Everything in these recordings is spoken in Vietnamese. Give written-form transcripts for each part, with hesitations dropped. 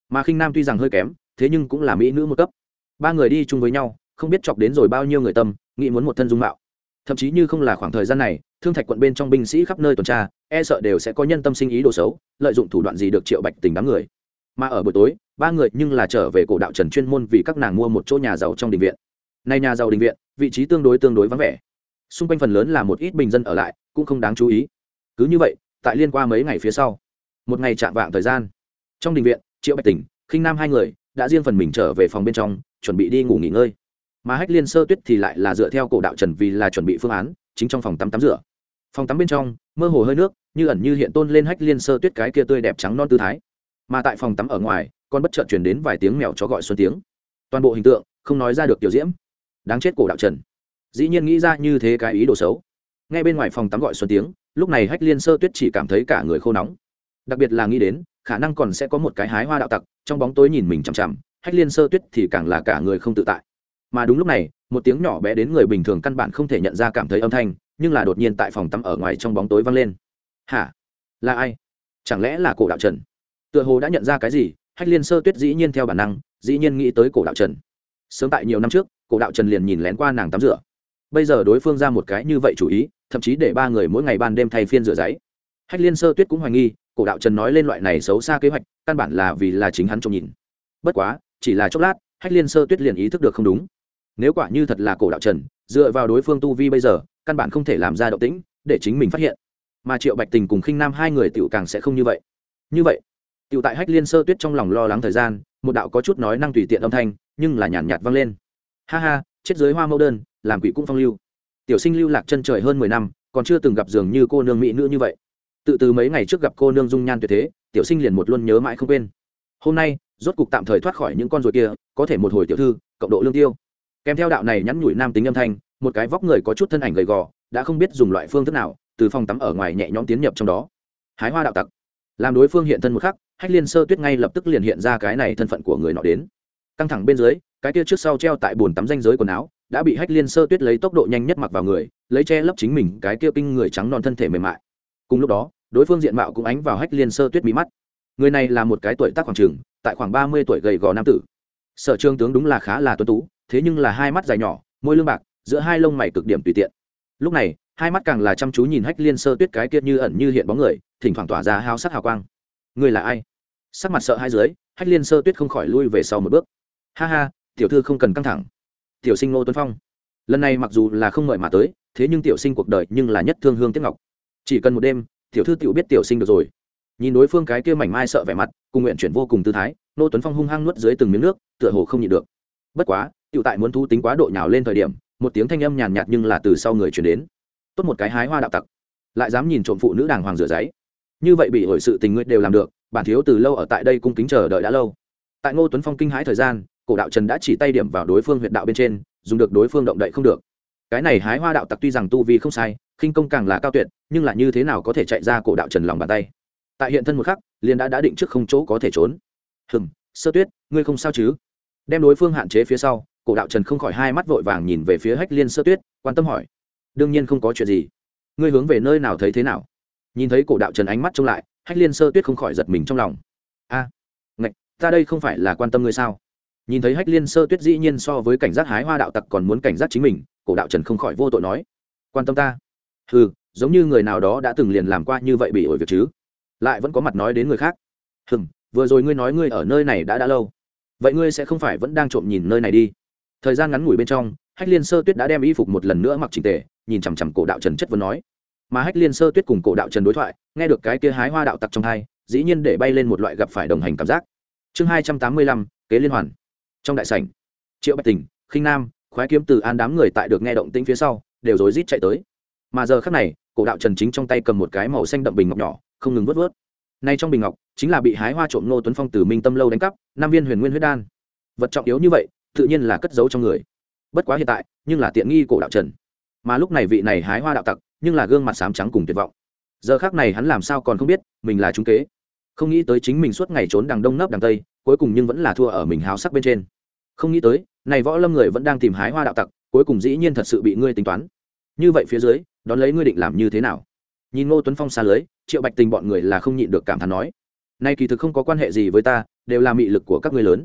mà khinh nam tuy rằng hơi kém thế nhưng cũng là mỹ nữ một cấp. Ba người đi chung với nhau không biết chọc đến rồi bao nhiêu người tâm nghĩ muốn một thân dung mạo. Thậm chí như không là khoảng thời gian này Thương Thạch quận bên trong binh sĩ khắp nơi tuần tra, e sợ đều sẽ có nhân tâm sinh ý đồ xấu, lợi dụng thủ đoạn gì được Triệu Bạch Tình đám người. Mà ở buổi tối ba người nhưng là trở về cổ đạo trần chuyên môn vì các nàng mua một chỗ nhà giàu trong đình viện. Này nhà giàu đình viện vị trí tương đối vắng vẻ, xung quanh phần lớn là một ít bình dân ở lại cũng không đáng chú ý. Cứ như vậy tại liên qua mấy ngày phía sau, một ngày chạm vạng thời gian, trong đình viện Triệu Bạch Tình, Khinh Nam hai người đã riêng phần mình trở về phòng bên trong chuẩn bị đi ngủ nghỉ ngơi. Mà Hách Liên Sơ Tuyết thì lại là dựa theo cổ đạo trần vì là chuẩn bị phương án chính trong phòng tắm rửa. Phòng tắm bên trong mơ hồ hơi nước như ẩn như hiện tôn lên Hách Liên Sơ Tuyết cái kia tươi đẹp trắng non tư thái. Mà tại phòng tắm ở ngoài còn bất chợt truyền đến vài tiếng mèo chó gọi xuân tiếng. Toàn bộ hình tượng không nói ra được tiểu diễm. Đáng chết cổ đạo trần, dĩ nhiên nghĩ ra như thế cái ý đồ xấu. Ngay bên ngoài phòng tắm gọi xuân tiếng, lúc này Hách Liên Sơ Tuyết chỉ cảm thấy cả người khô nóng. Đặc biệt là nghĩ đến khả năng còn sẽ có một cái hái hoa đạo tặc trong bóng tối nhìn mình chằm chằm, Hách Liên Sơ Tuyết thì càng là cả người không tự tại. Mà đúng lúc này một tiếng nhỏ bé đến người bình thường căn bản không thể nhận ra cảm thấy âm thanh, nhưng là đột nhiên tại phòng tắm ở ngoài trong bóng tối vang lên. Hả? Là ai? Chẳng lẽ là cổ đạo trần? Tựa hồ đã nhận ra cái gì, Hách Liên Sơ Tuyết dĩ nhiên theo bản năng dĩ nhiên nghĩ tới cổ đạo trần. Sớm tại nhiều năm trước cổ đạo trần liền nhìn lén qua nàng tắm rửa, bây giờ đối phương ra một cái như vậy chủ ý, thậm chí để ba người mỗi ngày ban đêm thay phiên rửa giấy. Hách Liên Sơ Tuyết cũng hoài nghi cổ đạo trần nói lên loại này xấu xa kế hoạch căn bản là vì là chính hắn trông nhìn. Bất quá chỉ là chốc lát Hách Liên Sơ Tuyết liền ý thức được không đúng. Nếu quả như thật là cổ đạo trần, dựa vào đối phương tu vi bây giờ căn bản không thể làm ra động tĩnh để chính mình phát hiện. Mà Triệu Bạch Tình cùng Khinh Nam hai người tiểu càng sẽ không như vậy. Như vậy tiểu tại Hách Liên Sơ Tuyết trong lòng lo lắng thời gian, một đạo có chút nói năng tùy tiện âm thanh nhưng là nhàn nhạt vang lên. Ha ha, chết dưới hoa mẫu đơn làm quỷ cũng phong lưu. Tiểu sinh lưu lạc chân trời hơn 10 năm còn chưa từng gặp dường như cô nương mỹ nữ như vậy. Tự từ mấy ngày trước gặp cô nương dung nhan tuyệt thế, tiểu sinh liền một luôn nhớ mãi không quên. Hôm nay rốt cục tạm thời thoát khỏi những con ruồi kia, có thể một hồi tiểu thư cộng độ lương tiêu. Kèm theo đạo này nhắn nhủi nam tính âm thanh, một cái vóc người có chút thân ảnh gầy gò đã không biết dùng loại phương thức nào từ phòng tắm ở ngoài nhẹ nhõm tiến nhập trong đó. Hái hoa đạo tặc. Làm đối phương hiện thân một khắc, Hách Liên Sơ Tuyết ngay lập tức liền hiện ra cái này thân phận của người nọ đến. Căng thẳng bên dưới, cái kia trước sau treo tại bồn tắm ranh giới quần áo đã bị Hách Liên Sơ Tuyết lấy tốc độ nhanh nhất mặc vào người, lấy che lấp chính mình cái kia kinh người trắng non thân thể mềm mại. Cùng lúc đó đối phương diện mạo cũng ánh vào Hách Liên Sơ Tuyết mí mắt. Người này là một cái tuổi tác khoảng chừng tại khoảng 30 tuổi gầy gò nam tử. Sở Trương tướng đúng là khá là tuấn tú, thế nhưng là hai mắt dài nhỏ, môi lưng bạc, giữa hai lông mày cực điểm tùy tiện. Lúc này hai mắt càng là chăm chú nhìn Hách Liên Sơ Tuyết cái kia như ẩn như hiện bóng người, thỉnh thoảng tỏa ra hào sắc hào quang. Người là ai? Sắc mặt sợ hai dưới, Hách Liên Sơ Tuyết không khỏi lui về sau một bước. Ha ha, tiểu thư không cần căng thẳng. Tiểu sinh Ngô Tuấn Phong, lần này mặc dù là không mời mà tới, thế nhưng tiểu sinh cuộc đời nhưng là nhất thương hương tiếc ngọc. Chỉ cần một đêm, tiểu thư tiểu biết tiểu sinh được rồi. Nhìn đối phương cái kia mảnh mai sợ vẻ mặt, cùng nguyện chuyển vô cùng tư thái, Ngô Tuấn Phong hung hăng nuốt dưới từng miếng nước, tựa hồ không nhịn được. Bất quá tiểu tại muốn thú tính quá độ nhào lên thời điểm, một tiếng thanh âm nhàn nhạt nhưng là từ sau người truyền đến. Tốt một cái hái hoa đạo tặc, lại dám nhìn trộm phụ nữ đàng hoàng rửa giấy, như vậy bị ổi sự tình ngươi đều làm được, bản thiếu từ lâu ở tại đây cung kính chờ đợi đã lâu. Tại Ngô Tuấn Phong kinh hãi thời gian, cổ đạo trần đã chỉ tay điểm vào đối phương huyệt đạo bên trên, dùng được đối phương động đậy không được. Cái này hái hoa đạo tặc tuy rằng tu vi không sai, khinh công càng là cao tuyệt, nhưng là như thế nào có thể chạy ra cổ đạo trần lòng bàn tay. Tại hiện thân một khắc liền đã định trước không chỗ có thể trốn. Sơ Tuyết, ngươi không sao chứ? Đem đối phương hạn chế phía sau, cổ đạo trần không khỏi hai mắt vội vàng nhìn về phía Hách Liên Sơ Tuyết, quan tâm hỏi. Đương nhiên không có chuyện gì. Ngươi hướng về nơi nào thấy thế nào? Nhìn thấy cổ đạo trần ánh mắt trông lại, Hách Liên Sơ Tuyết không khỏi giật mình trong lòng. Ngạch, ta đây không phải là quan tâm ngươi sao? Nhìn thấy Hách Liên Sơ Tuyết dĩ nhiên so với cảnh giác hái hoa đạo tặc còn muốn cảnh giác chính mình, cổ đạo trần không khỏi vô tội nói. Quan tâm ta? Giống như người nào đó đã từng liền làm qua như vậy bị ổi việc chứ? Lại vẫn có mặt nói đến người khác. Vừa rồi ngươi nói ngươi ở nơi này đã lâu, vậy ngươi sẽ không phải vẫn đang trộm nhìn nơi này đi? Thời gian ngắn ngủi bên trong, Hách Liên Sơ Tuyết đã đem y phục một lần nữa mặc chỉnh tề, nhìn chằm chằm cổ đạo trần chất vấn nói. Mà Hách Liên Sơ Tuyết cùng cổ đạo trần đối thoại, nghe được cái kia hái hoa đạo tặc trong tai, dĩ nhiên để bay lên một loại gặp phải đồng hành cảm giác. Chương 285, kế liên hoàn. Trong đại sảnh, Triệu Bạch Tình, Khinh Nam, Khoái Kiếm Từ An đám người tại được nghe động tĩnh phía sau, đều rối rít chạy tới. Mà giờ khắc này, cổ đạo trần chính trong tay cầm một cái màu xanh đậm bình ngọc nhỏ, không ngừng vớt. Nay trong bình ngọc chính là bị hái hoa trộm Ngô Tuấn Phong từ Minh Tâm lâu đánh cắp, 5 viên Huyền Nguyên huyết đan. Vật trọng yếu như vậy, tự nhiên là cất giấu trong người. Bất quá hiện tại, nhưng là tiện nghi cổ đạo trần. Mà lúc này vị này hái hoa đạo tặc, nhưng là gương mặt xám trắng cùng tuyệt vọng. Giờ khắc này hắn làm sao còn không biết, mình là trúng kế. Không nghĩ tới chính mình suốt ngày trốn đằng đông nấp đằng tây, cuối cùng nhưng vẫn là thua ở mình háo sắc bên trên. Không nghĩ tới, này võ lâm người vẫn đang tìm hái hoa đạo tặc, cuối cùng dĩ nhiên thật sự bị ngươi tính toán. Như vậy phía dưới, đón lấy ngươi định làm như thế nào? Nhìn Ngô Tuấn Phong xa lưới, Triệu Bạch Tình bọn người là không nhịn được cảm thán nói. Nay kỳ thực không có quan hệ gì với ta, đều là mị lực của các ngươi lớn.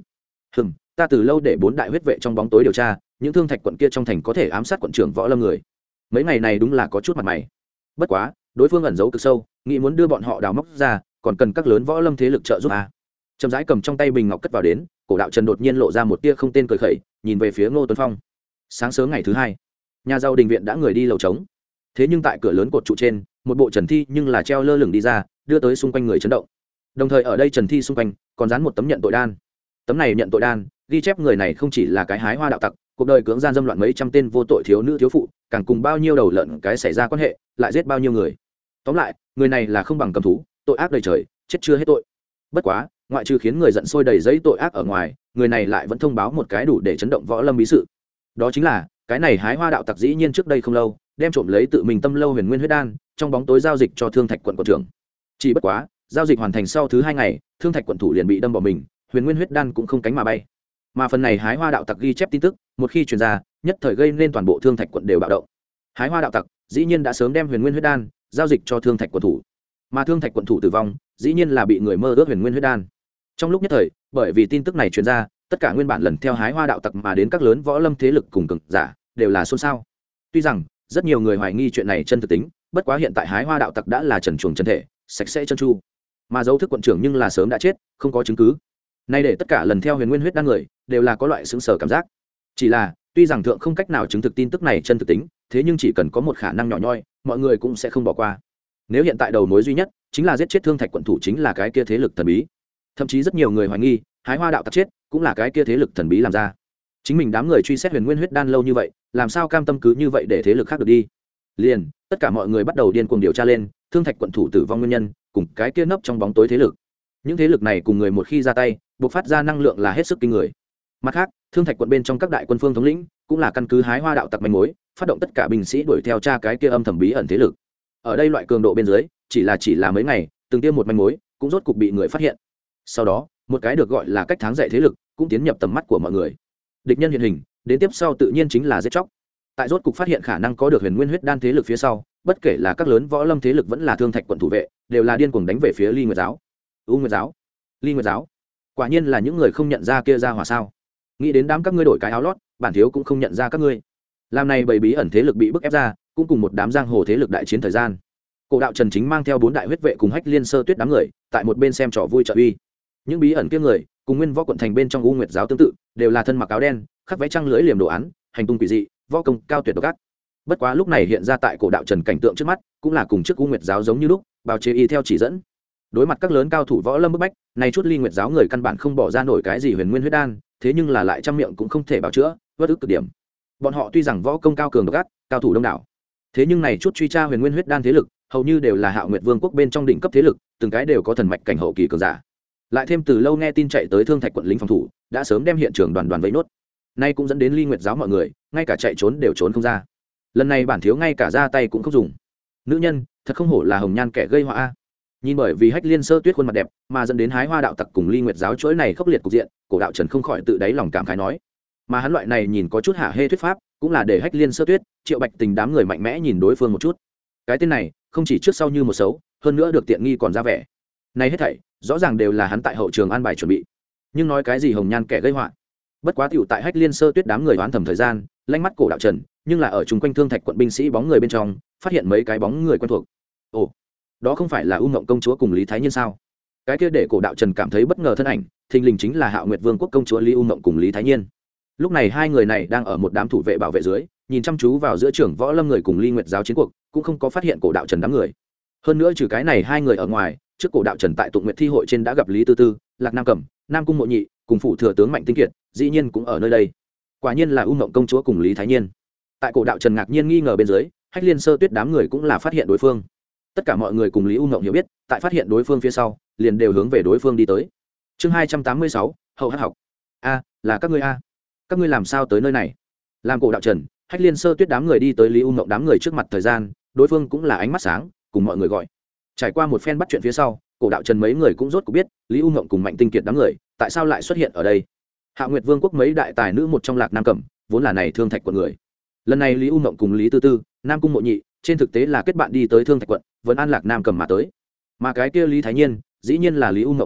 Ta từ lâu để 4 đại huyết vệ trong bóng tối điều tra những thương thạch quận kia trong thành có thể ám sát quận trưởng võ lâm người, mấy ngày này đúng là có chút mặt mày. Bất quá đối phương ẩn giấu cực sâu, nghĩ muốn đưa bọn họ đào móc ra còn cần các lớn võ lâm thế lực trợ giúp a. Trầm rãi cầm trong tay bình ngọc cất vào đến, cổ đạo Trần đột nhiên lộ ra một tia không tên cười khẩy, nhìn về phía Ngô Tuấn Phong. Sáng sớm ngày thứ hai, nhà giàu đình viện đã người đi lầu trống, thế nhưng tại cửa lớn cột trụ trên một bộ trần thi nhưng là treo lơ lửng đi ra, đưa tới xung quanh người chấn động. Đồng thời ở đây trần thi xung quanh còn dán một tấm nhận tội đan. Tấm này nhận tội đan ghi chép người này không chỉ là cái hái hoa đạo tặc, cuộc đời cưỡng gian dâm loạn mấy trăm tên vô tội thiếu nữ thiếu phụ, càng cùng bao nhiêu đầu lợn cái xảy ra quan hệ, lại giết bao nhiêu người. Tóm lại người này là không bằng cầm thú, tội ác đầy trời, chết chưa hết tội. Bất quá ngoại trừ khiến người giận sôi đầy giấy tội ác ở ngoài, người này lại vẫn thông báo một cái đủ để chấn động võ lâm bí sự. Đó chính là cái này hái hoa đạo tặc dĩ nhiên trước đây không lâu đem trộm lấy tự mình tâm lâu huyền nguyên huyết đan, trong bóng tối giao dịch cho thương thạch quận quận trưởng. Chỉ bất quá giao dịch hoàn thành sau thứ 2 ngày, thương thạch quận thủ liền bị đâm bỏ mình, huyền nguyên huyết đan cũng không cánh mà bay. Mà phần này hái hoa đạo tặc ghi chép tin tức một khi truyền ra, nhất thời gây nên toàn bộ thương thạch quận đều bạo động. Hái hoa đạo tặc dĩ nhiên đã sớm đem huyền nguyên huyết đan giao dịch cho thương thạch quận thủ, mà thương thạch quận thủ tử vong dĩ nhiên là bị người mơ ước huyền nguyên huyết đan. Trong lúc nhất thời, bởi vì tin tức này truyền ra, tất cả nguyên bản lần theo hái hoa đạo tặc mà đến các lớn võ lâm thế lực cùng cường giả đều là xôn xao. Tuy rằng rất nhiều người hoài nghi chuyện này chân thực tính, bất quá hiện tại hái hoa đạo tặc đã là trần chuồng chân thể, sạch sẽ chân chu, mà dấu thức quận trưởng nhưng là sớm đã chết, không có chứng cứ. Nay để tất cả lần theo huyền nguyên huyết đan người đều là có loại sững sờ cảm giác. Chỉ là tuy rằng thượng không cách nào chứng thực tin tức này chân thực tính, thế nhưng chỉ cần có một khả năng nhỏ nhoi, mọi người cũng sẽ không bỏ qua. Nếu hiện tại đầu mối duy nhất chính là giết chết thương thạch quận thủ chính là cái kia thế lực thần bí, thậm chí rất nhiều người hoài nghi hái hoa đạo tặc chết cũng là cái kia thế lực thần bí làm ra. Chính mình đám người truy xét huyền nguyên huyết đan lâu như vậy, làm sao cam tâm cứ như vậy để thế lực khác được đi? Liền tất cả mọi người bắt đầu điên cuồng điều tra lên thương thạch quận thủ tử vong nguyên nhân cùng cái kia nấp trong bóng tối thế lực. Những thế lực này cùng người một khi ra tay bộc phát ra năng lượng là hết sức kinh người. Mặt khác, thương thạch quận bên trong các đại quân phương thống lĩnh cũng là căn cứ hái hoa đạo tặc manh mối, phát động tất cả binh sĩ đuổi theo tra cái kia âm thầm bí ẩn thế lực. Ở đây loại cường độ bên dưới chỉ là mấy ngày, từng tiêm một manh mối cũng rốt cục bị người phát hiện. Sau đó một cái được gọi là cách tháng dạy thế lực cũng tiến nhập tầm mắt của mọi người. Địch nhân hiện hình, đến tiếp sau tự nhiên chính là giết chóc. Tại rốt cục phát hiện khả năng có được huyền nguyên huyết đan thế lực phía sau, bất kể là các lớn võ lâm thế lực vẫn là thương thạch quận thủ vệ, đều là điên cuồng đánh về phía Ly Nguyệt giáo. U Nguyệt giáo, Ly Nguyệt giáo, quả nhiên là những người không nhận ra kia ra hỏa sao? Nghĩ đến đám các ngươi đổi cái áo lót, bản thiếu cũng không nhận ra các ngươi. Làm này bầy bí ẩn thế lực bị bức ép ra, cũng cùng một đám giang hồ thế lực đại chiến thời gian. Cổ đạo Trần chính mang theo 4 đại huyết vệ cùng Hách Liên Sơ Tuyết đám người, tại một bên xem trò vui trợ uy. Những bí ẩn kia người, cùng nguyên võ quận thành bên trong U Nguyệt giáo tương tự, đều là thân mặc áo đen, khắc vẽ trăng lưỡi liềm đồ án, hành tung quỷ dị, võ công cao tuyệt độc ác. Bất quá lúc này hiện ra tại cổ đạo Trần cảnh tượng trước mắt, cũng là cùng trước U Nguyệt giáo giống như lúc, bào chế y theo chỉ dẫn. Đối mặt các lớn cao thủ võ lâm bức bách, này chút Ly Nguyệt giáo người căn bản không bỏ ra nổi cái gì huyền nguyên huyết đan, thế nhưng là lại trăm miệng cũng không thể bảo chữa, bất ức cực điểm. Bọn họ tuy rằng võ công cao cường độc ác, cao thủ đông đảo, thế nhưng này chút truy tra huyền nguyên huyết đan thế lực, hầu như đều là Hạo Nguyệt Vương quốc bên trong đỉnh cấp thế lực, từng cái đều có thần mạch cảnh hậu kỳ cường giả. Lại thêm từ lâu nghe tin chạy tới thương thạch quận lính phòng thủ, đã sớm đem hiện trường đoàn vây nốt. Nay cũng dẫn đến Ly Nguyệt giáo mọi người, ngay cả chạy trốn đều trốn không ra. Lần này bản thiếu ngay cả ra tay cũng không dùng. Nữ nhân, thật không hổ là hồng nhan kẻ gây họa a. Nhìn bởi vì Hách Liên Sơ Tuyết khuôn mặt đẹp, mà dẫn đến hái hoa đạo tặc cùng Ly Nguyệt giáo chuỗi này khốc liệt cục diện, cổ đạo Trần không khỏi tự đáy lòng cảm khái nói. Mà hắn loại này nhìn có chút hạ hê thuyết pháp, cũng là để Hách Liên Sơ Tuyết, Triệu Bạch Tình đám người mạnh mẽ nhìn đối phương một chút. Cái tên này, không chỉ trước sau như một xấu, hơn nữa được tiện nghi còn ra vẻ. Này hết thảy, rõ ràng đều là hắn tại hậu trường an bài chuẩn bị. Nhưng nói cái gì hồng nhan kẻ gây họa, bất quá tiểu tại Hách Liên Sơ Tuyết đám người đoán thầm thời gian, lanh mắt cổ đạo Trần, nhưng là ở chung quanh thương thạch quận binh sĩ bóng người bên trong, phát hiện mấy cái bóng người quen thuộc. Ồ, đó không phải là U Ngộng công chúa cùng Lý Thái Nhiên sao? Cái kia để cổ đạo Trần cảm thấy bất ngờ thân ảnh, thình lình chính là Hạo Nguyệt Vương quốc công chúa Lý U Ngộng cùng Lý Thái Nhiên. Lúc này hai người này đang ở một đám thủ vệ bảo vệ dưới, nhìn chăm chú vào giữa trưởng võ lâm người cùng Ly Nguyệt giáo chiến cuộc, cũng không có phát hiện cổ đạo Trần đám người. Hơn nữa trừ cái này hai người ở ngoài, trước cổ đạo Trần tại Tụng Nguyệt thi hội trên đã gặp Lý Tư Tư, Lạc Nam Cẩm, Nam Cung Mộ Nhị, cùng phụ thừa tướng Mạnh Tinh Kiệt, dĩ nhiên cũng ở nơi đây. Quả nhiên là U Ngộng công chúa cùng Lý Thái Nhiên. Tại cổ đạo Trần ngạc nhiên nghi ngờ bên dưới, Hách Liên Sơ Tuyết đám người cũng là phát hiện đối phương. Tất cả mọi người cùng Lý U Ngộng hiểu biết, tại phát hiện đối phương phía sau, liền đều hướng về đối phương đi tới. Chương 286, hậu hắc học. A, là các ngươi a. Các ngươi làm sao tới nơi này? Làm cổ đạo Trần, Hách Liên Sơ Tuyết đám người đi tới Lý U Ngộng đám người trước mặt thời gian, đối phương cũng là ánh mắt sáng, cùng mọi người gọi. Trải qua một phen bắt chuyện phía sau, cổ đạo Trần mấy người cũng rốt cuộc biết, Lý U Ngộng cùng Mạnh Tinh Kiệt đám người, tại sao lại xuất hiện ở đây. Hạo Nguyệt Vương quốc mấy đại tài nữ một trong Lạc Nam Cẩm, vốn là này thương thạch quận người. Lần này Lý U Ngộng cùng Lý Tư Tư, Nam Cung Mộ Nhị, trên thực tế là kết bạn đi tới thương thạch quận, vẫn an Lạc Nam Cẩm mà tới. Mà cái kia Lý Thái Nhiên, dĩ nhiên là Lý U Ngộng đệ đệ,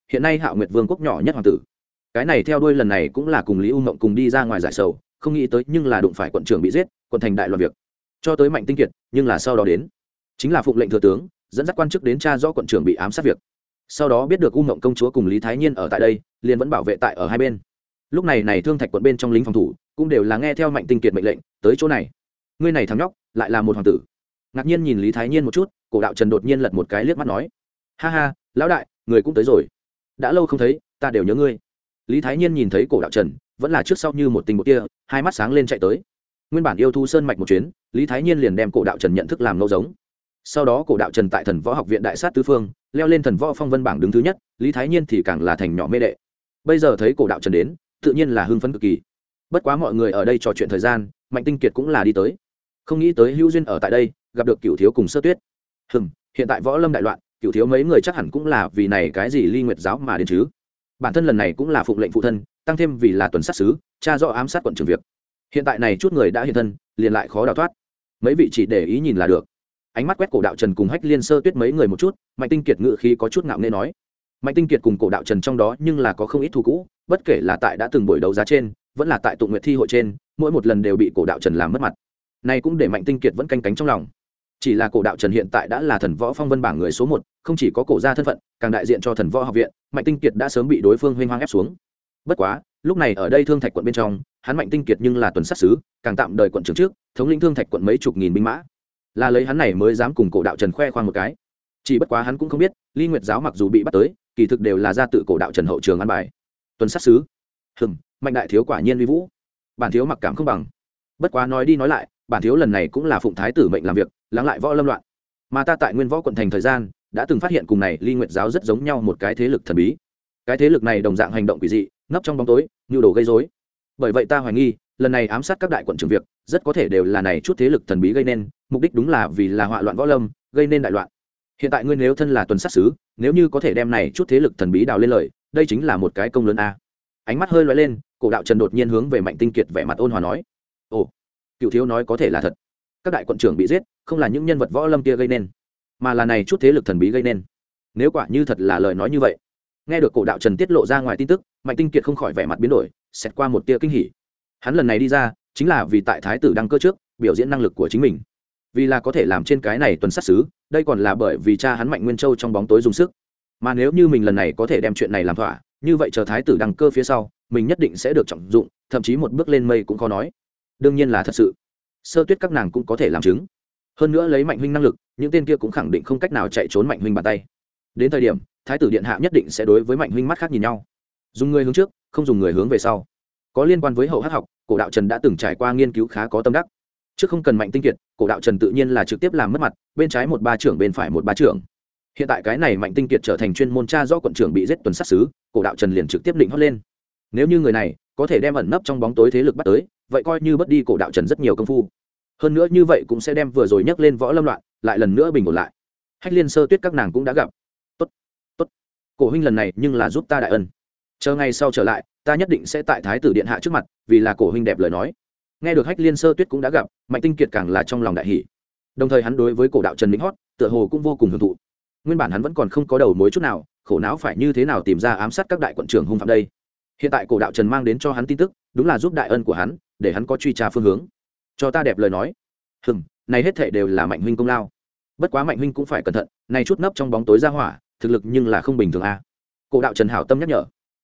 hiện nay Hạo Nguyệt Vương quốc nhỏ nhất hoàng tử. Cái này theo đuôi lần này cũng là cùng Lý U Mộng cùng đi ra ngoài giải sầu, không nghĩ tới nhưng là đụng phải quận trưởng bị giết, quận thành đại loạn việc. Cho tới Mạnh Tinh Kiệt, nhưng là sau đó đến, chính là phụng lệnh thừa tướng, dẫn dắt quan chức đến tra rõ quận trưởng bị ám sát việc. Sau đó biết được U Mộng công chúa cùng Lý Thái Nhiên ở tại đây, liền vẫn bảo vệ tại ở hai bên. Lúc này này Thương Thạch quận bên trong lính phòng thủ, cũng đều là nghe theo Mạnh Tinh Kiệt mệnh lệnh, tới chỗ này. Ngươi này thằng nhóc, lại là một hoàng tử. Ngạc nhiên nhìn Lý Thái Nhiên một chút, Cổ Đạo Trần đột nhiên lật một cái liếc mắt nói: "Ha ha, lão đại, người cũng tới rồi. Đã lâu không thấy, ta đều nhớ ngươi." Lý Thái Nhiên nhìn thấy Cổ Đạo Trần, vẫn là trước sau như một tình một tia, hai mắt sáng lên chạy tới. Nguyên bản yêu thú sơn mạch một chuyến, Lý Thái Nhiên liền đem Cổ Đạo Trần nhận thức làm ngẫu giống. Sau đó Cổ Đạo Trần tại Thần Võ Học viện đại sát tứ phương, leo lên Thần Võ Phong Vân bảng đứng thứ nhất, Lý Thái Nhiên thì càng là thành nhỏ mê đệ. Bây giờ thấy Cổ Đạo Trần đến, tự nhiên là hưng phấn cực kỳ. Bất quá mọi người ở đây trò chuyện thời gian, Mạnh Tinh Kiệt cũng là đi tới. Không nghĩ tới hữu duyên ở tại đây, gặp được Cửu Thiếu cùng Sơ Tuyết. Hiện tại võ lâm đại loạn, Cửu Thiếu mấy người chắc hẳn cũng là vì này cái gì Ly Nguyệt giáo mà đến chứ. Bản thân lần này cũng là phụng lệnh phụ thân, tăng thêm vì là tuần sát sứ, tra rõ ám sát quận trưởng việc. Hiện tại này chút người đã hiện thân, liền lại khó đào thoát. Mấy vị chỉ để ý nhìn là được. Ánh mắt quét Cổ Đạo Trần cùng Hách Liên Sơ Tuyết mấy người một chút, Mạnh Tinh Kiệt ngự khí có chút ngạo nghễ nói: Mạnh Tinh Kiệt cùng Cổ Đạo Trần trong đó nhưng là có không ít thù cũ, bất kể là tại đã từng buổi đấu giá trên, vẫn là tại tụng nguyệt thi hội trên, mỗi một lần đều bị Cổ Đạo Trần làm mất mặt. Này cũng để Mạnh Tinh Kiệt vẫn canh cánh trong lòng. Chỉ là Cổ Đạo Trần hiện tại đã là Thần Võ Phong Vân bảng người số 1, không chỉ có cổ gia thân phận, càng đại diện cho Thần Võ học viện, Mạnh Tinh Kiệt đã sớm bị đối phương huênh hoang ép xuống. Bất quá, lúc này ở đây Thương Thạch quận bên trong, hắn Mạnh Tinh Kiệt nhưng là tuần sát sứ, càng tạm đời quận trưởng trước, thống lĩnh Thương Thạch quận mấy chục nghìn binh mã. Là lấy hắn này mới dám cùng Cổ Đạo Trần khoe khoang một cái. Chỉ bất quá hắn cũng không biết, Ly Nguyệt giáo mặc dù bị bắt tới, kỳ thực đều là ra tự Cổ Đạo Trần hậu trường ăn bài. Tuần sát sứ, Mạnh đại thiếu quả nhiên uy vũ. Bản thiếu mặc cảm không bằng. Bất quá nói đi nói lại, bản thiếu lần này cũng là phụng thái tử mệnh làm việc, lắng lại võ lâm loạn. Mà ta tại Nguyên Võ quận thành thời gian, đã từng phát hiện cùng này Ly Nguyệt giáo rất giống nhau một cái thế lực thần bí. Cái thế lực này đồng dạng hành động quỷ dị, nấp trong bóng tối, nhu đồ gây rối. Bởi vậy ta hoài nghi, lần này ám sát các đại quận trưởng việc, rất có thể đều là này chút thế lực thần bí gây nên, mục đích đúng là vì là họa loạn võ lâm, gây nên đại loạn. Hiện tại ngươi nếu thân là tuần sát sứ, nếu như có thể đem này chút thế lực thần bí đào lên lời, đây chính là một cái công lớn a. Ánh mắt hơi lóe lên, Cổ Đạo Trần đột nhiên hướng về Mạnh Tinh Kiệt vẻ mặt ôn hòa nói: "Ồ, Cửu thiếu nói có thể là thật. Các đại quận trưởng bị giết, không là những nhân vật võ lâm kia gây nên, mà là này chút thế lực thần bí gây nên. Nếu quả như thật là lời nói như vậy." Nghe được Cổ Đạo Trần tiết lộ ra ngoài tin tức, Mạnh Tinh Kiệt không khỏi vẻ mặt biến đổi, xẹt qua một tia kinh hỉ. Hắn lần này đi ra, chính là vì tại thái tử đăng cơ trước, biểu diễn năng lực của chính mình. Vì là có thể làm trên cái này tuần sát sứ, đây còn là bởi vì cha hắn Mạnh Nguyên Châu trong bóng tối dùng sức. Mà nếu như mình lần này có thể đem chuyện này làm thỏa, như vậy chờ thái tử đăng cơ phía sau, mình nhất định sẽ được trọng dụng, thậm chí một bước lên mây cũng khó nói. Đương nhiên là thật sự. Sơ Tuyết các nàng cũng có thể làm chứng. Hơn nữa lấy Mạnh huynh năng lực, những tên kia cũng khẳng định không cách nào chạy trốn Mạnh huynh bàn tay. Đến thời điểm, thái tử điện hạ nhất định sẽ đối với Mạnh huynh mắt khác nhìn nhau. Dùng người hướng trước, không dùng người hướng về sau. Có liên quan với hậu hắc học, Cổ Đạo Trần đã từng trải qua nghiên cứu khá có tâm đắc. Trước không cần Mạnh Tinh Kiệt, Cổ Đạo Trần tự nhiên là trực tiếp làm mất mặt, bên trái một ba trưởng bên phải một ba trưởng. Hiện tại cái này Mạnh Tinh Kiệt trở thành chuyên môn tra do quận trưởng bị giết tuần sát sứ, Cổ Đạo Trần liền trực tiếp định hót lên. Nếu như người này có thể đem ẩn nấp trong bóng tối thế lực bắt tới, vậy coi như bất đi Cổ Đạo Trần rất nhiều công phu. Hơn nữa như vậy cũng sẽ đem vừa rồi nhắc lên võ lâm loạn, lại lần nữa bình ổn lại. Hách Liên Sơ Tuyết các nàng cũng đã gặp. Tốt, tốt. Cổ huynh lần này nhưng là giúp ta đại ân. Chờ ngày sau trở lại, ta nhất định sẽ tại thái tử điện hạ trước mặt, vì là cổ huynh đẹp lời nói. Nghe được Hách Liên Sơ Tuyết cũng đã gặp, Mạnh Tinh Kiệt càng là trong lòng đại hỉ. Đồng thời hắn đối với Cổ Đạo Trần lĩnh hót, tựa hồ cũng vô cùng hưởng thụ. Nguyên bản hắn vẫn còn không có đầu mối chút nào, khổ não phải như thế nào tìm ra ám sát các đại quận trưởng hung phạm đây. Hiện tại Cổ Đạo Trần mang đến cho hắn tin tức, đúng là giúp đại ân của hắn, để hắn có truy tra phương hướng. Cho ta đẹp lời nói. Này hết thảy đều là Mạnh huynh công lao. Bất quá Mạnh huynh cũng phải cẩn thận, này chút nấp trong bóng tối ra hỏa, thực lực nhưng là không bình thường a. Cổ Đạo Trần hảo tâm nhắc nhở.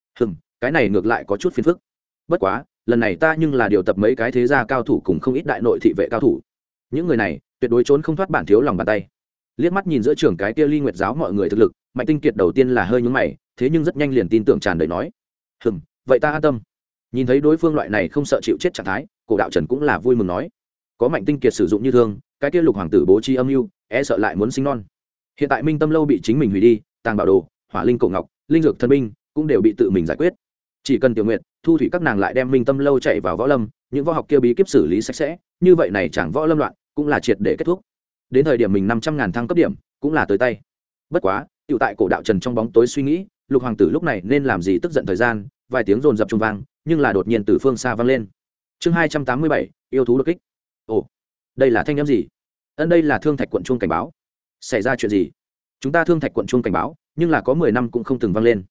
Cái này ngược lại có chút phiền phức. Bất quá, lần này ta nhưng là điều tập mấy cái thế gia cao thủ cùng không ít đại nội thị vệ cao thủ. Những người này, tuyệt đối trốn không thoát bản thiếu lòng bàn tay. Liếc mắt nhìn giữa trưởng cái kia Ly Nguyệt giáo mọi người thực lực, Mạnh Tinh Kiệt đầu tiên là hơi nhướng mày, thế nhưng rất nhanh liền tin tưởng tràn đầy nói: vậy ta an tâm." Nhìn thấy đối phương loại này không sợ chịu chết trạng thái, Cổ Đạo Trần cũng là vui mừng nói: "Có Mạnh Tinh Kiệt sử dụng như thương, cái kia Lục hoàng tử bố trí âm mưu, e sợ lại muốn sinh non. Hiện tại Minh Tâm lâu bị chính mình hủy đi, tàng bảo đồ, Hỏa linh cổ ngọc, linh dược thần binh cũng đều bị tự mình giải quyết. Chỉ cần Tiểu Nguyệt, Thu Thủy các nàng lại đem Minh Tâm lâu chạy vào võ lâm, những võ học kia bí kíp xử lý sạch sẽ, như vậy này chẳng võ lâm loạn cũng là triệt để kết thúc. Đến thời điểm mình 500.000 thăng cấp điểm, cũng là tới tay." Bất quá, tiểu tại Cổ Đạo Trần trong bóng tối suy nghĩ, Lục hoàng tử lúc này nên làm gì tức giận thời gian, vài tiếng dồn dập trung vang, nhưng là đột nhiên từ phương xa vang lên. Chương 287, yêu thú đột kích. Ồ, đây là thanh âm gì? Đây là Thương Thạch quận chuông cảnh báo. Xảy ra chuyện gì? Chúng ta Thương Thạch quận chuông cảnh báo, nhưng là có 10 năm cũng không từng vang lên.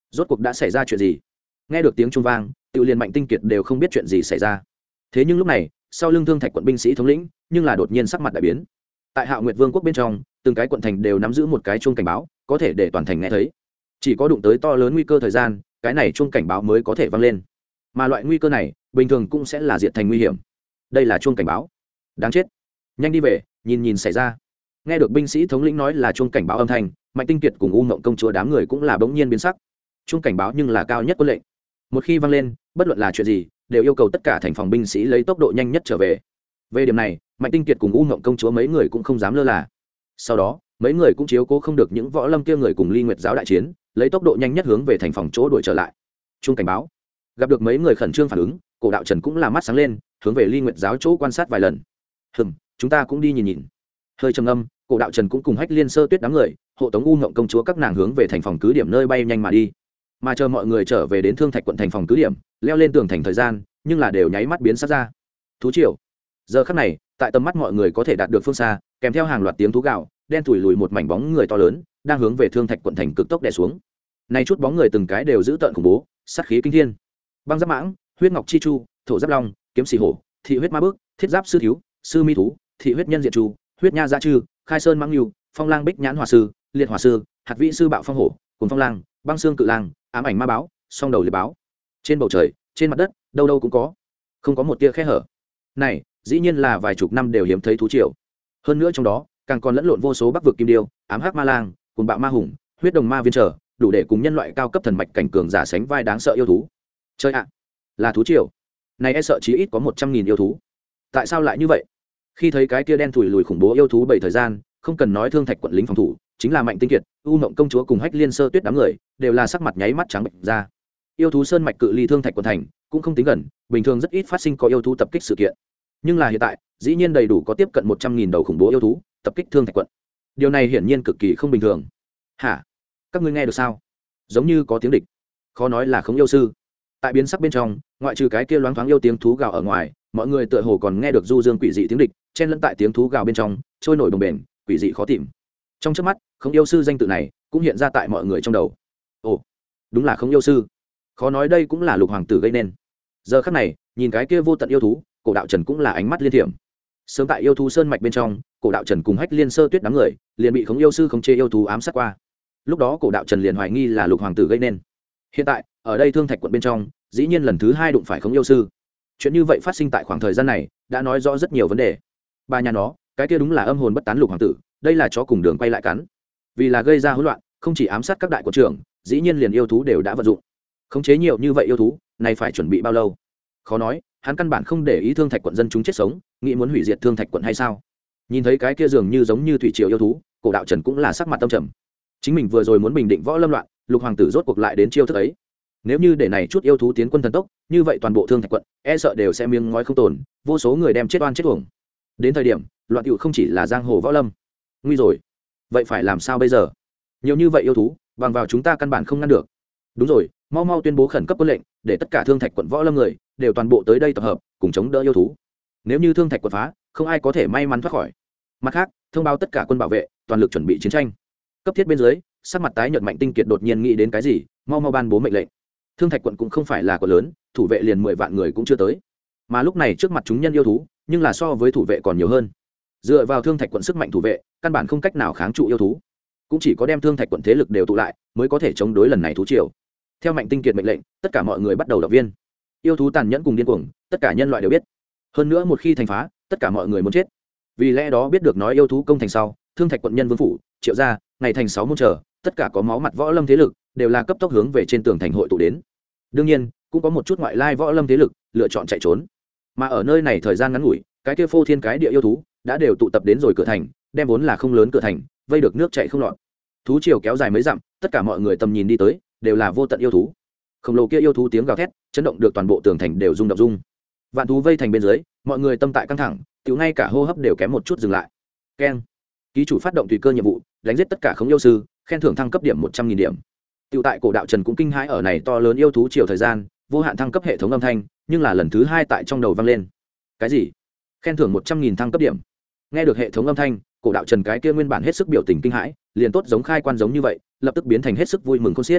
rốt cuộc đã xảy ra chuyện gì? Nghe được tiếng chuông vang, tự liền Mạnh Tinh Kiệt đều không biết chuyện gì xảy ra. Thế nhưng lúc này, sau lưng Thương Thạch quận binh sĩ thống lĩnh nhưng là đột nhiên sắc mặt đại biến. Tại Hạo Nguyệt Vương quốc bên trong, từng cái quận thành đều nắm giữ một cái chuông cảnh báo, có thể để toàn thành nghe thấy. Chỉ có đụng tới to lớn nguy cơ thời gian, cái này chuông cảnh báo mới có thể vang lên. Mà loại nguy cơ này, bình thường cũng sẽ là diệt thành nguy hiểm. Đây là chuông cảnh báo. Đáng chết. Nhanh đi về, nhìn nhìn xảy ra. Nghe được binh sĩ thống lĩnh nói là chuông cảnh báo âm thanh, Mạnh Tinh Kiệt cùng U Ngộng công chúa đám người cũng là bỗng nhiên biến sắc. Chuông cảnh báo nhưng là cao nhất quân lệnh. Một khi vang lên, bất luận là chuyện gì, đều yêu cầu tất cả thành phòng binh sĩ lấy tốc độ nhanh nhất trở về. Về điểm này, Mạnh Tinh Kiệt cùng U Ngộng công chúa mấy người cũng không dám lơ là. Sau đó, mấy người cũng chiếu cố không được những võ lâm kia người cùng Ly Nguyệt giáo đại chiến, lấy tốc độ nhanh nhất hướng về thành phòng chỗ đuổi trở lại. Chuông cảnh báo. Gặp được mấy người khẩn trương phản ứng, Cổ Đạo Trần cũng là mắt sáng lên, hướng về Ly Nguyệt giáo chỗ quan sát vài lần. Chúng ta cũng đi nhìn nhìn. Hơi trầm ngâm, Cổ Đạo Trần cũng cùng Hách Liên Sơ Tuyết đám người, hộ tống U Ngộng công chúa các nàng hướng về thành phòng cứ điểm nơi bay nhanh mà đi. Mà chờ mọi người trở về đến Thương Thạch quận thành phòng cứ điểm, leo lên tường thành thời gian, nhưng là đều nháy mắt biến sắc ra. Thú triều. Giờ khắc này, tại tầm mắt mọi người có thể đạt được phương xa, kèm theo hàng loạt tiếng thú gào, đen tủi lùi một mảnh bóng người to lớn, đang hướng về Thương Thạch quận thành cực tốc đè xuống. Này chút bóng người từng cái đều giữ tợn khủng bố, sát khí kinh thiên. Băng giáp mãng, huyết ngọc chi chu, thổ giáp long, kiếm xì hổ, thị huyết ma bước, thiết giáp sư thiếu, sư mi thú, thị huyết nhân diện chu, huyết nha gia chư, khai sơn mãng lưu, phong lang bích nhãn hỏa sư, liệt hỏa sư, hạt vĩ sư bạo phong hổ, cùng phong lang, băng xương cự lang, ám ảnh ma báo, song đầu liệt báo. Trên bầu trời, trên mặt đất, đâu đâu cũng có, không có một tia khe hở. Này, dĩ nhiên là vài chục năm đều hiếm thấy thú triều. Hơn nữa trong đó, càng còn lẫn lộn vô số bắc vực kim điêu, ám hắc ma lang, cùng bạo ma hùng, huyết đồng ma viên trở, đủ để cùng nhân loại cao cấp thần mạch cảnh cường giả sánh vai đáng sợ yêu thú. Chơi ạ, là thú triều. Này e sợ chí ít có 100.000 yêu thú. Tại sao lại như vậy? Khi thấy cái kia đen thủi lùi khủng bố yêu thú bảy thời gian, không cần nói Thương Thạch quận lính phòng thủ, chính là Mạnh Tinh Kiệt, U Mộng công chúa cùng Hách Liên Sơ Tuyết đám người, đều là sắc mặt nháy mắt trắng bệch ra. Yêu thú sơn mạch cự ly Thương Thạch quận thành, cũng không tính gần, bình thường rất ít phát sinh có yêu thú tập kích sự kiện. Nhưng là hiện tại, dĩ nhiên đầy đủ có tiếp cận 100.000 đầu khủng bố yêu thú tập kích Thương Thạch quận. Điều này hiển nhiên cực kỳ không bình thường. Hả? Các ngươi nghe được sao? Giống như có tiếng địch. Khó nói là không yêu sư. Tại biến sắc bên trong, ngoại trừ cái kia loáng thoáng yêu tiếng thú gào ở ngoài, mọi người tựa hồ còn nghe được du dương quỷ dị tiếng địch, chen lẫn tại tiếng thú gào bên trong, trôi nổi đồng bền, quỷ dị khó tìm. Trong chớp mắt, không yêu sư danh tự này cũng hiện ra tại mọi người trong đầu. Ồ, đúng là không yêu sư. Khó nói đây cũng là Lục hoàng tử gây nên. Giờ khắc này, nhìn cái kia vô tận yêu thú, Cổ Đạo Trần cũng là ánh mắt liên thiểm. Sớm tại yêu thú sơn mạch bên trong, Cổ Đạo Trần cùng Hách Liên Sơ Tuyết đám người liền bị không yêu sư khống chế yêu thú ám sát qua. Lúc đó Cổ Đạo Trần liền hoài nghi là Lục hoàng tử gây nên. Hiện tại, ở đây Thương Thạch quận bên trong, dĩ nhiên lần thứ hai đụng phải không yêu sư. Chuyện như vậy phát sinh tại khoảng thời gian này, đã nói rõ rất nhiều vấn đề. Bà nhà nó, cái kia đúng là âm hồn bất tán Lục hoàng tử, đây là chó cùng đường quay lại cắn. Vì là gây ra hỗn loạn, không chỉ ám sát các đại quận trưởng, dĩ nhiên liền yêu thú đều đã vận dụng. Khống chế nhiều như vậy yêu thú, này phải chuẩn bị bao lâu? Khó nói, hắn căn bản không để ý Thương Thạch quận dân chúng chết sống, nghĩ muốn hủy diệt Thương Thạch quận hay sao? Nhìn thấy cái kia dường như giống như thủy triều yêu thú, Cổ Đạo Trần cũng là sắc mặt tâm trầm. Chính mình vừa rồi muốn bình định võ lâm loạn, Lục hoàng tử rốt cuộc lại đến chiêu thức ấy. Nếu như để này chút yêu thú tiến quân thần tốc, như vậy toàn bộ Thương Thạch quận e sợ đều sẽ miếng ngói không tồn, vô số người đem chết oan chết uổng. Đến thời điểm, loạn tựu không chỉ là giang hồ võ lâm. Nguy rồi. Vậy phải làm sao bây giờ? Nhiều như vậy yêu thú, bằng vào chúng ta căn bản không ngăn được. Đúng rồi, mau mau tuyên bố khẩn cấp quân lệnh, để tất cả Thương Thạch quận võ lâm người đều toàn bộ tới đây tập hợp, cùng chống đỡ yêu thú. Nếu như Thương Thạch quận phá, không ai có thể may mắn thoát khỏi. Mặt khác, thông báo tất cả quân bảo vệ, toàn lực chuẩn bị chiến tranh. Cấp thiết bên dưới, sắc mặt tái nhợt Mạnh Tinh Kiệt đột nhiên nghĩ đến cái gì, mau mau ban bố mệnh lệnh. Thương Thạch quận cũng không phải là quận lớn, thủ vệ liền 10 vạn người cũng chưa tới. Mà lúc này trước mặt chúng nhân yêu thú, nhưng là so với thủ vệ còn nhiều hơn. Dựa vào Thương Thạch quận sức mạnh thủ vệ, căn bản không cách nào kháng trụ yêu thú. Cũng chỉ có đem Thương Thạch quận thế lực đều tụ lại, mới có thể chống đối lần này thú triều. Theo Mạnh Tinh Kiệt mệnh lệnh, tất cả mọi người bắt đầu động viên. Yêu thú tàn nhẫn cùng điên cuồng, tất cả nhân loại đều biết. Hơn nữa một khi thành phá, tất cả mọi người muốn chết. Vì lẽ đó biết được nói yêu thú công thành sau, Thương Thạch quận nhân vương phủ, Triệu gia, ngày thành 6 môn chờ, tất cả có máu mặt võ lâm thế lực, đều là cấp tốc hướng về trên tường thành hội tụ đến. Đương nhiên, cũng có một chút ngoại lai võ lâm thế lực lựa chọn chạy trốn. Mà ở nơi này thời gian ngắn ngủi, cái kia phô thiên cái địa yêu thú đã đều tụ tập đến rồi cửa thành, đem vốn là không lớn cửa thành, vây được nước chảy không lọt. Thú triều kéo dài mấy dặm, tất cả mọi người tầm nhìn đi tới, đều là vô tận yêu thú. Khổng lồ kia yêu thú tiếng gào thét, chấn động được toàn bộ tường thành đều rung động rung. Vạn thú vây thành bên dưới, mọi người tâm tại căng thẳng, tiểu ngay cả hô hấp đều kém một chút dừng lại. Keng. Ký chủ phát động tùy cơ nhiệm vụ, đánh giết tất cả khống yêu sư, khen thưởng thăng cấp điểm 100.000 điểm. Tiểu tại Cổ Đạo Trần cũng kinh hãi ở này to lớn yêu thú triều thời gian, vô hạn thăng cấp hệ thống âm thanh, nhưng là lần thứ 2 tại trong đầu vang lên. Cái gì? Khen thưởng 100.000 thăng cấp điểm? Nghe được hệ thống âm thanh, Cổ Đạo Trần cái kia nguyên bản hết sức biểu tình kinh hãi, liền tốt giống khai quan giống như vậy, lập tức biến thành hết sức vui mừng khôn xiết.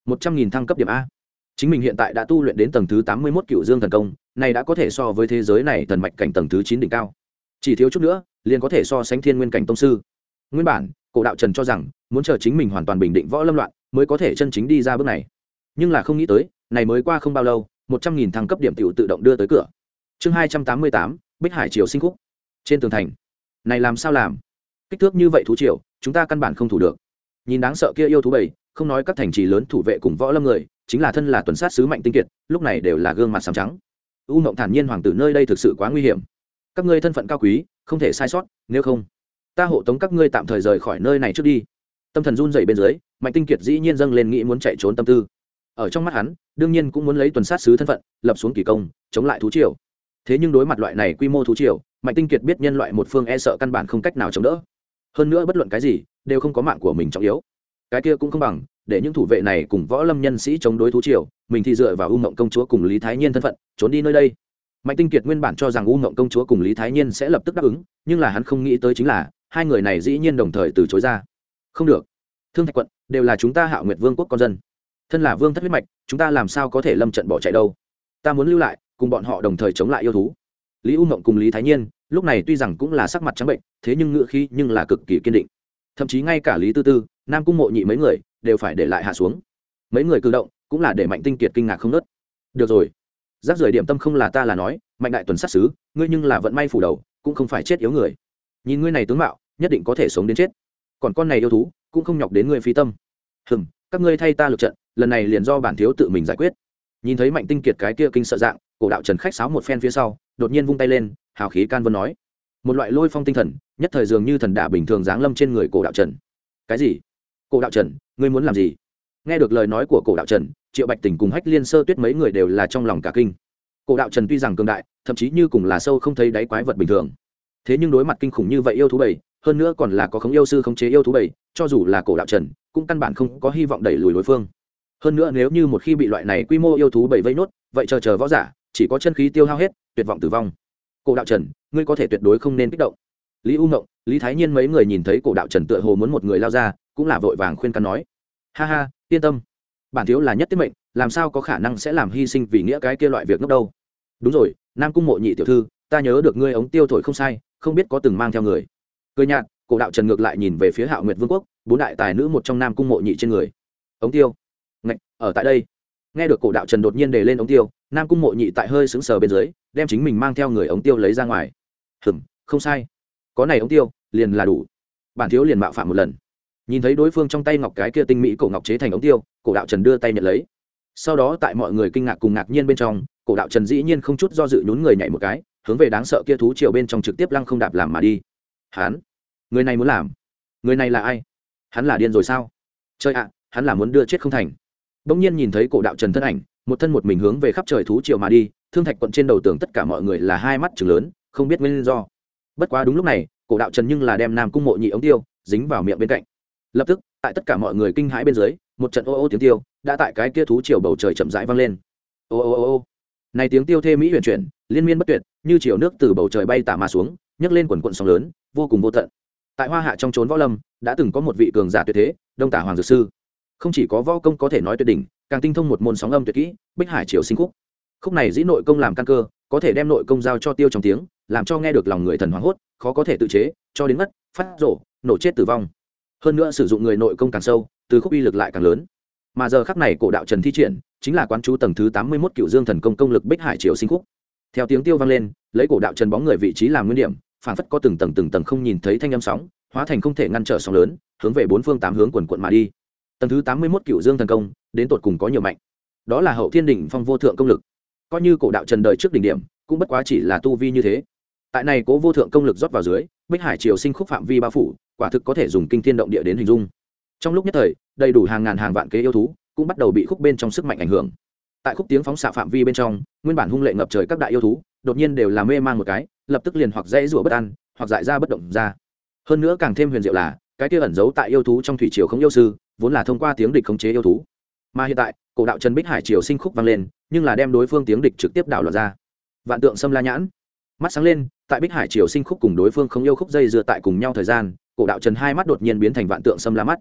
100.000 thăng cấp điểm a. Chính mình hiện tại đã tu luyện đến tầng thứ 81 Cựu Dương thần công, này đã có thể so với thế giới này thần mạch cảnh tầng thứ 9 đỉnh cao. Chỉ thiếu chút nữa, liền có thể so sánh Thiên Nguyên cảnh tông sư. Nguyên bản, Cổ Đạo Trần cho rằng, muốn chờ chính mình hoàn toàn bình định võ lâm loạn, mới có thể chân chính đi ra bước này. Nhưng là không nghĩ tới, này mới qua không bao lâu, 100.000 thăng cấp điểm tiểu tự động đưa tới cửa. Chương 288, Bích Hải Triều sinh khúc. Trên tường thành. Này làm sao làm? Kích thước như vậy thú triều, chúng ta căn bản không thủ được. Nhìn đáng sợ kia yêu thú bầy, không nói các thành trì lớn thủ vệ cùng võ lâm người, chính là thân là tuần sát sứ Mạnh Tinh Kiệt, lúc này đều là gương mặt sám trắng. U Mộng thản nhiên hoàng tử nơi đây thực sự quá nguy hiểm. Các ngươi thân phận cao quý, không thể sai sót, nếu không, ta hộ tống các ngươi tạm thời rời khỏi nơi này trước đi. Tâm thần run rẩy bên dưới, Mạnh Tinh Kiệt dĩ nhiên dâng lên nghĩ muốn chạy trốn tâm tư. Ở trong mắt hắn, đương nhiên cũng muốn lấy tuần sát sứ thân phận, lập xuống kỳ công, chống lại thú triều. Thế nhưng đối mặt loại này quy mô thú triều, Mạnh Tinh Kiệt biết nhân loại một phương e sợ căn bản không cách nào chống đỡ. Hơn nữa bất luận cái gì, đều không có mạng của mình trọng yếu. Cái kia cũng không bằng để những thủ vệ này cùng võ lâm nhân sĩ chống đối thú triều, mình thì dựa vào U Mộng công chúa cùng Lý Thái Nhiên thân phận, trốn đi nơi đây. Mạnh Tinh Kiệt nguyên bản cho rằng U Mộng công chúa cùng Lý Thái Nhiên sẽ lập tức đáp ứng, nhưng là hắn không nghĩ tới chính là hai người này dĩ nhiên đồng thời từ chối ra. Không được, Thương Thạch quận đều là chúng ta Hạo Nguyệt Vương quốc con dân, thân là vương thất huyết mạch, chúng ta làm sao có thể lâm trận bỏ chạy đâu? Ta muốn lưu lại, cùng bọn họ đồng thời chống lại yêu thú. Lý U Mộng cùng Lý Thái Nhiên lúc này tuy rằng cũng là sắc mặt trắng bệnh, thế nhưng ngựa khí nhưng là cực kỳ kiên định. Thậm chí ngay cả Lý Tư Tư, Nam Cung Mộ Nhị mấy người đều phải để lại hạ xuống. Mấy người cử động cũng là để Mạnh Tinh Kiệt kinh ngạc không nớt. Được rồi, rác rưởi điểm tâm không là ta là nói, Mạnh đại tuần sát sứ, ngươi nhưng là vận may phủ đầu, cũng không phải chết yếu người. Nhìn ngươi này tướng mạo, nhất định có thể sống đến chết. Còn con này yêu thú, cũng không nhọc đến ngươi phí tâm. Các ngươi thay ta lực trận, lần này liền do bản thiếu tự mình giải quyết. Nhìn thấy Mạnh Tinh Kiệt cái kia kinh sợ dạng, Cổ Đạo Trần khách sáo một phen phía sau, đột nhiên vung tay lên, hào khí can vân nói, một loại lôi phong tinh thần, nhất thời dường như thần đả bình thường giáng lâm trên người Cổ Đạo Trần. Cái gì? Cổ Đạo Trần, ngươi muốn làm gì? Nghe được lời nói của Cổ Đạo Trần, Triệu Bạch Tình cùng Hách Liên Sơ Tuyết mấy người đều là trong lòng cả kinh. Cổ Đạo Trần tuy rằng cường đại, thậm chí như cùng là sâu không thấy đáy quái vật bình thường, thế nhưng đối mặt kinh khủng như vậy yêu thú bầy, hơn nữa còn là có khống yêu sư khống chế yêu thú bầy, cho dù là Cổ Đạo Trần cũng căn bản không có hy vọng đẩy lùi đối phương. Hơn nữa nếu như một khi bị loại này quy mô yêu thú bầy vây nốt, vậy chờ võ giả chỉ có chân khí tiêu hao hết, tuyệt vọng tử vong. Cổ Đạo Trần, ngươi có thể tuyệt đối không nên kích động. Lý U Ngộng, Lý Thái Nhiên mấy người nhìn thấy Cổ Đạo Trần tựa hồ muốn một người lao ra, cũng là vội vàng khuyên can nói, ha ha, yên tâm, bản thiếu là nhất tiết mệnh, làm sao có khả năng sẽ làm hy sinh vì nghĩa cái kia loại việc ngốc đâu. Đúng rồi, Nam Cung Mộ Nhị tiểu thư, ta nhớ được ngươi ống tiêu thổi không sai, không biết có từng mang theo người. Cười nhạt, Cổ Đạo Trần ngược lại nhìn về phía Hạo Nguyệt Vương quốc, bốn đại tài nữ một trong Nam Cung Mộ Nhị trên người. Ống tiêu? Ngạch, ở tại đây. Nghe được Cổ Đạo Trần đột nhiên đề lên ống tiêu, Nam Cung Mộ Nhị tại hơi sững sờ bên dưới, đem chính mình mang theo người ống tiêu lấy ra ngoài. Không sai, có này ống tiêu liền là đủ, bản thiếu liền mạo phạm một lần. Nhìn thấy đối phương trong tay ngọc cái kia tinh mỹ cổ ngọc chế thành ống tiêu, Cổ Đạo Trần đưa tay nhận lấy. Sau đó tại mọi người kinh ngạc cùng ngạc nhiên bên trong, Cổ Đạo Trần dĩ nhiên không chút do dự nhún người nhảy một cái, hướng về đáng sợ kia thú triều bên trong trực tiếp lăng không đạp làm mà đi. Hắn, người này muốn làm? Người này là ai? Hắn là điên rồi sao? Trời ạ, hắn là muốn đưa chết không thành. Bỗng nhiên nhìn thấy Cổ Đạo Trần thân ảnh, một thân một mình hướng về khắp trời thú triều mà đi, Thương Thạch quận trên đầu tường tất cả mọi người là hai mắt trừng lớn, không biết nguyên do. Bất quá đúng lúc này, Cổ Đạo Trần nhưng là đem Nam Cung Mộ Nhị ống tiêu dính vào miệng bên cạnh. Lập tức, tại tất cả mọi người kinh hãi bên dưới, một trận ô ô tiếng tiêu đã tại cái kia thú triều bầu trời chậm rãi vang lên. Ô ô ô ô. Này tiếng tiêu thê mỹ huyền chuyển, liên miên bất tuyệt, như triều nước từ bầu trời bay tả mà xuống, nhấc lên quần quần sóng lớn, vô cùng vô tận. Tại Hoa Hạ trong chốn võ lâm, đã từng có một vị cường giả tuyệt thế, Đông Tả Hoàng Dược Sư. Không chỉ có võ công có thể nói tuyệt đỉnh, càng tinh thông một môn sóng âm tuyệt kỹ, Bích Hải Triều sinh khúc. Khúc này dĩ nội công làm căn cơ, có thể đem nội công giao cho tiêu trong tiếng, làm cho nghe được lòng người thần hoảng hốt, khó có thể tự chế, cho đến ngất, phát rổ, nổ chết tử vong. Hơn nữa sử dụng người nội công càng sâu, từ khúc uy lực lại càng lớn. Mà giờ khắc này Cổ Đạo Trần thi triển, chính là quán chú tầng thứ 81 Cựu Dương thần công công lực Bích Hải Triều sinh khúc. Theo tiếng tiêu vang lên, lấy Cổ Đạo Trần bóng người vị trí làm nguyên điểm, phảng phất có từng tầng không nhìn thấy thanh âm sóng, hóa thành không thể ngăn trở sóng lớn, hướng về bốn phương tám hướng quần quần mà đi. Tầng thứ 81 Cựu Dương thần công, đến tột cùng có nhiều mạnh. Đó là hậu thiên đỉnh phong vô thượng công lực. Coi như Cổ Đạo Trần đời trước đỉnh điểm, cũng bất quá chỉ là tu vi như thế. Tại này cố vô thượng công lực rót vào dưới, Bích Hải Triều sinh khúc phạm vi bao phủ, quả thực có thể dùng kinh thiên động địa đến hình dung. Trong lúc nhất thời, đầy đủ hàng ngàn hàng vạn kế yêu thú cũng bắt đầu bị khúc bên trong sức mạnh ảnh hưởng. Tại khúc tiếng phóng xạ phạm vi bên trong, nguyên bản hung lệ ngập trời các đại yêu thú, đột nhiên đều làm mê man một cái, lập tức liền hoặc dãy rủa bất an, hoặc dại ra bất động ra. Hơn nữa càng thêm huyền diệu là, cái kia ẩn giấu tại yêu thú trong thủy triều không yêu sư, vốn là thông qua tiếng địch khống chế yêu thú. Mà hiện tại, Cổ Đạo Trần Bích Hải Triều sinh khúc vang lên, nhưng là đem đối phương tiếng địch trực tiếp đảo loạn ra. Vạn Tượng Sâm La Nhãn, mắt sáng lên, tại Bích Hải Triều sinh khúc cùng đối phương không yêu khúc dây dưa tại cùng nhau thời gian, Cổ Đạo Trần hai mắt đột nhiên biến thành Vạn Tượng Sâm La mắt.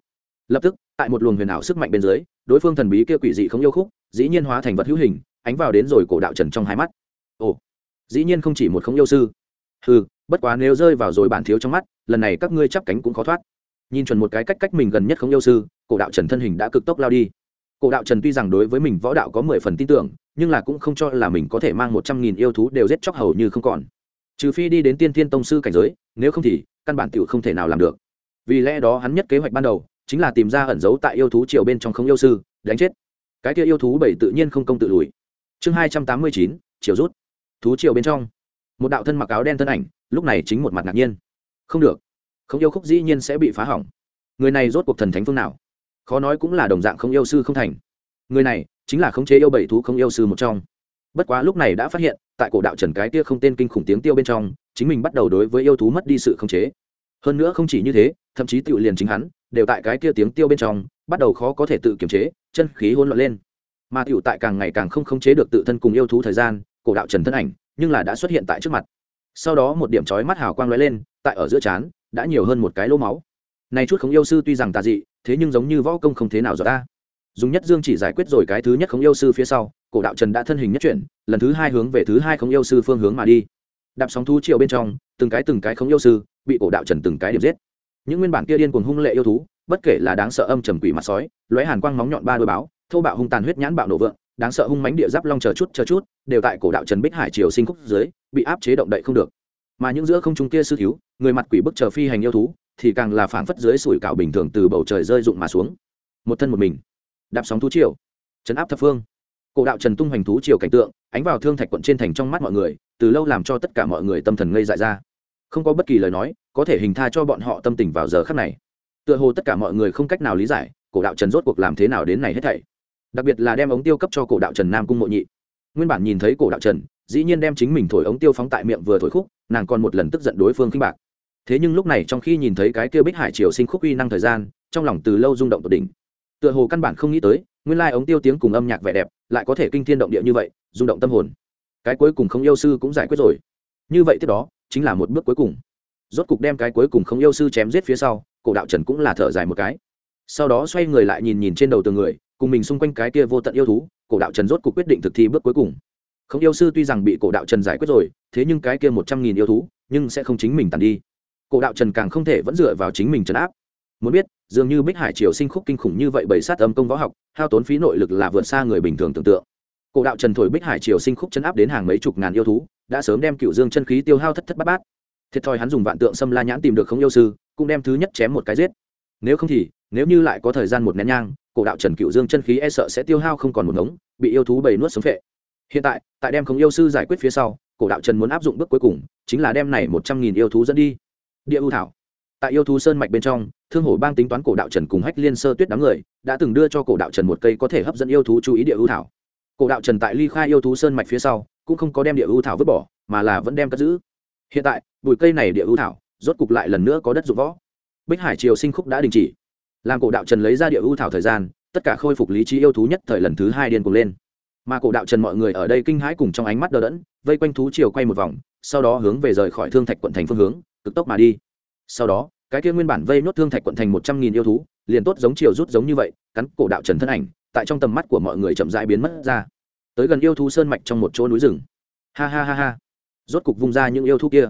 Lập tức tại một luồng huyền ảo sức mạnh bên dưới, đối phương thần bí kia quỷ dị không yêu khúc dĩ nhiên hóa thành vật hữu hình, ánh vào đến rồi cổ đạo trần trong hai mắt. Ồ, dĩ nhiên không chỉ một không yêu sư. Hừ, bất quá nếu rơi vào rồi bản thiếu trong mắt, lần này các ngươi chắp cánh cũng khó thoát. Nhìn chuẩn một cái cách mình gần nhất không yêu sư, cổ đạo trần thân hình đã cực tốc lao đi. Cổ đạo trần tuy rằng đối với mình võ đạo có 10 phần tin tưởng, nhưng là cũng không cho là mình có thể mang 100.000 yêu thú đều giết chóc hầu như không còn. Trừ phi đi đến tiên thiên tông sư cảnh giới, nếu không thì căn bản tiểu không thể nào làm được. Vì lẽ đó hắn nhất kế hoạch ban đầu chính là tìm ra ẩn giấu tại yêu thú triều bên trong không yêu sư, đánh chết cái kia yêu thú bảy tự nhiên không công tự lùi. Chương 289, triều rút. Thú triều bên trong, một đạo thân mặc áo đen thân ảnh, lúc này chính một mặt ngạc nhiên. Không được, không yêu khúc dĩ nhiên sẽ bị phá hỏng. Người này rốt cuộc thần thánh phương nào? Khó nói cũng là đồng dạng không yêu sư không thành. Người này chính là khống chế yêu bảy thú không yêu sư một trong. Bất quá lúc này đã phát hiện, tại cổ đạo trần cái kia không tên kinh khủng tiếng tiêu bên trong, chính mình bắt đầu đối với yêu thú mất đi sự khống chế. Hơn nữa không chỉ như thế, thậm chí tự liền chính hắn đều tại cái kia tiếng tiêu bên trong bắt đầu khó có thể tự kiềm chế, chân khí hỗn loạn lên. Mà tiểu tại càng ngày càng không khống chế được tự thân cùng yêu thú thời gian, cổ đạo trần thân ảnh nhưng là đã xuất hiện tại trước mặt. Sau đó một điểm chói mắt hào quang lóe lên, tại ở giữa trán đã nhiều hơn một cái lỗ máu. Này chút không yêu sư tuy rằng tà dị, thế nhưng giống như võ công không thế nào rõ ta. Dùng nhất dương chỉ giải quyết rồi cái thứ nhất không yêu sư phía sau, cổ đạo trần đã thân hình nhất chuyển, lần thứ hai hướng về thứ hai không yêu sư phương hướng mà đi. Đạp sóng thú triều bên trong, từng cái không yêu sư bị cổ đạo trần từng cái điểm giết. Những nguyên bản kia điên cuồng hung lệ yêu thú, bất kể là đáng sợ âm trầm quỷ mặt sói, lóe hàn quang móng nhọn ba đôi báo, thô bạo hung tàn huyết nhãn bạo nổ vượng, đáng sợ hung mãnh địa giáp long chờ chút, đều tại cổ đạo trần bích hải triều sinh khúc dưới, bị áp chế động đậy không được. Mà những giữa không trung kia sư thiếu, người mặt quỷ bức chờ phi hành yêu thú, thì càng là phảng phất dưới sủi cảo bình thường từ bầu trời rơi rụng mà xuống. Một thân một mình, đạp sóng thú triều, trấn áp thập phương. Cổ đạo trần tung hoành thú triều cảnh tượng, ánh vào thương thạch quận trên thành trong mắt mọi người, từ lâu làm cho tất cả mọi người tâm thần ngây dại ra. Không có bất kỳ lời nói có thể hình tha cho bọn họ tâm tình vào giờ khắc này. Tựa hồ tất cả mọi người không cách nào lý giải, cổ đạo trần rốt cuộc làm thế nào đến này hết thảy. Đặc biệt là đem ống tiêu cấp cho cổ đạo trần Nam Cung Mộ Nhị. Nguyên bản nhìn thấy cổ đạo trần, dĩ nhiên đem chính mình thổi ống tiêu phóng tại miệng vừa thổi khúc, nàng còn một lần tức giận đối phương khinh bạc. Thế nhưng lúc này trong khi nhìn thấy cái kia bích hải triều sinh khúc uy năng thời gian, trong lòng từ lâu rung động tột đỉnh. Tựa hồ căn bản không nghĩ tới, nguyên lai ống tiêu tiếng cùng âm nhạc vẻ đẹp, lại có thể kinh thiên động địa như vậy, rung động tâm hồn. Cái cuối cùng không yêu sư cũng giải quyết rồi. Như vậy tiếp đó, chính là một bước cuối cùng. Rốt cục đem cái cuối cùng không yêu sư chém giết phía sau, cổ đạo trần cũng là thở dài một cái. Sau đó xoay người lại nhìn trên đầu tường người, cùng mình xung quanh cái kia vô tận yêu thú, cổ đạo trần rốt cục quyết định thực thi bước cuối cùng. Không yêu sư tuy rằng bị cổ đạo trần giải quyết rồi, thế nhưng cái kia 100.000 yêu thú, nhưng sẽ không chính mình tàn đi. Cổ đạo trần càng không thể vẫn dựa vào chính mình trấn áp. Muốn biết, dường như bích hải triều sinh khúc kinh khủng như vậy bởi sát âm công võ học, hao tốn phí nội lực là vượt xa người bình thường tưởng tượng. Cổ đạo trần thổi bích hải triều sinh khúc chấn áp đến hàng mấy chục ngàn yêu thú, đã sớm đem cựu dương chân khí tiêu hao thất thất bát bát. Thiệt thòi hắn dùng vạn tượng xâm la nhãn tìm được không yêu sư, cũng đem thứ nhất chém một cái giết. Nếu không thì, nếu như lại có thời gian một nén nhang, cổ đạo trần cựu dương chân khí e sợ sẽ tiêu hao không còn một ngống, bị yêu thú bầy nuốt sống phệ. Hiện tại, tại đem không yêu sư giải quyết phía sau, cổ đạo trần muốn áp dụng bước cuối cùng, chính là đem này 100.000 yêu thú dẫn đi. Địa ưu thảo. Tại yêu thú sơn mạch bên trong, Thương Hổ Bang tính toán cổ đạo trần cùng Hách Liên Sơ Tuyết đám người, đã từng đưa cho cổ đạo trần một cây có thể hấp dẫn yêu thú chú ý địa ưu thảo. Cổ đạo trần tại ly khai yêu thú sơn mạch phía sau, cũng không có đem địa ưu thảo vứt bỏ, mà là vẫn đem cất giữ. Hiện tại, bụi cây này địa ưu thảo, rốt cục lại lần nữa có đất dụng võ. Bích hải triều sinh khúc đã đình chỉ. Làm cổ đạo trần lấy ra địa ưu thảo thời gian, tất cả khôi phục lý trí yêu thú nhất thời lần thứ hai điên cuồng lên. Mà cổ đạo trần mọi người ở đây kinh hãi cùng trong ánh mắt đờ đẫn, vây quanh thú triều quay một vòng, sau đó hướng về rời khỏi Thương Thạch quận thành phương hướng, cực tốc mà đi. Sau đó, cái kia nguyên bản vây nốt Thương Thạch quận thành 100.000 yêu thú, liền tốt giống triều rút giống như vậy, cắn cổ đạo trần thân ảnh, tại trong tầm mắt của mọi người chậm rãi biến mất ra. Tới gần yêu thú sơn mạch trong một chỗ núi rừng. Ha ha ha ha. Rốt cục vung ra những yêu thú kia.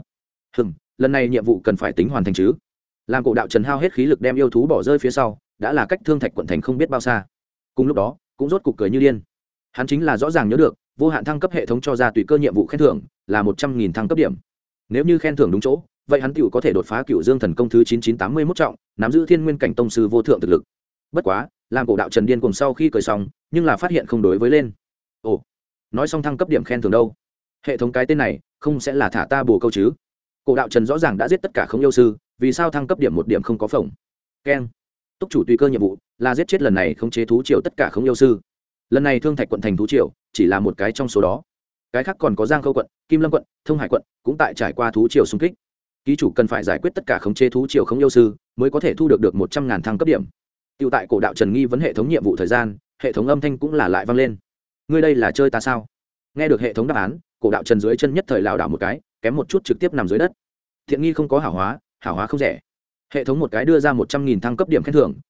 Lần này nhiệm vụ cần phải tính hoàn thành chứ. Làm cổ đạo trần hao hết khí lực đem yêu thú bỏ rơi phía sau, đã là cách Thương Thạch quận thành không biết bao xa. Cùng lúc đó, cũng rốt cục cười như điên. Hắn chính là rõ ràng nhớ được, vô hạn thăng cấp hệ thống cho ra tùy cơ nhiệm vụ khen thưởng là 100.000 thăng cấp điểm. Nếu như khen thưởng đúng chỗ, vậy hắn tựu có thể đột phá Cửu Dương thần công thứ 9981 trọng, nắm giữ Thiên Nguyên cảnh tông sư vô thượng thực lực. Bất quá, làm cổ đạo trần điên cùng sau khi cười xong, nhưng là phát hiện không đối với lên. Ồ, nói xong thăng cấp điểm khen thưởng đâu? Hệ thống cái tên này, không sẽ là thả ta bồ câu chứ? Cổ đạo trần rõ ràng đã giết tất cả không yêu sư, vì sao thăng cấp điểm một điểm không có phổng? Keng. Túc chủ tùy cơ nhiệm vụ là giết chết lần này khống chế thú triều tất cả không yêu sư. Lần này Thương Thạch quận thành thú triều chỉ là một cái trong số đó, cái khác còn có Giang Khâu quận, Kim Lâm quận, Thông Hải quận cũng tại trải qua thú triều xung kích. Ký chủ cần phải giải quyết tất cả khống chế thú triều không yêu sư mới có thể thu được 100.000 thăng cấp điểm. Tiêu tại cổ đạo trần nghi vấn hệ thống nhiệm vụ thời gian, hệ thống âm thanh cũng là lại vang lên. Ngươi đây là chơi ta sao? Nghe được hệ thống đáp án, cổ đạo trần dưới chân nhất thời lảo đảo một cái, kém một chút trực tiếp nằm dưới đất. Thiện nghi không có hảo hóa không rẻ. Hệ thống một cái đưa ra 100.000 thăng cấp điểm khen thưởng,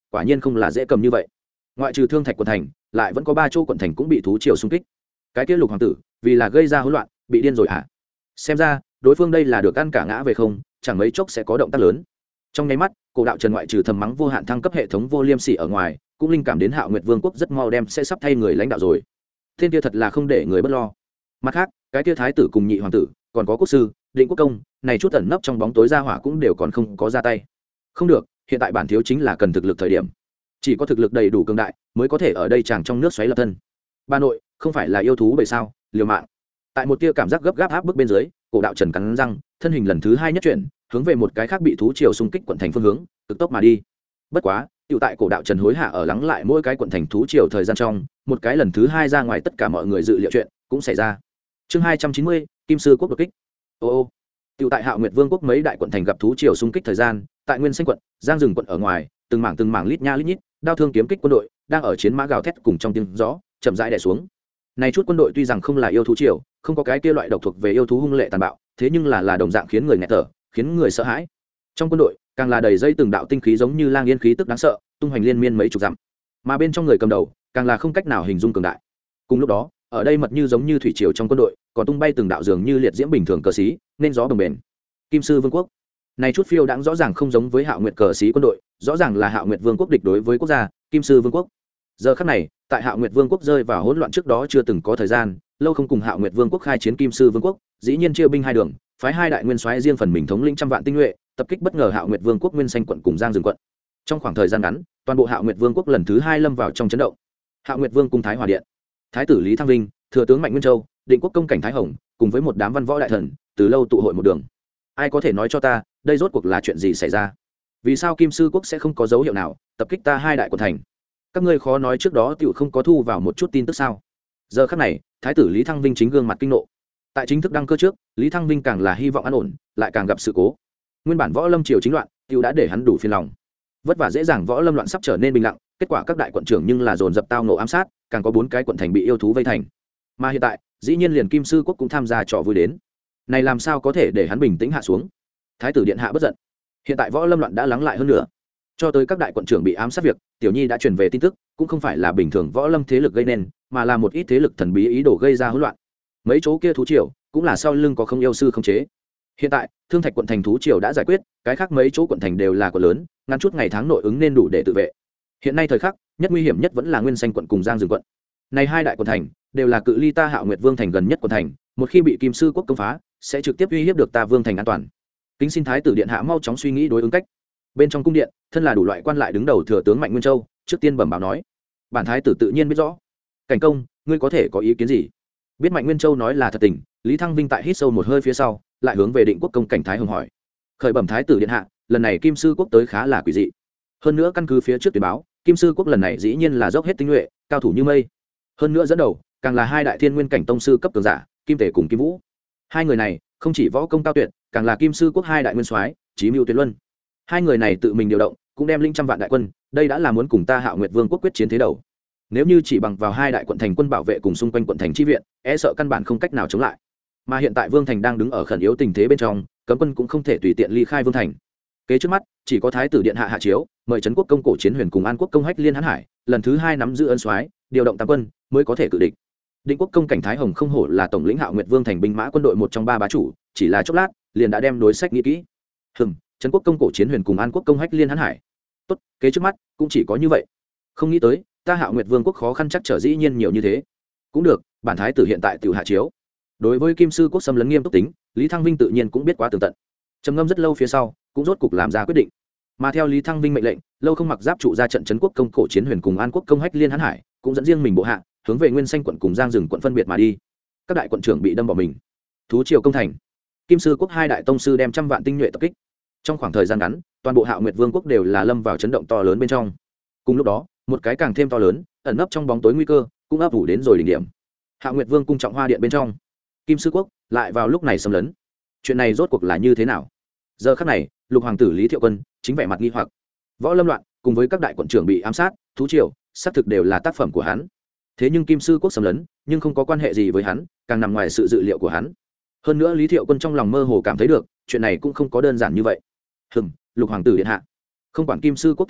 quả nhiên không là dễ cầm như vậy. Ngoại trừ Thương Thạch quận thành, lại vẫn có 3 chỗ quận thành cũng bị thú triều xung kích. Cái kia Lục hoàng tử, vì là gây ra hỗn loạn, bị điên rồi hả? Xem ra, đối phương đây là được ăn cả ngã về không, chẳng mấy chốc sẽ có động tác lớn. Trong nháy mắt, Cổ Đạo Trần ngoại trừ thầm mắng vô hạn thăng cấp hệ thống vô liêm sỉ ở ngoài, cũng linh cảm đến Hạo Nguyệt Vương quốc rất mau đem sẽ sắp thay người lãnh đạo rồi. Thiên kia thật là không để người bất lo. Mặt khác, cái kia thái tử cùng nhị hoàng tử, còn có quốc sư, Định Quốc công, này chút ẩn nấp trong bóng tối ra hỏa cũng đều còn không có ra tay. Không được, hiện tại bản thiếu chính là cần thực lực thời điểm. Chỉ có thực lực đầy đủ cường đại, mới có thể ở đây chàng trong nước xoáy lập thân. Ba nội, không phải là yêu thú bởi sao, liều mạng. Tại một tia cảm giác gấp gáp áp bức bên dưới, Cổ Đạo Trần cắn răng, thân hình lần thứ 2 nhất chuyển, hướng về một cái khác bị thú triều xung kích quận thành phương hướng, cực tốc mà đi. Bất quá, tiểu tại Cổ Đạo Trần hối hả ở lắng lại mỗi cái quận thành thú triều thời gian trong, một cái lần thứ 2 ra ngoài tất cả mọi người dự liệu chuyện cũng xảy ra. Chương 290, Kim sư quốc đột kích. Ô, tiểu tại Hạo Nguyệt Vương quốc mấy đại quận thành gặp thú triều xung kích thời gian, tại Nguyên Xanh quận, Giang Rừng quận ở ngoài, từng mảng lít nha lít nhít, đao thương kiếm kích quân đội đang ở chiến mã gào thét cùng trong tiếng gió, chậm rãi đè xuống. Này chút quân đội tuy rằng không là yêu thú triều, không có cái kia loại độc thuộc về yêu thú hung lệ tàn bạo, thế nhưng là đồng dạng khiến người nghẹt thở, khiến người sợ hãi. Trong quân đội, càng là đầy dây từng đạo tinh khí giống như lang yên khí tức đáng sợ, tung hoành liên miên mấy chục dặm. Mà bên trong người cầm đầu, càng là không cách nào hình dung cường đại. Cùng lúc đó, ở đây mật như giống như thủy triều trong quân đội, còn tung bay từng đạo dường như liệt diễm bình thường cờ xí, nên gió đồng bền. Kim sư vương quốc. Này chút phiêu đãng rõ ràng không giống với Hạo Nguyệt cờ xí quân đội, rõ ràng là Hạo Nguyệt Vương quốc địch đối với quốc gia Kim sư vương quốc. Giờ khắc này, tại Hạo Nguyệt Vương quốc rơi vào hỗn loạn trước đó chưa từng có thời gian, lâu không cùng Hạo Nguyệt Vương quốc khai chiến Kim sư vương quốc, dĩ nhiên chia binh hai đường, phái hai đại nguyên soái riêng phần mình thống lĩnh trăm vạn tinh nhuệ, tập kích bất ngờ Hạo Nguyệt Vương quốc Nguyên Xanh quận cùng Giang Rừng quận. Trong khoảng thời gian ngắn, toàn bộ Hạo Nguyệt Vương quốc lần thứ 2 lâm vào trong chấn động. Hạo Nguyệt Vương cung Thái Hòa điện, Thái tử Lý Thăng Vinh, thừa tướng Mạnh Nguyên Châu, Định Quốc công Cảnh Thái Hồng, cùng với một đám văn võ đại thần, từ lâu tụ hội một đường. Ai có thể nói cho ta, đây rốt cuộc là chuyện gì xảy ra? Vì sao Kim sư quốc sẽ không có dấu hiệu nào tập kích ta hai đại quận thành? Các ngươi khó nói trước đó tiểu không có thu vào một chút tin tức sao? Giờ khắc này, Thái tử Lý Thăng Vinh chính gương mặt kinh nộ. Tại chính thức đăng cơ trước, Lý Thăng Vinh càng là hy vọng an ổn, lại càng gặp sự cố. Nguyên bản võ lâm triều chính loạn, tiểu đã để hắn đủ phiền lòng. Vất vả dễ dàng võ lâm loạn sắp trở nên bình lặng, kết quả các đại quận trưởng nhưng là dồn dập tao nộ ám sát, càng có 4 cái quận thành bị yêu thú vây thành. Mà hiện tại, dĩ nhiên liền Kim sư quốc cũng tham gia trò vui đến. Này làm sao có thể để hắn bình tĩnh hạ xuống? Thái tử điện hạ bất giận. Hiện tại võ lâm loạn đã lắng lại hơn nữa. Cho tới các đại quận trưởng bị ám sát việc, tiểu nhi đã truyền về tin tức, cũng không phải là bình thường võ lâm thế lực gây nên, mà là một ít thế lực thần bí ý đồ gây ra hỗn loạn. Mấy chỗ kia thú triều, cũng là sau lưng có không yêu sư không chế. Hiện tại, Thương Thạch quận thành thú triều đã giải quyết, cái khác mấy chỗ quận thành đều là quận lớn, ngắn chút ngày tháng nội ứng nên đủ để tự vệ. Hiện nay thời khắc, nhất nguy hiểm nhất vẫn là Nguyên Xanh quận cùng Giang Rừng quận. Này hai đại quận thành đều là cự ly ta Hạo Nguyệt Vương thành gần nhất quận thành, một khi bị Kim sư quốc công phá, sẽ trực tiếp uy hiếp được ta Vương thành an toàn. Kính xin Thái tử điện hạ mau chóng suy nghĩ đối ứng cách. Bên trong cung điện, thân là đủ loại quan lại đứng đầu thừa tướng Mạnh Nguyên Châu, trước tiên bẩm báo nói: bản thái tử tự nhiên biết rõ. Cảnh công, ngươi có thể có ý kiến gì? Biết Mạnh Nguyên Châu nói là thật tình, Lý Thăng Vinh tại hít sâu một hơi phía sau, lại hướng về Định Quốc công Cảnh Thái Hồng hỏi: khởi bẩm thái tử điện hạ, lần này Kim sư quốc tới khá là quỷ dị. Hơn nữa căn cứ phía trước tuyên báo, Kim sư quốc lần này dĩ nhiên là dốc hết tinh nhuệ, cao thủ như mây. Hơn nữa dẫn đầu, càng là hai đại thiên nguyên cảnh tông sư cấp cường giả, Kim Tề cùng Kim Vũ. Hai người này, không chỉ võ công cao tuyệt, càng là Kim sư quốc hai đại nguyên soái, chí mưu tuyệt luân. Hai người này tự mình điều động, cũng đem linh trăm vạn đại quân, đây đã là muốn cùng ta Hạo Nguyệt Vương quốc quyết chiến thế đầu. Nếu như chỉ bằng vào hai đại quận thành quân bảo vệ cùng xung quanh quận thành chi viện, e sợ căn bản không cách nào chống lại. Mà hiện tại Vương thành đang đứng ở khẩn yếu tình thế bên trong, cấm quân cũng không thể tùy tiện ly khai Vương thành. Kế trước mắt, chỉ có thái tử điện hạ hạ chiếu, mời trấn quốc công Cổ Chiến Huyền cùng An quốc công Hách Liên Hán Hải, lần thứ 2 nắm giữ ân soái, điều động tam quân, mới có thể cự địch. Định Quốc công Cảnh Thái Hồng không hổ là tổng lĩnh Hạo Nguyệt Vương thành binh mã quân đội một trong 3 bá chủ, chỉ là chốc lát, liền đã đem đối sách nghĩ kỹ. Trấn quốc công Cổ Chiến Huyền cùng An quốc công Hách Liên Hán Hải. Tốt, kế trước mắt cũng chỉ có như vậy. Không nghĩ tới, ta Hạo Nguyệt Vương quốc khó khăn chắc trở dĩ nhiên nhiều như thế. Cũng được, bản thái tử hiện tại tiểu hạ chiếu. Đối với Kim sư quốc xâm lấn nghiêm túc tính, Lý Thăng Vinh tự nhiên cũng biết quá tường tận. Trầm ngâm rất lâu phía sau, cũng rốt cục làm ra quyết định. Mà theo Lý Thăng Vinh mệnh lệnh, lâu không mặc giáp trụ ra trận trấn quốc công Cổ Chiến Huyền cùng An quốc công Hách Liên Hán Hải, cũng dẫn riêng mình bộ hạ, hướng về Nguyên Xanh quận cùng Giang Rừng quận phân biệt mà đi. Các đại quận trưởng bị đâm bỏ mình. Thú triều công thành. Kim sư quốc hai đại tông sư đem trăm vạn tinh nhuệ tập kích. Trong khoảng thời gian ngắn, toàn bộ Hạo Nguyệt Vương quốc đều là lâm vào chấn động to lớn bên trong. Cùng lúc đó, một cái càng thêm to lớn, ẩn nấp trong bóng tối nguy cơ, cũng ấp ủ đến rồi đỉnh điểm. Hạo Nguyệt Vương cung trọng hoa điện bên trong, Kim sư quốc lại vào lúc này xâm lấn. Chuyện này rốt cuộc là như thế nào? Giờ khắc này, Lục hoàng tử Lý Thiệu Quân chính vẻ mặt nghi hoặc. Võ lâm loạn, cùng với các đại quận trưởng bị ám sát, thú triều, xác thực đều là tác phẩm của hắn. Thế nhưng Kim sư quốc xâm lấn, nhưng không có quan hệ gì với hắn, càng nằm ngoài sự dự liệu của hắn. Hơn nữa Lý Thiệu Quân trong lòng mơ hồ cảm thấy được, chuyện này cũng không có đơn giản như vậy. Lục hoàng tử điện hạ, không quản Kim sư quốc thế nào,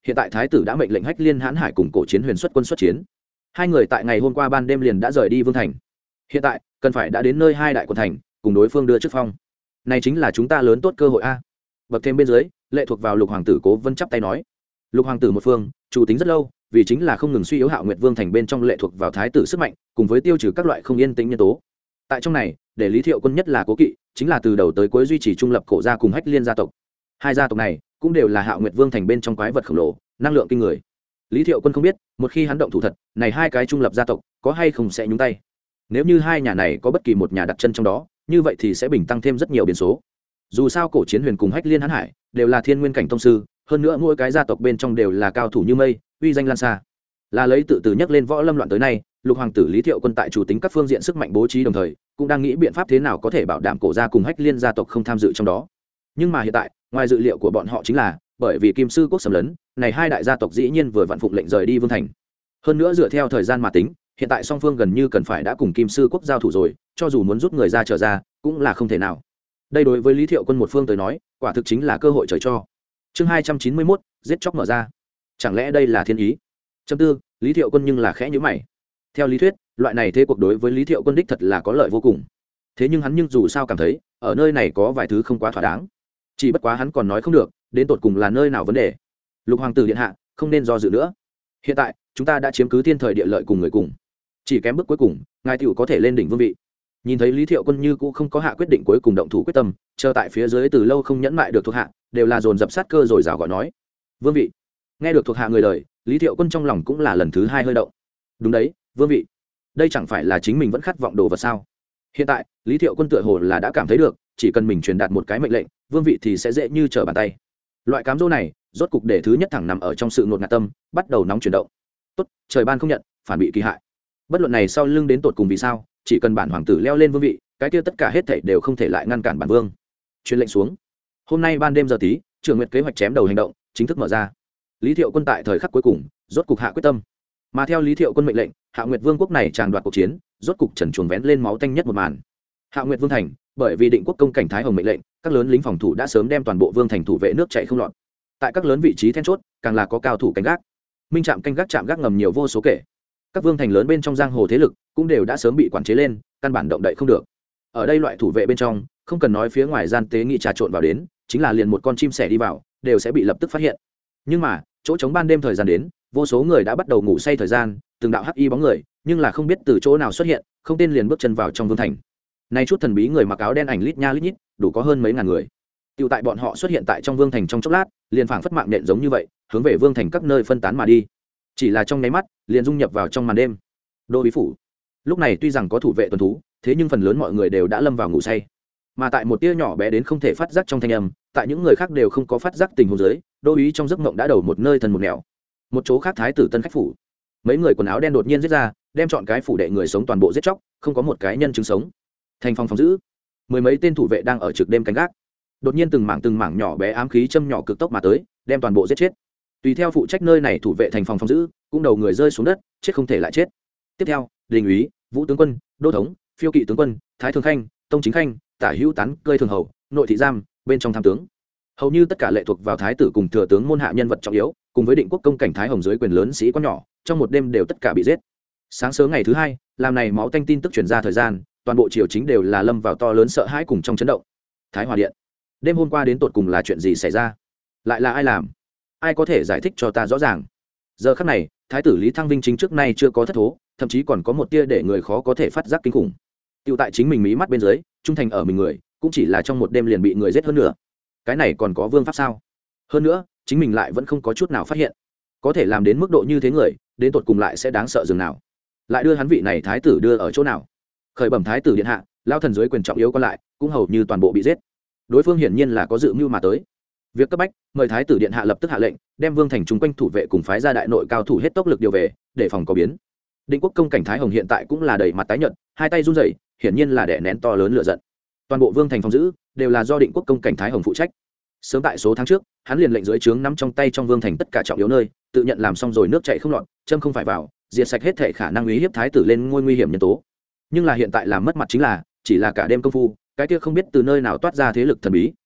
hiện tại thái tử đã mệnh lệnh Hách Liên Hãn Hải cùng Cổ Chiến Huyền xuất quân xuất chiến. Hai người tại ngày hôm qua ban đêm liền đã rời đi vương thành, hiện tại cần phải đã đến nơi hai đại quận thành cùng đối phương đưa trước phong. Này chính là chúng ta lớn tốt cơ hội a. Bậc thêm bên dưới, lệ thuộc vào Lục hoàng tử Cố Vân chắp tay nói. Lục hoàng tử một phương chủ tính rất lâu, vì chính là không ngừng suy yếu Hạo Nguyệt vương thành bên trong lệ thuộc vào thái tử sức mạnh, cùng với tiêu trừ các loại không yên tĩnh nhân tố. Tại trong này, để Lý Thiệu Quân nhất là cố kỵ, chính là từ đầu tới cuối duy trì trung lập Cổ gia cùng Hách Liên gia tộc. Hai gia tộc này cũng đều là Hạo Nguyệt vương thành bên trong quái vật khổng lồ, năng lượng kinh người. Lý Thiệu Quân không biết, một khi hắn động thủ thật, này hai cái trung lập gia tộc có hay không sẽ nhúng tay. Nếu như hai nhà này có bất kỳ một nhà đặt chân trong đó, như vậy thì sẽ bình tăng thêm rất nhiều biến số. Dù sao Cổ Chiến Huyền cùng Hách Liên Hãn Hải đều là thiên nguyên cảnh tông sư, hơn nữa mỗi cái gia tộc bên trong đều là cao thủ như mây, uy danh lan xa. Là lấy tự từ nhắc lên võ lâm loạn tới nay, Lục hoàng tử Lý Thiệu Quân tại chủ tính các phương diện sức mạnh bố trí đồng thời, cũng đang nghĩ biện pháp thế nào có thể bảo đảm Cổ gia cùng Hách Liên gia tộc không tham dự trong đó. Nhưng mà hiện tại, ngoài dự liệu của bọn họ chính là, bởi vì Kim Sư quốc xâm lấn, này hai đại gia tộc dĩ nhiên vừa vặn phụng lệnh rời đi vương thành. Hơn nữa dựa theo thời gian mà tính, hiện tại song phương gần như cần phải đã cùng Kim Sư quốc giao thủ rồi, cho dù muốn rút người ra trở ra, cũng là không thể nào. Đây đối với Lý Thiệu Quân một phương tới nói, quả thực chính là cơ hội trời cho. Chương 291, giết chóc mở ra. Chẳng lẽ đây là thiên ý? Chấm tư, Lý Thiệu Quân nhưng là khẽ nhíu mày. Theo lý thuyết, loại này thế cuộc đối với Lý Thiệu Quân đích thật là có lợi vô cùng. Thế nhưng hắn dù sao cảm thấy, ở nơi này có vài thứ không quá thỏa đáng. Chỉ bất quá hắn còn nói không được, đến tột cùng là nơi nào vấn đề. Lục hoàng tử điện hạ, không nên do dự nữa. Hiện tại, chúng ta đã chiếm cứ thiên thời địa lợi cùng người cùng, chỉ kém bước cuối cùng, ngài tiểu có thể lên đỉnh vương vị. Nhìn thấy Lý Thiệu Quân như cũ không có hạ quyết định cuối cùng động thủ quyết tâm, chờ tại phía dưới từ lâu không nhẫn mại được thuộc hạ, đều là dồn dập sát cơ rồi rào gọi nói: "Vương vị." Nghe được thuộc hạ người lời, Lý Thiệu Quân trong lòng cũng là lần thứ hai hơi động. Đúng đấy, vương vị. Đây chẳng phải là chính mình vẫn khát vọng đồ vật sao? Hiện tại, Lý Thiệu Quân tựa hồ là đã cảm thấy được, chỉ cần mình truyền đạt một cái mệnh lệnh, vương vị thì sẽ dễ như trở bàn tay. Loại cám dỗ này, rốt cục để thứ nhất thẳng nằm ở trong sự ngột ngạt tâm, bắt đầu nóng chuyển động. Tốt, trời ban không nhận, phản bị kỳ hại. Bất luận này sau lưng đến tột cùng vì sao, chỉ cần bản hoàng tử leo lên vương vị, cái kia tất cả hết thảy đều không thể lại ngăn cản bản vương. Truyền lệnh xuống. Hôm nay ban đêm giờ tí, Trường Nguyệt kế hoạch chém đầu hành động chính thức mở ra. Lý Thiệu Quân tại thời khắc cuối cùng, rốt cục hạ quyết tâm. Mà theo Lý Thiệu Quân mệnh lệnh, Hạo Nguyệt Vương quốc này tràn đoạt cuộc chiến, rốt cục trần truồng vén lên máu tanh nhất một màn. Hạo Nguyệt Vương thành, bởi vì Định Quốc công cảnh Thái Hồng mệnh lệnh, các lớn lính phòng thủ đã sớm đem toàn bộ vương thành thủ vệ nước chảy không lọt. Tại các lớn vị trí then chốt, càng là có cao thủ canh gác. Minh trạm canh gác trạm gác ngầm nhiều vô số kể. Các vương thành lớn bên trong giang hồ thế lực cũng đều đã sớm bị quản chế lên, căn bản động đậy không được. Ở đây loại thủ vệ bên trong, không cần nói phía ngoài gian tế nghị trà trộn vào đến, chính là liền một con chim sẻ đi vào, đều sẽ bị lập tức phát hiện. Nhưng mà, chỗ trống ban đêm thời gian đến, vô số người đã bắt đầu ngủ say thời gian, từng đạo hắc y bóng người, nhưng là không biết từ chỗ nào xuất hiện, không tên liền bước chân vào trong vương thành. Nay chút thần bí người mặc áo đen ảnh lít nha lít nhít, đủ có hơn mấy ngàn người. Tiêu tại bọn họ xuất hiện tại trong vương thành trong chốc lát, liền phảng phất mạng nện giống như vậy, hướng về vương thành các nơi phân tán mà đi. Chỉ là trong nháy mắt, liền dung nhập vào trong màn đêm. Đô bí phủ. Lúc này tuy rằng có thủ vệ tuần thú, thế nhưng phần lớn mọi người đều đã lâm vào ngủ say. Mà tại một tia nhỏ bé đến không thể phát giác trong thanh âm, tại những người khác đều không có phát giác tình huống dưới, đô úy trong giấc mộng đã đầu một nơi thần một nẻo. Một chỗ khác thái tử tân khách phủ. Mấy người quần áo đen đột nhiên giết ra, đem chọn cái phủ đệ người sống toàn bộ giết chóc, không có một cái nhân chứng sống. Thành phòng phòng giữ, mười mấy tên thủ vệ đang ở trực đêm canh gác. Đột nhiên từng mảng nhỏ bé ám khí châm nhỏ cực tốc mà tới, đem toàn bộ giết chết. Tùy theo phụ trách nơi này thủ vệ thành phòng phòng giữ, cũng đầu người rơi xuống đất, chết không thể lại chết. Tiếp theo, đình úy, vũ tướng quân, đô thống, phiêu kỵ tướng quân, thái thường khanh, tông chính khanh, tả hữu tán cơi thường hầu, nội thị giam, bên trong tham tướng, hầu như tất cả lệ thuộc vào thái tử cùng thừa tướng môn hạ nhân vật trọng yếu, cùng với Định Quốc công cảnh Thái Hồng dưới quyền lớn sĩ quan nhỏ, trong một đêm đều tất cả bị giết. Sáng sớm ngày thứ hai, làm này máu tanh tin tức truyền ra thời gian, toàn bộ triều chính đều là lâm vào to lớn sợ hãi cùng trong chấn động. Thái Hòa điện, đêm hôm qua đến tột cùng là chuyện gì xảy ra? Lại là ai làm? Ai có thể giải thích cho ta rõ ràng? Giờ khắc này, thái tử Lý Thăng Vinh chính trước nay chưa có thất thố, thậm chí còn có một tia để người khó có thể phát giác kinh khủng. Tiêu tại chính mình mí mắt bên dưới, trung thành ở mình người, cũng chỉ là trong một đêm liền bị người giết hơn nữa. Cái này còn có vương pháp sao? Hơn nữa, chính mình lại vẫn không có chút nào phát hiện. Có thể làm đến mức độ như thế người, đến tột cùng lại sẽ đáng sợ dường nào? Lại đưa hắn vị này thái tử đưa ở chỗ nào? Khởi bẩm thái tử điện hạ, lao thần dưới quyền trọng yếu còn lại, cũng hầu như toàn bộ bị giết. Đối phương hiển nhiên là có dự mưu mà tới. Việc cấp bách, mời thái tử điện hạ lập tức hạ lệnh, đem vương thành chung quanh thủ vệ cùng phái ra đại nội cao thủ hết tốc lực điều về, để phòng có biến. Định Quốc công cảnh Thái Hồng hiện tại cũng là đầy mặt tái nhợt, hai tay run rẩy, hiển nhiên là đè nén to lớn lửa giận. Toàn bộ vương thành phòng giữ đều là do Định Quốc công cảnh Thái Hồng phụ trách. Sớm tại số tháng trước, hắn liền lệnh dưới trướng nắm trong tay trong vương thành tất cả trọng yếu nơi, tự nhận làm xong rồi nước chảy không lọt, châm không phải vào, diệt sạch hết thể khả năng uy hiếp thái tử lên ngôi nguy hiểm nhân tố. Nhưng là hiện tại làm mất mặt chính là, chỉ là cả đêm công phu, cái kia không biết từ nơi nào toát ra thế lực thần bí,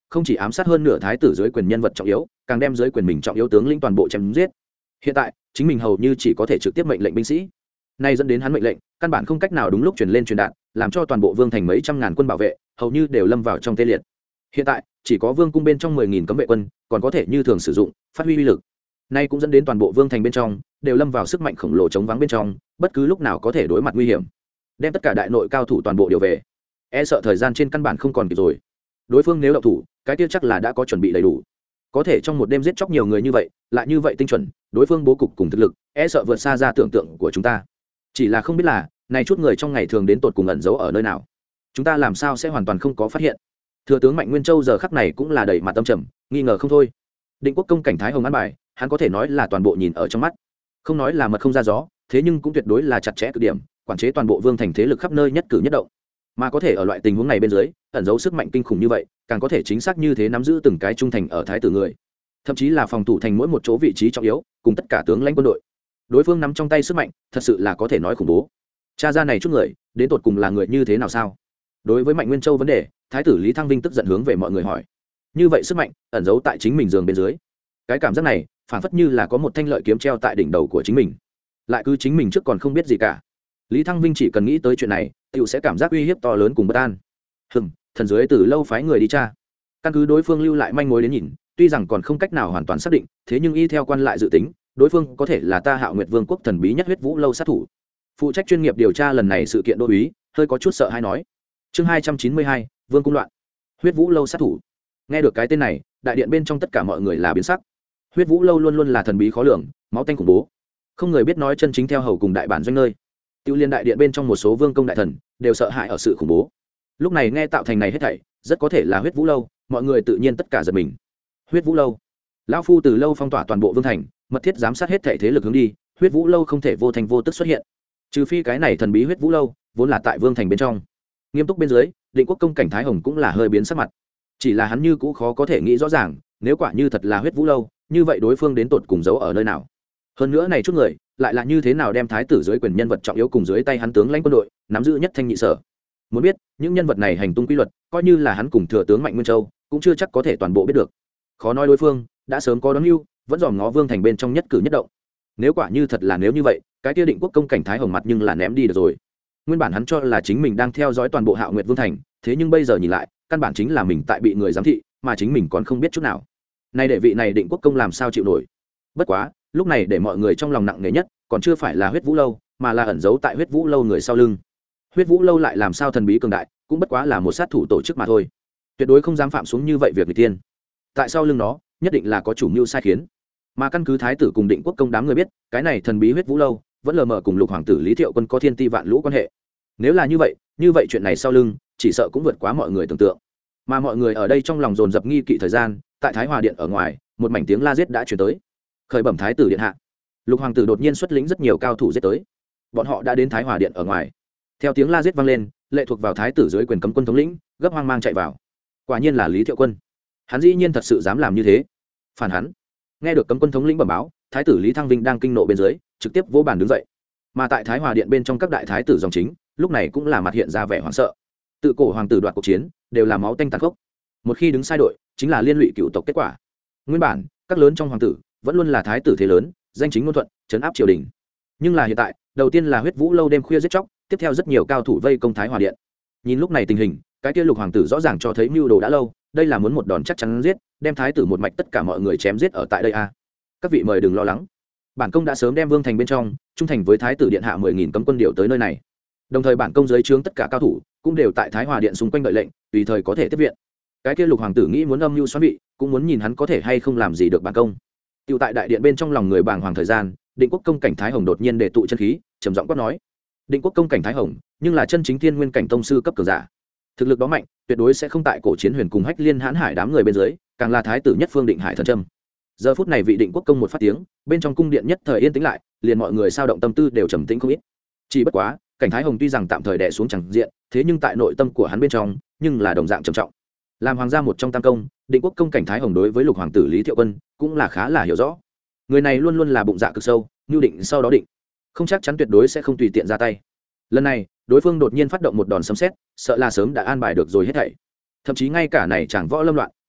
không chỉ ám sát hơn nửa thái tử dưới quyền nhân vật trọng yếu, càng đem dưới quyền mình trọng yếu tướng lĩnh toàn bộ chém giết. Hiện tại chính mình hầu như chỉ có thể trực tiếp mệnh lệnh binh sĩ, nay dẫn đến hắn mệnh lệnh căn bản không cách nào đúng lúc truyền lên truyền đạt, làm cho toàn bộ vương thành mấy trăm ngàn quân bảo vệ hầu như đều lâm vào trong tê liệt. Hiện tại chỉ có vương cung bên trong 10.000 cấm vệ quân còn có thể như thường sử dụng, phát huy uy lực. Nay cũng dẫn đến toàn bộ vương thành bên trong đều lâm vào sức mạnh khổng lồ chống vắng bên trong, bất cứ lúc nào có thể đối mặt nguy hiểm. Đem tất cả đại nội cao thủ toàn bộ điều về, e sợ thời gian trên căn bản không còn kịp rồi. Đối phương nếu động thủ, cái kia chắc là đã có chuẩn bị đầy đủ, có thể trong một đêm giết chóc nhiều người như vậy, lại như vậy tinh chuẩn, đối phương bố cục cùng thực lực e sợ vượt xa ra tưởng tượng của chúng ta. Chỉ là không biết là này chút người trong ngày thường đến tột cùng ẩn giấu ở nơi nào, chúng ta làm sao sẽ hoàn toàn không có phát hiện. Thừa tướng Mạnh Nguyên Châu giờ khắc này cũng là đầy mặt tâm trầm, nghi ngờ không thôi. Định Quốc công cảnh Thái Hồng an bài, hắn có thể nói là toàn bộ nhìn ở trong mắt, không nói là mật không ra gió, thế nhưng cũng tuyệt đối là chặt chẽ cực điểm, quản chế toàn bộ vương thành thế lực khắp nơi nhất cử nhất động. Mà có thể ở loại tình huống này bên dưới ẩn giấu sức mạnh kinh khủng như vậy, càng có thể chính xác như thế nắm giữ từng cái trung thành ở thái tử người, thậm chí là phòng thủ thành mỗi một chỗ vị trí trọng yếu, cùng tất cả tướng lãnh quân đội. Đối phương nắm trong tay sức mạnh thật sự là có thể nói khủng bố. Cha ra này chút người đến tột cùng là người như thế nào sao? Đối với Mạnh Nguyên Châu vấn đề, thái tử Lý Thăng Vinh tức giận hướng về mọi người hỏi. Như vậy sức mạnh ẩn giấu tại chính mình giường bên dưới, cái cảm giác này phản phất như là có một thanh lợi kiếm treo tại đỉnh đầu của chính mình, lại cứ chính mình trước còn không biết gì cả. Lý Thăng Vinh chỉ cần nghĩ tới chuyện này tựu sẽ cảm giác uy hiếp to lớn cùng bất an. Thần dưới từ lâu phái người đi tra, căn cứ đối phương lưu lại manh mối đến nhìn, tuy rằng còn không cách nào hoàn toàn xác định, thế nhưng y theo quan lại dự tính, đối phương có thể là ta Hạo Nguyệt Vương quốc thần bí nhất Huyết Vũ lâu sát thủ. Phụ trách chuyên nghiệp điều tra lần này sự kiện đô úy hơi có chút sợ hay nói. Chương 292, Vương cung loạn. Huyết Vũ lâu sát thủ. Nghe được cái tên này, đại điện bên trong tất cả mọi người là biến sắc. Huyết Vũ lâu luôn luôn là thần bí khó lường, máu tanh khủng bố, không người biết nói chân chính theo hầu cùng đại bản doanh nơi. Tiêu liên đại điện bên trong một số vương công đại thần đều sợ hãi ở sự khủng bố. Lúc này nghe tạo thành này hết thảy, rất có thể là Huyết Vũ lâu, mọi người tự nhiên tất cả giật mình. Huyết Vũ lâu, lão phu từ lâu phong tỏa toàn bộ vương thành, mật thiết giám sát hết thảy thế lực hướng đi, Huyết Vũ lâu không thể vô thành vô tức xuất hiện. Trừ phi cái này thần bí Huyết Vũ lâu vốn là tại vương thành bên trong. Nghiêm túc bên dưới, Định Quốc công cảnh Thái Hồng cũng là hơi biến sắc mặt. Chỉ là hắn như cũ khó có thể nghĩ rõ ràng, nếu quả như thật là Huyết Vũ lâu, như vậy đối phương đến tột cùng giấu ở nơi nào? Hơn nữa này chút người lại là như thế nào đem thái tử dưới quyền nhân vật trọng yếu cùng dưới tay hắn tướng lãnh quân đội nắm giữ nhất thanh nhị sở? Muốn biết những nhân vật này hành tung quy luật, coi như là hắn cùng thừa tướng Mạnh Nguyên Châu cũng chưa chắc có thể toàn bộ biết được. Khó nói đối phương đã sớm có đón lưu, vẫn dòm ngó vương thành bên trong nhất cử nhất động. Nếu quả như thật là nếu như vậy, cái kia Định Quốc công cảnh Thái Hồng mặt nhưng là ném đi được rồi. Nguyên bản hắn cho là chính mình đang theo dõi toàn bộ Hạo Nguyệt vương thành, thế nhưng bây giờ nhìn lại, căn bản chính là mình tại bị người giám thị, mà chính mình còn không biết chút nào. Nay để vị này Định Quốc công làm sao chịu nổi? Bất quá lúc này để mọi người trong lòng nặng nề nhất còn chưa phải là Huyết Vũ lâu, mà là ẩn giấu tại Huyết Vũ lâu người sau lưng. Huyết Vũ lâu lại làm sao thần bí cường đại, cũng bất quá là một sát thủ tổ chức mà thôi, tuyệt đối không dám phạm xuống như vậy việc người tiên. Tại sau lưng nó nhất định là có chủ mưu sai khiến, mà căn cứ thái tử cùng Định Quốc công đám người biết, cái này thần bí Huyết Vũ lâu vẫn lờ mờ cùng Lục hoàng tử Lý Thiệu Quân có thiên ti vạn lũ quan hệ. Nếu là như vậy chuyện này sau lưng chỉ sợ cũng vượt quá mọi người tưởng tượng. Mà mọi người ở đây trong lòng dồn dập nghi kỵ thời gian, tại Thái Hòa điện ở ngoài, một mảnh tiếng la giết đã truyền tới. Khởi bẩm thái tử điện hạ, Lục hoàng tử đột nhiên xuất lĩnh rất nhiều cao thủ giết tới, bọn họ đã đến Thái Hòa điện ở ngoài. Theo tiếng la giết vang lên, lệ thuộc vào thái tử dưới quyền cấm quân thống lĩnh gấp hoang mang chạy vào. Quả nhiên là Lý Thiệu Quân, hắn dĩ nhiên thật sự dám làm như thế, phản hắn. Nghe được cấm quân thống lĩnh bẩm báo, thái tử Lý Thăng Vinh đang kinh nộ bên dưới trực tiếp vỗ bàn đứng dậy. Mà tại Thái Hòa điện bên trong các đại thái tử dòng chính lúc này cũng là mặt hiện ra vẻ hoảng sợ. Tự cổ hoàng tử đoạt cuộc chiến đều là máu tanh tàn khốc, một khi đứng sai đội chính là liên lụy cựu tộc kết quả. Nguyên bản các lớn trong hoàng tử vẫn luôn là thái tử thế lớn, danh chính ngôn thuận, trấn áp triều đình. Nhưng là hiện tại, đầu tiên là Huyết Vũ lâu đêm khuya giết chóc, tiếp theo rất nhiều cao thủ vây công Thái Hòa điện. Nhìn lúc này tình hình, cái kia Lục hoàng tử rõ ràng cho thấy mưu đồ đã lâu, đây là muốn một đòn chắc chắn giết, đem thái tử một mạch tất cả mọi người chém giết ở tại đây a. Các vị mời đừng lo lắng, bản công đã sớm đem vương thành bên trong trung thành với thái tử điện hạ 10.000 cấm quân điều tới nơi này. Đồng thời bản công dưới trướng tất cả cao thủ cũng đều tại Thái Hòa điện xung quanh đợi lệnh, tùy thời có thể tiếp viện. Cái kia Lục hoàng tử nghĩ muốn âm mưu xoắn vị, cũng muốn nhìn hắn có thể hay không làm gì được bản công. Tiểu tại đại điện bên trong lòng người bàng hoàng thời gian, Định Quốc công cảnh Thái Hồng đột nhiên đề tụ chân khí, trầm giọng quát nói: Định Quốc công cảnh Thái Hồng, nhưng là chân chính thiên nguyên cảnh tông sư cấp cường giả, thực lực đó mạnh, tuyệt đối sẽ không tại cổ chiến huyền cùng Hách Liên hãn hải đám người bên dưới, càng là thái tử nhất phương Định Hải thần trâm. Giờ phút này vị Định Quốc công một phát tiếng, bên trong cung điện nhất thời yên tĩnh lại, liền mọi người sao động tâm tư đều trầm tĩnh không ít. Chỉ bất quá, cảnh Thái Hồng tuy rằng tạm thời đè xuống chẳng diện, thế nhưng tại nội tâm của hắn bên trong, nhưng là đồng dạng trầm trọng. Làm hoàng gia một trong tam công, Định Quốc công cảnh Thái Hồng đối với Lục hoàng tử Lý Thiệu Quân cũng là khá là hiểu rõ. Người này luôn luôn là bụng dạ cực sâu, nhu định sau đó định, không chắc chắn tuyệt đối sẽ không tùy tiện ra tay. Lần này đối phương đột nhiên phát động một đòn sấm sét, sợ là sớm đã an bài được rồi hết thảy. Thậm chí ngay cả này chẳng võ lâm loạn,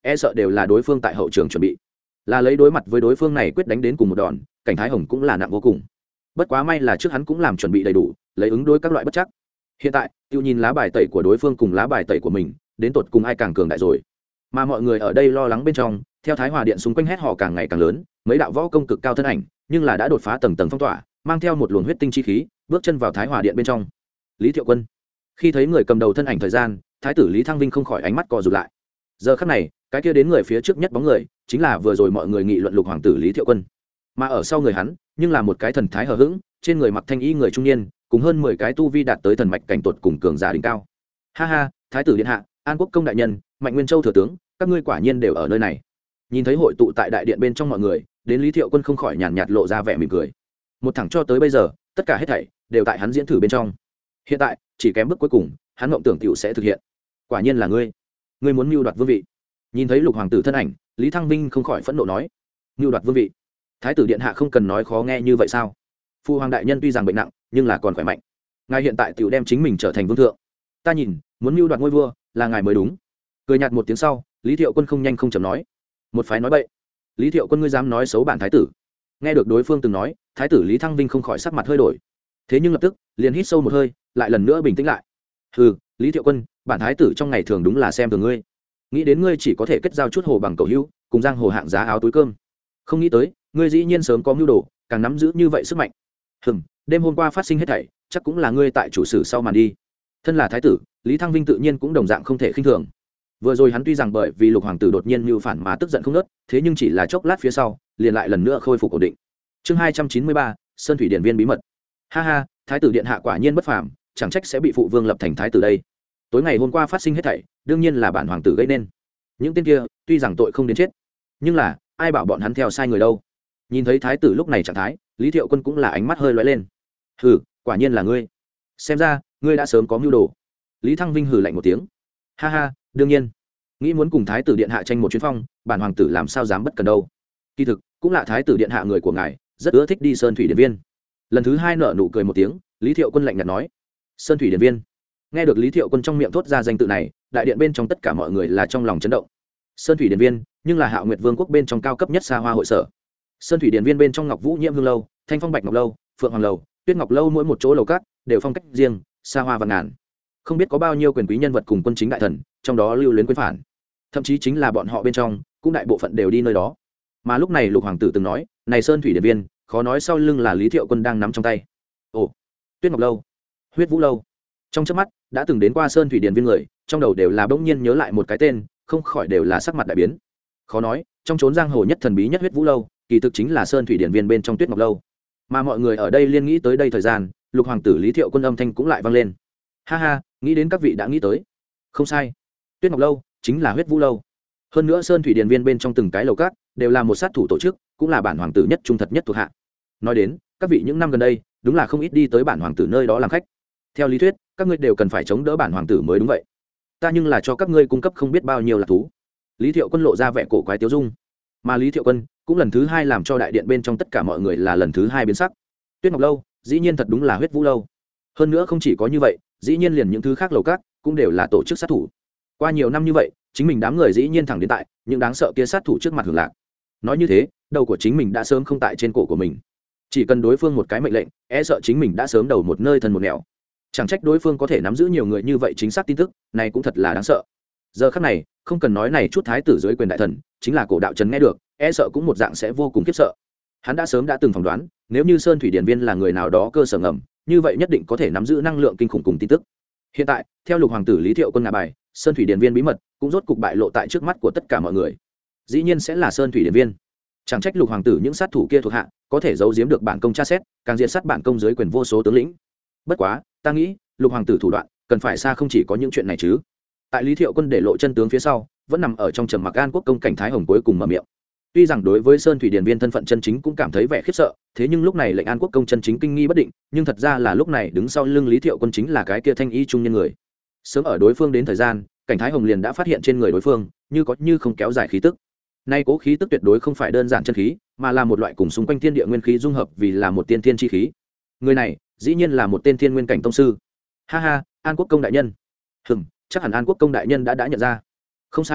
e sợ đều là đối phương tại hậu trường chuẩn bị, là lấy đối mặt với đối phương này quyết đánh đến cùng một đòn. Cảnh Thái Hồng cũng là nặng vô cùng, bất quá may là trước hắn cũng làm chuẩn bị đầy đủ, lấy ứng đối các loại bất chắc. Hiện tại tiêu nhìn lá bài tẩy của đối phương cùng lá bài tẩy của mình, đến tột cùng ai càng cường đại rồi. Mà mọi người ở đây lo lắng bên trong, theo Thái Hòa điện xung quanh hét họ càng ngày càng lớn, mấy đạo võ công cực cao thân ảnh nhưng là đã đột phá tầng tầng phong tỏa, mang theo một luồng huyết tinh chi khí bước chân vào Thái Hòa điện bên trong. Lý Thiệu Quân khi thấy người cầm đầu thân ảnh thời gian, thái tử Lý Thăng Vinh không khỏi ánh mắt co rụt lại. Giờ khắc này, cái kia đến người phía trước nhất bóng người chính là vừa rồi mọi người nghị luận Lục hoàng tử Lý Thiệu Quân, mà ở sau người hắn nhưng là một cái thần thái hờ hững, trên người mặc thanh y người trung niên, cùng hơn 10 cái tu vi đạt tới thần mạch cảnh tột cùng cường giả đỉnh cao. Ha ha, thái tử điện hạ, An Quốc công đại nhân, Mạnh Nguyên Châu thừa tướng, các ngươi quả nhiên đều ở nơi này. Nhìn thấy hội tụ tại đại điện bên trong mọi người, đến Lý Thiệu Quân không khỏi nhàn nhạt lộ ra vẻ mỉm cười. Một thẳng cho tới bây giờ, tất cả hết thảy đều tại hắn diễn thử bên trong. Hiện tại, chỉ kém bước cuối cùng, hắn mộng tưởng tiểu sẽ thực hiện. Quả nhiên là ngươi, ngươi muốn mưu đoạt vương vị. Nhìn thấy Lục hoàng tử thân ảnh, Lý Thăng Vinh không khỏi phẫn nộ nói: mưu đoạt vương vị? Thái tử điện hạ không cần nói khó nghe như vậy sao? Phu hoàng đại nhân tuy rằng bệnh nặng, nhưng là còn khỏe mạnh. Ngài hiện tại tiểu đem chính mình trở thành vương thượng. Ta nhìn, muốn mưu đoạt ngôi vua, là ngài mới đúng. Cười nhạt một tiếng sau, Lý Thiệu Quân không nhanh không chậm nói: một phái nói bậy. Lý Thiệu Quân, ngươi dám nói xấu bản thái tử? Nghe được đối phương từng nói, thái tử Lý Thăng Vinh không khỏi sắc mặt hơi đổi. Thế nhưng lập tức liền hít sâu một hơi, lại lần nữa bình tĩnh lại. Hừ, Lý Thiệu Quân, bản thái tử trong ngày thường đúng là xem thường ngươi, nghĩ đến ngươi chỉ có thể kết giao chút hồ bằng cầu hữu, cùng giang hồ hạng giá áo túi cơm, không nghĩ tới ngươi dĩ nhiên sớm có mưu đồ, càng nắm giữ như vậy sức mạnh. Đêm hôm qua phát sinh hết thảy chắc cũng là ngươi tại chủ sử sau màn đi. Thân là thái tử, Lý Thăng Vinh tự nhiên cũng đồng dạng không thể khinh thường. Vừa rồi hắn tuy rằng bởi vì Lục hoàng tử đột nhiên mưu phản mà tức giận không nớt, thế nhưng chỉ là chốc lát phía sau liền lại lần nữa khôi phục ổn định. Chương 293, Sơn Thủy Điện viên bí mật. Ha ha, thái tử điện hạ quả nhiên bất phàm, chẳng trách sẽ bị phụ vương lập thành thái tử đây. Tối ngày hôm qua phát sinh hết thảy đương nhiên là bản hoàng tử gây nên. Những tên kia tuy rằng tội không đến chết, nhưng là ai bảo bọn hắn theo sai người đâu. Nhìn thấy thái tử lúc này trạng thái, Lý Thiệu Quân cũng là ánh mắt hơi lóe lên. Hừ, quả nhiên là ngươi, xem ra ngươi đã sớm có mưu đồ. Lý Thăng Vinh hừ lạnh một tiếng. Ha ha, đương nhiên, nghĩ muốn cùng thái tử điện hạ tranh một chuyến phong, bản hoàng tử làm sao dám bất cần đâu. Kỳ thực cũng là thái tử điện hạ người của ngài, rất ưa thích đi Sơn Thủy Điện viên. Lần thứ hai nở nụ cười một tiếng, Lý Thiệu Quân lạnh nhạt nói: Sơn Thủy Điện viên. Nghe được Lý Thiệu Quân trong miệng thốt ra danh tự này, đại điện bên trong tất cả mọi người là trong lòng chấn động. Sơn Thủy Điện viên nhưng là Hạo Nguyệt Vương quốc bên trong cao cấp nhất xa hoa hội sở. Sơn Thủy Điện viên bên trong Ngọc Vũ Nhiễm Hương lâu, Thanh Phong Bạch Ngọc lâu, Phượng Hoàng lầu, Tuyết Ngọc lâu, mỗi một chỗ lầu các đều phong cách riêng, xa hoa và ngàn. Không biết có bao nhiêu quyền quý nhân vật cùng quân chính đại thần, trong đó lưu luyến quyến phản, thậm chí chính là bọn họ bên trong cũng đại bộ phận đều đi nơi đó. Mà lúc này Lục hoàng tử từng nói, này Sơn Thủy Điện viên, khó nói sau lưng là Lý Thiệu Quân đang nắm trong tay. Ồ, Tuyết Ngọc lâu, Huyết Vũ lâu. Trong chớp mắt đã từng đến qua Sơn Thủy Điện viên người, trong đầu đều là bỗng nhiên nhớ lại một cái tên, không khỏi đều là sắc mặt đại biến. Khó nói, trong chốn giang hồ nhất thần bí nhất Huyết Vũ lâu, kỳ thực chính là Sơn Thủy Điện viên bên trong Tuyết Ngọc lâu. Mà mọi người ở đây liên nghĩ tới đây thời gian, Lục hoàng tử Lý Thiệu Quân âm thanh cũng lại vang lên. Ha ha, nghĩ đến các vị đã nghĩ tới. Không sai, Tuyết Ngọc lâu chính là Huyết Vũ lâu. Hơn nữa Sơn Thủy Điện viên bên trong từng cái lầu các đều là một sát thủ tổ chức, cũng là bản hoàng tử nhất trung thật nhất thuộc hạ. Nói đến, các vị những năm gần đây, đúng là không ít đi tới bản hoàng tử nơi đó làm khách. Theo lý thuyết, các ngươi đều cần phải chống đỡ bản hoàng tử mới đúng vậy. Ta nhưng là cho các ngươi cung cấp không biết bao nhiêu là thú. Lý Thiệu Quân lộ ra vẻ cổ quái tiêu dung. Mà Lý Thiệu Quân cũng lần thứ hai làm cho đại điện bên trong tất cả mọi người là lần thứ hai biến sắc. Tuyết Ngọc lâu, dĩ nhiên thật đúng là Huyết Vũ lâu. Hơn nữa không chỉ có như vậy, dĩ nhiên liền những thứ khác lầu các cũng đều là tổ chức sát thủ. Qua nhiều năm như vậy, chính mình đám người dĩ nhiên thẳng đến tại những đáng sợ kia sát thủ trước mặt hưởng lạc. Nói như thế, đầu của chính mình đã sớm không tại trên cổ của mình. Chỉ cần đối phương một cái mệnh lệnh, e sợ chính mình đã sớm đầu một nơi thân một nẻo. Chẳng trách đối phương có thể nắm giữ nhiều người như vậy chính xác tin tức, này cũng thật là đáng sợ. Giờ khắc này, không cần nói này chút thái tử dưới quyền đại thần, chính là cổ đạo trần nghe được, e sợ cũng một dạng sẽ vô cùng khiếp sợ. Hắn đã sớm đã từng phỏng đoán, nếu như Sơn Thủy Điện viên là người nào đó cơ sở ngầm, như vậy nhất định có thể nắm giữ năng lượng kinh khủng cùng tin tức. Hiện tại, theo Lục hoàng tử Lý Thiệu Quân ngả bài, Sơn Thủy Điện viên bí mật cũng rốt cục bại lộ tại trước mắt của tất cả mọi người. Dĩ nhiên sẽ là Sơn Thủy Điện viên. Chẳng trách Lục hoàng tử những sát thủ kia thuộc hạ có thể giấu giếm được bản công tra xét, càng diện sát bản công dưới quyền vô số tướng lĩnh. Bất quá, ta nghĩ, Lục hoàng tử thủ đoạn cần phải xa không chỉ có những chuyện này chứ. Tại Lý Thiệu Quân để lộ chân tướng phía sau, vẫn nằm ở trong trầm mặc An Quốc công Cảnh Thái Hồng cuối cùng mở miệng. Tuy rằng đối với Sơn Thủy Điện viên thân phận chân chính cũng cảm thấy vẻ khiếp sợ, thế nhưng lúc này lệnh An Quốc công chân chính kinh nghi bất định, nhưng thật ra là lúc này đứng sau lưng Lý Thiệu Quân chính là cái kia thanh y trung nhân người. Sớm ở đối phương đến thời gian, Cảnh Thái Hồng liền đã phát hiện trên người đối phương như có như không kéo dài khí tức. Nay cố khí tức tuyệt đối không phải đơn giản chân khí, mà là một loại cùng xung quanh thiên địa nguyên khí dung hợp vì là một tiên thiên chi khí. Người này, dĩ nhiên là một tên thiên nguyên cảnh tông sư. Ha ha, An Quốc công đại nhân. Chắc hẳn An Quốc công đại nhân đã nhận ra. Không sai,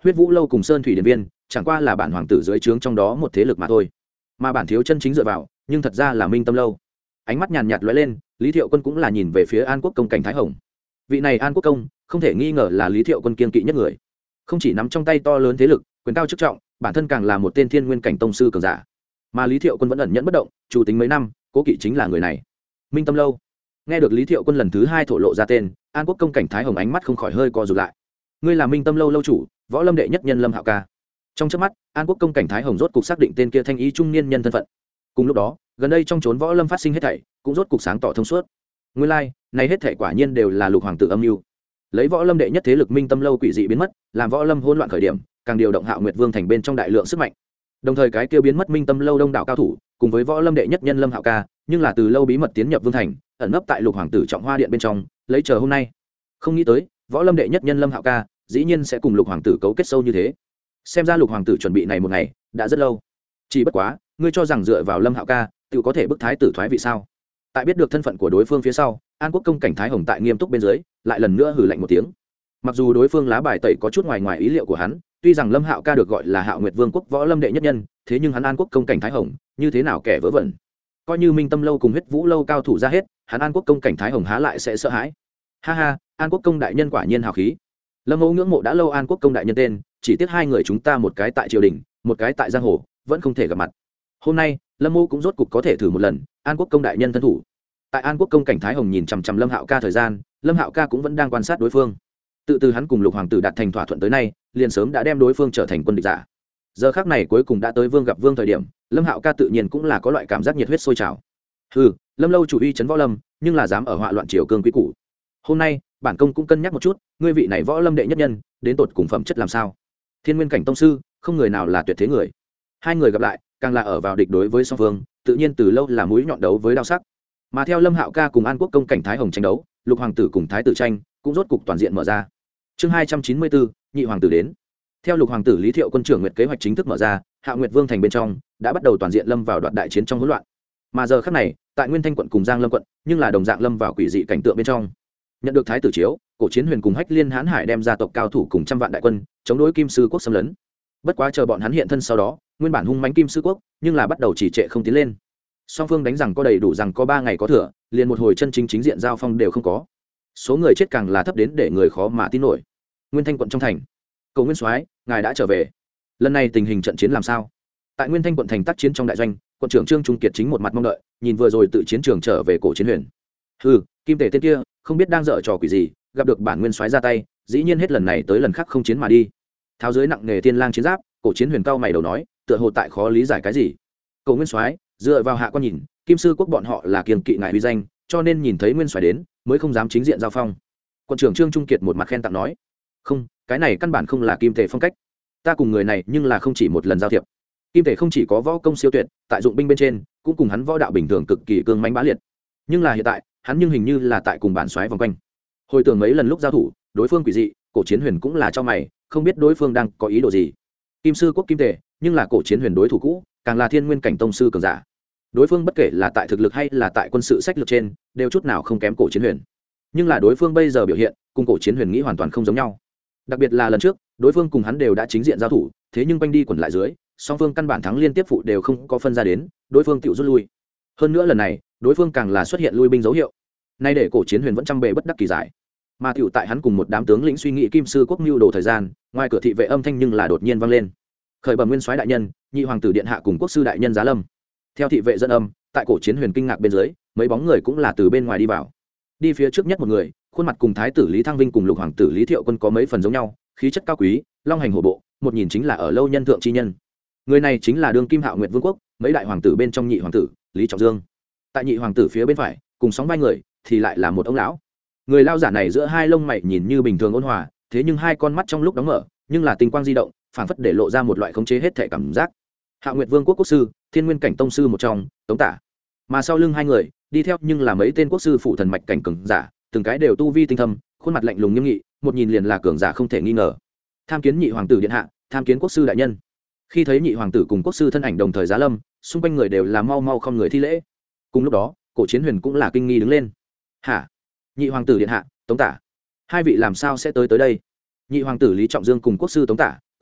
Huyết Vũ lâu cùng Sơn Thủy Điện Viên chẳng qua là bản hoàng tử dưới trướng trong đó một thế lực mà thôi, mà bản thiếu chân chính dựa vào nhưng thật ra là Minh Tâm lâu. Ánh mắt nhàn nhạt lóe lên, Lý Thiệu Quân cũng là nhìn về phía An Quốc công Cảnh Thái Hồng. Vị này An Quốc công không thể nghi ngờ là Lý Thiệu Quân kiên kỵ nhất người, không chỉ nắm trong tay to lớn thế lực, quyền cao chức trọng, bản thân càng là một tên thiên nguyên cảnh tông sư cường giả. Mà Lý Thiệu Quân vẫn ẩn nhẫn bất động, chủ tính mấy năm, cố kỵ chính là người này. Minh Tâm lâu. Nghe được Lý Thiệu Quân lần thứ hai thổ lộ ra tên, An Quốc công Cảnh Thái Hồng ánh mắt không khỏi hơi co rụt lại. Ngươi là Minh Tâm lâu lâu chủ, võ lâm đệ nhất nhân Lâm Hạo Ca. Trong chớp mắt, An Quốc công Cảnh Thái Hồng rốt cục xác định tên kia thanh ý trung niên nhân thân phận. Cùng lúc đó, gần đây trong chốn võ lâm phát sinh hết thảy, cũng rốt cục sáng tỏ thông suốt. Nguyên lai, này hết thảy quả nhiên đều là Lục hoàng tử âm mưu. Lấy võ lâm đệ nhất thế lực Minh Tâm lâu quỷ dị biến mất, làm võ lâm hỗn loạn khởi điểm, càng điều động Hạo Nguyệt Vương thành bên trong đại lượng sức mạnh. Đồng thời cái kia biến mất Minh Tâm lâu đông đảo cao thủ, cùng với võ lâm đệ nhất nhân Lâm Hạo Ca, nhưng là từ lâu bí mật tiến nhập vương thành, ẩn nấp tại Lục hoàng tử trọng hoa điện bên trong, lấy chờ hôm nay. Không nghĩ tới, võ lâm đệ nhất nhân Lâm Hạo Ca, dĩ nhiên sẽ cùng Lục hoàng tử cấu kết sâu như thế. Xem ra Lục hoàng tử chuẩn bị này một ngày đã rất lâu. Chỉ bất quá, ngươi cho rằng dựa vào Lâm Hạo Ca, tự có thể bức thái tử thoái vị sao? Tại biết được thân phận của đối phương phía sau, An Quốc công Cảnh Thái Hồng tại nghiêm túc bên dưới, lại lần nữa hừ lạnh một tiếng. Mặc dù đối phương lá bài tẩy có chút ngoài ý liệu của hắn, tuy rằng Lâm Hạo Ca được gọi là Hạo Nguyệt Vương quốc võ lâm đệ nhất nhân, thế nhưng hắn An Quốc công Cảnh Thái Hồng, như thế nào kẻ vớ vẩn. Coi như Minh Tâm lâu cùng Huyết Vũ lâu cao thủ ra hết, hắn An Quốc công Cảnh Thái Hồng há lại sẽ sợ hãi. Ha ha, An Quốc công đại nhân quả nhiên hào khí. Lâm Mẫu ngưỡng mộ đã lâu An Quốc công đại nhân tên, chỉ tiếc hai người chúng ta một cái tại triều đình, một cái tại giang hồ, vẫn không thể gặp mặt. Hôm nay, Lâm Mẫu cũng rốt cục có thể thử một lần, An Quốc công đại nhân thân thủ. Tại An Quốc công Cảnh Thái Hồng nhìn chằm chằm Lâm Hạo Ca thời gian, Lâm Hạo Ca cũng vẫn đang quan sát đối phương. Từ hắn cùng Lục hoàng tử đạt thành thỏa thuận tới nay, liền sớm đã đem đối phương trở thành quân địch giả. Giờ khắc này cuối cùng đã tới vương gặp vương thời điểm, Lâm Hạo Ca tự nhiên cũng là có loại cảm giác nhiệt huyết sôi trào. Hừ, Lâm lâu chủ uy trấn võ lâm, nhưng là dám ở họa loạn triều cương quý cũ. Hôm nay, bản công cũng cân nhắc một chút, ngươi vị này võ lâm đệ nhất nhân, đến tột cùng phẩm chất làm sao? Thiên nguyên cảnh tông sư, không người nào là tuyệt thế người. Hai người gặp lại, càng là ở vào địch đối với song phương, tự nhiên từ lâu là mũi nhọn đấu với đao sắc. Mà theo Lâm Hạo Ca cùng An Quốc công Cảnh Thái Hồng tranh đấu, Lục hoàng tử cùng thái tử tranh, cũng rốt cục toàn diện mở ra. Chương 294, nhị hoàng tử đến. Theo Lục hoàng tử Lý Thiệu quân trưởng nguyệt kế hoạch chính thức mở ra, Hạo Nguyệt Vương thành bên trong đã bắt đầu toàn diện lâm vào đoạn đại chiến trong hỗn loạn. Mà giờ khắc này, tại Nguyên Thanh quận cùng Giang Lâm quận, nhưng là đồng dạng lâm vào quỷ dị cảnh tượng bên trong. Nhận được thái tử chiếu, Cổ Chiến Huyền cùng Hách Liên Hán Hải đem gia tộc cao thủ cùng trăm vạn đại quân, chống đối Kim Sư quốc xâm lấn. Bất quá chờ bọn hắn hiện thân sau đó, nguyên bản hung mãnh Kim Sư quốc, nhưng là bắt đầu chỉ trệ không tiến lên. Song phương đánh rằng có đầy đủ rằng có 3 ngày có thừa, liền một hồi chân chính chính diện giao phong đều không có. Số người chết càng là thấp đến để người khó mà tin nổi. Nguyên Thanh quận trong thành, Cầu Nguyên Soái, ngài đã trở về. Lần này tình hình trận chiến làm sao? Tại Nguyên Thanh quận thành tác chiến trong đại doanh, quận trưởng Trương Trung Kiệt chính một mặt mong đợi, nhìn vừa rồi tự chiến trường trở về Cổ Chiến Huyền. Hừ, Kim Tể tên kia, không biết đang dở trò quỷ gì, gặp được bản Nguyên Soái ra tay, dĩ nhiên hết lần này tới lần khác không chiến mà đi. Tháo dưới nặng nghề tiên lang chiến giáp, Cổ Chiến Huyền cao mày đầu nói, tựa hồ tại khó lý giải cái gì. Cầu Nguyên Soái, dựa vào hạ quan nhìn, Kim Sư quốc bọn họ là kiêng kỵ ngài uy danh, cho nên nhìn thấy Nguyên Soái đến, mới không dám chính diện giao phong. Quận trưởng Trương Trung Kiệt một mặt khen tặng nói, không, cái này căn bản không là Kim Tể phong cách. Ta cùng người này nhưng là không chỉ một lần giao thiệp. Kim Tể không chỉ có võ công siêu tuyệt, tại dụng binh bên trên cũng cùng hắn võ đạo bình thường cực kỳ cương mãnh bá liệt. Nhưng là hiện tại, hắn nhưng hình như là tại cùng bản soái vòng quanh. Hồi tưởng mấy lần lúc giao thủ, đối phương quỷ dị, Cổ Chiến Huyền cũng là cho mày, không biết đối phương đang có ý đồ gì. Kim Sư quốc Kim Tể, nhưng là Cổ Chiến Huyền đối thủ cũ, càng là thiên nguyên cảnh tông sư cường giả. Đối phương bất kể là tại thực lực hay là tại quân sự sách lược trên, đều chút nào không kém Cổ Chiến Huyền. Nhưng là đối phương bây giờ biểu hiện, cùng Cổ Chiến Huyền nghĩ hoàn toàn không giống nhau. Đặc biệt là lần trước, đối phương cùng hắn đều đã chính diện giao thủ, thế nhưng quanh đi quẩn lại dưới, song phương căn bản thắng liên tiếp phụ đều không có phân ra đến, đối phương tự rút lui. Hơn nữa lần này, đối phương càng là xuất hiện lui binh dấu hiệu. Nay để Cổ Chiến Huyền vẫn trăm bề bất đắc kỳ giải. Mà tiểu tại hắn cùng một đám tướng lĩnh suy nghĩ Kim Sư quốc mưu đồ thời gian, ngoài cửa thị vệ âm thanh nhưng là đột nhiên vang lên. Khởi bẩm Nguyên Soái đại nhân, nhị hoàng tử điện hạ cùng quốc sư đại nhân giá lâm. Theo thị vệ dẫn âm, tại Cổ Chiến Huyền kinh ngạc bên dưới, mấy bóng người cũng là từ bên ngoài đi vào. Đi phía trước nhất một người, khuôn mặt cùng thái tử Lý Thăng Vinh cùng Lục hoàng tử Lý Thiệu Quân có mấy phần giống nhau, khí chất cao quý, long hành hổ bộ, một nhìn chính là ở lâu nhân thượng chi nhân. Người này chính là đương kim Hạo Nguyệt Vương quốc, mấy đại hoàng tử bên trong nhị hoàng tử, Lý Trọng Dương. Tại nhị hoàng tử phía bên phải, cùng sóng vai người, thì lại là một ông lão. Người lao giả này giữa hai lông mày nhìn như bình thường ôn hòa, thế nhưng hai con mắt trong lúc đóng mở, nhưng là tinh quang di động, phảng phất để lộ ra một loại khống chế hết thể cảm giác. Hạo Nguyệt Vương quốc quốc sư, thiên nguyên cảnh tông sư một trong, Tống Tả. Mà sau lưng hai người, đi theo nhưng là mấy tên quốc sư phụ thần mạch cảnh cường giả, từng cái đều tu vi tinh thâm, khuôn mặt lạnh lùng nghiêm nghị, một nhìn liền là cường giả không thể nghi ngờ. Tham kiến nhị hoàng tử điện hạ, tham kiến quốc sư đại nhân. Khi thấy nhị hoàng tử cùng quốc sư thân ảnh đồng thời giá lâm, xung quanh người đều là mau mau không người thi lễ. Cùng lúc đó, Cổ Chiến Huyền cũng là kinh nghi đứng lên. Hả? Nhị hoàng tử điện hạ, Tống Tả, hai vị làm sao sẽ tới đây? Nhị hoàng tử Lý Trọng Dương cùng quốc sư Tống Tả,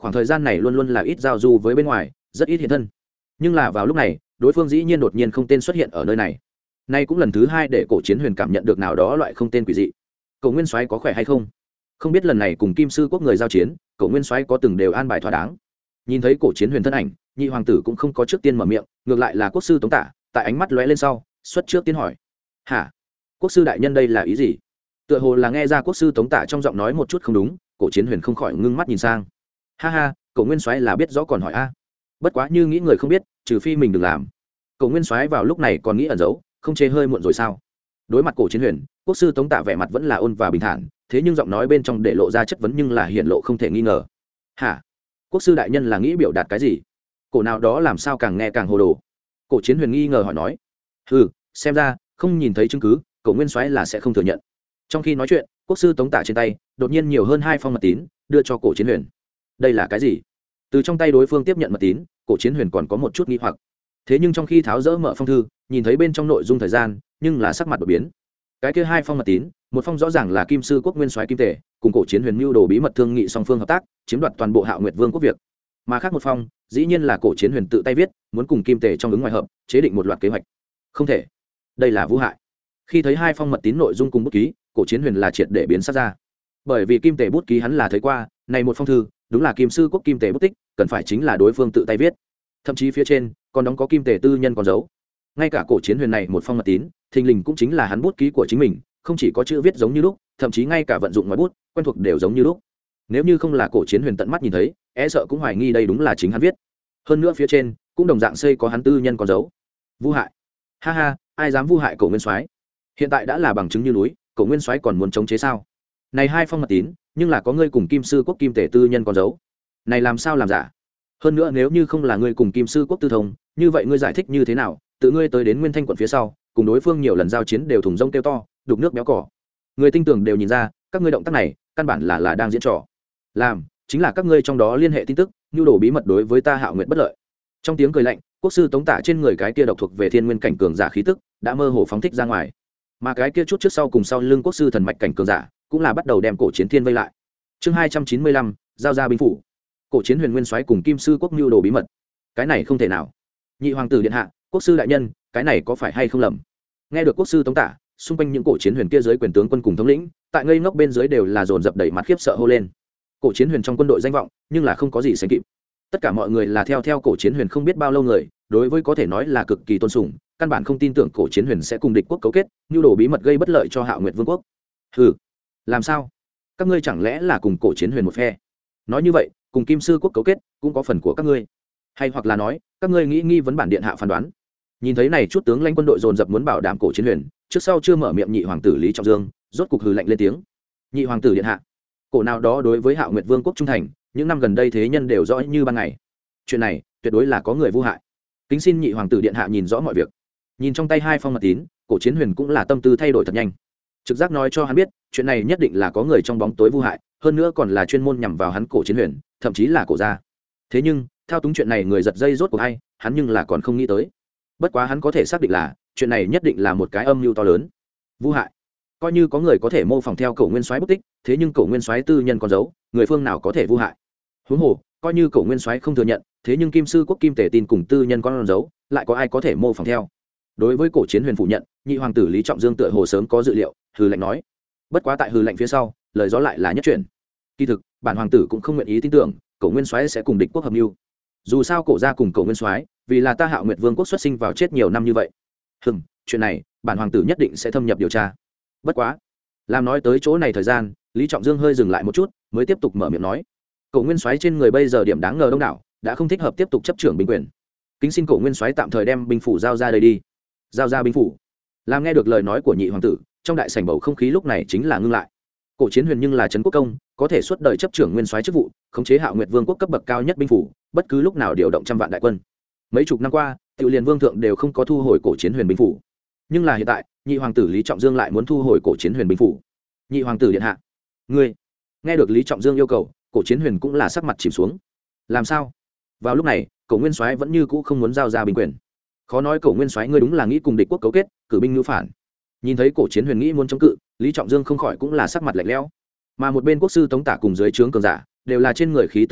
khoảng thời gian này luôn luôn là ít giao du với bên ngoài, rất ít hiện thân. Nhưng là vào lúc này đối phương dĩ nhiên đột nhiên không tên xuất hiện ở nơi này. Nay cũng lần thứ hai để Cổ Chiến Huyền cảm nhận được nào đó loại không tên quỷ dị. Cổ Nguyên Soái có khỏe hay không? Không biết lần này cùng Kim Sư Quốc người giao chiến, Cổ Nguyên Soái có từng đều an bài thỏa đáng. Nhìn thấy Cổ Chiến Huyền thân ảnh, nhị hoàng tử cũng không có trước tiên mở miệng, ngược lại là quốc sư Tống Tả, tại ánh mắt lóe lên sau, xuất trước tiên hỏi: "Hả? Quốc sư đại nhân đây là ý gì?" Tựa hồ là nghe ra quốc sư Tống Tả trong giọng nói một chút không đúng, Cổ Chiến Huyền không khỏi ngưng mắt nhìn sang. "Ha ha, Cổ Nguyên Soái là biết rõ còn hỏi a. Bất quá như nghĩ người không biết, trừ phi mình đừng làm." Cổ Nguyên Soái vào lúc này còn nghĩ ẩn giấu, không chê hơi muộn rồi sao? Đối mặt Cổ Chiến Huyền, quốc sư Tống Tả vẻ mặt vẫn là ôn và bình thản, thế nhưng giọng nói bên trong để lộ ra chất vấn nhưng là hiện lộ không thể nghi ngờ. "Hả? Quốc sư đại nhân là nghĩ biểu đạt cái gì?" Cổ nào đó làm sao càng nghe càng hồ đồ. Cổ Chiến Huyền nghi ngờ hỏi nói: "Ừ, xem ra không nhìn thấy chứng cứ, Cổ Nguyên Soái là sẽ không thừa nhận." Trong khi nói chuyện, quốc sư Tống Tả trên tay đột nhiên nhiều hơn 2 phong mật tín, đưa cho Cổ Chiến Huyền. Đây là cái gì? Từ trong tay đối phương tiếp nhận mật tín, Cổ Chiến Huyền còn có một chút nghi hoặc. Thế nhưng trong khi tháo dỡ mở phong thư, nhìn thấy bên trong nội dung thời gian, nhưng là sắc mặt đổi biến. Cái kia 2 phong mật tín, một phong rõ ràng là Kim Sư Quốc Nguyên Soái Kim Tề, cùng Cổ Chiến Huyền mưu đồ bí mật thương nghị song phương hợp tác, chiếm đoạt toàn bộ Hạo Nguyệt Vương quốc việc. Mà khác một phong, dĩ nhiên là Cổ Chiến Huyền tự tay viết, muốn cùng Kim Tề trong ứng ngoài hợp, chế định một loạt kế hoạch. Không thể, đây là vũ hại. Khi thấy 2 phong mật tín nội dung cùng bút ký, Cổ Chiến Huyền là triệt để biến sắc ra. Bởi vì Kim Tề bút ký hắn là thấy qua, này một phong thư, đúng là Kim Sư Quốc Kim Tề bút tích, cần phải chính là đối phương tự tay viết. Thậm chí phía trên còn đóng có Kim Tề tư nhân con dấu. Ngay cả Cổ Chiến Huyền này một phong mật tín, thình lình cũng chính là hắn bút ký của chính mình, không chỉ có chữ viết giống như lúc, thậm chí ngay cả vận dụng ngòi bút, quen thuộc đều giống như lúc. Nếu như không là Cổ Chiến Huyền tận mắt nhìn thấy, e sợ cũng hoài nghi đây đúng là chính hắn viết. Hơn nữa phía trên cũng đồng dạng xây có hắn tư nhân con dấu. Vu hại. Ha ha, ai dám vu hại Cổ Nguyên Soái? Hiện tại đã là bằng chứng như núi, Cổ Nguyên Soái còn muốn chống chế sao? Này 2 phong mật tín, nhưng là có ngươi cùng Kim Sư Quốc Kim Tề tư nhân con dấu. Này làm sao làm giả? Hơn nữa nếu như không là ngươi cùng Kim Sư Quốc tư thông, như vậy ngươi giải thích như thế nào? Tự ngươi tới đến Nguyên Thanh quận phía sau, cùng đối phương nhiều lần giao chiến đều thùng rông kêu to, đục nước béo cỏ. Người tinh tường đều nhìn ra, các ngươi động tác này, căn bản là đang diễn trò. Làm, chính là các ngươi trong đó liên hệ tin tức, nhu đồ bí mật đối với ta Hạo Nguyệt bất lợi. Trong tiếng cười lạnh, quốc sư Tống Tả trên người cái kia độc thuộc về thiên nguyên cảnh cường giả khí tức, đã mơ hồ phóng thích ra ngoài. Mà cái kia chút trước sau cùng sau lưng quốc sư thần mạch cảnh cường giả, cũng là bắt đầu đem Cổ Chiến Thiên vây lại. Chương 295, giao ra binh phủ. Cổ Chiến Huyền Nguyên Soái cùng Kim Sư Quốc nhu đồ bí mật. Cái này không thể nào. Nhị hoàng tử điện hạ, quốc sư đại nhân, cái này có phải hay không lầm? Nghe được quốc sư Tống Tả, xung quanh những Cổ Chiến Huyền kia dưới quyền tướng quân cùng thống lĩnh, tại ngây ngốc bên dưới đều là dồn dập đẩy mặt khiếp sợ hô lên. Cổ Chiến Huyền trong quân đội danh vọng, nhưng là không có gì sánh kịp. Tất cả mọi người là theo Cổ Chiến Huyền không biết bao lâu người, đối với có thể nói là cực kỳ tôn sùng, căn bản không tin tưởng Cổ Chiến Huyền sẽ cùng địch quốc cấu kết, nhu đồ bí mật gây bất lợi cho Hạo Nguyệt Vương quốc. Hừ, làm sao? Các ngươi chẳng lẽ là cùng Cổ Chiến Huyền một phe? Nói như vậy, cùng Kim Sư Quốc cấu kết, cũng có phần của các ngươi. Hay hoặc là nói, các ngươi nghĩ nghi vấn bản điện hạ phán đoán. Nhìn thấy này chút tướng lãnh quân đội dồn dập muốn bảo đảm Cổ Chiến Huyền, trước sau chưa mở miệng nhị hoàng tử Lý Trọng Dương, rốt cục hừ lạnh lên tiếng. Nhị hoàng tử điện hạ, cổ nào đó đối với Hạo Nguyệt Vương quốc trung thành, những năm gần đây thế nhân đều rõ như ban ngày. Chuyện này, tuyệt đối là có người vu hại. Kính xin nhị hoàng tử điện hạ nhìn rõ mọi việc. Nhìn trong tay 2 phong mật tín, Cổ Chiến Huyền cũng là tâm tư thay đổi thật nhanh. Trực giác nói cho hắn biết, chuyện này nhất định là có người trong bóng tối vu hại, hơn nữa còn là chuyên môn nhằm vào hắn Cổ Chiến Huyền, thậm chí là Cổ gia. Thế nhưng, thao túng chuyện này người giật dây rốt cuộc hay, hắn nhưng là còn không nghĩ tới. Bất quá hắn có thể xác định là, chuyện này nhất định là một cái âm mưu to lớn. Vu hại. Coi như có người có thể mô phỏng theo Cổ Nguyên Soái bút tích, thế nhưng Cổ Nguyên Soái tư nhân còn giấu, người phương nào có thể vu hại? Huống hồ, coi như Cổ Nguyên Soái không thừa nhận, thế nhưng Kim Sư Quốc Kim Tề tin cùng tư nhân con giấu, lại có ai có thể mô phỏng theo? Đối với Cổ Chiến Huyền phủ nhận, nhị hoàng tử Lý Trọng Dương tựa hồ sớm có dự liệu, hừ lạnh nói. Bất quá tại hừ lạnh phía sau, lời gió lại là nhất chuyển. Kỳ thực, bản hoàng tử cũng không nguyện ý tin tưởng, Cổ Nguyên Soái sẽ cùng địch quốc hợp mưu. Dù sao Cổ gia cùng Cổ Nguyên Soái, vì là ta Hạo Nguyệt Vương quốc xuất sinh vào chết nhiều năm như vậy. Chuyện này, bản hoàng tử nhất định sẽ thâm nhập điều tra. Bất quá, làm nói tới chỗ này thời gian, Lý Trọng Dương hơi dừng lại một chút, mới tiếp tục mở miệng nói. Cổ Nguyên Soái trên người bây giờ điểm đáng ngờ đông đảo, đã không thích hợp tiếp tục chấp trưởng binh quyền. Kính xin Cổ Nguyên Soái tạm thời đem binh phủ giao ra đây đi. Giao ra binh phủ. Làm nghe được lời nói của nhị hoàng tử, trong đại sảnh bầu không khí lúc này chính là ngưng lại. Cổ Chiến Huyền nhưng là trấn quốc công, có thể suốt đời chấp trưởng nguyên soái chức vụ, khống chế Hạo Nguyệt Vương quốc cấp bậc cao nhất binh phủ, bất cứ lúc nào điều động trăm vạn đại quân. Mấy chục năm qua, Tiểu Liên Vương thượng đều không có thu hồi Cổ Chiến Huyền binh phủ. Nhưng là hiện tại, nhị hoàng tử Lý Trọng Dương lại muốn thu hồi Cổ Chiến Huyền binh phủ. Nhị hoàng tử điện hạ, ngươi. Nghe được Lý Trọng Dương yêu cầu, Cổ Chiến Huyền cũng là sắc mặt chìm xuống. Làm sao? Vào lúc này, Cổ Nguyên Soái vẫn như cũ không muốn giao ra binh quyền. Khó nói Cổ Nguyên Soái ngươi đúng là nghĩ cùng địch quốc cấu kết, cử binh ngữ phản. Nhìn thấy Cổ Chiến Huyền nghĩ muốn chống cự, Lý Trọng Dương không khỏi cũng là sắc mặt lạnh lẽo. Mà một bên quốc sư Tống Tả cùng dưới trướng cường giả, đều là trên người khí tức chấn động,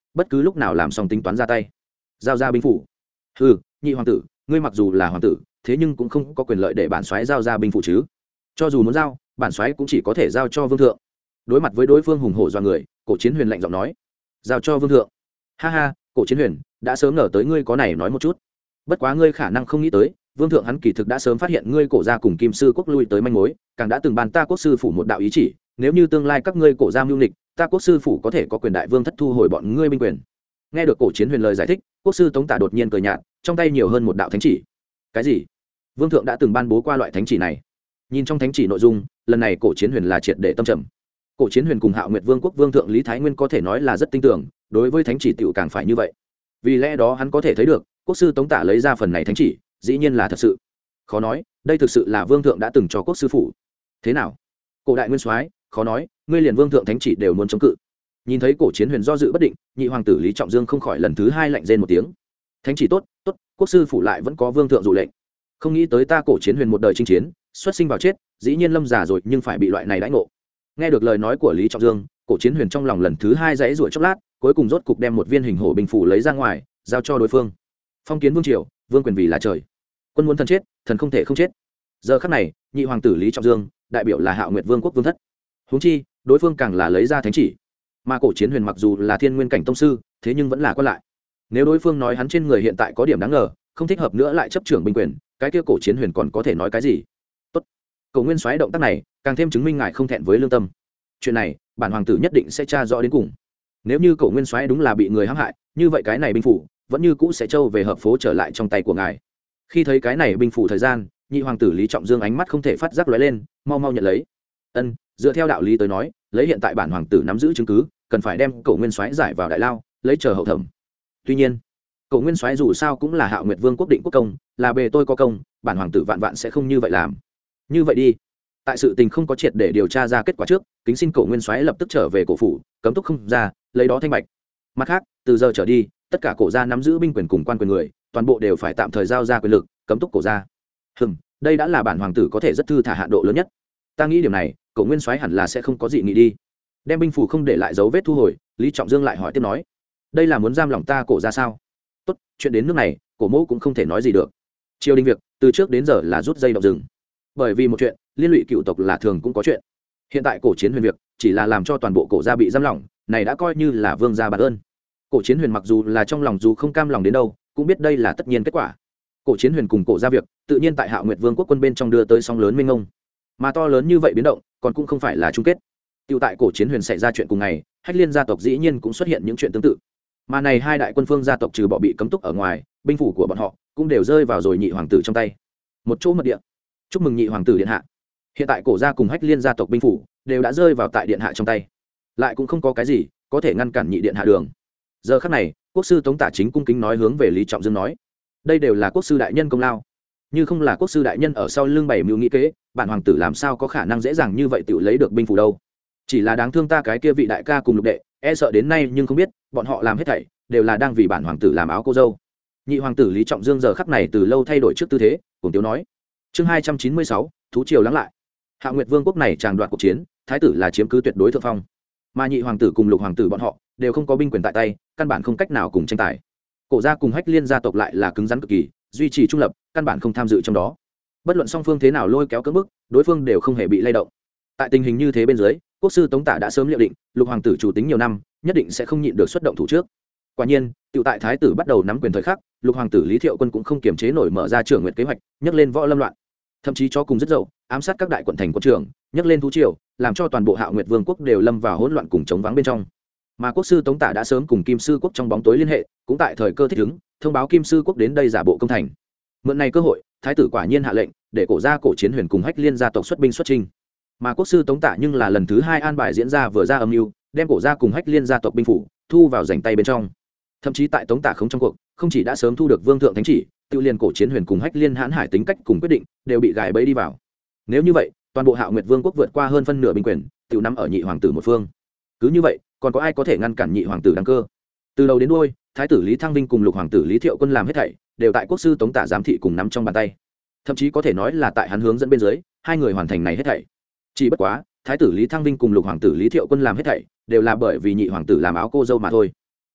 bất cứ lúc nào làm xong tính toán ra tay. Giao ra binh phủ. Ừ, nhị hoàng tử, ngươi mặc dù là hoàng tử, thế nhưng cũng không có quyền lợi để bản soái giao ra binh phủ chứ. Cho dù muốn giao, bản soái cũng chỉ có thể giao cho vương thượng. Đối mặt với đối phương hùng hổ do người, Cổ Chiến Huyền lạnh giọng nói: giao cho vương thượng. Ha ha, Cổ Chiến Huyền, đã sớm ngờ tới ngươi có này nói một chút. Bất quá ngươi khả năng không nghĩ tới, vương thượng hắn kỳ thực đã sớm phát hiện ngươi Cổ gia cùng Kim sư quốc lui tới manh mối, càng đã từng ban ta quốc sư phủ một đạo ý chỉ, nếu như tương lai các ngươi Cổ gia mưu nghịch, ta quốc sư phủ có thể có quyền đại vương thất thu hồi bọn ngươi binh quyền. Nghe được Cổ Chiến Huyền lời giải thích, quốc sư Tống Tả đột nhiên cười nhạt, trong tay nhiều hơn một đạo thánh chỉ. Cái gì? Vương thượng đã từng ban bố qua loại thánh chỉ này? Nhìn trong thánh chỉ nội dung, lần này Cổ Chiến Huyền là triệt để tâm trầm. Cổ Chiến Huyền cùng Hạo Nguyệt Vương quốc vương thượng Lý Thái Nguyên có thể nói là rất tin tưởng, đối với thánh chỉ tiểu càng phải như vậy. Vì lẽ đó hắn có thể thấy được, quốc sư Tống Tả lấy ra phần này thánh chỉ, dĩ nhiên là thật sự. Khó nói, đây thực sự là vương thượng đã từng cho quốc sư phủ. Thế nào? Cổ đại nguyên soái, khó nói, ngươi liền vương thượng thánh chỉ đều muốn chống cự. Nhìn thấy Cổ Chiến Huyền do dự bất định, nhị hoàng tử Lý Trọng Dương không khỏi lần thứ hai lạnh rên một tiếng. Thánh chỉ tốt, tốt, quốc sư phủ lại vẫn có vương thượng dụ lệnh. Không nghĩ tới ta Cổ Chiến Huyền một đời chinh chiến, xuất sinh vào chết, dĩ nhiên lâm già rồi nhưng phải bị loại này đãi ngộ. Nghe được lời nói của Lý Trọng Dương, Cổ Chiến Huyền trong lòng lần thứ hai dãy ruổi chốc lát, cuối cùng rốt cục đem một viên hình hổ binh phủ lấy ra ngoài, giao cho đối phương. Phong kiến vương triều, vương quyền vì là trời. Quân muốn thần chết, thần không thể không chết. Giờ khắc này, nhị hoàng tử Lý Trọng Dương, đại biểu là Hạo Nguyệt Vương quốc vương thất. Huống chi, đối phương càng là lấy ra thánh chỉ. Mà Cổ Chiến Huyền mặc dù là thiên nguyên cảnh tông sư, thế nhưng vẫn là quan lại. Nếu đối phương nói hắn trên người hiện tại có điểm đáng ngờ, không thích hợp nữa lại chấp trưởng binh quyền, cái kia Cổ Chiến Huyền còn có thể nói cái gì? Tốt. Cổ Nguyên Soái động tác này, càng thêm chứng minh ngài không thẹn với lương tâm. Chuyện này, bản hoàng tử nhất định sẽ tra rõ đến cùng. Nếu như Cổ Nguyên Soái đúng là bị người hãm hại, như vậy cái này binh phủ vẫn như cũ sẽ trâu về hợp phố trở lại trong tay của ngài. Khi thấy cái này binh phủ thời gian, nhị hoàng tử Lý Trọng Dương ánh mắt không thể phát giác lóe lên, mau mau nhận lấy. Ân, dựa theo đạo lý tới nói, lấy hiện tại bản hoàng tử nắm giữ chứng cứ, cần phải đem Cổ Nguyên Soái giải vào đại lao, lấy chờ hậu thẩm. Tuy nhiên, Cổ Nguyên Soái dù sao cũng là Hạo Nguyệt Vương quốc định quốc công, là bề tôi có công, bản hoàng tử vạn vạn sẽ không như vậy làm. Như vậy đi, tại sự tình không có triệt để điều tra ra kết quả trước, kính xin Cổ Nguyên Soái lập tức trở về cổ phủ, cấm túc không ra, lấy đó thanh bạch. Mặt khác, từ giờ trở đi, tất cả cổ gia nắm giữ binh quyền cùng quan quyền người, toàn bộ đều phải tạm thời giao ra quyền lực, cấm túc cổ gia. Đây đã là bản hoàng tử có thể rất thư thả hạn độ lớn nhất. Ta nghĩ điểm này, Cổ Nguyên Soái hẳn là sẽ không có gì nghĩ đi. Đem binh phủ không để lại dấu vết thu hồi, Lý Trọng Dương lại hỏi tiếp nói: đây là muốn giam lòng ta Cổ gia sao? Tốt, chuyện đến nước này, Cổ mẫu cũng không thể nói gì được. Triều đình việc, từ trước đến giờ là rút dây động rừng. Bởi vì một chuyện, liên lụy cựu tộc là thường cũng có chuyện. Hiện tại Cổ Chiến Huyền việc, chỉ là làm cho toàn bộ Cổ gia bị giam lỏng, này đã coi như là vương gia bạt ơn. Cổ Chiến Huyền mặc dù là trong lòng dù không cam lòng đến đâu, cũng biết đây là tất nhiên kết quả. Cổ Chiến Huyền cùng Cổ gia việc, tự nhiên tại Hạo Nguyệt Vương quốc quân bên trong đưa tới sóng lớn mênh mông. Mà to lớn như vậy biến động, còn cũng không phải là chung kết. Tiêu tại Cổ Chiến Huyền xảy ra chuyện cùng ngày, Hách Liên gia tộc dĩ nhiên cũng xuất hiện những chuyện tương tự. Mà này hai đại quân phương gia tộc trừ bỏ bị cấm túc ở ngoài, binh phủ của bọn họ cũng đều rơi vào rồi nhị hoàng tử trong tay. Một chỗ mật địa. Chúc mừng nhị hoàng tử điện hạ. Hiện tại Cổ gia cùng Hách Liên gia tộc binh phủ đều đã rơi vào tại điện hạ trong tay. Lại cũng không có cái gì có thể ngăn cản nhị điện hạ đường. Giờ khắc này, quốc sư Tống Tả chính cung kính nói hướng về Lý Trọng Dương nói: đây đều là quốc sư đại nhân công lao, như không là quốc sư đại nhân ở sau lưng bày mưu nghĩ kế, bản hoàng tử làm sao có khả năng dễ dàng như vậy tự lấy được binh phủ đâu. Chỉ là đáng thương ta cái kia vị đại ca cùng lục đệ, e sợ đến nay nhưng không biết bọn họ làm hết thảy đều là đang vì bản hoàng tử làm áo cô dâu. Nhị hoàng tử Lý Trọng Dương giờ khắc này từ lâu thay đổi trước tư thế, cùng tiếu nói: chương 296, thú triều lắng lại. Hạo Nguyệt Vương quốc này tràn đoạt cuộc chiến, thái tử là chiếm cứ tuyệt đối thượng phong, mà nhị hoàng tử cùng lục hoàng tử bọn họ đều không có binh quyền tại tay, căn bản không cách nào cùng tranh tài. Cổ gia cùng Hách Liên gia tộc lại là cứng rắn cực kỳ, duy trì trung lập, căn bản không tham dự trong đó. Bất luận song phương thế nào lôi kéo cưỡng bức, đối phương đều không hề bị lay động. Tại tình hình như thế bên dưới, quốc sư Tống Tả đã sớm liệu định, lục hoàng tử chủ tính nhiều năm, nhất định sẽ không nhịn được xuất động thủ trước. Quả nhiên, tiểu tại thái tử bắt đầu nắm quyền thời khắc, lục hoàng tử Lý Thiệu Quân cũng không kiềm chế nổi mở ra trưởng nguyện kế hoạch, nhấc lên võ lâm loạn, thậm chí cho cùng rất dậu, ám sát các đại quận thành quân trưởng, nhấc lên thú triều, làm cho toàn bộ Hạo Nguyệt Vương quốc đều lâm vào hỗn loạn cùng chống vắng bên trong. Mà quốc sư Tống Tả đã sớm cùng Kim sư quốc trong bóng tối liên hệ, cũng tại thời cơ thích ứng, thông báo Kim sư quốc đến đây giả bộ công thành. Mượn này cơ hội, thái tử quả nhiên hạ lệnh để Cổ gia Cổ Chiến Huyền cùng Hách Liên gia tộc xuất binh xuất chinh. Mà quốc sư Tống Tả nhưng là lần thứ hai an bài diễn ra vừa ra âm mưu, đem Cổ gia cùng Hách Liên gia tộc binh phủ thu vào rảnh tay bên trong. Thậm chí tại Tống Tả không trong cuộc, không chỉ đã sớm thu được vương thượng thánh chỉ, tiêu liên Cổ Chiến Huyền cùng Hách Liên hãn hải tính cách cùng quyết định đều bị gài bẫy đi vào. Nếu như vậy, toàn bộ Hạo Nguyệt Vương quốc vượt qua hơn phân nửa binh quyền, tiêu nắm ở nhị hoàng tử một phương. Cứ như vậy, còn có ai có thể ngăn cản nhị hoàng tử đăng cơ? Từ đầu đến đuôi, thái tử Lý Thăng Vinh cùng lục hoàng tử Lý Thiệu Quân làm hết thảy đều tại quốc sư Tống Tả giám thị cùng nắm trong bàn tay. Thậm chí có thể nói là tại hắn hướng dẫn bên dưới, hai người hoàn thành này hết thảy. Chỉ bất quá, thái tử Lý Thăng Vinh cùng lục hoàng tử Lý Thiệu Quân làm hết thảy đều là bởi vì nhị hoàng tử làm áo cô dâu mà thôi.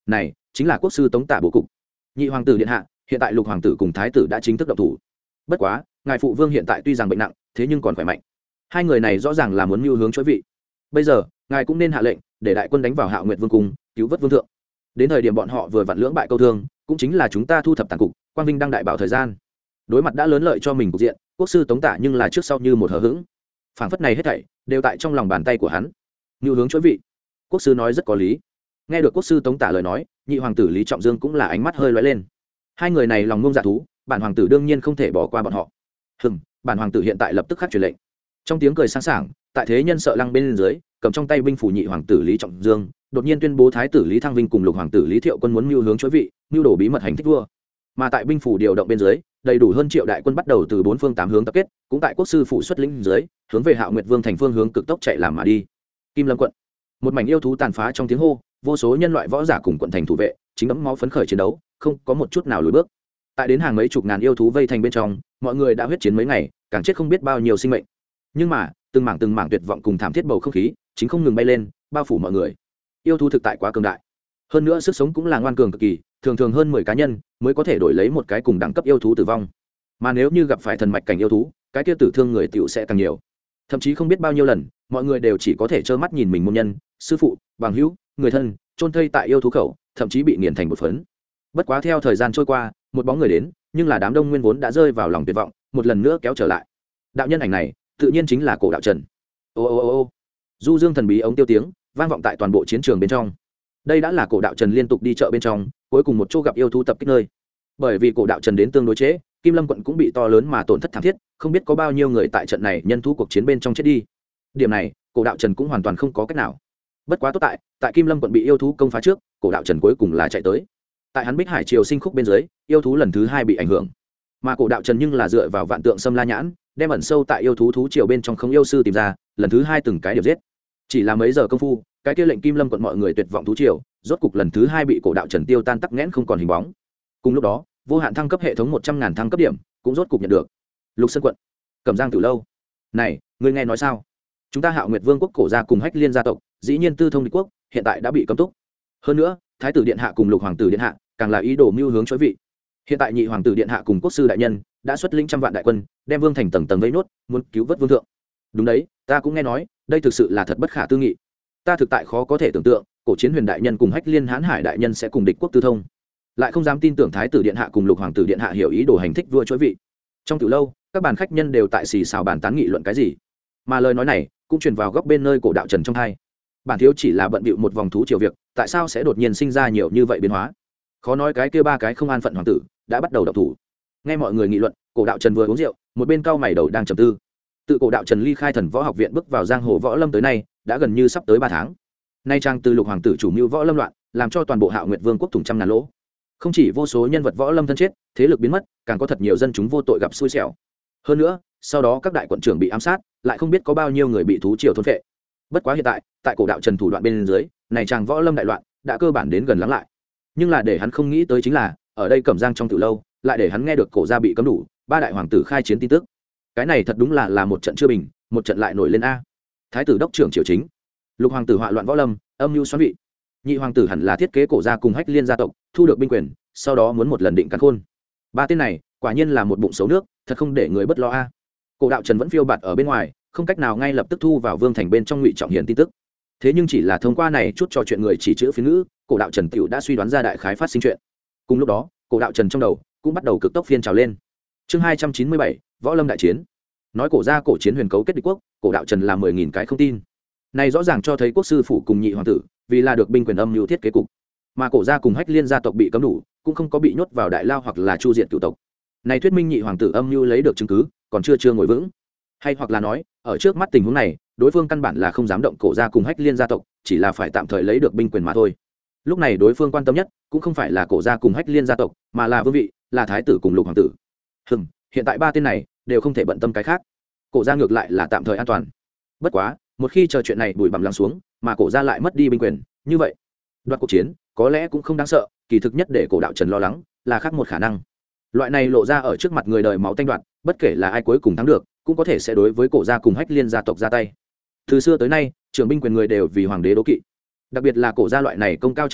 này chính là quốc sư Tống Tả bố cục. Nhị hoàng tử điện hạ, hiện tại Lục hoàng tử cùng thái tử đã chính thức động thủ. Bất quá ngài phụ vương hiện tại tuy rằng bệnh nặng, thế nhưng còn khỏe mạnh. Hai người này rõ ràng là muốn mưu hướng chối vị. Bây giờ ngài cũng nên hạ lệnh để đại quân đánh vào Hạo Nguyệt Vương cung, cứu vớt vương thượng. Đến thời điểm bọn họ vừa vặn lưỡng bại câu thương, cũng chính là chúng ta thu thập tàn cục, quang vinh đăng đại bảo thời gian. Đối mặt đã lớn lợi cho mình cục diện, quốc sư Tống Tả nhưng là trước sau như một hờ hững. Phảng phất này hết thảy đều tại trong lòng bàn tay của hắn. Mưu hướng chối vị, quốc sư nói rất có lý. Nghe được quốc sư Tống Tả lời nói, nhị hoàng tử Lý Trọng Dương cũng là ánh mắt hơi lóe lên. Hai người này lòng ngông dạ thú, bản hoàng tử đương nhiên không thể bỏ qua bọn họ. Bản hoàng tử hiện tại lập tức khắc truyền lệnh. Trong tiếng cười sáng sảng, tại thế nhân sợ lăng bên dưới, cầm trong tay binh phủ nhị hoàng tử Lý Trọng Dương đột nhiên tuyên bố thái tử Lý Thăng Vinh cùng lục hoàng tử Lý Thiệu Quân muốn mưu hướng chối vị, mưu đồ bí mật hành thích vua. Mà tại binh phủ điều động bên dưới, đầy đủ hơn triệu đại quân bắt đầu từ bốn phương tám hướng tập kết, cũng tại quốc sư phủ xuất lĩnh dưới, hướng về Hạo Nguyệt Vương thành phương hướng cực tốc chạy làm mà đi. Kim Lâm quận, một mảnh yêu thú tàn phá trong tiếng hô, vô số nhân loại võ giả cùng quận thành thủ vệ chính đẫm máu phấn khởi chiến đấu, không có một chút nào lùi bước. Tại đến hàng mấy chục ngàn yêu thú vây thành bên trong, mọi người đã huyết chiến mấy ngày, càng chết không biết bao nhiêu sinh mệnh. Nhưng mà từng mảng tuyệt vọng cùng thảm thiết bầu không khí chính không ngừng bay lên, bao phủ mọi người. Yêu thú thực tại quá cường đại, hơn nữa sức sống cũng là ngoan cường cực kỳ, thường hơn 10 cá nhân mới có thể đổi lấy một cái cùng đẳng cấp yêu thú tử vong. Mà nếu như gặp phải thần mạch cảnh yêu thú, cái kia tử thương người tiểu sẽ càng nhiều. Thậm chí không biết bao nhiêu lần, mọi người đều chỉ có thể trơ mắt nhìn mình môn nhân, sư phụ, bằng hữu, người thân chôn thây tại yêu thú khẩu, thậm chí bị nghiền thành một phấn. Bất quá theo thời gian trôi qua, một bóng người đến, nhưng là đám đông nguyên vốn đã rơi vào lòng tuyệt vọng, một lần nữa kéo trở lại. Đạo nhân ảnh này, tự nhiên chính là Cổ Đạo Trần. Ô, du dương thần bí ống tiêu tiếng vang vọng tại toàn bộ chiến trường bên trong. Đây đã là Cổ Đạo Trần liên tục đi chợ bên trong, cuối cùng một chỗ gặp yêu thú tập kích nơi. Bởi vì Cổ Đạo Trần đến tương đối trễ, Kim Lâm quận cũng bị to lớn mà tổn thất thảm thiết, không biết có bao nhiêu người tại trận này nhân thú cuộc chiến bên trong chết đi. Điểm này, Cổ Đạo Trần cũng hoàn toàn không có cách nào. Bất quá tốt tại Kim Lâm quận bị yêu thú công phá trước, Cổ Đạo Trần cuối cùng là chạy tới. Tại hắn Bích Hải Triều Sinh khúc bên dưới, yêu thú lần thứ 2 bị ảnh hưởng. Mà Cổ Đạo Trần nhưng là dựa vào vạn tượng xâm la nhãn, đem ẩn sâu tại yêu thú thú triều bên trong không yêu sư tìm ra, lần thứ 2 từng cái đều giết. Chỉ là mấy giờ công phu, cái kia lệnh Kim Lâm quận mọi người tuyệt vọng thú triều, rốt cục lần thứ 2 bị Cổ Đạo Trần tiêu tan tắc nghẽn không còn hình bóng. Cùng lúc đó, vô hạn thăng cấp hệ thống 100.000 thăng cấp điểm cũng rốt cục nhận được. Lục Sơn quận, Cẩm Giang Tử lâu. Này, ngươi nghe nói sao? Chúng ta Hạo Nguyệt Vương quốc Cổ gia cùng Hách Liên gia tộc, dĩ nhiên tư thông địch quốc, hiện tại đã bị cấm túc. Hơn nữa, thái tử điện hạ cùng lục hoàng tử điện hạ, càng là ý đồ mưu hướng chối vị. Hiện tại nhị hoàng tử điện hạ cùng quốc sư đại nhân đã xuất lĩnh trăm vạn đại quân, đem vương thành tầng tầng vây nốt, muốn cứu vớt vương thượng. Đúng đấy, ta cũng nghe nói, đây thực sự là thật bất khả tư nghị. Ta thực tại khó có thể tưởng tượng, Cổ Chiến Huyền đại nhân cùng Hách Liên Hán Hải đại nhân sẽ cùng địch quốc tư thông. Lại không dám tin tưởng thái tử điện hạ cùng lục hoàng tử điện hạ hiểu ý đồ hành thích vua chối vị. Trong tiểu lâu, các bàn khách nhân đều tại xì xào bàn tán nghị luận cái gì, mà lời nói này cũng truyền vào góc bên nơi Cổ Đạo Trần trong tai. Bản thiếu chỉ là bận bịu một vòng thú triều việc, tại sao sẽ đột nhiên sinh ra nhiều như vậy biến hóa? Khó nói cái kia 3 cái không an phận hoàng tử đã bắt đầu động thủ. Nghe mọi người nghị luận, Cổ Đạo Trần vừa uống rượu, một bên cau mày đầu đang trầm tư. Tự Cổ Đạo Trần ly khai Thần Võ Học viện bước vào giang hồ võ lâm tới nay, đã gần như sắp tới 3 tháng. Nay trang từ lục hoàng tử chủ mưu võ lâm loạn, làm cho toàn bộ Hạo Nguyệt Vương quốc thủng trăm ngàn lỗ. Không chỉ vô số nhân vật võ lâm thân chết, thế lực biến mất, càng có thật nhiều dân chúng vô tội gặp xui xẻo. Hơn nữa, sau đó các đại quận trưởng bị ám sát, lại không biết có bao nhiêu người bị thú triều thôn phệ. Bất quá hiện tại Cổ Đạo Trần thủ đoạn bên dưới, này chàng võ lâm đại loạn đã cơ bản đến gần lắng lại. Nhưng là để hắn không nghĩ tới chính là, ở đây Cẩm Giang trong tiểu lâu, lại để hắn nghe được Cổ gia bị cấm đủ, 3 đại hoàng tử khai chiến tin tức. Cái này thật đúng là một trận chưa bình, một trận lại nổi lên a. Thái tử đốc trưởng triều chính, lục hoàng tử họa loạn võ lâm, âm mưu xoắn vị. Nhị hoàng tử hẳn là thiết kế Cổ gia cùng Hách Liên gia tộc, thu được binh quyền, sau đó muốn một lần định càn khôn. 3 tên này, quả nhiên là một bụng xấu nước, thật không để người bất lo a. Cổ Đạo Trần vẫn phiêu bạt ở bên ngoài, không cách nào ngay lập tức thu vào vương thành bên trong Ngụy Trọng Hiền tin tức. Thế nhưng chỉ là thông qua này chút trò chuyện người chỉ chữ phiên ngữ, Cổ Đạo Trần tiểu đã suy đoán ra đại khái phát sinh chuyện. Cùng lúc đó, Cổ Đạo Trần trong đầu cũng bắt đầu cực tốc phiên trào lên. Chương 297, võ lâm đại chiến. Nói Cổ gia Cổ Chiến Huyền cấu kết địch quốc, Cổ Đạo Trần là 10.000 cái không tin. Này rõ ràng cho thấy quốc sư phủ cùng nhị hoàng tử, vì là được binh quyền âm mưu thiết kế cục. Mà Cổ gia cùng Hách Liên gia tộc bị cấm đủ, cũng không có bị nhốt vào đại lao hoặc là chu diệt cửu tộc. Này thuyết minh nhị hoàng tử âm mưu lấy được chứng cứ, còn chưa ngồi vững. Hay hoặc là nói, ở trước mắt tình huống này, đối phương căn bản là không dám động Cổ gia cùng Hách Liên gia tộc, chỉ là phải tạm thời lấy được binh quyền mà thôi. Lúc này đối phương quan tâm nhất cũng không phải là Cổ gia cùng Hách Liên gia tộc, mà là vương vị, là thái tử cùng lục hoàng tử. Hiện tại 3 tên này đều không thể bận tâm cái khác. Cổ gia ngược lại là tạm thời an toàn. Bất quá, một khi chờ chuyện này bụi bặm lắng xuống, mà Cổ gia lại mất đi binh quyền, như vậy, đoạt cuộc chiến có lẽ cũng không đáng sợ, kỳ thực nhất để Cổ Đạo Trần lo lắng là khác một khả năng. Loại này lộ ra ở trước mặt người đời máu tanh đoạt, bất kể là ai cuối cùng thắng được, cũng có thể sẽ đối với Cổ gia cùng Hách Liên gia tộc ra tay. Từ xưa tới nay, trưởng binh quyền người đều vì hoàng đế đố kỵ. Đặc biệt là Cổ gia loại này công cao trấn chủ,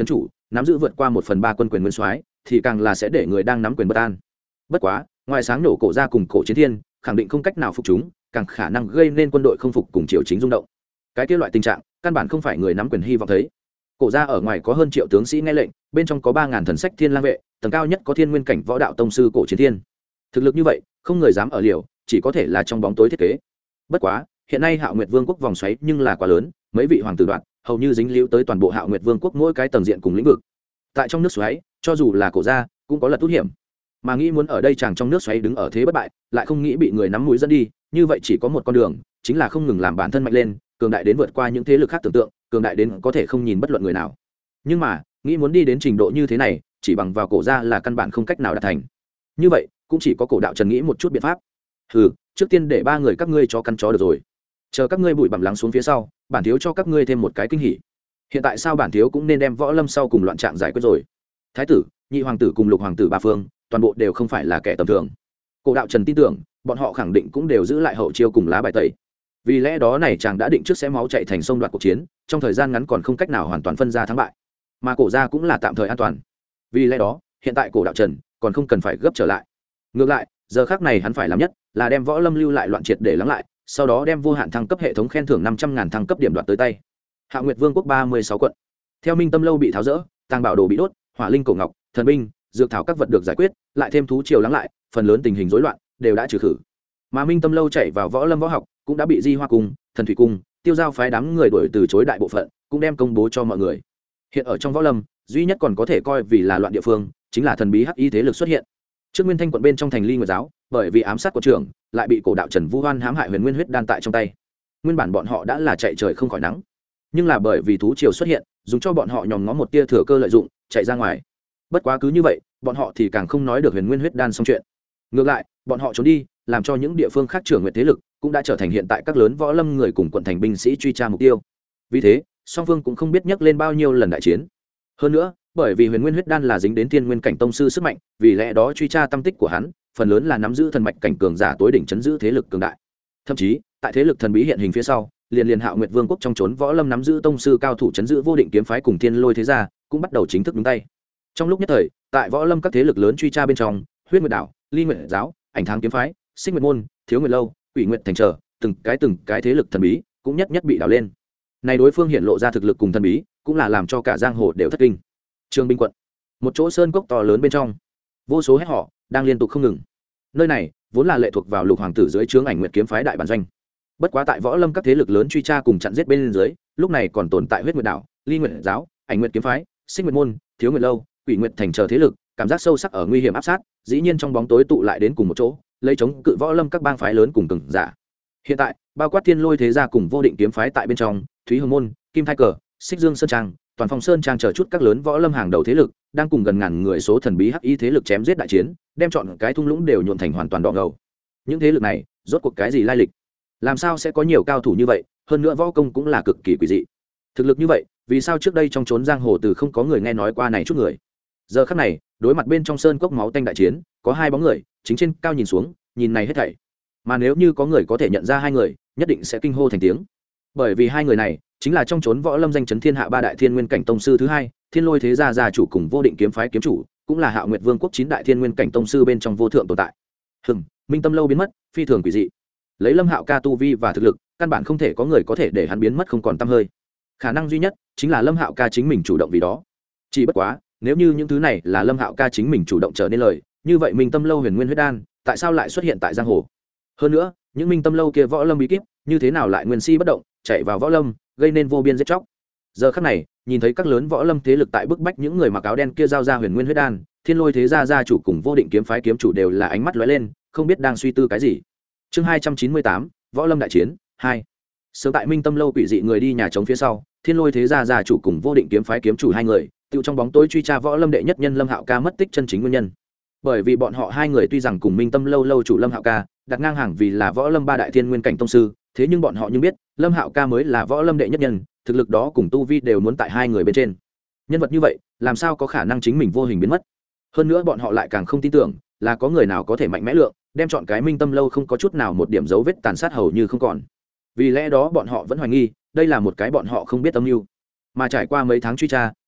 nắm giữ vượt qua 1/3 quân quyền nguyên soái thì càng là sẽ để người đang nắm quyền bất an. Bất quá ngoài sáng nổ cổ ra cùng cổ chiến thiên khẳng định không cách nào phục chúng, càng khả năng gây nên quân đội không phục cùng triều chính rung động. Cái kia loại tình trạng căn bản không phải người nắm quyền hy vọng thấy. Cổ ra ở ngoài có hơn triệu tướng sĩ nghe lệnh, bên trong có 3000 thần sách thiên lang vệ, tầng cao nhất có thiên nguyên cảnh võ đạo tông sư cổ chiến thiên. Thực lực như vậy không người dám ở liều, chỉ có thể là trong bóng tối thiết kế. Bất quá hiện nay Hạo Nguyệt Vương quốc vòng xoáy nhưng là quá lớn, mấy vị hoàng tử đoạn hầu như dính liễu tới toàn bộ Hạo Nguyệt Vương quốc mỗi cái tầng diện cùng lĩnh vực. Tại trong nước xoáy cho dù là cổ ra cũng có lật tốt hiểm, mà nghĩ muốn ở đây chàng trong nước xoáy đứng ở thế bất bại, lại không nghĩ bị người nắm mũi dẫn đi, như vậy chỉ có một con đường, chính là không ngừng làm bản thân mạnh lên, cường đại đến vượt qua những thế lực khác tưởng tượng, cường đại đến có thể không nhìn bất luận người nào. Nhưng mà nghĩ muốn đi đến trình độ như thế này, chỉ bằng vào cổ ra là căn bản không cách nào đạt thành. Như vậy cũng chỉ có cổ đạo Trần nghĩ một chút biện pháp. Hừ, trước tiên để ba người các ngươi cho căn chó được rồi, chờ các ngươi bụi bặm lắng xuống phía sau, bản thiếu cho các ngươi thêm một cái kinh hỉ. Hiện tại sao bản thiếu cũng nên đem Võ Lâm sau cùng loạn trạng giải quyết rồi. Thái tử, nhị hoàng tử cùng lục hoàng tử ba phương, toàn bộ đều không phải là kẻ tầm thường. Cổ đạo Trần tin tưởng bọn họ khẳng định cũng đều giữ lại hậu chiêu cùng lá bài tẩy. Vì lẽ đó này chàng đã định trước sẽ máu chạy thành sông đoạt cuộc chiến, trong thời gian ngắn còn không cách nào hoàn toàn phân ra thắng bại, mà cổ gia cũng là tạm thời an toàn. Vì lẽ đó hiện tại cổ đạo Trần còn không cần phải gấp trở lại, ngược lại giờ khác này hắn phải làm nhất là đem Võ Lâm lưu lại loạn triệt để lắng lại, sau đó đem vô hạn thăng cấp hệ thống khen thưởng 500.000 thăng cấp điểm đoạt tới tay. Hạo Nguyệt Vương quốc 36 quận, theo Minh Tâm lâu bị tháo rỡ, tàng bảo đồ bị đốt, hỏa linh cổ ngọc, thần binh, dược thảo các vật được giải quyết, lại thêm thú triều lắng lại, phần lớn tình hình rối loạn đều đã trừ khử. Mà Minh Tâm lâu chạy vào Võ Lâm võ học cũng đã bị Di Hoa cung, Thần Thủy cung, Tiêu Giao phái đám người đuổi từ chối đại bộ phận, cũng đem công bố cho mọi người. Hiện ở trong Võ Lâm, duy nhất còn có thể coi vì là loạn địa phương, chính là thần bí hắc y thế lực xuất hiện. Trước Nguyên Thanh quận bên trong thành Ly Nguyệt giáo, bởi vì ám sát quận trưởng, lại bị cổ đạo Trần Vu Hoan hãm hại Huyền Nguyên huyết đan tại trong tay. Nguyên bản bọn họ đã là chạy trời không khỏi nắng, nhưng là bởi vì thú triều xuất hiện, dùng cho bọn họ nhòm ngó một tia thừa cơ lợi dụng, chạy ra ngoài. Bất quá cứ như vậy, bọn họ thì càng không nói được Huyền Nguyên huyết đan xong chuyện. Ngược lại, bọn họ trốn đi, làm cho những địa phương khác trưởng nguyện thế lực cũng đã trở thành hiện tại các lớn Võ Lâm người cùng quận thành binh sĩ truy tra mục tiêu. Vì thế song phương cũng không biết nhắc lên bao nhiêu lần đại chiến. Hơn nữa bởi vì Huyền Nguyên huyết đan là dính đến thiên nguyên cảnh tông sư sức mạnh, vì lẽ đó truy tra tâm tích của hắn phần lớn là nắm giữ thần mạch cảnh cường giả tối đỉnh chấn giữ thế lực cường đại. Thậm chí tại thế lực thần bí hiện hình phía sau, liền Hạo Nguyệt Vương quốc trong trốn Võ Lâm nắm giữ tông sư cao thủ chấn giữ vô định kiếm phái cùng thiên lôi thế gia cũng bắt đầu chính thức đứng tay. Trong lúc nhất thời, tại Võ Lâm các thế lực lớn truy tra bên trong, Huyết Nguyệt đảo, Ly Nguyệt giáo, Ảnh Thắng kiếm phái, Xích Nguyệt môn, Thiếu Nguyệt lâu, Quỷ Nguyệt thành trở, từng cái thế lực thần bí cũng nhất nhất bị đảo lên. Này đối phương hiện lộ ra thực lực cùng thần bí, cũng là làm cho cả giang hồ đều thất kinh. Trường Binh quận, một chỗ sơn cốc to lớn bên trong, vô số hét họ đang liên tục không ngừng. Nơi này vốn là lệ thuộc vào Lục hoàng tử dưới trướng Ảnh Nguyệt kiếm phái đại bản doanh. Bất quá tại Võ Lâm các thế lực lớn truy tra cùng chặn giết bên dưới, lúc này còn tồn tại Huyết Nguyệt đảo, Ly Nguyệt giáo, Ảnh Nguyệt kiếm phái, Xích Nguyệt môn, Thiếu Nguyệt lâu, Quỷ Nguyệt thành chờ thế lực, cảm giác sâu sắc ở nguy hiểm áp sát, dĩ nhiên trong bóng tối tụ lại đến cùng một chỗ, lấy chống cự Võ Lâm các bang phái lớn cùng cường giả. Hiện tại, bao quát Thiên Lôi thế gia cùng Vô Định kiếm phái tại bên trong, Thúy Hồng môn, Kim Thai cờ, Xích Dương sơn trang, Toàn Phong sơn trang chờ chút các lớn Võ Lâm hàng đầu thế lực, đang cùng gần ngàn người số thần bí hắc y thế lực chém giết đại chiến, đem chọn cái thung lũng đều nhuộn thành hoàn toàn đỏ ngầu. Những thế lực này, rốt cuộc cái gì lai lịch? Làm sao sẽ có nhiều cao thủ như vậy, hơn nữa võ công cũng là cực kỳ quỷ dị. Thực lực như vậy, vì sao trước đây trong chốn giang hồ từ không có người nghe nói qua này chút người? Giờ khắc này, đối mặt bên trong sơn cốc máu tanh đại chiến, có hai bóng người chính trên cao nhìn xuống, nhìn này hết thảy. Mà nếu như có người có thể nhận ra hai người, nhất định sẽ kinh hô thành tiếng. Bởi vì hai người này chính là trong chốn Võ Lâm danh chấn thiên hạ ba đại thiên nguyên cảnh tông sư thứ hai, Thiên Lôi thế gia gia chủ cùng Vô Định kiếm phái kiếm chủ, cũng là Hạo Nguyệt Vương quốc 9 đại thiên nguyên cảnh tông sư bên trong vô thượng tồn tại. Minh Tâm lâu biến mất, phi thường quỷ dị. Lấy Lâm Hạo ca tu vi và thực lực, căn bản không thể có người có thể để hắn biến mất không còn tăm hơi. Khả năng duy nhất chính là Lâm Hạo ca chính mình chủ động vì đó. Chỉ bất quá, nếu như những thứ này là Lâm Hạo ca chính mình chủ động trở nên lời, như vậy Minh Tâm lâu Huyền Nguyên huyết đan, tại sao lại xuất hiện tại giang hồ? Hơn nữa, những Minh Tâm lâu kia Võ Lâm bí kíp, như thế nào lại nguyên si bất động, chạy vào Võ Lâm, gây nên vô biên giết chóc. Giờ khắc này, nhìn thấy các lớn Võ Lâm thế lực tại bức bách những người mặc áo đen kia giao ra Huyền Nguyên huyết đan, Thiên Lôi thế gia gia chủ cùng Vô Định kiếm phái kiếm chủ đều là ánh mắt lóe lên, không biết đang suy tư cái gì. Chương 298, Võ Lâm đại chiến 2. Sớm tại Minh Tâm lâu quỷ dị người đi nhà trống phía sau, Thiên Lôi thế gia gia chủ cùng Vô Định kiếm phái kiếm chủ hai người, tiêu trong bóng tối truy tra Võ Lâm đệ nhất nhân Lâm Hạo ca mất tích chân chính nguyên nhân. Bởi vì bọn họ hai người tuy rằng cùng Minh Tâm lâu lâu chủ Lâm Hạo ca đặt ngang hàng vì là Võ Lâm ba đại thiên nguyên cảnh tông sư, thế nhưng bọn họ nhưng biết, Lâm Hạo ca mới là Võ Lâm đệ nhất nhân, thực lực đó cùng tu vi đều muốn tại hai người bên trên. Nhân vật như vậy, làm sao có khả năng chính mình vô hình biến mất? Hơn nữa bọn họ lại càng không tin tưởng là có người nào có thể mạnh mẽ lượng đem chọn cái Minh Tâm lâu không có chút nào một điểm dấu vết tàn sát hầu như không còn. Vì lẽ đó bọn họ vẫn hoài nghi đây là một cái bọn họ không biết âm mưu. Mà trải qua mấy tháng truy tra,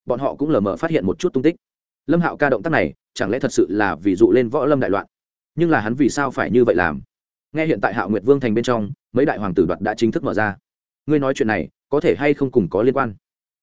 bọn họ cũng lờ mờ phát hiện một chút tung tích. Lâm Hạo ca động tác này chẳng lẽ thật sự là vì dụ lên võ lâm đại loạn? Nhưng là hắn vì sao phải như vậy làm? Nghe hiện tại Hạo Nguyệt Vương thành bên trong mấy đại hoàng tử đoạt đã chính thức mở ra, ngươi nói chuyện này có thể hay không cùng có liên quan?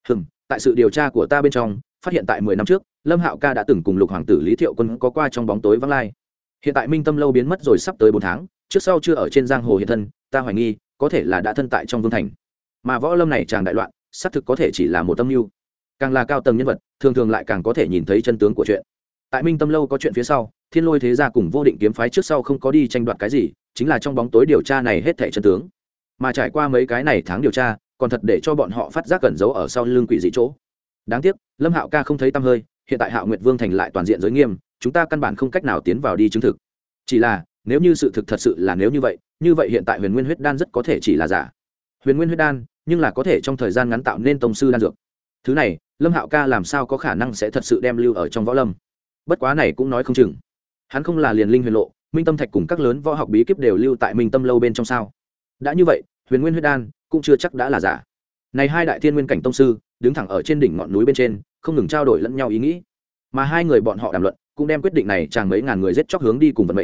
Tại sự điều tra của ta bên trong phát hiện tại 10 năm trước Lâm Hạo ca đã từng cùng lục hoàng tử Lý Thiệu Quân có qua trong bóng tối vắng lai. Hiện tại Minh Tâm lâu biến mất rồi sắp tới 4 tháng, trước sau chưa ở trên giang hồ hiện thân, ta hoài nghi có thể là đã thân tại trong vương thành. Mà võ lâm này chàng đại loạn xác thực có thể chỉ là một tâm mưu. Càng là cao tầng nhân vật thường thường lại càng có thể nhìn thấy chân tướng của chuyện. Tại Minh Tâm lâu có chuyện phía sau, Thiên Lôi thế gia cùng Vô Định kiếm phái trước sau không có đi tranh đoạt cái gì, chính là trong bóng tối điều tra này hết thảy chân tướng. Mà trải qua mấy cái này tháng điều tra, còn thật để cho bọn họ phát giác cẩn giấu ở sau lưng quỷ dị chỗ. Đáng tiếc Lâm Hạo ca không thấy tăm hơi, hiện tại Hạo Nguyệt Vương thành lại toàn diện giới nghiêm, chúng ta căn bản không cách nào tiến vào đi chứng thực. Chỉ là nếu như sự thực thật sự là nếu như vậy hiện tại Huyền Nguyên huyết đan rất có thể chỉ là giả. Huyền Nguyên huyết đan, nhưng là có thể trong thời gian ngắn tạo nên tông sư đan dược. Thứ này, Lâm Hạo ca làm sao có khả năng sẽ thật sự đem lưu ở trong võ lâm? Bất quá này cũng nói không chừng. Hắn không là liền linh huyền lộ, Minh Tâm thạch cùng các lớn võ học bí kíp đều lưu tại Minh Tâm lâu bên trong sao? Đã như vậy, Huyền Nguyên huyết đan cũng chưa chắc đã là giả. Này hai đại thiên nguyên cảnh tông sư, đứng thẳng ở trên đỉnh ngọn núi bên trên, không ngừng trao đổi lẫn nhau ý nghĩ. Mà hai người bọn họ đàm luận, cũng đem quyết định này chàng mấy ngàn người giết chóc hướng đi cùng vận mệnh.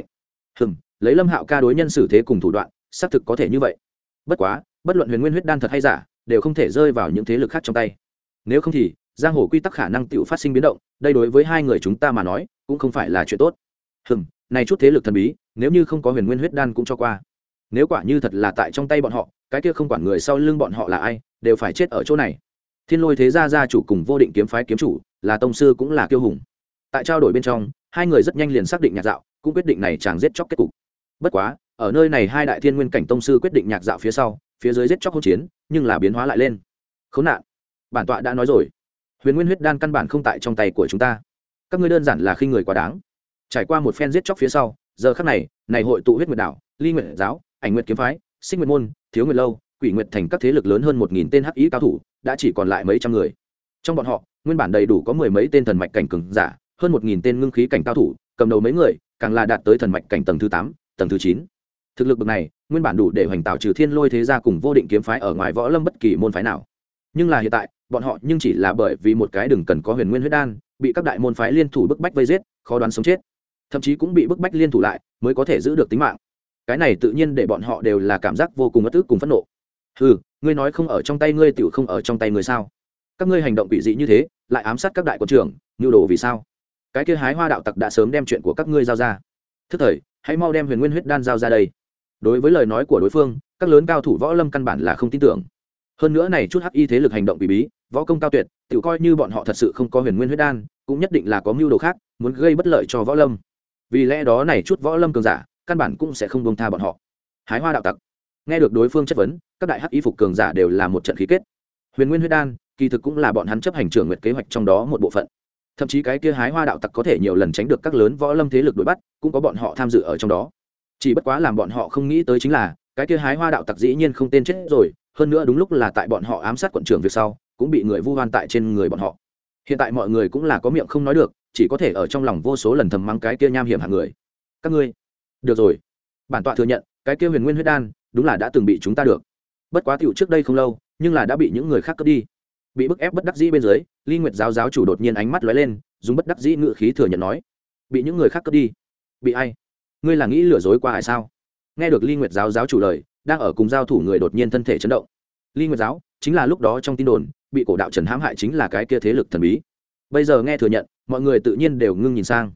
Lấy Lâm Hạo ca đối nhân xử thế cùng thủ đoạn, xác thực có thể như vậy. Bất quá, bất luận Huyền Nguyên huyết đan thật hay giả, đều không thể rơi vào những thế lực khác trong tay. Nếu không thì, giang hồ quy tắc khả năng tự phát sinh biến động, đây đối với hai người chúng ta mà nói, cũng không phải là chuyện tốt. Này chút thế lực thần bí, nếu như không có Huyền Nguyên huyết đan cũng cho qua. Nếu quả như thật là tại trong tay bọn họ, cái kia không quản người sau lưng bọn họ là ai, đều phải chết ở chỗ này. Thiên Lôi thế gia gia chủ cùng Vô Định kiếm phái kiếm chủ, là tông sư cũng là kiêu hùng. Tại trao đổi bên trong, hai người rất nhanh liền xác định nhạc dạo, cũng quyết định này chàng giết chóc kết cục. Bất quá, ở nơi này hai đại thiên nguyên cảnh tông sư quyết định nhạc dạo phía sau, phía dưới giết chóc hỗn chiến, nhưng là biến hóa lại lên. Khốn nạn, bản tọa đã nói rồi, Huyền Nguyên huyết đan căn bản không tại trong tay của chúng ta, các ngươi đơn giản là khinh người quá đáng. Trải qua một phen giết chóc phía sau, giờ khắc này hội tụ huyết nguyệt đảo, ly nguyệt giáo, ảnh nguyệt kiếm phái, xích nguyệt môn, thiếu nguyệt lâu, quỷ nguyệt thành các thế lực lớn hơn 1000 tên hắc ý cao thủ, đã chỉ còn lại mấy trăm người. Trong bọn họ, nguyên bản đầy đủ có mười mấy tên thần mạch cảnh cường giả, hơn 1000 tên ngưng khí cảnh cao thủ, cầm đầu mấy người, càng là đạt tới thần mạch cảnh tầng thứ 8, tầng thứ 9. Thực lực bậc này, nguyên bản đủ để hoành tạo trừ Thiên Lôi thế gia cùng Vô Định kiếm phái ở ngoài võ lâm bất kỳ môn phái nào. Nhưng là hiện tại, bọn họ nhưng chỉ là bởi vì một cái đừng cần có Huyền Nguyên huyết đan, bị các đại môn phái liên thủ bức bách vây giết, khó đoán sống chết. Thậm chí cũng bị bức bách liên thủ lại, mới có thể giữ được tính mạng. Cái này tự nhiên để bọn họ đều là cảm giác vô cùng uất ức cùng phẫn nộ. Ngươi nói không ở trong tay ngươi tiểu không ở trong tay người sao? Các ngươi hành động quỷ dị như thế, lại ám sát các đại quân trưởng, nhu đồ vì sao? Cái kia hái hoa đạo tặc đã sớm đem chuyện của các ngươi giao ra. Thức thời, hãy mau đem Huyền Nguyên huyết đan giao ra đây. Đối với lời nói của đối phương, các lớn cao thủ võ lâm căn bản là không tin tưởng. Hơn nữa này chút hắc y thế lực hành động quỷ bí, võ công cao tuyệt, tự coi như bọn họ thật sự không có Huyền Nguyên huyết đan, cũng nhất định là có mưu đồ khác, muốn gây bất lợi cho võ lâm. Vì lẽ đó này chút võ lâm cường giả, căn bản cũng sẽ không buông tha bọn họ. Hái hoa đạo tặc. Nghe được đối phương chất vấn, các đại hắc y phục cường giả đều là một trận khí kết. Huyền Nguyên huyết đan, kỳ thực cũng là bọn hắn chấp hành trưởng nguyệt kế hoạch trong đó một bộ phận. Thậm chí cái kia hái hoa đạo tặc có thể nhiều lần tránh được các lớn võ lâm thế lực đuổi bắt, cũng có bọn họ tham dự ở trong đó. Chỉ bất quá làm bọn họ không nghĩ tới chính là, cái kia hái hoa đạo tặc dĩ nhiên không tên chết rồi, hơn nữa đúng lúc là tại bọn họ ám sát quận trưởng việc sau, cũng bị người vu oan tại trên người bọn họ. Hiện tại mọi người cũng là có miệng không nói được, chỉ có thể ở trong lòng vô số lần thầm mắng cái kia nham hiểm hạng người. Các ngươi, được rồi, bản tọa thừa nhận, cái kia Huyền Nguyên huyết đan đúng là đã từng bị chúng ta được. Bất quá tiểu trước đây không lâu, nhưng là đã bị những người khác cướp đi. Bị bức ép bất đắc dĩ bên dưới, Ly Nguyệt giáo giáo chủ đột nhiên ánh mắt lóe lên, dùng bất đắc dĩ ngữ khí thừa nhận nói: bị những người khác cướp đi. Bị ai? Ngươi là nghĩ lừa dối qua hay sao? Nghe được Ly Nguyệt giáo giáo chủ lời, đang ở cùng giao thủ người đột nhiên thân thể chấn động. Ly Nguyệt giáo chính là lúc đó trong tin đồn bị cổ đạo Trần hãm hại chính là cái kia thế lực thần bí. Bây giờ nghe thừa nhận, mọi người tự nhiên đều ngưng nhìn sang.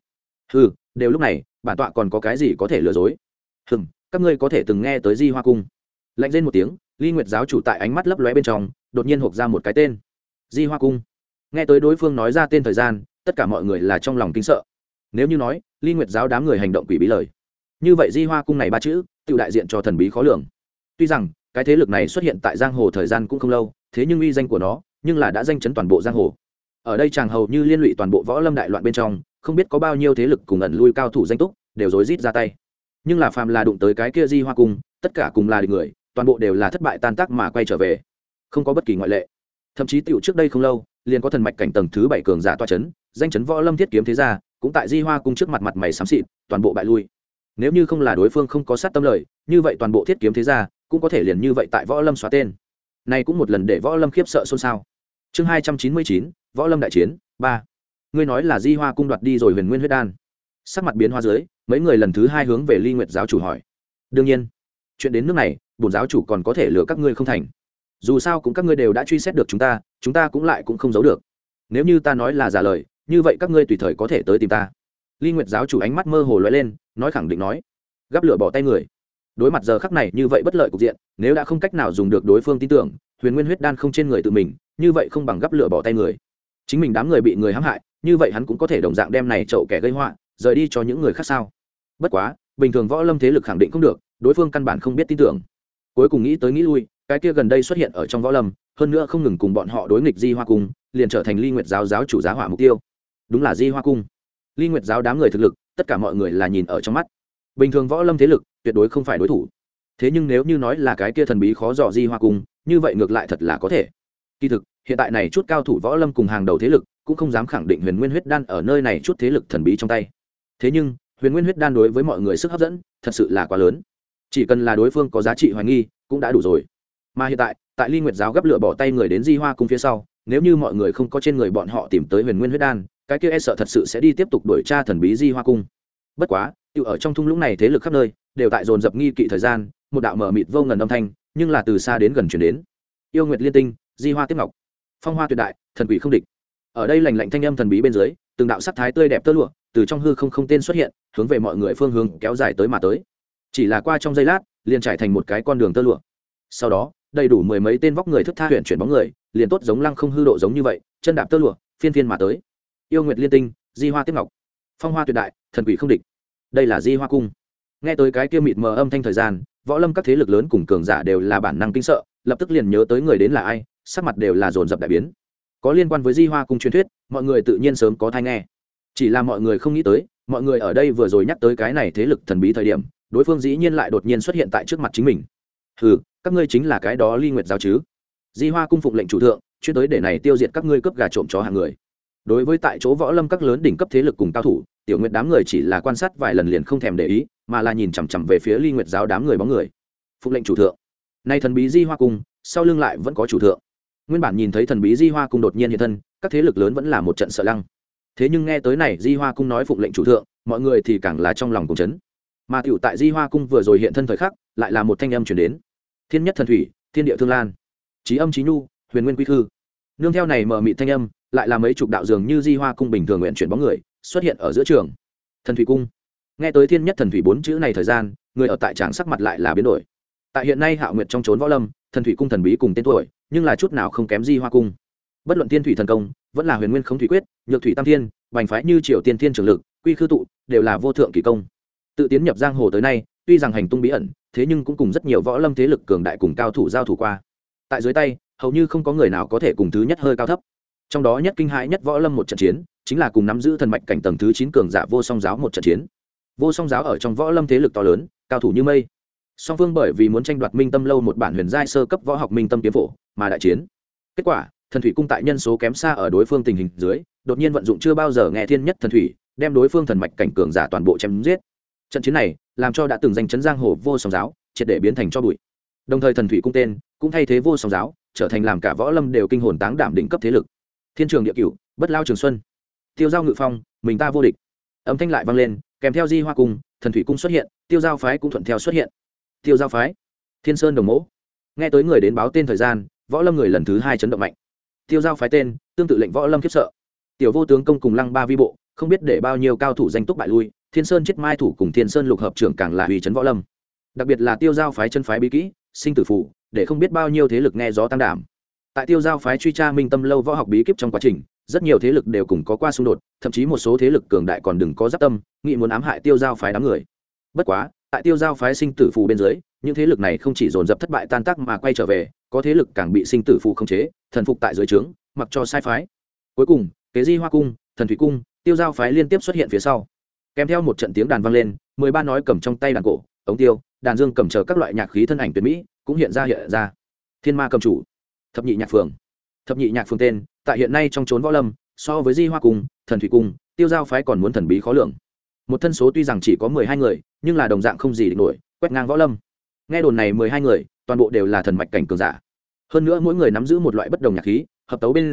Đều lúc này, bản tọa còn có cái gì có thể lừa dối? Các ngươi có thể từng nghe tới Di Hoa cung. Lạnh rên một tiếng, Ly Nguyệt giáo chủ tại ánh mắt lấp lóe bên trong, đột nhiên hộc ra một cái tên. Di Hoa cung. Nghe tới đối phương nói ra tên thời gian, tất cả mọi người là trong lòng kinh sợ. Nếu như nói, Ly Nguyệt giáo đám người hành động quỷ bí lời, như vậy Di Hoa cung này ba chữ, tự đại diện cho thần bí khó lường. Tuy rằng, cái thế lực này xuất hiện tại giang hồ thời gian cũng không lâu, thế nhưng uy danh của nó, nhưng là đã danh chấn toàn bộ giang hồ. Ở đây chàng hầu như liên lụy toàn bộ võ lâm đại loạn bên trong, không biết có bao nhiêu thế lực cùng ẩn lui cao thủ danh túc, đều rối rít ra tay. Nhưng là phàm là đụng tới cái kia Di Hoa cung, tất cả cùng là địch người, toàn bộ đều là thất bại tan tác mà quay trở về, không có bất kỳ ngoại lệ. Thậm chí tiểu trước đây không lâu, liền có thần mạch cảnh tầng thứ 7 cường giả toa chấn, danh chấn võ lâm thiết kiếm thế gia, cũng tại Di Hoa cung trước mặt mày xám xịt, toàn bộ bại lui. Nếu như không là đối phương không có sát tâm lời, như vậy toàn bộ thiết kiếm thế gia cũng có thể liền như vậy tại võ lâm xóa tên. Này cũng một lần để võ lâm khiếp sợ xôn xao. Chương 299, võ lâm đại chiến ba. Ngươi nói là Di Hoa cung đoạt đi rồi Huyền Nguyên huyết đan? Sắc mặt biến hoa dưới, mấy người lần thứ hai hướng về Ly Nguyệt giáo chủ hỏi. Đương nhiên, chuyện đến nước này, bổn giáo chủ còn có thể lừa các ngươi không thành. Dù sao cũng các ngươi đều đã truy xét được chúng ta cũng lại cũng không giấu được. Nếu như ta nói là giả lời, như vậy các ngươi tùy thời có thể tới tìm ta. Ly Nguyệt giáo chủ ánh mắt mơ hồ lóe lên, nói khẳng định nói. Gắp lửa bỏ tay người. Đối mặt giờ khắc này như vậy bất lợi cục diện, nếu đã không cách nào dùng được đối phương tin tưởng, Huyền Nguyên huyết đan không trên người tự mình, như vậy không bằng gắp lửa bỏ tay người. Chính mình đám người bị người hãm hại, như vậy hắn cũng có thể đồng dạng đem này chậu kẻ gây họa rời đi cho những người khác sao. Bất quá bình thường võ lâm thế lực khẳng định không được, đối phương căn bản không biết tin tưởng. Cuối cùng nghĩ tới nghĩ lui, cái kia gần đây xuất hiện ở trong võ lâm, hơn nữa không ngừng cùng bọn họ đối nghịch Di Hoa cung, liền trở thành Ly Nguyệt giáo giáo chủ giá hỏa mục tiêu. Đúng là Di Hoa cung. Ly Nguyệt giáo đám người thực lực, tất cả mọi người là nhìn ở trong mắt. Bình thường võ lâm thế lực tuyệt đối không phải đối thủ. Thế nhưng nếu như nói là cái kia thần bí khó dò Di Hoa cung, như vậy ngược lại thật là có thể. Kỳ thực hiện tại này chút cao thủ võ lâm cùng hàng đầu thế lực cũng không dám khẳng định Huyền Nguyên huyết đan ở nơi này chút thế lực thần bí trong tay. Thế nhưng Huyền Nguyên huyết đan đối với mọi người sức hấp dẫn thật sự là quá lớn, chỉ cần là đối phương có giá trị hoài nghi cũng đã đủ rồi. Mà hiện tại Ly Nguyệt giáo gấp lửa bỏ tay người đến Di Hoa cung phía sau, nếu như mọi người không có trên người bọn họ tìm tới Huyền Nguyên huyết đan, cái kia e sợ thật sự sẽ đi tiếp tục đuổi tra thần bí Di Hoa cung. Bất quá tự ở trong thung lũng này thế lực khắp nơi đều tại dồn dập nghi kỵ thời gian, một đạo mở mịt vô ngần âm thanh nhưng là từ xa đến gần chuyển đến. Yêu Nguyệt liên tinh, Di Hoa tiếp ngọc, phong hoa tuyệt đại, thần quỷ không địch. Ở đây lạnh lạnh thanh âm thần bí bên dưới, từng đạo sắc thái tươi đẹp tơ lụa từ trong hư không tên xuất hiện, hướng về mọi người phương hướng kéo dài tới mà tới. Chỉ là qua trong giây lát, liền trải thành một cái con đường tơ lụa. Sau đó, đầy đủ mười mấy tên vóc người thức tha huyền chuyển bóng người, liền tốt giống lăng không hư độ giống như vậy, chân đạp tơ lụa, phiên phiên mà tới. Yêu Nguyệt liên tinh, Di Hoa tiếp ngọc, phong hoa tuyệt đại, thần quỷ không địch. Đây là Di Hoa cung. Nghe tới cái kia mịt mờ âm thanh thời gian, võ lâm các thế lực lớn cùng cường giả đều là bản năng kinh sợ, lập tức liền nhớ tới người đến là ai, sắc mặt đều là dồn dập đại biến. Có liên quan với Di Hoa cung truyền thuyết, mọi người tự nhiên sớm có thai nghe. Chỉ là mọi người không nghĩ tới, mọi người ở đây vừa rồi nhắc tới cái này thế lực thần bí thời điểm, đối phương dĩ nhiên lại đột nhiên xuất hiện tại trước mặt chính mình. Hừ, các ngươi chính là cái đó Ly Nguyệt giáo chứ? Di Hoa cung phụng lệnh chủ thượng, chuyên tới để này tiêu diệt các ngươi cướp gà trộm chó hàng người. Đối với tại chỗ võ lâm các lớn đỉnh cấp thế lực cùng cao thủ, Tiểu Nguyệt đám người chỉ là quan sát vài lần liền không thèm để ý, mà là nhìn chằm chằm về phía Ly Nguyệt giáo đám người bóng người. Phụng lệnh chủ thượng. Nay thần bí Di Hoa cung, sau lưng lại vẫn có chủ thượng. Nguyên bản nhìn thấy thần bí Di Hoa cung đột nhiên hiện thân, các thế lực lớn vẫn là một trận sợ lăng. Thế nhưng nghe tới này Di Hoa cung nói phụng lệnh chủ thượng, mọi người thì càng là trong lòng cùng chấn. Mà tiểu tại Di Hoa cung vừa rồi hiện thân thời khắc, lại là một thanh âm truyền đến. Thiên nhất thần thủy, thiên địa thương lan, chí âm chí nhu, huyền nguyên quy khư. Nương theo này mở mịt thanh âm, lại là mấy chục đạo dường như Di Hoa cung bình thường nguyện chuyển bóng người xuất hiện ở giữa trường. Thần thủy cung. Nghe tới thiên nhất thần thủy bốn chữ này thời gian, người ở tại tràng sắc mặt lại là biến đổi. Tại hiện nay Hạo Nguyệt trong chốn võ lâm, thần thủy cung thần bí cùng tên tuổi, nhưng là chút nào không kém Di Hoa cung. Bất luận tiên thủy thần công, vẫn là huyền nguyên không thủy quyết, nhược thủy tam thiên, bành phái như triều tiên thiên trường lực, quy khư tụ, đều là vô thượng kỳ công. Tự tiến nhập giang hồ tới nay, tuy rằng hành tung bí ẩn, thế nhưng cũng cùng rất nhiều võ lâm thế lực cường đại cùng cao thủ giao thủ qua. Tại dưới tay, hầu như không có người nào có thể cùng thứ nhất hơi cao thấp. Trong đó nhất kinh hãi nhất võ lâm một trận chiến, chính là cùng nắm giữ thần mạch cảnh tầng thứ 9 cường giả Vô Song giáo một trận chiến. Vô Song giáo ở trong võ lâm thế lực to lớn, cao thủ như mây. Song phương bởi vì muốn tranh đoạt Minh Tâm lâu một bản huyền giai sơ cấp võ học Minh Tâm kiếm phổ, mà đại chiến. Kết quả, thần thủy cung tại nhân số kém xa ở đối phương tình hình dưới, đột nhiên vận dụng chưa bao giờ nghe thiên nhất thần thủy, đem đối phương thần mạch cảnh cường giả toàn bộ chém giết. Trận chiến này, làm cho đã từng danh chấn giang hồ Vô Song giáo, triệt để biến thành tro bụi. Đồng thời thần thủy cung tên cũng thay thế Vô Song giáo, trở thành làm cả võ lâm đều kinh hồn táng đảm đỉnh cấp thế lực. Thiên trường địa cửu, bất lao trường xuân, tiêu giao ngự phong, mình ta vô địch. Âm thanh lại vang lên, kèm theo Di Hoa cung, thần thủy cung xuất hiện, tiêu giao phái cũng thuận theo xuất hiện. Tiêu giao phái, Thiên Sơn đồng mẫu. Nghe tới người đến báo tên thời gian, võ lâm người lần thứ hai chấn động mạnh. Tiêu giao phái tên tương tự lệnh võ lâm khiếp sợ. Tiểu vô tướng công cùng lăng ba vi bộ, không biết để bao nhiêu cao thủ danh túc bại lui. Thiên Sơn chết mai thủ cùng Thiên Sơn lục hợp trưởng càng là uy chấn võ lâm. Đặc biệt là tiêu giao phái chân phái bí kỹ, sinh tử phù, để không biết bao nhiêu thế lực nghe gió tăng đảm. Tại tiêu giao phái truy tra Minh Tâm lâu võ học bí kíp trong quá trình, rất nhiều thế lực đều cùng có qua xung đột, thậm chí một số thế lực cường đại còn đừng có giáp tâm, nghĩ muốn ám hại tiêu giao phái đám người. Bất quá, tại tiêu giao phái sinh tử phù bên dưới, những thế lực này không chỉ dồn dập thất bại tan tác mà quay trở về, có thế lực càng bị sinh tử phù khống chế, thần phục tại dưới trướng, mặc cho sai phái. Cuối cùng, kế Di Hoa cung, thần thủy cung, tiêu giao phái liên tiếp xuất hiện phía sau. Kèm theo một trận tiếng đàn vang lên, 13 nói cầm trong tay đàn cổ, ống tiêu, đàn dương cầm chờ các loại nhạc khí thân ảnh tuyệt mỹ, cũng hiện ra. Thiên ma cầm chủ, thập nhị nhạc phường. Thập nhị nhạc phường tên, tại hiện nay trong chốn võ lâm, so với Di Hoa cung, thần thủy cung, tiêu giao phái còn muốn thần bí khó lường. Một thân số tuy rằng chỉ có 12 người, nhưng là đồng dạng không gì địch nổi, quét ngang võ lâm. Nghe đồn này 12 người, toàn bộ đều là thần mạch cảnh cường giả. Hơn nữa mỗi người nắm giữ một loại bất đồng nhạc khí, hợp tấu bên dưới,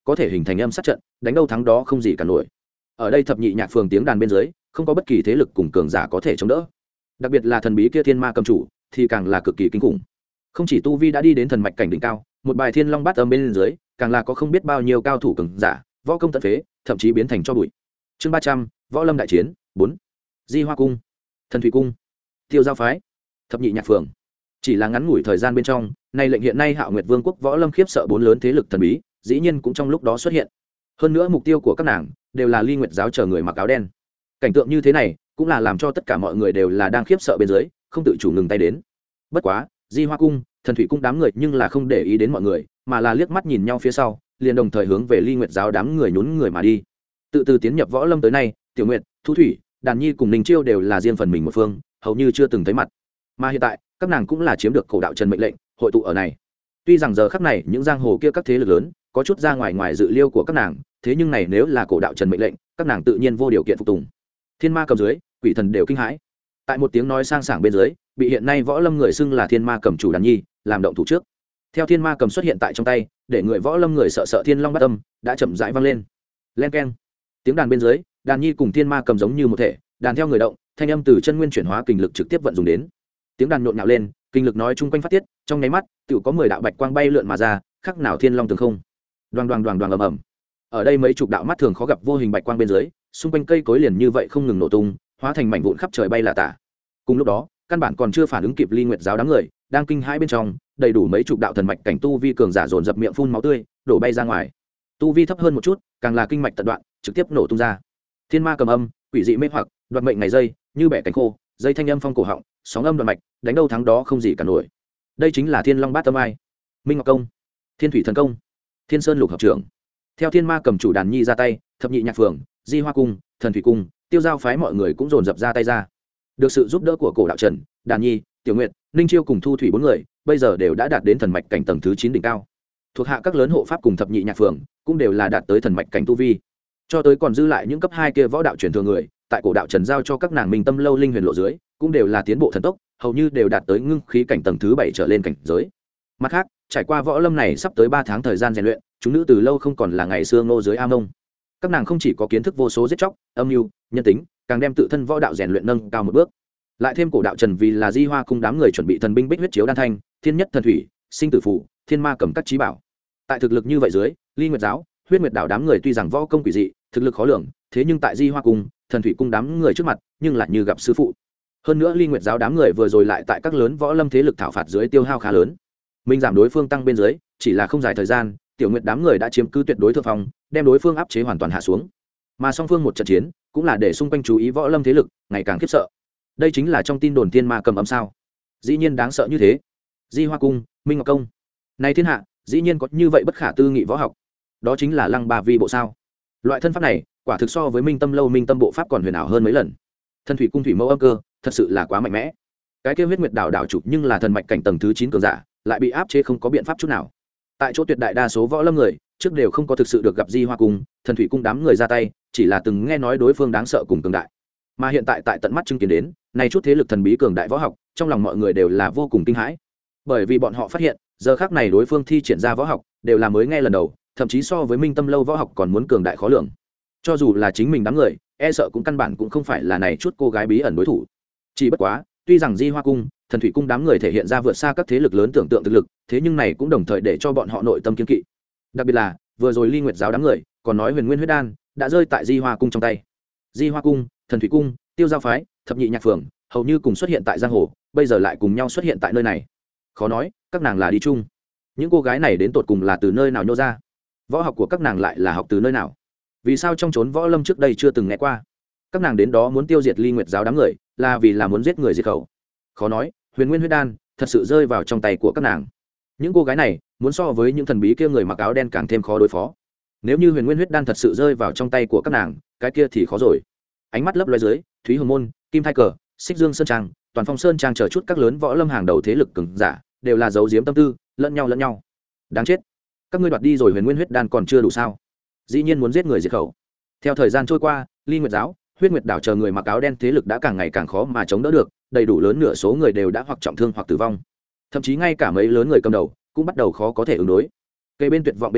có thể hình thành âm sát trận, đánh đâu thắng đó không gì cả nổi. Ở đây thập nhị nhạc phường tiếng đàn bên dưới không có bất kỳ thế lực cùng cường giả có thể chống đỡ, đặc biệt là thần bí kia thiên ma cầm chủ thì càng là cực kỳ kinh khủng. Không chỉ tu vi đã đi đến thần mạch cảnh đỉnh cao, một bài thiên long bát âm bên dưới càng là có không biết bao nhiêu cao thủ cường giả võ công tận phế, thậm chí biến thành cho bụi. Chương 300, võ lâm đại chiến 4. Di Hoa cung, Thần Thủy cung, Tiêu Giao phái, thập nhị nhạc phường. Chỉ là ngắn ngủi thời gian bên trong, nay lệnh hiện nay Hạo Nguyệt Vương quốc võ lâm khiếp sợ bốn lớn thế lực thần bí, dĩ nhiên cũng trong lúc đó xuất hiện. Hơn nữa mục tiêu của các nàng đều là Ly Nguyệt giáo chờ người mặc áo đen. Cảnh tượng như thế này cũng là làm cho tất cả mọi người đều là đang khiếp sợ bên dưới, không tự chủ ngừng tay đến. Bất quá, Di Hoa cung, Thần Thủy cung đám người nhưng là không để ý đến mọi người, mà là liếc mắt nhìn nhau phía sau, liền đồng thời hướng về Ly Nguyệt giáo đám người nhún người mà đi. Tự từ tiến nhập võ lâm tới nay, Tiểu Nguyệt, Thu Thủy, Đàn Nhi cùng Ninh Chiêu đều là riêng phần mình một phương, hầu như chưa từng thấy mặt. Mà hiện tại, các nàng cũng là chiếm được cổ đạo trần mệnh lệnh, hội tụ ở này. Tuy rằng giờ khắc này những giang hồ kia các thế lực lớn có chút ra ngoài dự liêu của các nàng, thế nhưng này nếu là cổ đạo trần mệnh lệnh, các nàng tự nhiên vô điều kiện phục tùng. Thiên ma cầm dưới, quỷ thần đều kinh hãi. Tại một tiếng nói sang sảng bên dưới, bị hiện nay võ lâm người xưng là thiên ma cầm chủ Đàn Nhi làm động thủ trước. Theo thiên ma cầm xuất hiện tại trong tay, để người võ lâm người sợ thiên long bát âm đã chậm rãi vang lên. Len keng. Tiếng đàn bên dưới, Đàn Nhi cùng thiên ma cầm giống như một thể, đàn theo người động, thanh âm từ chân nguyên chuyển hóa kinh lực trực tiếp vận dụng đến. Tiếng đàn nhộn nhạo lên, kinh lực nói chung quanh phát tiết, trong nháy mắt, tựu có 10 đạo bạch quang bay lượn mà ra, khắc nào thiên long tường không. Đoàng đoàng đoàng đoàng ầm ầm. Ở đây mấy chục đạo mắt thường khó gặp vô hình bạch quang bên dưới, xung quanh cây cối liền như vậy không ngừng nổ tung, hóa thành mảnh vụn khắp trời bay là tả. Cùng lúc đó, căn bản còn chưa phản ứng kịp Ly Nguyệt giáo đám người, đang kinh hãi bên trong, đầy đủ mấy chục đạo thần mạch cảnh tu vi cường giả dồn dập miệng phun máu tươi, đổ bay ra ngoài. Tu vi thấp hơn một chút, càng là kinh mạch tận đoạn, trực tiếp nổ tung ra. Thiên ma cầm âm, quỷ dị mê hoặc, đoạt mệnh ngày dây, như bẻ cánh khô, dây thanh âm phong cổ họng, sóng âm đoạn mạch, đánh đâu thắng đó không gì cả nổi. Đây chính là Thiên Long Bát Âm Ai, Minh Ngọc công, Thiên Thủy thần công, Thiên Sơn lục hợp trưởng. Theo thiên ma cầm chủ Đàn Nhi ra tay, thập nhị nhạc phường, Di Hoa cung, Thần Thủy cung, Tiêu Giao phái mọi người cũng dồn dập ra tay ra. Được sự giúp đỡ của cổ đạo trần, Đàn Nhi, Tiểu Nguyệt, Ninh Chiêu cùng Thu Thủy bốn người, bây giờ đều đã đạt đến thần mạch cảnh tầng thứ 9 đỉnh cao. Thuộc hạ các lớn hộ pháp cùng thập nhị nhạc phường cũng đều là đạt tới thần mạch cảnh tu vi. Cho tới còn dư lại những cấp 2 kia võ đạo truyền thừa người, tại cổ đạo trần giao cho các nàng Minh Tâm lâu linh huyền lộ dưới, cũng đều là tiến bộ thần tốc, hầu như đều đạt tới ngưng khí cảnh tầng thứ 7 trở lên cảnh giới. Mặt khác, trải qua võ lâm này sắp tới 3 tháng thời gian rèn luyện, chúng nữ từ lâu không còn là ngày xưa ngô dưới am ông. Các nàng không chỉ có kiến thức vô số giết chóc, âm mưu, nhân tính, càng đem tự thân võ đạo rèn luyện nâng cao một bước. Lại thêm cổ đạo trần vì là Di Hoa cung đám người chuẩn bị thần binh bích huyết chiếu đan thanh, thiên nhất thần thủy, sinh tử phù, thiên ma cầm các trí bảo. Tại thực lực như vậy dưới, Ly Nguyệt giáo, Huyết Nguyệt đảo đám người tuy rằng võ công quỷ dị, thực lực khó lường, thế nhưng tại Di Hoa cung, Thần Thủy cung đám người trước mặt, nhưng lại như gặp sư phụ. Hơn nữa Ly Nguyệt giáo đám người vừa rồi lại tại các lớn võ lâm thế lực thảo phạt dưới tiêu hao khá lớn. Minh giảm đối phương tăng bên dưới, chỉ là không dài thời gian, Tiểu Nguyệt đám người đã chiếm cứ tuyệt đối thượng phong, đem đối phương áp chế hoàn toàn hạ xuống. Mà song phương một trận chiến, cũng là để xung quanh chú ý võ lâm thế lực, ngày càng khiếp sợ. Đây chính là trong tin đồn thiên ma cầm âm sao? Dĩ nhiên đáng sợ như thế. Di Hoa cung, Minh Ngọc công. Này thiên hạ, dĩ nhiên có như vậy bất khả tư nghị võ học. Đó chính là Lăng Ba Vi bộ sao? Loại thân pháp này, quả thực so với Minh Tâm lâu Minh Tâm bộ pháp còn huyền ảo hơn mấy lần. Thần Thủy cung thủy mẫu âm cơ, thật sự là quá mạnh mẽ. Cái kia Huyết Nguyệt đảo đảo chủ nhưng là thần mạch cảnh tầng thứ 9 cường giả, lại bị áp chế không có biện pháp chút nào. Tại chỗ tuyệt đại đa số võ lâm người, trước đều không có thực sự được gặp Di Hoa cung, Thần Thủy cung đám người ra tay, chỉ là từng nghe nói đối phương đáng sợ cùng cường đại. Mà hiện tại tại tận mắt chứng kiến đến, này chút thế lực thần bí cường đại võ học, trong lòng mọi người đều là vô cùng kinh hãi. Bởi vì bọn họ phát hiện, giờ khắc này đối phương thi triển ra võ học, đều là mới nghe lần đầu, thậm chí so với Minh Tâm lâu võ học còn muốn cường đại khó lường. Cho dù là chính mình đám người, e sợ cũng căn bản cũng không phải là này chút cô gái bí ẩn đối thủ. Chỉ bất quá, tuy rằng Di Hoa cung, Thần Thủy cung đám người thể hiện ra vượt xa các thế lực lớn tưởng tượng thực lực, thế nhưng này cũng đồng thời để cho bọn họ nội tâm kiên kỵ. Đặc biệt là, vừa rồi Ly Nguyệt giáo đám người, còn nói Huyền Nguyên huyết đan đã rơi tại Di Hoa cung trong tay. Di Hoa cung, Thần Thủy cung, Tiêu Giao phái, thập nhị nhạc phường, hầu như cùng xuất hiện tại giang hồ, bây giờ lại cùng nhau xuất hiện tại nơi này. Khó nói, các nàng là đi chung. Những cô gái này đến tột cùng là từ nơi nào nhô ra? Võ học của các nàng lại là học từ nơi nào? Vì sao trong chốn võ lâm trước đây chưa từng nghe qua? Các nàng đến đó muốn tiêu diệt Ly Nguyệt giáo đám người, là vì là muốn giết người diệt khẩu. Khó nói, Huyền Nguyên huyết đan thật sự rơi vào trong tay của các nàng. Những cô gái này muốn so với những thần bí kia người mặc áo đen càng thêm khó đối phó. Nếu như Huyền Nguyên huyết đan thật sự rơi vào trong tay của các nàng, cái kia thì khó rồi. Ánh mắt lấp loé dưới, Thúy Hồng môn, Kim Thai cờ, Xích Dương sơn trang, Toàn Phong sơn trang chờ chút các lớn võ lâm hàng đầu thế lực cường giả, đều là giấu giếm tâm tư, lẫn nhau. Đáng chết, các ngươi đoạt đi rồi Huyền Nguyên huyết đan còn chưa đủ sao? Dĩ nhiên muốn giết người diệt khẩu. Theo thời gian trôi qua, Ly Nguyệt giáo, Huyết Nguyệt đảo chờ người mặc áo đen thế lực đã càng ngày càng khó mà chống đỡ được, đầy đủ lớn nửa số người đều đã hoặc trọng thương hoặc tử vong. Thậm chí ngay cả mấy lớn người cầm đầu cũng bắt đầu khó có thể ứng đối. Cây bên tuyệt vọng bên dưới,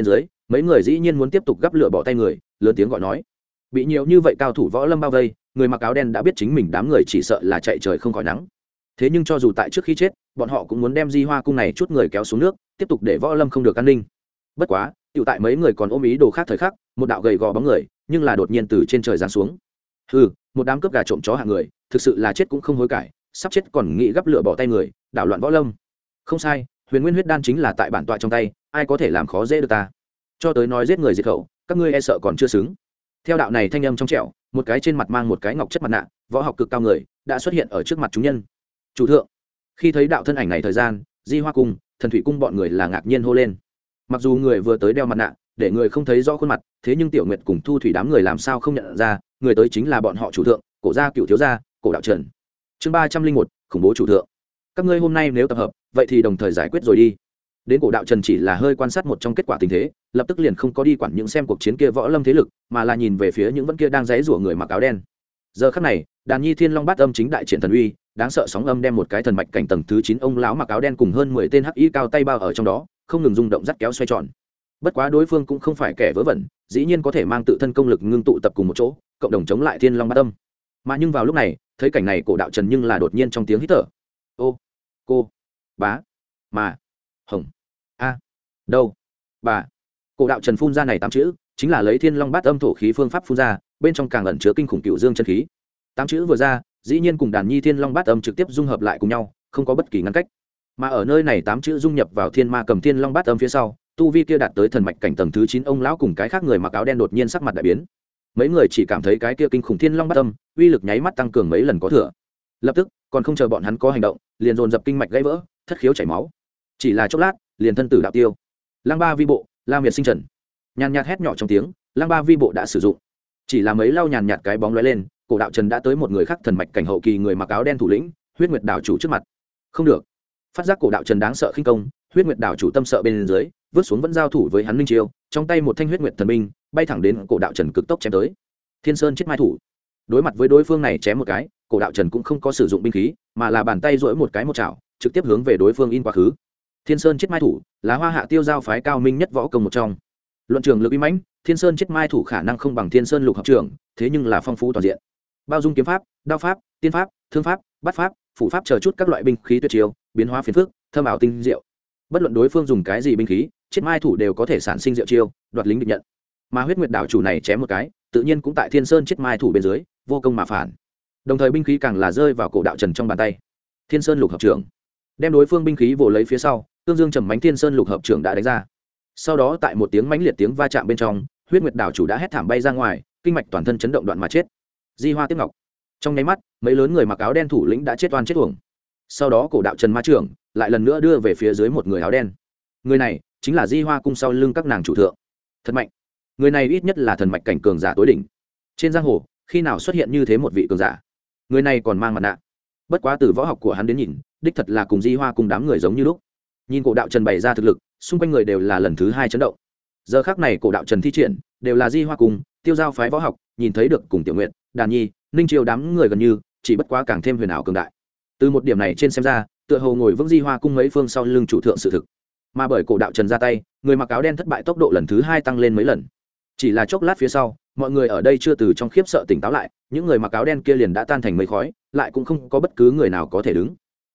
mấy người dĩ nhiên muốn tiếp tục gắp lửa bỏ tay người, lớn tiếng gọi nói. Bị nhiều như vậy cao thủ võ lâm bao vây, người mặc áo đen đã biết chính mình đám người chỉ sợ là chạy trời không khỏi nắng. Thế nhưng cho dù tại trước khi chết, bọn họ cũng muốn đem Di Hoa cung này chút người kéo xuống nước, tiếp tục để võ lâm không được an ninh. Bất quá, tiểu tại mấy người còn ôm ý đồ khác thời khắc, một đạo gầy gò bóng người, nhưng là đột nhiên từ trên trời giáng xuống. Hừ, một đám cướp gà trộm chó hạng người, thực sự là chết cũng không hối cải, sắp chết còn nghĩ gắp lửa bỏ tay người, đảo loạn võ lâm. Không sai, Huyền Nguyên huyết đan chính là tại bản tọa trong tay, ai có thể làm khó dễ được ta. Cho tới nói giết người diệt khẩu, các ngươi e sợ còn chưa xứng. Theo đạo này thanh âm trong trẻo, một cái trên mặt mang một cái ngọc chất mặt nạ, võ học cực cao người, đã xuất hiện ở trước mặt chúng nhân. Chủ thượng. Khi thấy đạo thân ảnh này thời gian, Di Hoa cung, Thần Thủy cung bọn người là ngạc nhiên hô lên. Mặc dù người vừa tới đeo mặt nạ, để người không thấy rõ khuôn mặt, thế nhưng Tiểu Nguyệt cùng Thu Thủy đám người làm sao không nhận ra, người tới chính là bọn họ chủ thượng, Cổ gia Cựu thiếu gia, Cổ đạo Trần. Chương 301, khủng bố chủ thượng. Các ngươi hôm nay nếu tập hợp, vậy thì đồng thời giải quyết rồi đi. Đến Cổ đạo Trần chỉ là hơi quan sát một trong kết quả tình thế, lập tức liền không có đi quản những xem cuộc chiến kia võ lâm thế lực, mà là nhìn về phía những vẫn kia đang giãy giụa người mặc áo đen. Giờ khắc này, Đàn Nhi Thiên Long Bát Âm chính đại triển thần uy, đáng sợ sóng âm đem một cái thần mạch cảnh tầng thứ 9 ông lão mặc áo đen cùng hơn 10 tên hắc y cao tay bao ở trong đó, không ngừng rung động dắt kéo xoay tròn. Bất quá đối phương cũng không phải kẻ vớ vẩn, dĩ nhiên có thể mang tự thân công lực ngưng tụ tập cùng một chỗ, cộng đồng chống lại Thiên Long Bát Âm. Mà nhưng vào lúc này, thấy cảnh này Cổ đạo Trần nhưng là đột nhiên trong tiếng hít thở. Ô, cô, bá, mà, hồng, a, đâu, bà. Cổ đạo Trần phun ra này 8 chữ, chính là lấy Thiên Long Bát Âm thổ khí phương pháp phun ra, bên trong càng ẩn chứa kinh khủng cựu dương chân khí. 8 chữ vừa ra, dĩ nhiên cùng Đàn Nhi Thiên Long Bát Âm trực tiếp dung hợp lại cùng nhau, không có bất kỳ ngăn cách. Mà ở nơi này 8 chữ dung nhập vào Thiên Ma Cầm Thiên Long Bát Âm phía sau, tu vi kia đạt tới thần mạch cảnh tầng thứ 9 ông lão cùng cái khác người mặc áo đen đột nhiên sắc mặt đại biến. Mấy người chỉ cảm thấy cái kia kinh khủng Thiên Long Bát Âm, uy lực nháy mắt tăng cường mấy lần có thừa. Lập tức, còn không chờ bọn hắn có hành động, liền dồn dập kinh mạch gãy vỡ, thất khiếu chảy máu. Chỉ là chốc lát, liền thân tử đạo tiêu. Lăng Ba vi bộ, La Miệt sinh trần. Nhàn nhạt hét nhỏ trong tiếng, Lăng Ba vi bộ đã sử dụng. Chỉ là mấy lau nhàn nhạt cái bóng lóe lên, Cổ đạo Trần đã tới một người khác thần mạch cảnh hậu kỳ người mặc áo đen thủ lĩnh, Huyết Nguyệt đảo chủ trước mặt. Không được. Phát giác Cổ đạo Trần đáng sợ khinh công, Huyết Nguyệt đảo chủ tâm sợ bên dưới, vứt xuống vẫn giao thủ với hắn linh chiêu, trong tay một thanh Huyết Nguyệt thần binh, bay thẳng đến Cổ đạo Trần cực tốc chém tới. Thiên Sơn chết mai thủ. Đối mặt với đối phương này chém một cái, Cổ đạo Trần cũng không có sử dụng binh khí, mà là bàn tay duỗi một cái một chảo, trực tiếp hướng về đối phương in quá khứ. Thiên Sơn chết mai thủ là Hoa Hạ Tiêu giao phái cao minh nhất võ công một trong. Luận trường lực uy mãnh, Thiên Sơn chết mai thủ khả năng không bằng Thiên Sơn lục hợp trưởng, thế nhưng là phong phú toàn diện. Bao dung kiếm pháp, đao pháp, tiên pháp, thương pháp, bát pháp, phủ pháp chờ chút các loại binh khí tuyệt chiêu, biến hóa phiền phức, thâm ảo tinh diệu. Bất luận đối phương dùng cái gì binh khí, chết mai thủ đều có thể sản sinh diệu chiêu, đoạt lính địch nhận. Mà Huyết Nguyệt đảo chủ này chém một cái, tự nhiên cũng tại Thiên Sơn chết mai thủ bên dưới, vô công mà phản. Đồng thời binh khí càng là rơi vào Cổ đạo Trần trong bàn tay. Thiên Sơn lục hợp trưởng đem đối phương binh khí vồ lấy phía sau, tương dương trầm mánh Thiên Sơn lục hợp trưởng đã đánh ra. Sau đó tại một tiếng mãnh liệt tiếng va chạm bên trong, Huyết Nguyệt đảo chủ đã hét thảm bay ra ngoài, kinh mạch toàn thân chấn động đoạn mà chết. Di Hoa tiếp ngọc. Trong nháy mắt, mấy lớn người mặc áo đen thủ lĩnh đã chết oan chết uổng. Sau đó Cổ đạo Trần ma trưởng lại lần nữa đưa về phía dưới một người áo đen. Người này chính là Di Hoa cung sau lưng các nàng chủ thượng. Thật mạnh. Người này ít nhất là thần mạch cảnh cường giả tối đỉnh. Trên giang hồ, khi nào xuất hiện như thế một vị cường giả? Người này còn mang mặt nạ. Bất quá từ võ học của hắn đến nhìn, đích thật là cùng Di Hoa cung đám người giống như lúc. Nhìn Cổ đạo Trần bày ra thực lực, xung quanh người đều là lần thứ 2 chấn động. Giờ khắc này Cổ đạo Trần thi triển đều là Di Hoa cung, Tiêu giao phái võ học, nhìn thấy được cùng Tiểu Nguyệt, Đàn Nhi, Ninh Triều đám người gần như, chỉ bất quá càng thêm huyền ảo cường đại. Từ một điểm này trên xem ra, tựa hồ ngồi vững Di Hoa cung mấy phương sau lưng chủ thượng sự thực. Mà bởi Cổ đạo Trần ra tay, người mặc áo đen thất bại tốc độ lần thứ 2 tăng lên mấy lần. Chỉ là chốc lát phía sau, mọi người ở đây chưa từ trong khiếp sợ tỉnh táo lại, những người mặc áo đen kia liền đã tan thành mây khói, lại cũng không có bất cứ người nào có thể đứng.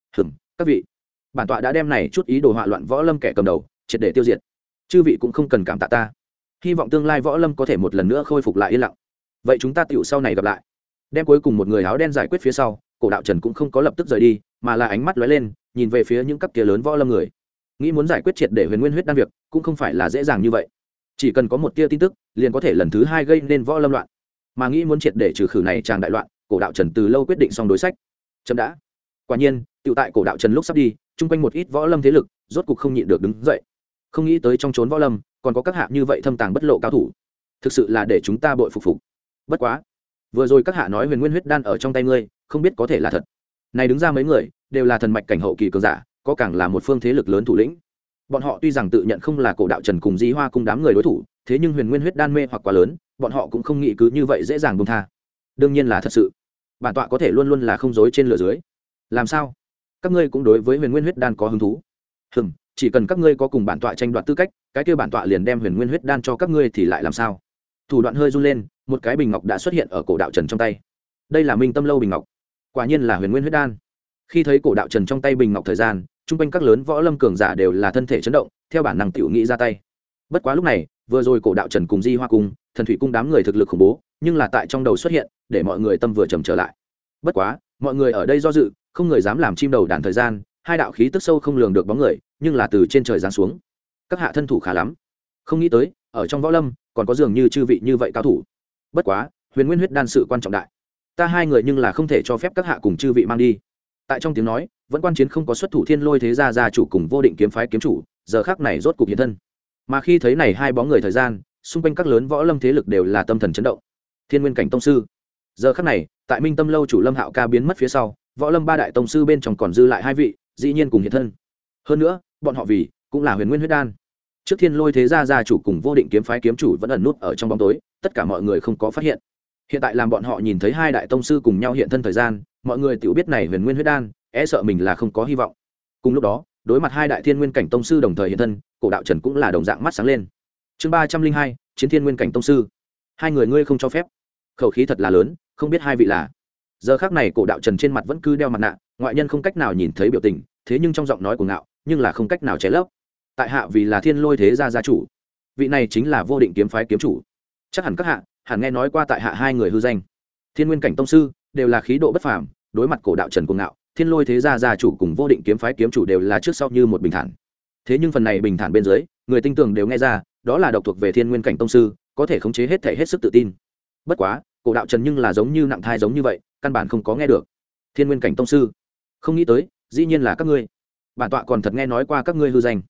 Các vị, bản tọa đã đem này chút ý đồ họa loạn võ lâm kẻ cầm đầu triệt để tiêu diệt, chư vị cũng không cần cảm tạ ta, hy vọng tương lai võ lâm có thể một lần nữa khôi phục lại yên lặng. Vậy chúng ta tựu sau này gặp lại. Đem cuối cùng một người áo đen giải quyết phía sau, Cổ đạo Trần cũng không có lập tức rời đi, mà là ánh mắt lóe lên, nhìn về phía những cấp kia lớn võ lâm người. Nghĩ muốn giải quyết triệt để Huyền Nguyên huyết đan việc, cũng không phải là dễ dàng như vậy. Chỉ cần có một tia tin tức, liền có thể lần thứ 2 gây nên võ lâm loạn. Mà nghĩ muốn triệt để trừ khử này chàng đại loạn, Cổ đạo Trần từ lâu quyết định xong đối sách. Chấm đã. Quả nhiên, tiểu tại Cổ đạo Trần lúc sắp đi, chung quanh một ít võ lâm thế lực, rốt cục không nhịn được đứng dậy. Không nghĩ tới trong chốn võ lâm, còn có các hạ như vậy thâm tàng bất lộ cao thủ. Thực sự là để chúng ta bội phục phục. Bất quá, vừa rồi các hạ nói Huyền Nguyên huyết đan ở trong tay ngươi, không biết có thể là thật. Này đứng ra mấy người, đều là thần mạch cảnh hậu kỳ cường giả, có càng là một phương thế lực lớn thủ lĩnh. Bọn họ tuy rằng tự nhận không là Cổ đạo Trần cùng Di Hoa cung đám người đối thủ, thế nhưng Huyền Nguyên huyết đan mê hoặc quá lớn, bọn họ cũng không nghĩ cứ như vậy dễ dàng buông tha. Đương nhiên là thật sự. Bản tọa có thể luôn luôn là không dối trên lửa dưới. Làm sao? Các ngươi cũng đối với Huyền Nguyên huyết đan có hứng thú? chỉ cần các ngươi có cùng bản tọa tranh đoạt tư cách, cái kia bản tọa liền đem huyền nguyên huyết đan cho các ngươi thì lại làm sao? Thủ đoạn hơi run lên, một cái bình ngọc đã xuất hiện ở cổ đạo trần trong tay. Đây là Minh Tâm lâu bình ngọc, quả nhiên là huyền nguyên huyết đan. Khi thấy cổ đạo trần trong tay bình ngọc thời gian, chung quanh các lớn võ lâm cường giả đều là thân thể chấn động, theo bản năng tiểu nghĩ ra tay. Bất quá lúc này, vừa rồi cổ đạo trần cùng Di Hoa cung, Thần Thủy cung đám người thực lực khủng bố, nhưng là tại trong đầu xuất hiện, để mọi người tâm vừa trầm trở lại. Bất quá, mọi người ở đây do dự, không người dám làm chim đầu đàn thời gian, hai đạo khí tức sâu không lường được bóng người, nhưng là từ trên trời giáng xuống. Các hạ thân thủ khá lắm, không nghĩ tới, ở trong võ lâm còn có dường như chư vị như vậy cao thủ. Bất quá, huyền nguyên huyết đan sự quan trọng đại, ta hai người nhưng là không thể cho phép các hạ cùng chư vị mang đi. Tại trong tiếng nói, vẫn quan chiến không có xuất thủ Thiên Lôi thế gia gia chủ cùng Vô Định kiếm phái kiếm chủ, giờ khắc này rốt cục hiện thân. Mà khi thấy này hai bóng người thời gian, xung quanh các lớn võ lâm thế lực đều là tâm thần chấn động. Thiên Nguyên cảnh tông sư. Giờ khắc này, tại Minh Tâm lâu chủ Lâm Hạo Ca biến mất phía sau, võ lâm ba đại tông sư bên trong còn dư lại hai vị, dĩ nhiên cùng hiện thân. Hơn nữa, bọn họ vì cũng là huyền nguyên huyết đan. Trước Thiên Lôi thế gia gia chủ cùng Vô Định kiếm phái kiếm chủ vẫn ẩn nút ở trong bóng tối, tất cả mọi người không có phát hiện. Hiện tại làm bọn họ nhìn thấy hai đại tông sư cùng nhau hiện thân thời gian, mọi người tiểu biết này huyền nguyên huyết đan, e sợ mình là không có hy vọng. Cùng lúc đó, đối mặt hai đại thiên nguyên cảnh tông sư đồng thời hiện thân, cổ đạo trần cũng là đồng dạng mắt sáng lên. Chương 302, chiến thiên nguyên cảnh tông sư. Hai người ngươi không cho phép. Khẩu khí thật là lớn, không biết hai vị là. Giờ khắc này cổ đạo trần trên mặt vẫn cứ đeo mặt nạ, ngoại nhân không cách nào nhìn thấy biểu tình, thế nhưng trong giọng nói của ngạo, nhưng là không cách nào che lấp. Tại hạ vì là Thiên Lôi thế gia gia chủ, vị này chính là Vô Định kiếm phái kiếm chủ. Chắc hẳn các hạ hẳn nghe nói qua tại hạ hai người hư danh. Thiên nguyên cảnh tông sư đều là khí độ bất phàm, đối mặt cổ đạo trần cuồng ngạo, Thiên Lôi thế gia gia chủ cùng Vô Định kiếm phái kiếm chủ đều là trước sau như một bình thản. Thế nhưng phần này bình thản bên dưới, người tinh tường đều nghe ra, đó là độc thuộc về thiên nguyên cảnh tông sư, có thể khống chế hết thể hết sức tự tin. Bất quá, cổ đạo trần nhưng là giống như nặng thai giống như vậy, căn bản không có nghe được. Thiên nguyên cảnh tông sư, không nghĩ tới, dĩ nhiên là các ngươi. Bản tọa còn thật nghe nói qua các ngươi hư danh.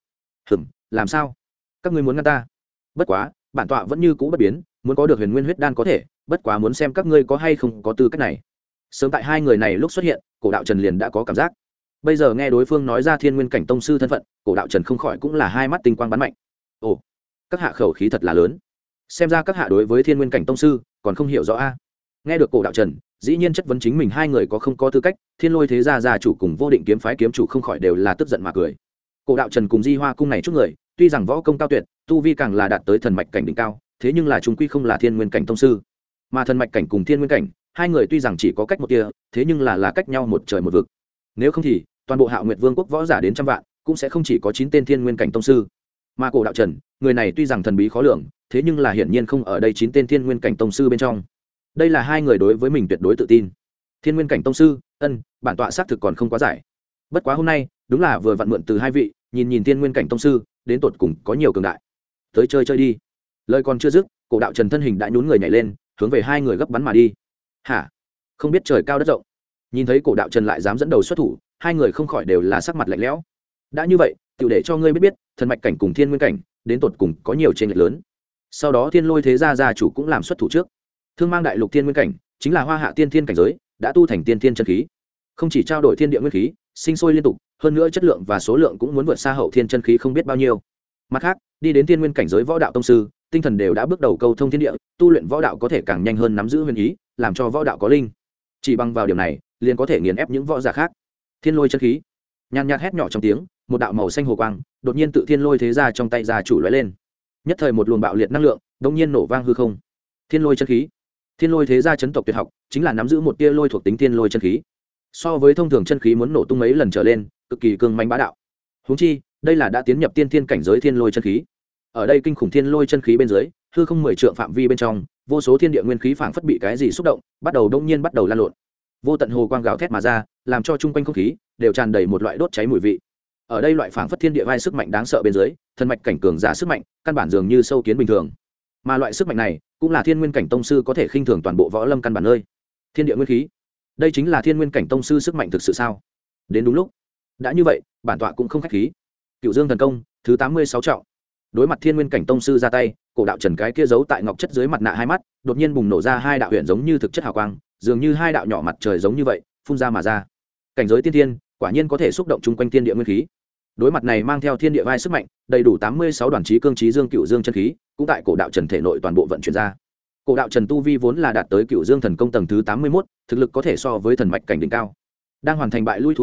Làm sao? Các ngươi muốn ngăn ta? Bất quá, bản tọa vẫn như cũ bất biến, muốn có được huyền nguyên huyết đan có thể, bất quá muốn xem các ngươi có hay không có tư cách này. Sớm tại hai người này lúc xuất hiện, cổ đạo trần liền đã có cảm giác. Bây giờ nghe đối phương nói ra thiên nguyên cảnh tông sư thân phận, cổ đạo trần không khỏi cũng là hai mắt tinh quang bắn mạnh. Ồ, các hạ khẩu khí thật là lớn, xem ra các hạ đối với thiên nguyên cảnh tông sư còn không hiểu rõ a. Nghe được cổ đạo trần dĩ nhiên chất vấn chính mình hai người có không có tư cách, Thiên Lôi thế gia gia chủ cùng Vô Định kiếm phái kiếm chủ không khỏi đều là tức giận mà cười. Cổ đạo trần cùng Di Hoa cung này chút người tuy rằng võ công cao tuyệt, tu vi càng là đạt tới thần mạch cảnh đỉnh cao, thế nhưng là chúng quy không là thiên nguyên cảnh tông sư. Mà thần mạch cảnh cùng thiên nguyên cảnh, hai người tuy rằng chỉ có cách một tia, thế nhưng là cách nhau một trời một vực. Nếu không thì toàn bộ Hạo Nguyệt Vương quốc võ giả đến trăm vạn, cũng sẽ không chỉ có 9 tên thiên nguyên cảnh tông sư. Mà cổ đạo trần, người này tuy rằng thần bí khó lường, thế nhưng là hiển nhiên không ở đây 9 tên thiên nguyên cảnh tông sư bên trong. Đây là hai người đối với mình tuyệt đối tự tin. Thiên nguyên cảnh tông sư, bản tọa xác thực còn không quá giải. Bất quá hôm nay, đúng là vừa vặn mượn từ hai vị, nhìn thiên nguyên cảnh tông sư, đến tột cùng có nhiều cường đại. Tới chơi chơi đi. Lời còn chưa dứt, cổ đạo trần thân hình đã nhún người nhảy lên, hướng về hai người gấp bắn mà đi. Hả? Không biết trời cao đất rộng. Nhìn thấy cổ đạo trần lại dám dẫn đầu xuất thủ, hai người không khỏi đều là sắc mặt lạnh lẽo. Đã như vậy, tiểu để cho ngươi biết, thần mạch cảnh cùng thiên nguyên cảnh, đến tột cùng có nhiều chênh lệch lớn. Sau đó Thiên Lôi thế gia gia chủ cũng làm xuất thủ trước. Thương Mang đại lục thiên nguyên cảnh, chính là Hoa Hạ tiên thiên cảnh giới, đã tu thành tiên thiên chân khí. Không chỉ trao đổi thiên địa nguyên khí, sinh sôi liên tục, hơn nữa chất lượng và số lượng cũng muốn vượt xa hậu thiên chân khí không biết bao nhiêu. Mặt khác, đi đến thiên nguyên cảnh giới võ đạo tông sư, tinh thần đều đã bước đầu câu thông thiên địa, tu luyện võ đạo có thể càng nhanh hơn nắm giữ huyền ý, làm cho võ đạo có linh. Chỉ bằng vào điểm này, liền có thể nghiền ép những võ giả khác. Thiên Lôi chân khí, nhàn nhạt hét nhỏ trong tiếng, một đạo màu xanh hồ quang đột nhiên tự Thiên Lôi thế gia trong tay gia chủ lóe lên. Nhất thời một luồng bạo liệt năng lượng đột nhiên nổ vang hư không. Thiên Lôi chân khí, Thiên Lôi thế gia chấn tộc tuyệt học, chính là nắm giữ một tia lôi thuộc tính thiên lôi chân khí. So với thông thường chân khí muốn nổ tung mấy lần trở lên, cực kỳ cương mãnh bá đạo. Huống chi, đây là đã tiến nhập tiên thiên cảnh giới thiên lôi chân khí. Ở đây kinh khủng thiên lôi chân khí bên dưới, hư không 10 trượng phạm vi bên trong, vô số thiên địa nguyên khí phảng phất bị cái gì xúc động, bắt đầu đông nhiên bắt đầu lan lộn. Vô tận hồ quang gào thét mà ra, làm cho chung quanh không khí đều tràn đầy một loại đốt cháy mùi vị. Ở đây loại phảng phất thiên địa vai sức mạnh đáng sợ bên dưới, thần mạch cảnh cường giả sức mạnh, căn bản dường như sâu kiến bình thường. Mà loại sức mạnh này, cũng là thiên nguyên cảnh tông sư có thể khinh thường toàn bộ võ lâm căn bản nơi. Thiên địa nguyên khí, đây chính là thiên nguyên cảnh tông sư sức mạnh thực sự sao? Đến đúng lúc. Đã như vậy, bản tọa cũng không khách khí. Cửu Dương thần công thứ 86 trọng. Đối mặt thiên nguyên cảnh tông sư ra tay, cổ đạo trần cái kia giấu tại ngọc chất dưới mặt nạ hai mắt, đột nhiên bùng nổ ra hai đạo huyền giống như thực chất hào quang, dường như hai đạo nhỏ mặt trời giống như vậy, phun ra mà ra. Cảnh giới tiên thiên, quả nhiên có thể xúc động chung quanh thiên địa nguyên khí. Đối mặt này mang theo thiên địa vai sức mạnh, đầy đủ 86 đoàn chí cương chí dương cửu dương chân khí, cũng tại cổ đạo trần thể nội toàn bộ vận chuyển ra. Cổ đạo trần tu vi vốn là đạt tới cửu dương thần công tầng thứ 81, thực lực có thể so với thần mạch cảnh đỉnh cao. Đang hoàn thành bại lui thú triều,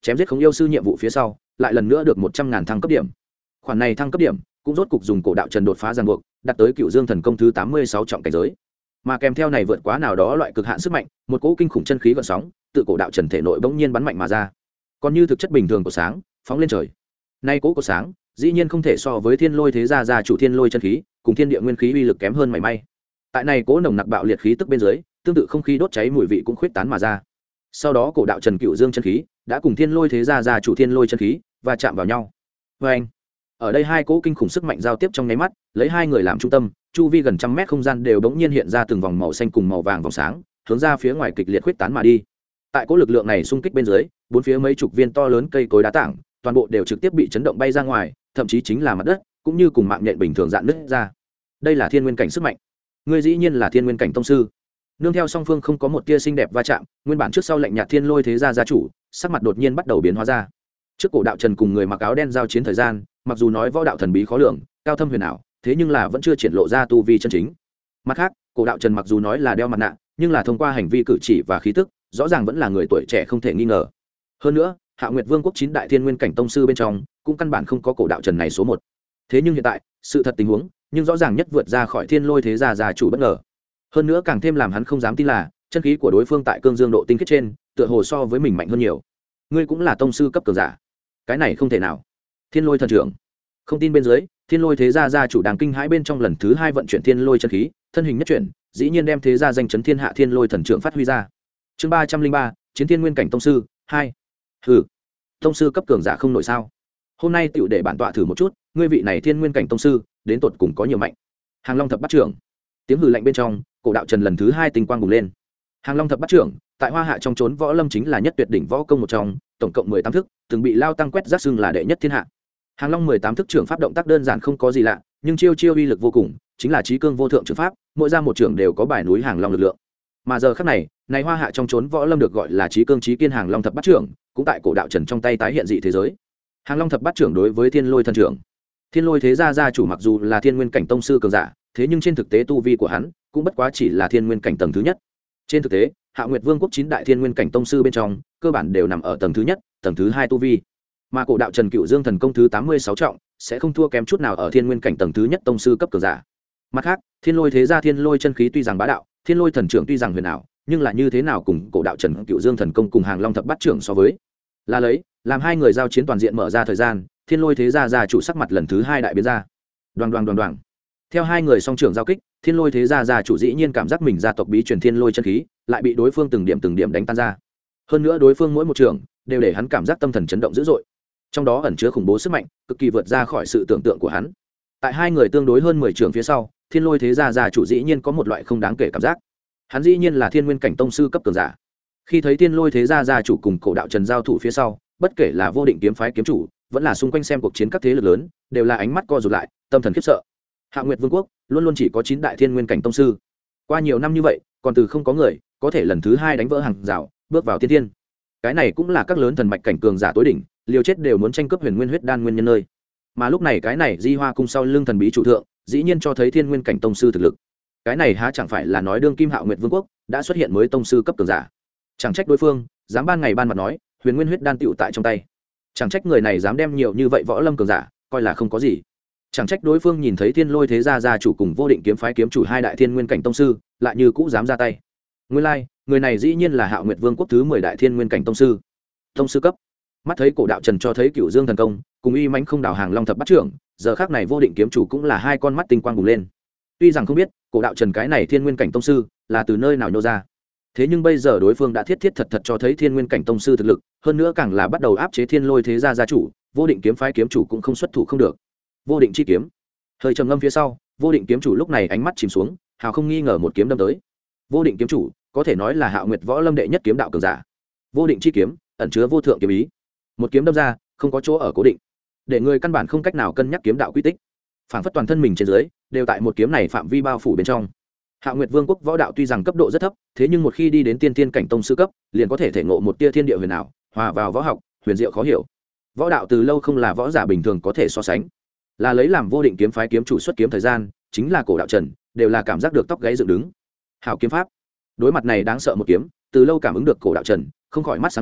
chém giết khống yêu sư nhiệm vụ phía sau lại lần nữa được 100.000 thăng cấp điểm. Khoản này thăng cấp điểm cũng rốt cục dùng cổ đạo trần đột phá ràng buộc, đạt tới Cựu Dương thần công thứ 86 trọng cảnh giới. Mà kèm theo này vượt quá nào đó loại cực hạn sức mạnh, một cỗ kinh khủng chân khí gợn sóng tự cổ đạo trần thể nội bỗng nhiên bắn mạnh mà ra, còn như thực chất bình thường của sáng phóng lên trời. Nay cỗ của sáng dĩ nhiên không thể so với Thiên Lôi thế gia gia chủ Thiên Lôi chân khí cùng thiên địa nguyên khí uy lực kém hơn mảy may. Tại này cỗ nồng nặc bạo liệt khí tức bên dưới, tương tự không khí đốt cháy mùi vị cũng khuyết tán mà ra. Sau đó cổ đạo trần Cựu Dương chân khí đã cùng Thiên Lôi thế gia gia chủ Thiên Lôi chân khí và chạm vào nhau. Anh, ở đây hai cỗ kinh khủng sức mạnh giao tiếp trong nháy mắt, lấy hai người làm trung tâm, chu vi gần 100 mét không gian đều bỗng nhiên hiện ra từng vòng màu xanh cùng màu vàng vòng sáng, hướng ra phía ngoài kịch liệt khuyết tán mà đi. Tại cỗ lực lượng này xung kích bên dưới, bốn phía mấy chục viên to lớn cây cối đá tảng, toàn bộ đều trực tiếp bị chấn động bay ra ngoài, thậm chí chính là mặt đất cũng như cùng mạng nhện bình thường dạn nứt ra. Đây là thiên nguyên cảnh sức mạnh. Ngươi dĩ nhiên là thiên nguyên cảnh tông sư. Nương theo song phương không có một tia xinh đẹp va chạm, nguyên bản trước sau lạnh nhạt Thiên Lôi thế gia gia chủ, sắc mặt đột nhiên bắt đầu biến hóa ra. Trước cổ đạo trần cùng người mặc áo đen giao chiến thời gian, mặc dù nói võ đạo thần bí khó lường, cao thâm huyền ảo, thế nhưng là vẫn chưa triển lộ ra tu vi chân chính. Mặt khác, cổ đạo trần mặc dù nói là đeo mặt nạ, nhưng là thông qua hành vi cử chỉ và khí tức, rõ ràng vẫn là người tuổi trẻ không thể nghi ngờ. Hơn nữa, Hạo Nguyệt Vương quốc 9 đại thiên nguyên cảnh tông sư bên trong, cũng căn bản không có cổ đạo trần này số 1. Thế nhưng hiện tại, sự thật tình huống, nhưng rõ ràng nhất vượt ra khỏi Thiên Lôi thế gia gia chủ bất ngờ. Hơn nữa càng thêm làm hắn không dám tin là, chân khí của đối phương tại cương dương độ tinh khiết trên, tựa hồ so với mình mạnh hơn nhiều. Ngươi cũng là tông sư cấp cường giả. Cái này không thể nào. Thiên Lôi thần trưởng. Không tin bên dưới, Thiên Lôi thế gia gia chủ đang kinh hãi bên trong lần thứ 2 vận chuyển Thiên Lôi chân khí, thân hình nhất chuyển, dĩ nhiên đem thế gia danh chấn thiên hạ Thiên Lôi thần trưởng phát huy ra. Chương 303, chiến thiên nguyên cảnh tông sư 2. Hừ, tông sư cấp cường giả không nổi sao? Hôm nay tiểu để bản tọa thử một chút, ngươi vị này thiên nguyên cảnh tông sư, đến tột cùng có nhiều mạnh. Hàng Long thập bát trưởng. Tiếng hừ lạnh bên trong, cổ đạo trần lần thứ 2 tinh quang bùng lên. Hàng Long thập bát trưởng, tại Hoa Hạ trong chốn võ lâm chính là nhất tuyệt đỉnh võ công một trong, tổng cộng 18 thức, từng bị lao tăng quét rác xưng là đệ nhất thiên hạ. Hàng Long 18 thức trưởng pháp động tác đơn giản không có gì lạ, nhưng chiêu chiêu uy lực vô cùng, chính là chí cương vô thượng trưởng pháp, mỗi ra một trưởng đều có bài núi Hàng Long lực lượng. Mà giờ khắc này, này Hoa Hạ trong chốn võ lâm được gọi là chí cương chí kiên Hàng Long thập bát trưởng, cũng tại cổ đạo trần trong tay tái hiện dị thế giới. Hàng Long thập bát trưởng đối với Thiên Lôi thần trưởng. Thiên Lôi thế gia gia chủ mặc dù là thiên nguyên cảnh tông sư cường giả, thế nhưng trên thực tế tu vi của hắn cũng bất quá chỉ là thiên nguyên cảnh tầng thứ nhất. Trên thực tế, Hạo Nguyệt Vương quốc 9 đại thiên nguyên cảnh tông sư bên trong, cơ bản đều nằm ở tầng thứ nhất, tầng thứ 2 tu vi. Mà cổ đạo trần Cựu Dương thần công thứ 86 trọng, sẽ không thua kém chút nào ở thiên nguyên cảnh tầng thứ nhất tông sư cấp cường giả. Mặt khác, Thiên Lôi thế gia Thiên Lôi chân khí tuy rằng bá đạo, Thiên Lôi thần trưởng tuy rằng huyền ảo, nhưng là như thế nào cùng cổ đạo trần Cựu Dương thần công cùng Hàng Long thập bát trưởng so với? Là lấy, làm hai người giao chiến toàn diện mở ra thời gian, Thiên Lôi thế gia gia chủ sắc mặt lần thứ 2 đại biến ra. Đoàng đoàng đoàng đoàng. Theo hai người song trưởng giao kích, Thiên Lôi thế gia gia chủ dĩ nhiên cảm giác mình gia tộc bí truyền Thiên Lôi chân khí, lại bị đối phương từng điểm đánh tan ra. Hơn nữa đối phương mỗi một trưởng đều để hắn cảm giác tâm thần chấn động dữ dội. Trong đó ẩn chứa khủng bố sức mạnh, cực kỳ vượt ra khỏi sự tưởng tượng của hắn. Tại hai người tương đối hơn 10 trưởng phía sau, Thiên Lôi thế gia gia chủ dĩ nhiên có một loại không đáng kể cảm giác. Hắn dĩ nhiên là thiên nguyên cảnh tông sư cấp cường giả. Khi thấy Thiên Lôi thế gia gia chủ cùng cổ đạo trần giao thủ phía sau, bất kể là Vô Định kiếm phái kiếm chủ, vẫn là xung quanh xem cuộc chiến các thế lực lớn, đều là ánh mắt co rụt lại, tâm thần khiếp sợ. Hạo Nguyệt Vương quốc luôn luôn chỉ có 9 đại thiên nguyên cảnh tông sư. Qua nhiều năm như vậy, còn từ không có người có thể lần thứ 2 đánh vỡ hàng rào, bước vào tiên thiên. Cái này cũng là các lớn thần mạch cảnh cường giả tối đỉnh, liều chết đều muốn tranh cướp huyền nguyên huyết đan nguyên nhân nơi. Mà lúc này cái này Di Hoa cung sau lưng thần bí chủ thượng, dĩ nhiên cho thấy thiên nguyên cảnh tông sư thực lực. Cái này há chẳng phải là nói đương kim Hạo Nguyệt Vương quốc đã xuất hiện mới tông sư cấp cường giả. Chẳng trách đối phương dám ban ngày ban mặt nói huyền nguyên huyết đan tựu tại trong tay. Chẳng trách người này dám đem nhiều như vậy võ lâm cường giả coi là không có gì. Chẳng trách đối phương nhìn thấy Thiên Lôi thế gia gia chủ cùng Vô Định kiếm phái kiếm chủ 2 đại thiên nguyên cảnh tông sư, lại như cũ dám ra tay. Nguyên lai, người này dĩ nhiên là Hạo Nguyệt Vương quốc thứ 10 đại thiên nguyên cảnh tông sư. Tông sư cấp. Mắt thấy cổ đạo trần cho thấy Cửu Dương thần công, cùng uy mãnh không đảo Hàng Long thập bát trưởng, giờ khắc này Vô Định kiếm chủ cũng là hai con mắt tinh quang bùng lên. Tuy rằng không biết, cổ đạo trần cái này thiên nguyên cảnh tông sư là từ nơi nào nhô ra. Thế nhưng bây giờ đối phương đã thiết thật cho thấy thiên nguyên cảnh tông sư thực lực, hơn nữa càng là bắt đầu áp chế Thiên Lôi thế gia gia chủ, Vô Định kiếm phái kiếm chủ cũng không xuất thủ không được. Vô Định chi kiếm. Hơi trầm ngâm phía sau, Vô Định kiếm chủ lúc này ánh mắt chìm xuống, hào không nghi ngờ một kiếm đâm tới. Vô Định kiếm chủ có thể nói là Hạo Nguyệt võ lâm đệ nhất kiếm đạo cường giả. Vô Định chi kiếm ẩn chứa vô thượng kiếm ý, một kiếm đâm ra không có chỗ ở cố định, để người căn bản không cách nào cân nhắc kiếm đạo quy tích, phảng phất toàn thân mình trên dưới đều tại một kiếm này phạm vi bao phủ bên trong. Hạo Nguyệt Vương quốc võ đạo tuy rằng cấp độ rất thấp, thế nhưng một khi đi đến tiên tiên cảnh tông sư cấp, liền có thể thể ngộ một tia thiên địa huyền ảo, hòa vào võ học, huyền diệu khó hiểu. Võ đạo từ lâu không là võ giả bình thường có thể so sánh. Là lấy làm Vô Định kiếm phái kiếm chủ xuất kiếm thời gian, chính là cổ đạo trần, đều là cảm giác được tóc gáy dựng đứng. Hảo kiếm pháp. Đối mặt này đáng sợ một kiếm, từ lâu cảm ứng được cổ đạo trần, không khỏi mắt sáng lên,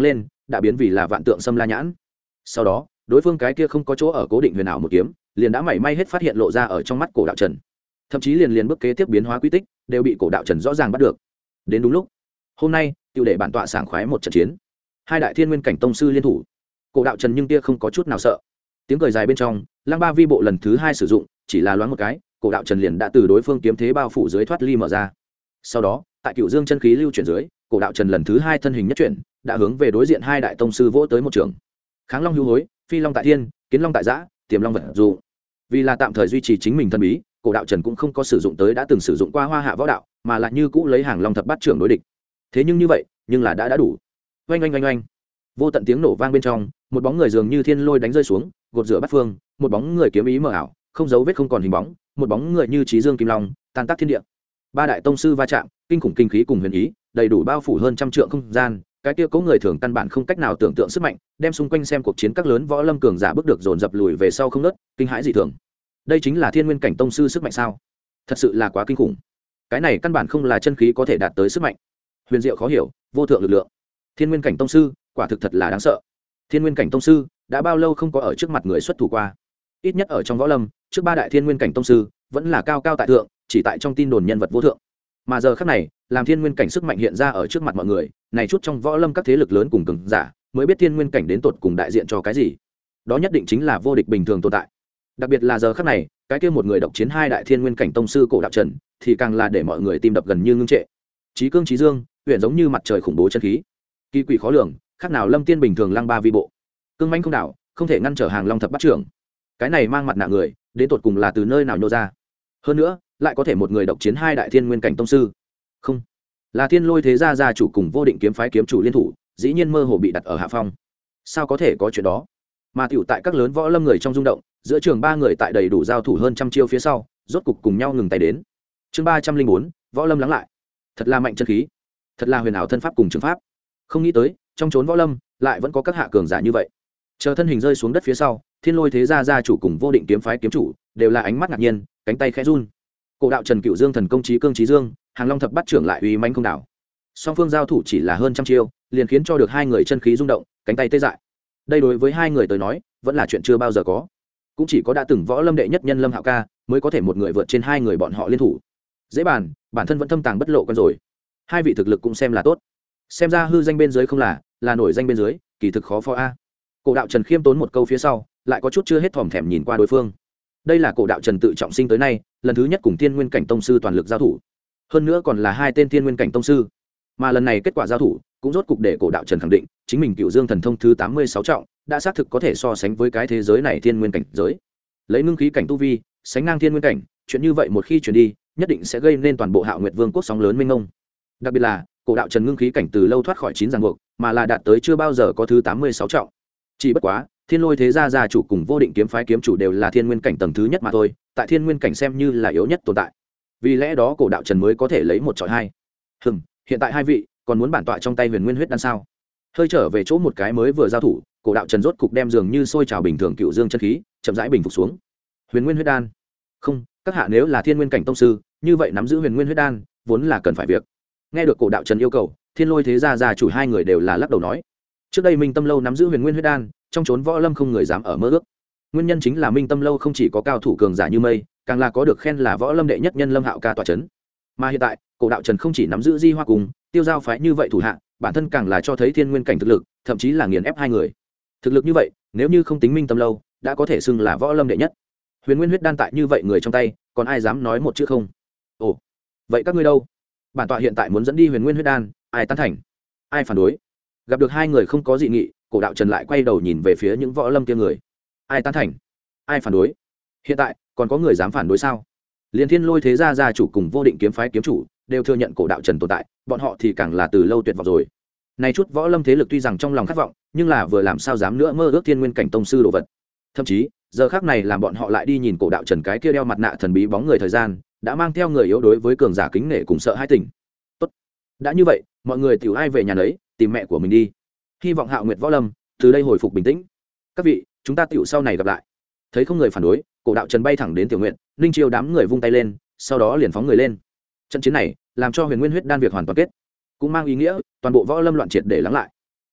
đã biến vì là vạn tượng xâm la nhãn. Sau đó đối phương cái kia không có chỗ ở cố định huyền ảo một kiếm liền đã mảy may hết phát hiện lộ ra ở trong mắt cổ đạo trần, thậm chí liền bước kế tiếp biến hóa quy tích đều bị cổ đạo trần rõ ràng bắt được. Đến đúng lúc hôm nay tiêu để bản tọa sảng khoái một trận chiến, hai đại thiên nguyên cảnh tông sư liên thủ. Cổ đạo trần nhưng tia không có chút nào sợ, tiếng cười dài bên trong lăng ba vi bộ lần thứ hai sử dụng, chỉ là loáng một cái cổ đạo trần liền đã từ đối phương kiếm thế bao phủ dưới thoát ly mở ra. Sau đó tại cựu dương chân khí lưu chuyển dưới, cổ đạo trần lần thứ hai thân hình nhất chuyển, đã hướng về đối diện hai đại tông sư vỗ tới một trường. Kháng long hữu hối, phi long tại thiên, kiến long tại giã, tiềm long vật dụ. Vì là tạm thời duy trì chính mình thân bí, cổ đạo trần cũng không có sử dụng tới đã từng sử dụng qua hoa hạ võ đạo, mà lại như cũ lấy hàng long thập bát trưởng đối địch. Thế nhưng như vậy nhưng là đã đủ. Oanh oanh oanh oanh, vô tận tiếng nổ vang bên trong, một bóng người dường như thiên lôi đánh rơi xuống, gột rửa bát phương, một bóng người kiếm ý mờ ảo, không dấu vết không còn hình bóng, một bóng người như trí dương kim long, tan tác thiên địa. Ba đại tông sư va chạm, kinh khủng kinh khí cùng huyền ý, đầy đủ bao phủ hơn trăm trượng không gian. Cái kia cố người thường căn bản không cách nào tưởng tượng sức mạnh, đem xung quanh xem cuộc chiến các lớn võ lâm cường giả bước được dồn dập lùi về sau không nớt, kinh hãi dị thường. Đây chính là thiên nguyên cảnh tông sư sức mạnh sao? Thật sự là quá kinh khủng. Cái này căn bản không là chân khí có thể đạt tới sức mạnh. Huyền diệu khó hiểu, vô thượng lực lượng. Thiên nguyên cảnh tông sư, quả thực thật là đáng sợ. Thiên nguyên cảnh tông sư đã bao lâu không có ở trước mặt người xuất thủ qua? Ít nhất ở trong võ lâm, trước ba đại thiên nguyên cảnh tông sư vẫn là cao cao tại thượng, chỉ tại trong tin đồn nhân vật vô thượng. Mà giờ khắc này, làm thiên nguyên cảnh sức mạnh hiện ra ở trước mặt mọi người, này chút trong võ lâm các thế lực lớn cùng cường giả mới biết thiên nguyên cảnh đến tột cùng đại diện cho cái gì. Đó nhất định chính là vô địch bình thường tồn tại. Đặc biệt là giờ khắc này, cái kia một người độc chiến hai đại thiên nguyên cảnh tông sư cổ đạo trần, thì càng là để mọi người tim đập gần như ngưng trệ. Chí cương chí dương, huyền giống như mặt trời khủng bố chân khí, kỳ quỷ khó lường, khác nào lâm tiên bình thường lăng ba vi bộ, cương mãnh không đảo, không thể ngăn trở hàng long thập bát trưởng. Cái này mang mặt nạ người đến tột cùng là từ nơi nào nhô ra? Hơn nữa lại có thể một người độc chiến hai đại thiên nguyên cảnh tông sư? Không, là thiên lôi thế gia gia chủ cùng vô định kiếm phái kiếm chủ liên thủ, dĩ nhiên mơ hồ bị đặt ở hạ phong. Sao có thể có chuyện đó? Mà tiểu tại các lớn võ lâm người trong rung động, giữa trường ba người tại đầy đủ giao thủ hơn trăm chiêu phía sau, rốt cục cùng nhau ngừng tay đến. Chương 304, võ lâm lắng lại. Thật là mạnh chân khí, thật là huyền ảo thân pháp cùng trường pháp. Không nghĩ tới trong chốn võ lâm lại vẫn có các hạ cường giả như vậy. Chờ thân hình rơi xuống đất phía sau, thiên lôi thế gia gia chủ cùng vô định kiếm phái kiếm chủ đều là ánh mắt ngạc nhiên, cánh tay khẽ run. Cổ đạo trần cựu dương thần công chí cương chí dương, hàng long thập bát trưởng lại uy mãnh không đảo. Song phương giao thủ chỉ là hơn trăm chiêu, liền khiến cho được hai người chân khí rung động, cánh tay tê dại. Đây đối với hai người tới nói vẫn là chuyện chưa bao giờ có, cũng chỉ có đã từng võ lâm đệ nhất nhân Lâm Hạo Ca mới có thể một người vượt trên hai người bọn họ liên thủ. Dễ bàn, bản thân vẫn thâm tàng bất lộ con rồi. Hai vị thực lực cũng xem là tốt, xem ra hư danh bên dưới không là nổi danh bên dưới, kỳ thực khó phó a. Cổ đạo trần khiêm tốn một câu phía sau, lại có chút chưa hết thòm thèm nhìn qua đối phương. Đây là cổ đạo trần tự trọng sinh tới nay lần thứ nhất cùng thiên nguyên cảnh tông sư toàn lực giao thủ, hơn nữa còn là hai tên thiên nguyên cảnh tông sư. Mà lần này kết quả giao thủ cũng rốt cục để cổ đạo trần khẳng định chính mình cựu dương thần thông thứ 86 trọng đã xác thực có thể so sánh với cái thế giới này thiên nguyên cảnh giới. Lấy ngưng khí cảnh tu vi sánh ngang thiên nguyên cảnh, chuyện như vậy một khi chuyển đi nhất định sẽ gây nên toàn bộ Hạo Nguyệt Vương quốc sóng lớn mênh mông. Đặc biệt là cổ đạo trần ngưng khí cảnh từ lâu thoát khỏi 9 ràng buộc, mà là đạt tới chưa bao giờ có thứ 86 trọng. Chỉ bất quá thiên lôi thế gia gia chủ cùng vô định kiếm phái kiếm chủ đều là thiên nguyên cảnh tầng thứ nhất mà thôi, tại thiên nguyên cảnh xem như là yếu nhất tồn tại. Vì lẽ đó cổ đạo trần mới có thể lấy một chọi hai. Hiện tại hai vị còn muốn bản tọa trong tay huyền nguyên huyết đan sao? Hơi trở về chỗ một cái mới vừa giao thủ, cổ đạo trần rốt cục đem dường như sôi trào bình thường cựu dương chân khí chậm rãi bình phục xuống. Huyền nguyên huyết đan? Không, các hạ nếu là thiên nguyên cảnh tông sư, như vậy nắm giữ huyền nguyên huyết đan vốn là cần phải việc. Nghe được cổ đạo trần yêu cầu, thiên lôi thế gia gia chủ hai người đều là lắc đầu nói. Trước đây Minh Tâm lâu nắm giữ huyền nguyên huyết đan, trong chốn võ lâm không người dám ở mơ ước. Nguyên nhân chính là Minh Tâm lâu không chỉ có cao thủ cường giả như mây, càng là có được khen là võ lâm đệ nhất nhân Lâm Hạo Ca tọa chấn. Mà hiện tại cổ đạo trần không chỉ nắm giữ Di Hoa cùng Tiêu Giao phái như vậy thủ hạ, bản thân càng là cho thấy thiên nguyên cảnh thực lực, thậm chí là nghiền ép hai người. Thực lực như vậy nếu như không tính Minh Tâm lâu đã có thể xưng là võ lâm đệ nhất. Huyền nguyên huyết đan tại như vậy người trong tay, còn ai dám nói một chữ không? Ồ, vậy các ngươi đâu? Bản tọa hiện tại muốn dẫn đi huyền nguyên huyết đan, ai tán thành, ai phản đối? Gặp được hai người không có dị nghị, cổ đạo trần lại quay đầu nhìn về phía những võ lâm kia người. Ai tán thành, ai phản đối? Hiện tại còn có người dám phản đối sao? Liên thiên lôi thế gia gia chủ cùng vô định kiếm phái kiếm chủ đều thừa nhận cổ đạo trần tồn tại, bọn họ thì càng là từ lâu tuyệt vọng rồi. Này chút võ lâm thế lực tuy rằng trong lòng khát vọng, nhưng là vừa làm sao dám nữa mơ ước thiên nguyên cảnh tông sư đồ vật. Thậm chí giờ khác này làm bọn họ lại đi nhìn cổ đạo trần cái kia đeo mặt nạ thần bí bóng người thời gian, đã mang theo người yếu đối với cường giả kính nể cùng sợ hai tình. Tốt, đã như vậy mọi người tiểu ai về nhà nấy, tìm mẹ của mình đi. Hy vọng Hạo Nguyệt võ lâm từ đây hồi phục bình tĩnh. Các vị, chúng ta tiểu sau này gặp lại. Thấy không người phản đối, cổ đạo trần bay thẳng đến Tiểu Nguyện, Ninh Chiêu đám người vung tay lên, sau đó liền phóng người lên. Trận chiến này làm cho huyền nguyên huyết đan việc hoàn toàn kết, cũng mang ý nghĩa toàn bộ võ lâm loạn triệt để lắng lại.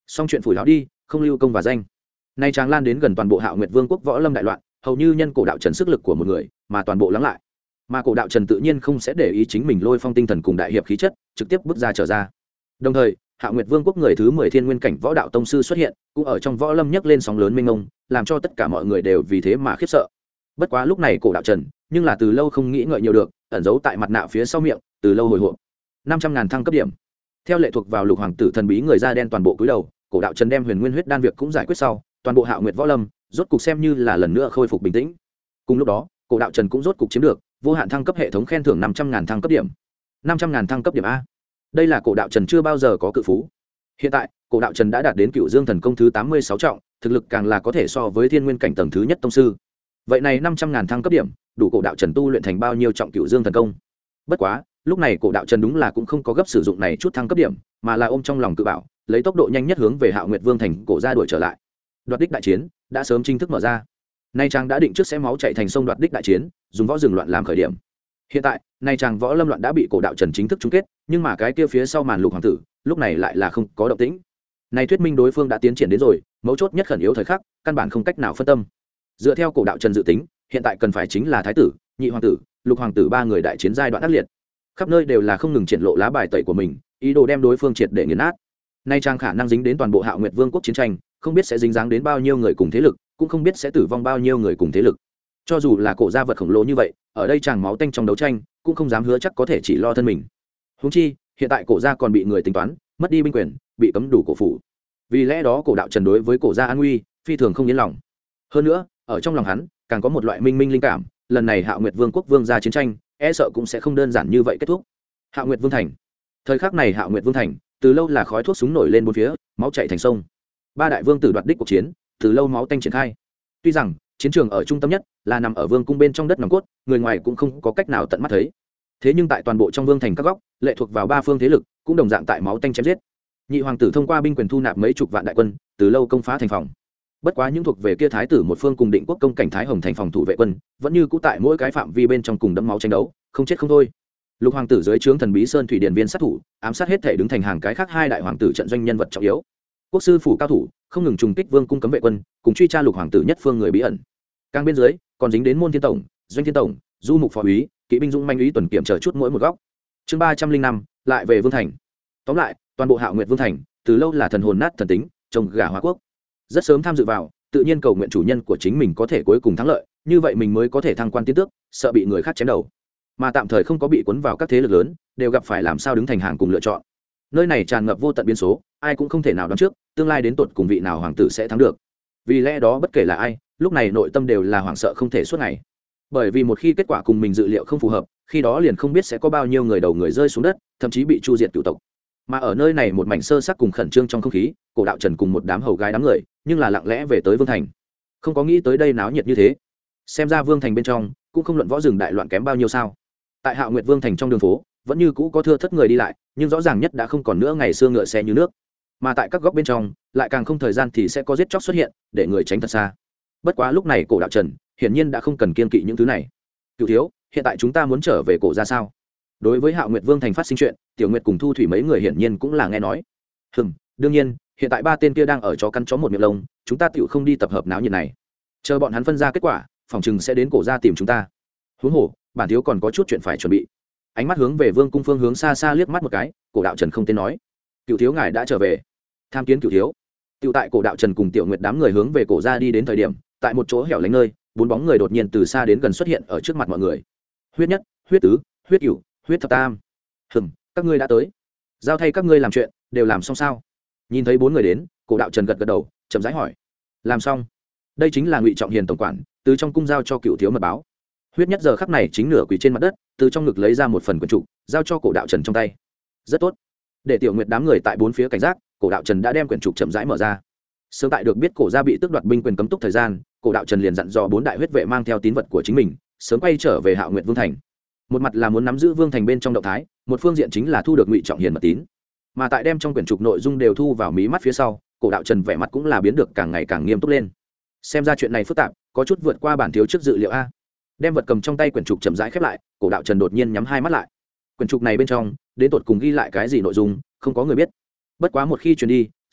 xong chuyện phủi láo đi, không lưu công và danh. Nay tràng lan đến gần toàn bộ Hạo Nguyệt Vương quốc võ lâm đại loạn, hầu như nhân cổ đạo trần sức lực của một người mà toàn bộ lắng lại. Mà cổ đạo trần tự nhiên không sẽ để ý chính mình lôi phong tinh thần cùng đại hiệp khí chất, trực tiếp bước ra trở ra. Đồng thời, Hạo Nguyệt Vương quốc người thứ 10 Thiên Nguyên cảnh võ đạo tông sư xuất hiện, cũng ở trong võ lâm nhấc lên sóng lớn mênh mông, làm cho tất cả mọi người đều vì thế mà khiếp sợ. Bất quá lúc này cổ đạo trần, nhưng là từ lâu không nghĩ ngợi nhiều được, ẩn giấu tại mặt nạ phía sau miệng, từ lâu hồi hộp. 500.000 thăng cấp điểm. Theo lệ thuộc vào Lục Hoàng tử thần bí người da đen toàn bộ cúi đầu, cổ đạo trần đem Huyền Nguyên huyết đan việc cũng giải quyết sau, toàn bộ Hạo Nguyệt võ lâm rốt cục xem như là lần nữa khôi phục bình tĩnh. Cùng lúc đó, cổ đạo trần cũng rốt cục chiếm được vô hạn thăng cấp hệ thống khen thưởng 500.000 thăng cấp điểm. 500.000 thăng cấp điểm a. Đây là cổ đạo trần chưa bao giờ có cự phú. Hiện tại, cổ đạo trần đã đạt đến Cựu Dương thần công thứ 86 trọng, thực lực càng là có thể so với Thiên Nguyên cảnh tầng thứ nhất tông sư. Vậy này 500.000 thăng cấp điểm, đủ cổ đạo trần tu luyện thành bao nhiêu trọng Cựu Dương thần công. Bất quá, lúc này cổ đạo trần đúng là cũng không có gấp sử dụng này chút thăng cấp điểm, mà là ôm trong lòng tự bảo, lấy tốc độ nhanh nhất hướng về Hạo Nguyệt Vương thành cổ ra đuổi trở lại. Đoạt đích đại chiến đã sớm chính thức mở ra. Nay chàng đã định trước sẽ máu chạy thành sông đoạt đích đại chiến, dùng võ rừng loạn làm khởi điểm. Hiện tại, nay chàng võ lâm loạn đã bị cổ đạo trần chính thức chung kết, nhưng mà cái kia phía sau màn Lục Hoàng tử, lúc này lại là không có động tĩnh. Này thuyết minh đối phương đã tiến triển đến rồi, mấu chốt nhất khẩn yếu thời khắc, căn bản không cách nào phân tâm. Dựa theo cổ đạo trần dự tính, hiện tại cần phải chính là thái tử, nhị hoàng tử, Lục Hoàng tử ba người đại chiến giai đoạn ác liệt. Khắp nơi đều là không ngừng triển lộ lá bài tẩy của mình, ý đồ đem đối phương triệt để nghiền nát. Nay chàng khả năng dính đến toàn bộ Hạo Nguyệt Vương quốc chiến tranh, không biết sẽ dính dáng đến bao nhiêu người cùng thế lực, cũng không biết sẽ tử vong bao nhiêu người cùng thế lực. Cho dù là cổ gia vật khổng lồ như vậy, ở đây chàng máu tanh trong đấu tranh, cũng không dám hứa chắc có thể chỉ lo thân mình. Huống chi, hiện tại cổ gia còn bị người tính toán, mất đi binh quyền, bị cấm đủ cổ phủ. Vì lẽ đó cổ đạo trần đối với cổ gia an nguy phi thường không yên lòng. Hơn nữa, ở trong lòng hắn, càng có một loại minh minh linh cảm, lần này Hạo Nguyệt Vương quốc vương gia chiến tranh, e sợ cũng sẽ không đơn giản như vậy kết thúc. Hạo Nguyệt Vương thành. Thời khắc này Hạo Nguyệt Vương thành, từ lâu là khói thuốc súng nổi lên bốn phía, máu chảy thành sông. Ba đại vương tử đoạt đích cuộc chiến, từ lâu máu tanh triển khai. Tuy rằng chiến trường ở trung tâm nhất là nằm ở vương cung bên trong đất nòng cốt, người ngoài cũng không có cách nào tận mắt thấy. Thế nhưng tại toàn bộ trong vương thành các góc, lệ thuộc vào ba phương thế lực, cũng đồng dạng tại máu tanh chém giết. Nhị hoàng tử thông qua binh quyền thu nạp mấy chục vạn đại quân, từ lâu công phá thành phòng. Bất quá những thuộc về kia thái tử một phương cùng Định Quốc công cảnh Thái Hồng thành phòng thủ vệ quân, vẫn như cũ tại mỗi cái phạm vi bên trong cùng đẫm máu tranh đấu, không chết không thôi. Lục hoàng tử dưới trướng thần bí sơn thủy điển viên sát thủ, ám sát hết thể đứng thành hàng cái khác hai đại hoàng tử trận doanh nhân vật trọng yếu. Quốc sư phủ cao thủ không ngừng trùng kích vương cung cấm vệ quân, cùng truy tra Lục hoàng tử nhất phương người bí ẩn. Càng bên dưới, còn dính đến môn thiên tổng, doanh thiên tổng, du mục phó úy, kỵ binh dũng manh úy tuần kiểm chờ chút mỗi một góc. Chương 305, lại về vương thành. Tóm lại, toàn bộ Hạo Nguyệt Vương thành, từ lâu là thần hồn nát thần tính, trông gà hóa quốc. Rất sớm tham dự vào, tự nhiên cầu nguyện chủ nhân của chính mình có thể cuối cùng thắng lợi, như vậy mình mới có thể thăng quan tiến tước, sợ bị người khác chém đầu. Mà tạm thời không có bị cuốn vào các thế lực lớn, đều gặp phải làm sao đứng thành hàng cùng lựa chọn. Nơi này tràn ngập vô tận biến số, ai cũng không thể nào đoán trước tương lai đến tột cùng vị nào hoàng tử sẽ thắng được. Vì lẽ đó bất kể là ai, lúc này nội tâm đều là hoảng sợ không thể suốt ngày. Bởi vì một khi kết quả cùng mình dự liệu không phù hợp, khi đó liền không biết sẽ có bao nhiêu người đầu người rơi xuống đất, thậm chí bị chu diệt cửu tộc. Mà ở nơi này một mảnh sơ sắc cùng khẩn trương trong không khí, cổ đạo trần cùng một đám hầu gái đám người, nhưng là lặng lẽ về tới vương thành. Không có nghĩ tới đây náo nhiệt như thế. Xem ra vương thành bên trong cũng không luận võ rừng đại loạn kém bao nhiêu sao. Tại Hạo Nguyệt Vương thành trong đường phố, vẫn như cũ có thưa thất người đi lại, nhưng rõ ràng nhất đã không còn nữa ngày xưa ngựa xe như nước. Mà tại các góc bên trong, lại càng không thời gian thì sẽ có giết chóc xuất hiện, để người tránh thật xa. Bất quá lúc này cổ đạo trần, hiển nhiên đã không cần kiên kỵ những thứ này. Cửu thiếu, hiện tại chúng ta muốn trở về cổ ra sao? Đối với Hạo Nguyệt Vương thành phát sinh chuyện, Tiểu Nguyệt cùng Thu Thủy mấy người hiển nhiên cũng là nghe nói. Đương nhiên, hiện tại ba tên kia đang ở chó căn chó một miệng lông, chúng ta tựu không đi tập hợp náo nhiệt này. Chờ bọn hắn phân ra kết quả, phòng chừng sẽ đến cổ ra tìm chúng ta. Huống hồ, bản thiếu còn có chút chuyện phải chuẩn bị. Ánh mắt hướng về Vương cung phương hướng xa xa liếc mắt một cái, cổ đạo trần không tên nói: "Cửu thiếu ngài đã trở về." Tham kiến cửu thiếu. Tựu tại cổ đạo trần cùng Tiểu Nguyệt đám người hướng về cổ ra đi đến thời điểm, tại một chỗ hẻo lánh nơi, bốn bóng người đột nhiên từ xa đến gần xuất hiện ở trước mặt mọi người. Huyết nhất, huyết tứ, huyết cửu, huyết thập tam. Các ngươi đã tới. Giao thay các ngươi làm chuyện, đều làm xong sao? Nhìn thấy bốn người đến, cổ đạo trần gật gật đầu, chậm rãi hỏi: "Làm xong." Đây chính là Ngụy Trọng Hiền tổng quản, từ trong cung giao cho cửu thiếu mật báo. Huyết nhất giờ khắc này chính nửa quỳ trên mặt đất, từ trong ngực lấy ra một phần quyển trục, giao cho cổ đạo trần trong tay. Rất tốt. Để Tiểu Nguyệt đám người tại bốn phía cảnh giác, cổ đạo trần đã đem quyển trục chậm rãi mở ra. Sớm tại được biết cổ gia bị tước đoạt binh quyền cấm túc thời gian, cổ đạo trần liền dặn dò bốn đại huyết vệ mang theo tín vật của chính mình, sớm quay trở về Hạo Nguyệt Vương thành. Một mặt là muốn nắm giữ vương thành bên trong động thái, một phương diện chính là thu được Ngụy Trọng Hiền mật tín. Mà tại đem trong quyển trục nội dung đều thu vào mí mắt phía sau, cổ đạo trần vẻ mặt cũng là biến được càng ngày càng nghiêm túc lên. Xem ra chuyện này phức tạp, có chút vượt qua bản thiếu trước dự liệu a. Đem vật cầm trong tay quyển trục chậm rãi khép lại, cổ đạo trần đột nhiên nhắm hai mắt lại. Quyển trục này bên trong đến tột cùng ghi lại cái gì nội dung, không có người biết. Bất quá một khi truyền đi,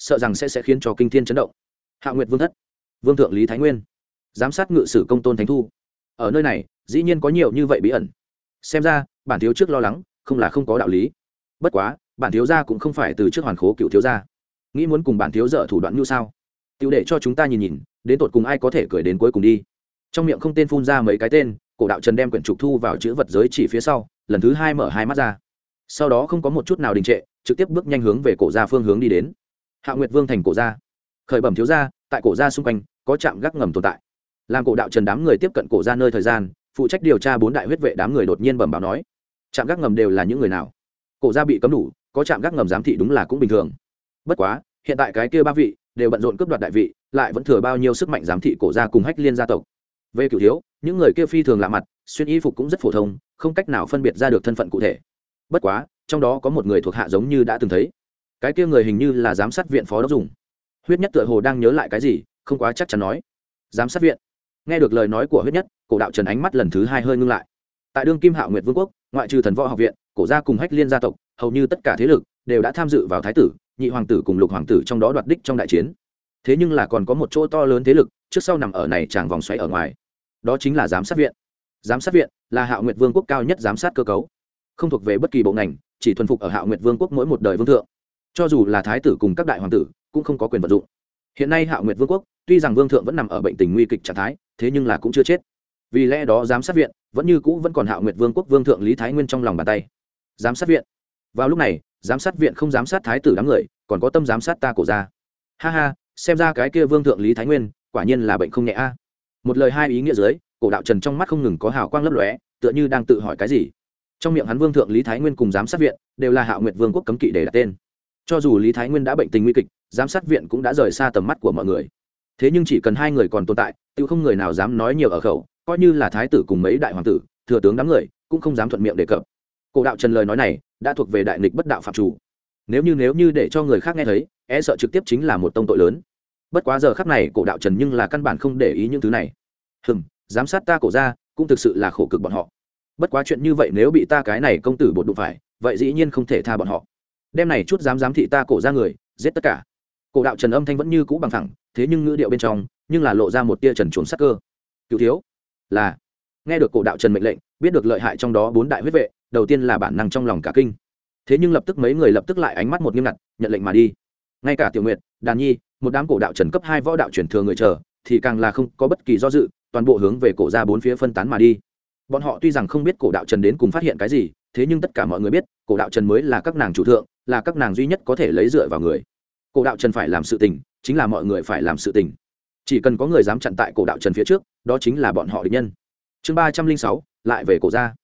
sợ rằng sẽ khiến cho kinh thiên chấn động. Hạo Nguyệt Vương thất, Vương thượng Lý Thái Nguyên, giám sát ngự sử công Tôn Thánh Thu, ở nơi này dĩ nhiên có nhiều như vậy bí ẩn. Xem ra bản thiếu trước lo lắng không là không có đạo lý. Bất quá bản thiếu gia cũng không phải từ trước hoàn khố cựu thiếu gia, nghĩ muốn cùng bản thiếu dở thủ đoạn như sao? Tiêu để cho chúng ta nhìn nhìn, đến tột cùng ai có thể cười đến cuối cùng đi. Trong miệng không tên phun ra mấy cái tên, Cổ Đạo Trần đem quyển trục thu vào chữ vật giới chỉ phía sau, lần thứ hai mở hai mắt ra. Sau đó không có một chút nào đình trệ, trực tiếp bước nhanh hướng về cổ gia phương hướng đi đến. Hạo Nguyệt Vương thành cổ gia, khởi bẩm thiếu gia, tại cổ gia xung quanh có trạm gác ngầm tồn tại. Làm Cổ Đạo Trần đám người tiếp cận cổ gia nơi thời gian, phụ trách điều tra 4 đại huyết vệ đám người đột nhiên bẩm báo nói, trạm gác ngầm đều là những người nào? Cổ gia bị cấm đủ, có trạm gác ngầm giám thị đúng là cũng bình thường. Bất quá, hiện tại cái kia 3 vị đều bận rộn cướp đoạt đại vị, lại vẫn thừa bao nhiêu sức mạnh giám thị cổ gia cùng Hách Liên gia tộc. Về Cửu thiếu, những người kia phi thường lạ mặt, xuyên y phục cũng rất phổ thông, không cách nào phân biệt ra được thân phận cụ thể. Bất quá, trong đó có một người thuộc hạ giống như đã từng thấy, cái kia người hình như là giám sát viện phó đốc dùng. Huyết Nhất tựa hồ đang nhớ lại cái gì, không quá chắc chắn nói, giám sát viện. Nghe được lời nói của Huyết Nhất, Cổ Đạo Trần ánh mắt lần thứ hai hơi ngưng lại. Tại đương kim Hạo Nguyệt Vương quốc, ngoại trừ Thần Võ học viện, cổ gia cùng Hách Liên gia tộc, hầu như tất cả thế lực đều đã tham dự vào thái tử, nhị hoàng tử cùng lục hoàng tử trong đó đoạt đích trong đại chiến. Thế nhưng là còn có một chỗ to lớn thế lực trước sau nằm ở này tràng vòng xoáy ở ngoài, đó chính là giám sát viện. Giám sát viện là Hạo Nguyệt Vương quốc cao nhất giám sát cơ cấu, không thuộc về bất kỳ bộ ngành, chỉ thuần phục ở Hạo Nguyệt Vương quốc mỗi một đời vương thượng. Cho dù là thái tử cùng các đại hoàng tử cũng không có quyền vận dụng. Hiện nay Hạo Nguyệt Vương quốc tuy rằng vương thượng vẫn nằm ở bệnh tình nguy kịch trạng thái, thế nhưng là cũng chưa chết. Vì lẽ đó giám sát viện vẫn như cũ vẫn còn Hạo Nguyệt Vương quốc vương thượng Lý Thái Nguyên trong lòng bàn tay. Giám sát viện. Vào lúc này, giám sát viện không giám sát thái tử đám người, còn có tâm giám sát ta cổ gia. Ha ha, xem ra cái kia vương thượng Lý Thái Nguyên quả nhiên là bệnh không nhẹ a. Một lời hai ý nghĩa dưới, Cổ Đạo Trần trong mắt không ngừng có hào quang lấp lóe, tựa như đang tự hỏi cái gì. Trong miệng hắn vương thượng Lý Thái Nguyên cùng giám sát viện đều là Hạo Nguyệt Vương quốc cấm kỵ để đặt tên. Cho dù Lý Thái Nguyên đã bệnh tình nguy kịch, giám sát viện cũng đã rời xa tầm mắt của mọi người. Thế nhưng chỉ cần hai người còn tồn tại, tự không người nào dám nói nhiều ở khẩu, coi như là thái tử cùng mấy đại hoàng tử, thừa tướng đám người cũng không dám thuận miệng đề cập. Cổ Đạo Trần lời nói này đã thuộc về đại nghịch bất đạo phạm chủ. Nếu như để cho người khác nghe thấy, e sợ trực tiếp chính là một tông tội lớn. Bất quá giờ khắc này Cổ Đạo Trần nhưng là căn bản không để ý những thứ này. Giám sát ta cổ gia cũng thực sự là khổ cực bọn họ. Bất quá chuyện như vậy nếu bị ta cái này công tử bột đụng phải, vậy dĩ nhiên không thể tha bọn họ. Đêm này chút giám thị ta cổ gia người, giết tất cả. Cổ Đạo Trần âm thanh vẫn như cũ bằng thẳng, thế nhưng ngữ điệu bên trong nhưng là lộ ra một tia trần truồng sắc cơ. Cửu thiếu, là. Nghe được Cổ Đạo Trần mệnh lệnh, biết được lợi hại trong đó 4 đại huyết vệ, đầu tiên là bản năng trong lòng cả kinh. Thế nhưng lập tức mấy người lập tức lại ánh mắt một nghiêm ngặt, nhận lệnh mà đi. Ngay cả Tiểu Nguyệt, Đàn Nhi, một đám Cổ Đạo Trần cấp 2 võ đạo truyền thừa người chờ, thì càng là không có bất kỳ do dự, toàn bộ hướng về cổ gia 4 phía phân tán mà đi. Bọn họ tuy rằng không biết Cổ Đạo Trần đến cùng phát hiện cái gì, thế nhưng tất cả mọi người biết, Cổ Đạo Trần mới là các nàng chủ thượng, là các nàng duy nhất có thể lấy dựa vào người. Cổ Đạo Trần phải làm sự tình, chính là mọi người phải làm sự tình. Chỉ cần có người dám chặn tại Cổ Đạo Trần phía trước, đó chính là bọn họ địch nhân. Chương 306, lại về cổ gia.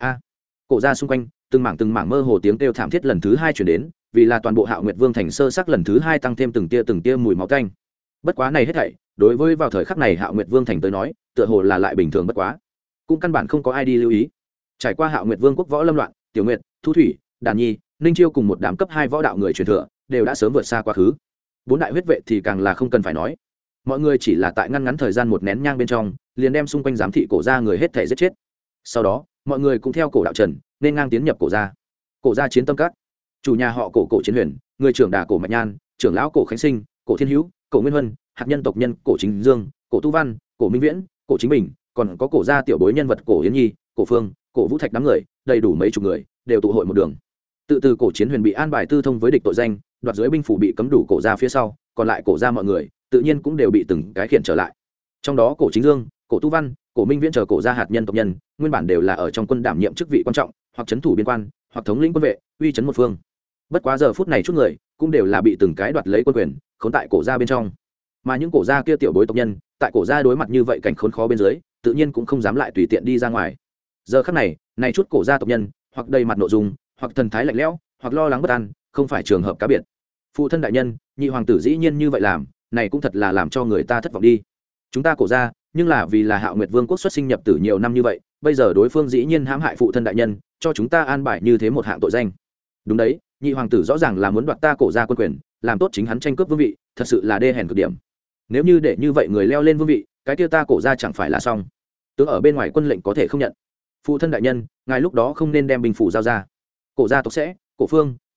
Cổ gia xung quanh, từng mảng mơ hồ tiếng kêu thảm thiết lần thứ 2 truyền đến, vì là toàn bộ Hạo Nguyệt Vương thành sơ sắc lần thứ 2 tăng thêm từng tia mùi máu tanh. Bất quá này hết thảy, đối với vào thời khắc này Hạo Nguyệt Vương thành tới nói, tựa hồ là lại bình thường bất quá, cũng căn bản không có ai đi lưu ý. Trải qua Hạo Nguyệt Vương quốc võ lâm loạn, Tiểu Nguyệt, Thu Thủy, Đàn Nhi, Ninh Chiêu cùng một đám cấp 2 võ đạo người truyền thừa, đều đã sớm vượt xa quá khứ. 4 đại huyết vệ thì càng là không cần phải nói. Mọi người chỉ là tại ngắn thời gian một nén nhang bên trong, liền đem xung quanh giám thị cổ gia người hết thảy giết chết. Sau đó, mọi người cũng theo Cổ Đạo Trần, nên ngang tiến nhập cổ gia. Cổ gia chiến tâm các, chủ nhà họ Cổ Chiến Huyền, người trưởng đà Cổ Mạch Nhan, trưởng lão Cổ Khánh Sinh, Cổ Thiên Hữu, Cổ Nguyên Huân, hạt nhân tộc nhân Cổ Chính Dương, Cổ Tu Văn, Cổ Minh Viễn, Cổ Chính Bình, còn có cổ gia tiểu bối nhân vật Cổ Yến Nhi, Cổ Phương, Cổ Vũ Thạch đám người, đầy đủ mấy chục người, đều tụ hội một đường. Từ Cổ Chiến Huyền bị an bài tư thông với địch tội danh, đoạt dưới binh phủ bị cấm đủ cổ gia phía sau, còn lại cổ gia mọi người, tự nhiên cũng đều bị từng cái khiển trở lại. Trong đó Cổ Chính Dương, Cổ Tu Văn, Cổ Minh Viễn chờ cổ gia hạt nhân tộc nhân, nguyên bản đều là ở trong quân đảm nhiệm chức vị quan trọng, hoặc trấn thủ biên quan, hoặc thống lĩnh quân vệ, uy trấn một phương. Bất quá giờ phút này chút người, cũng đều là bị từng cái đoạt lấy quân quyền, khốn tại cổ gia bên trong. Mà những cổ gia kia tiểu bối tộc nhân, tại cổ gia đối mặt như vậy cảnh khốn khó bên dưới, tự nhiên cũng không dám lại tùy tiện đi ra ngoài. Giờ khắc này, này chút cổ gia tộc nhân, hoặc đầy mặt nội dung, hoặc thần thái lạnh lẽo, hoặc lo lắng bất an, không phải trường hợp cá biệt. Phụ thân đại nhân, nhị hoàng tử dĩ nhiên như vậy làm, này cũng thật là làm cho người ta thất vọng đi. Chúng ta cổ gia, nhưng là vì là Hạo Nguyệt Vương quốc xuất sinh nhập tử nhiều năm như vậy, bây giờ đối phương dĩ nhiên hãm hại phụ thân đại nhân, cho chúng ta an bài như thế một hạng tội danh. Đúng đấy, nhị hoàng tử rõ ràng là muốn đoạt ta cổ gia quân quyền, làm tốt chính hắn tranh cướp vương vị, thật sự là đê hèn cực điểm. Nếu như để như vậy người leo lên vương vị, cái kia ta cổ gia chẳng phải là xong. Tướng ở bên ngoài quân lệnh có thể không nhận. Phụ thân đại nhân, ngài lúc đó không nên đem binh phủ giao ra. Cổ gia tộc sẽ, Cổ Phương,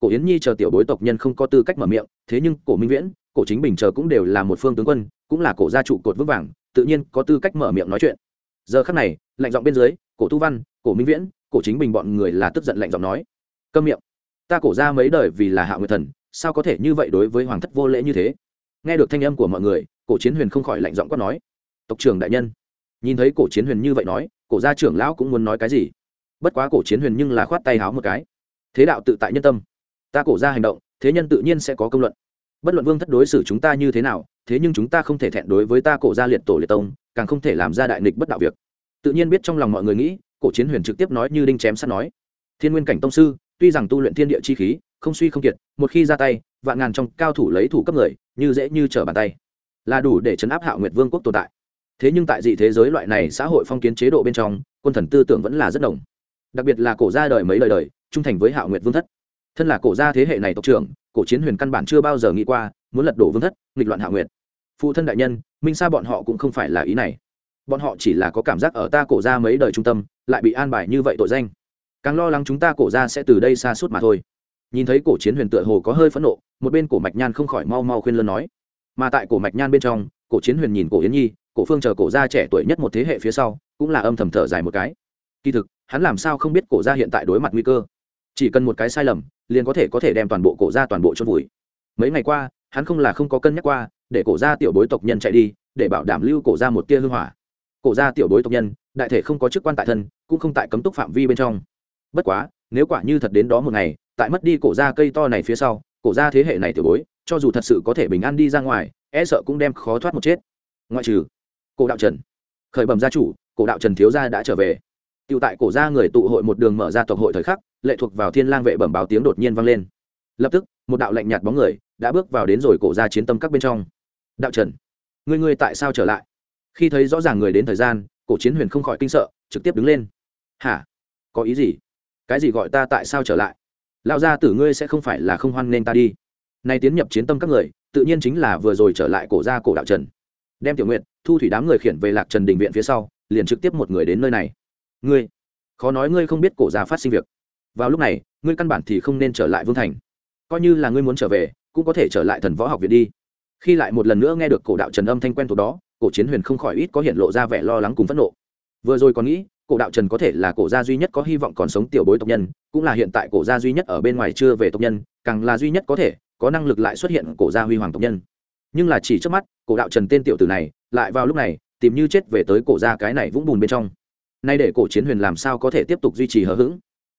cổ yến nhi chờ tiểu bối tộc nhân không có tư cách mở miệng, thế nhưng cổ minh viễn, cổ chính bình chờ cũng đều là một phương tướng quân, cũng là cổ gia trụ cột vững vàng, tự nhiên có tư cách mở miệng nói chuyện. Giờ khắc này, lạnh giọng bên dưới, cổ tu văn, cổ minh viễn, cổ chính bình bọn người là tức giận lạnh giọng nói: câm miệng, ta cổ gia mấy đời vì là Hạo Nguyệt thần, sao có thể như vậy đối với hoàng thất vô lễ như thế. Nghe được thanh âm của mọi người, cổ chiến huyền không khỏi lạnh giọng quát nói: tộc trưởng đại nhân. Nhìn thấy cổ chiến huyền như vậy nói, cổ gia trưởng lão cũng muốn nói cái gì, bất quá cổ chiến huyền nhưng là khoát tay háo một cái: thế đạo tự tại nhân tâm, ta cổ gia hành động, thế nhân tự nhiên sẽ có công luận. Bất luận vương thất đối xử chúng ta như thế nào, thế nhưng chúng ta không thể thẹn đối với ta cổ gia liệt tổ liệt tông, càng không thể làm ra đại nghịch bất đạo việc. Tự nhiên biết trong lòng mọi người nghĩ, cổ chiến huyền trực tiếp nói như đinh chém sắt nói: thiên nguyên cảnh tông sư, tuy rằng tu luyện thiên địa chi khí không suy không kiệt, một khi ra tay vạn ngàn trong cao thủ lấy thủ cấp người như dễ như trở bàn tay, là đủ để chấn áp Hạo Nguyệt vương quốc tồn tại. Thế nhưng tại dị thế giới loại này xã hội phong kiến chế độ bên trong, quân thần tư tưởng vẫn là rất đồng, đặc biệt là cổ gia đời mấy đời trung thành với Hạo Nguyệt vương thất. Thân là cổ gia thế hệ này tộc trưởng, cổ chiến huyền căn bản chưa bao giờ nghĩ qua muốn lật đổ vương thất, nghịch loạn Hạo Nguyệt. Phụ thân đại nhân, minh sa bọn họ cũng không phải là ý này, bọn họ chỉ là có cảm giác ở ta cổ gia mấy đời trung tâm lại bị an bài như vậy tội danh, càng lo lắng chúng ta cổ gia sẽ từ đây xa suốt mà thôi. Nhìn thấy cổ chiến huyền tựa hồ có hơi phẫn nộ, một bên cổ mạch nhan không khỏi mau mau khuyên lơn nói. Mà tại cổ mạch nhan bên trong, cổ chiến huyền nhìn cổ yến nhi, cổ phương chờ cổ gia trẻ tuổi nhất một thế hệ phía sau, cũng là âm thầm thở dài một cái. Kỳ thực hắn làm sao không biết cổ gia hiện tại đối mặt nguy cơ, chỉ cần một cái sai lầm liền có thể đem toàn bộ cổ gia toàn bộ chôn vùi. Mấy ngày qua hắn không có cân nhắc qua để cổ gia tiểu bối tộc nhân chạy đi, để bảo đảm lưu cổ gia một tia hư hỏa. Cổ gia tiểu bối tộc nhân đại thể không có chức quan tại thân, cũng không tại cấm túc phạm vi bên trong. Bất quá nếu quả như thật đến đó một ngày, tại mất đi cổ gia cây to này phía sau, cổ gia thế hệ này tiểu bối cho dù thật sự có thể bình an đi ra ngoài, e sợ cũng đem khó thoát một chết. Ngoại trừ cổ đạo trần, khởi bẩm gia chủ, cổ đạo trần thiếu gia đã trở về. Tiểu tại cổ gia người tụ hội một đường mở ra tộc hội thời khắc, lệ thuộc vào Thiên Lang vệ bẩm báo tiếng đột nhiên vang lên. Lập tức một đạo lạnh nhạt bóng người đã bước vào đến rồi cổ gia chiến tâm các bên trong. Đạo trần, ngươi tại sao trở lại? Khi thấy rõ ràng người đến thời gian, cổ chiến huyền không khỏi kinh sợ, trực tiếp đứng lên. Hả? Có ý gì? Cái gì gọi ta tại sao trở lại? Lão gia tử ngươi sẽ không phải là không hoan nên ta đi? Nay tiến nhập chiến tâm các người, tự nhiên chính là vừa rồi trở lại cổ gia cổ đạo trần. Đem Tiểu Nguyệt, Thu Thủy đám người khiển về Lạc Trần đình viện phía sau, liền trực tiếp một người đến nơi này. Ngươi, khó nói ngươi không biết cổ gia phát sinh việc. Vào lúc này, ngươi căn bản thì không nên trở lại Vương thành. Coi như là ngươi muốn trở về, cũng có thể trở lại Thần Võ học viện đi. Khi lại một lần nữa nghe được cổ đạo trần âm thanh quen thuộc đó, cổ chiến huyền không khỏi ít có hiện lộ ra vẻ lo lắng cùng phẫn nộ. Vừa rồi còn nghĩ cổ đạo trần có thể là cổ gia duy nhất có hy vọng còn sống tiểu bối tộc nhân, cũng là hiện tại cổ gia duy nhất ở bên ngoài chưa về tộc nhân, càng là duy nhất có thể có năng lực lại xuất hiện cổ gia huy hoàng tộc nhân. Nhưng là chỉ trước mắt, cổ đạo trần tên tiểu tử này lại vào lúc này tìm như chết về tới cổ gia cái này vũng bùn bên trong. Nay để cổ chiến huyền làm sao có thể tiếp tục duy trì hờ hững.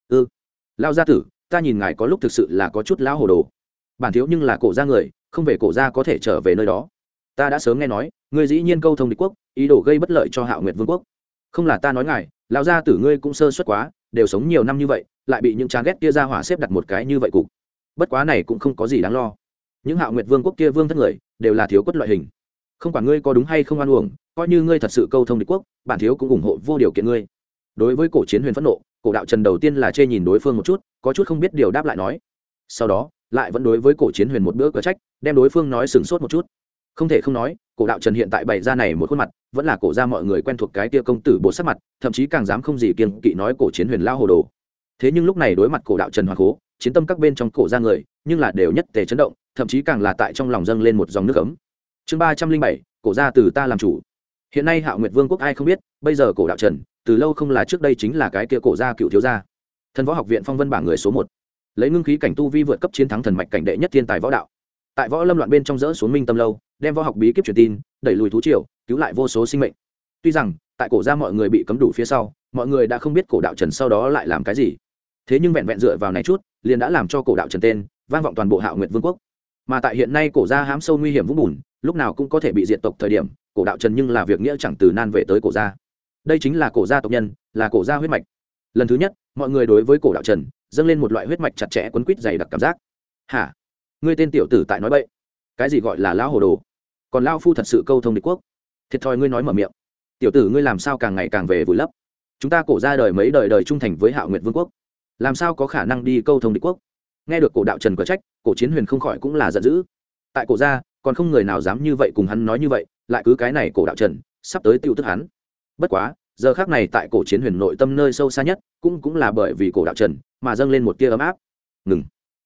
Lao gia tử, ta nhìn ngài có lúc thực sự là có chút lão hồ đồ. Bản thiếu nhưng là cổ gia người, không về cổ gia có thể trở về nơi đó. Ta đã sớm nghe nói ngươi dĩ nhiên câu thông địch quốc, ý đồ gây bất lợi cho Hạo Nguyệt vương quốc. Không là ta nói ngài, lão gia tử ngươi cũng sơ suất quá, đều sống nhiều năm như vậy, lại bị những chán ghét kia ra hỏa xếp đặt một cái như vậy cục. Bất quá này cũng không có gì đáng lo. Những Hạo Nguyệt vương quốc kia vương thất người đều là thiếu quất loại hình, không quản ngươi có đúng hay không oan uổng, coi như ngươi thật sự câu thông địch quốc, bản thiếu cũng ủng hộ vô điều kiện ngươi. Đối với cổ chiến huyền phẫn nộ, cổ đạo trần đầu tiên là chê nhìn đối phương một chút, có chút không biết điều đáp lại nói. Sau đó lại vẫn đối với cổ chiến huyền một bữa cờ trách, đem đối phương nói sừng sốt một chút. Không thể không nói, cổ đạo trần hiện tại bày ra này một khuôn mặt, vẫn là cổ ra mọi người quen thuộc cái kia công tử bộ sắc mặt, thậm chí càng dám không gì kiêng kỵ nói cổ chiến huyền lao hồ đồ. Thế nhưng lúc này đối mặt cổ đạo trần hoàng cố, chiến tâm các bên trong cổ ra người, nhưng là đều nhất tề chấn động, thậm chí càng là tại trong lòng dâng lên một dòng nước ấm. Chương 307, cổ gia từ ta làm chủ. Hiện nay Hạo Nguyệt vương quốc ai không biết, bây giờ cổ đạo trần từ lâu không là trước đây chính là cái kia cổ gia cựu thiếu gia, Thần Võ học viện phong vân bảng người số 1, lấy ngưng khí cảnh tu vi vượt cấp chiến thắng thần mạch cảnh đệ nhất thiên tài võ đạo. Tại võ lâm loạn bên trong dỡ xuống minh tâm lâu, đem võ học bí kíp truyền tin, đẩy lùi thú triều, cứu lại vô số sinh mệnh. Tuy rằng tại cổ gia mọi người bị cấm đủ phía sau, mọi người đã không biết cổ đạo trần sau đó lại làm cái gì, thế nhưng vẹn vẹn dựa vào này chút liền đã làm cho cổ đạo trần tên vang vọng toàn bộ Hạo Nguyệt vương quốc. Mà tại hiện nay cổ gia hãm sâu nguy hiểm vũng bùn, lúc nào cũng có thể bị diệt tộc thời điểm, cổ đạo trần nhưng là việc nghĩa chẳng từ nan về tới cổ gia. Đây chính là cổ gia tộc nhân, là cổ gia huyết mạch. Lần thứ nhất mọi người đối với cổ đạo trần dâng lên một loại huyết mạch chặt chẽ quấn quýt dày đặc cảm giác. Hả? Ngươi tên tiểu tử tại nói bậy? Cái gì gọi là lão hồ đồ? Còn lão phu thật sự câu thông địch quốc? Thiệt thòi ngươi nói mở miệng. Tiểu tử ngươi làm sao càng ngày càng về vùi lấp? Chúng ta cổ gia đời mấy đời trung thành với Hạo Nguyệt vương quốc, làm sao có khả năng đi câu thông địch quốc? Nghe được cổ đạo trần có trách, cổ chiến huyền không khỏi cũng là giận dữ. Tại cổ gia còn không người nào dám như vậy cùng hắn nói như vậy, lại cứ cái này cổ đạo trần sắp tới tiêu tức hắn. Bất quá giờ khác này tại cổ chiến huyền nội tâm nơi sâu xa nhất, cũng là bởi vì cổ đạo trần mà dâng lên một tia ấm áp. Ngừng.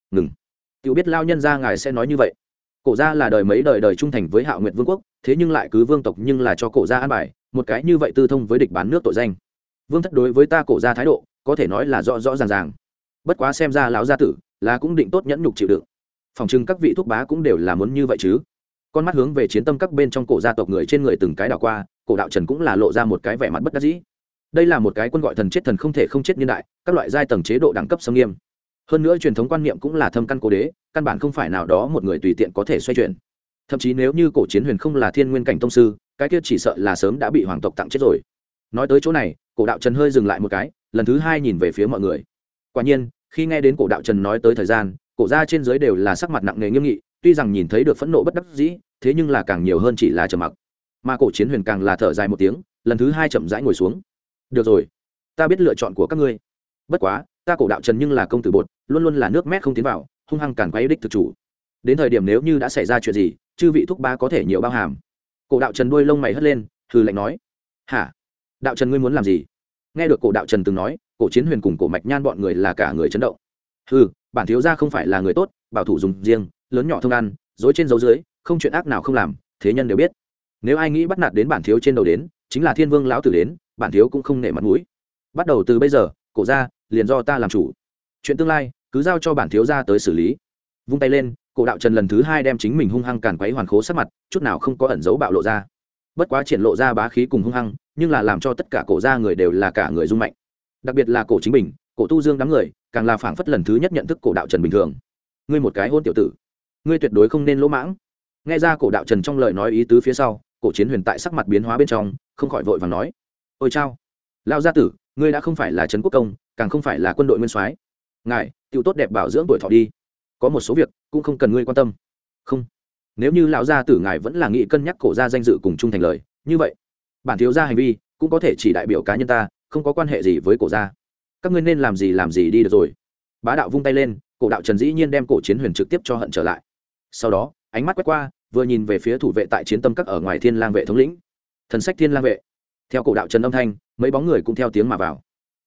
ngừng. Tiểu biết lao nhân ra ngài sẽ nói như vậy. Cổ gia là đời mấy đời đời trung thành với Hạo Nguyệt Vương quốc, thế nhưng lại cứ vương tộc nhưng là cho cổ gia an bài một cái như vậy tư thông với địch bán nước tội danh. Vương thất đối với ta cổ gia thái độ có thể nói là rõ rõ ràng ràng. Bất quá xem ra lão gia tử là cũng định tốt nhẫn nhục chịu đựng. Phòng trưng các vị thúc bá cũng đều là muốn như vậy chứ. Con mắt hướng về chiến tâm các bên trong cổ gia tộc người trên người từng cái đảo qua, cổ đạo Trần cũng là lộ ra một cái vẻ mặt bất đắc dĩ. Đây là một cái quân gọi thần chết thần không thể không chết niên đại, các loại giai tầng chế độ đẳng cấp xâm nghiêm. Hơn nữa truyền thống quan niệm cũng là thâm căn cố đế, căn bản không phải nào đó một người tùy tiện có thể xoay chuyển. Thậm chí nếu như cổ chiến huyền không là thiên nguyên cảnh tông sư, cái kia chỉ sợ là sớm đã bị hoàng tộc tặng chết rồi. Nói tới chỗ này, cổ đạo Trần hơi dừng lại một cái, lần thứ hai nhìn về phía mọi người. Quả nhiên, khi nghe đến cổ đạo Trần nói tới thời gian, cổ gia trên dưới đều là sắc mặt nặng nề nghiêm nghị, tuy rằng nhìn thấy được phẫn nộ bất đắc dĩ, thế nhưng là càng nhiều hơn chỉ là trầm mặc. Mà cổ chiến huyền càng là thở dài một tiếng, lần thứ hai chậm rãi ngồi xuống. Được rồi, ta biết lựa chọn của các ngươi. Bất quá, ta cổ đạo Trần nhưng là công tử bột, luôn luôn là nước mét không tiến vào, hung hăng càn quấy đích thực chủ. Đến thời điểm nếu như đã xảy ra chuyện gì, chư vị thúc bá có thể nhiều bao hàm. Cổ đạo Trần đuôi lông mày hất lên, hừ lạnh nói: hả? Đạo Trần ngươi muốn làm gì? Nghe được cổ đạo Trần từng nói, cổ chiến huyền cùng cổ mạch nhan bọn người là cả người chấn động. Hừ, bản thiếu gia không phải là người tốt, bảo thủ dùng riêng, lớn nhỏ thông ăn, dối trên dấu dưới, không chuyện ác nào không làm, thế nhân đều biết. Nếu ai nghĩ bắt nạt đến bản thiếu trên đầu đến, chính là thiên vương lão tử đến, bản thiếu cũng không nể mặt mũi. Bắt đầu từ bây giờ, cổ gia liền do ta làm chủ, chuyện tương lai cứ giao cho bản thiếu gia tới xử lý. Vung tay lên, cổ đạo Trần lần thứ hai đem chính mình hung hăng càn quấy hoàn khố sắc mặt, chút nào không có ẩn giấu bạo lộ ra. Bất quá triển lộ ra bá khí cùng hung hăng, nhưng là làm cho tất cả cổ gia người đều là cả người rung mạnh. Đặc biệt là cổ chính bình, cổ tu dương đám người, càng là phảng phất lần thứ nhất nhận thức cổ đạo Trần bình thường. Ngươi một cái hôn tiểu tử, ngươi tuyệt đối không nên lỗ mãng. Nghe ra cổ đạo Trần trong lời nói ý tứ phía sau, cổ chiến huyền tại sắc mặt biến hóa bên trong, không khỏi vội vàng nói: ôi chao, lão gia tử, ngươi đã không phải là trấn quốc công, càng không phải là quân đội nguyên soái, ngài tiểu tốt đẹp bảo dưỡng tuổi thọ đi, có một số việc cũng không cần ngươi quan tâm. Không, nếu như lão gia tử ngài vẫn là nghĩ cân nhắc cổ gia danh dự cùng trung thành lời, như vậy bản thiếu gia hành vi cũng có thể chỉ đại biểu cá nhân ta, không có quan hệ gì với cổ gia. Các ngươi nên làm gì đi được rồi. Bá đạo vung tay lên, cổ đạo Trần dĩ nhiên đem cổ chiến huyền trực tiếp cho hận trở lại. Sau đó ánh mắt quét qua, vừa nhìn về phía thủ vệ tại chiến tâm các ở ngoài thiên lang vệ thống lĩnh, thần sách thiên lang vệ. Theo cổ đạo Trần âm thanh, mấy bóng người cũng theo tiếng mà vào.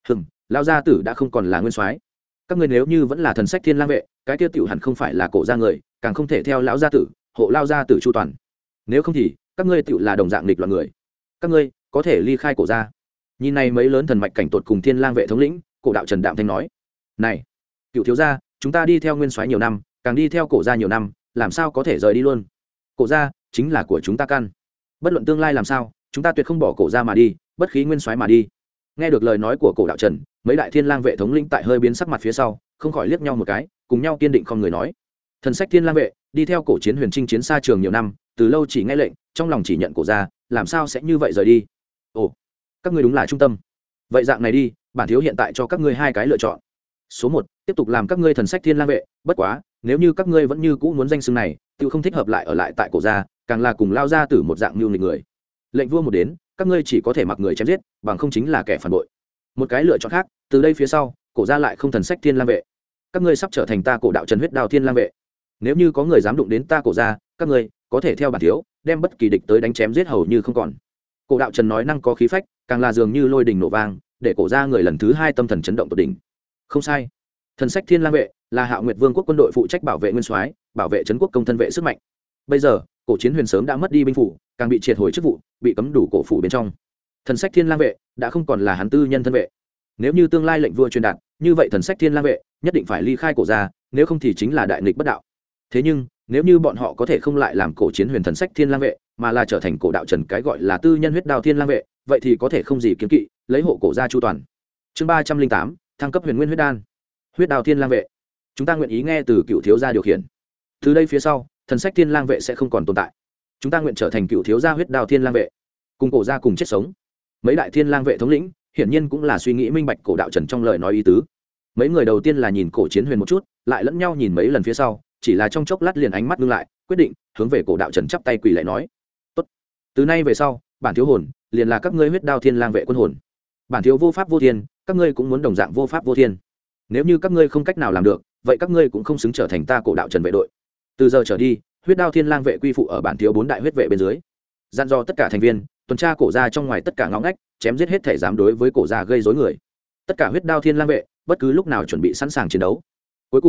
Lão gia tử đã không còn là nguyên soái, các ngươi nếu như vẫn là thần sách thiên lang vệ, cái kia tiểu hẳn không phải là cổ gia người, càng không thể theo lão gia tử hộ lão gia tử chu toàn. Nếu không thì các ngươi tiểu là đồng dạng nghịch loạn người, các ngươi có thể ly khai cổ gia. Nhìn này mấy lớn thần mạch cảnh tột cùng thiên lang vệ thống lĩnh, cổ đạo Trần đạm thanh nói: này cựu thiếu gia, chúng ta đi theo nguyên soái nhiều năm, càng đi theo cổ gia nhiều năm, làm sao có thể rời đi luôn. Cổ gia chính là của chúng ta căn, bất luận tương lai làm sao, chúng ta tuyệt không bỏ cổ gia mà đi, bất khí nguyên soái mà đi. Nghe được lời nói của cổ đạo Trần, mấy đại thiên lang vệ thống lĩnh tại hơi biến sắc mặt phía sau, không khỏi liếc nhau một cái, cùng nhau kiên định không người nói: thần sách thiên lang vệ đi theo cổ chiến huyền chinh chiến xa trường nhiều năm, từ lâu chỉ nghe lệnh, trong lòng chỉ nhận cổ gia, làm sao sẽ như vậy rời đi. Ồ, các ngươi đúng là trung tâm. Vậy dạng này đi, bản thiếu hiện tại cho các ngươi hai cái lựa chọn. Số một, tiếp tục làm các ngươi thần sách thiên lang vệ, bất quá nếu như các ngươi vẫn như cũ muốn danh xưng này, tự không thích hợp lại ở lại tại cổ gia, càng là cùng lao gia tử một dạng mưu nghịch người. Lệnh vua một đến, các ngươi chỉ có thể mặc người chém giết, bằng không chính là kẻ phản bội. Một cái lựa chọn khác, từ đây phía sau, cổ gia lại không thần sách thiên lang vệ, các ngươi sắp trở thành ta cổ đạo Trần huyết đao thiên lang vệ. Nếu như có người dám đụng đến ta cổ gia, các ngươi có thể theo bản thiếu đem bất kỳ địch tới đánh chém giết hầu như không còn. Cổ đạo Trần nói năng có khí phách, càng là dường như lôi đình nổ vang, để cổ gia người lần thứ hai tâm thần chấn động tột đỉnh. Không sai, thần sách thiên lang vệ là Hạo Nguyệt Vương quốc quân đội phụ trách bảo vệ nguyên soái, bảo vệ trấn quốc công thân vệ sức mạnh. Bây giờ cổ chiến huyền sớm đã mất đi binh phủ, càng bị triệt hồi chức vụ, bị cấm đủ cổ phủ bên trong. Thần sách thiên lang vệ đã không còn là hắn tư nhân thân vệ. Nếu như tương lai lệnh vua truyền đạt, như vậy thần sách thiên lang vệ nhất định phải ly khai cổ gia, nếu không thì chính là đại nghịch bất đạo. Thế nhưng nếu như bọn họ có thể không lại làm cổ chiến huyền thần sách thiên lang vệ, mà là trở thành cổ đạo Trần cái gọi là tư nhân huyết đao thiên lang vệ, vậy thì có thể không gì kiến kỵ, lấy hộ cổ gia chu toàn. Chương 308, thăng cấp huyền nguyên huyết đan. Huyết đao thiên lang vệ, chúng ta nguyện ý nghe từ cựu thiếu gia điều khiển. Từ đây phía sau, thần sách thiên lang vệ sẽ không còn tồn tại. Chúng ta nguyện trở thành cựu thiếu gia huyết đao thiên lang vệ, cùng cổ gia cùng chết sống. Mấy đại thiên lang vệ thống lĩnh hiển nhiên cũng là suy nghĩ minh bạch cổ đạo Trần trong lời nói ý tứ. Mấy người đầu tiên là nhìn cổ chiến huyền một chút, lại lẫn nhau nhìn mấy lần phía sau, chỉ là trong chốc lát liền ánh mắt ngưng lại, quyết định hướng về cổ đạo Trần chắp tay quỳ lại nói: tốt, từ nay về sau, bản thiếu hồn liền là các ngươi huyết đao thiên lang vệ quân hồn. Bản thiếu vô pháp vô thiên, các ngươi cũng muốn đồng dạng vô pháp vô thiên. Nếu như các ngươi không cách nào làm được, vậy các ngươi cũng không xứng trở thành ta cổ đạo Trần vệ đội. Từ giờ trở đi, huyết đao thiên lang vệ quy phụ ở bản thiếu 4 đại huyết vệ bên dưới. Dặn dò tất cả thành viên tuần tra cổ gia trong ngoài tất cả ngõ ngách, chém giết hết thể dám đối với cổ gia gây rối người. Tất cả huyết đao thiên lang vệ bất cứ lúc nào chuẩn bị sẵn sàng chiến đấu. Cuối cùng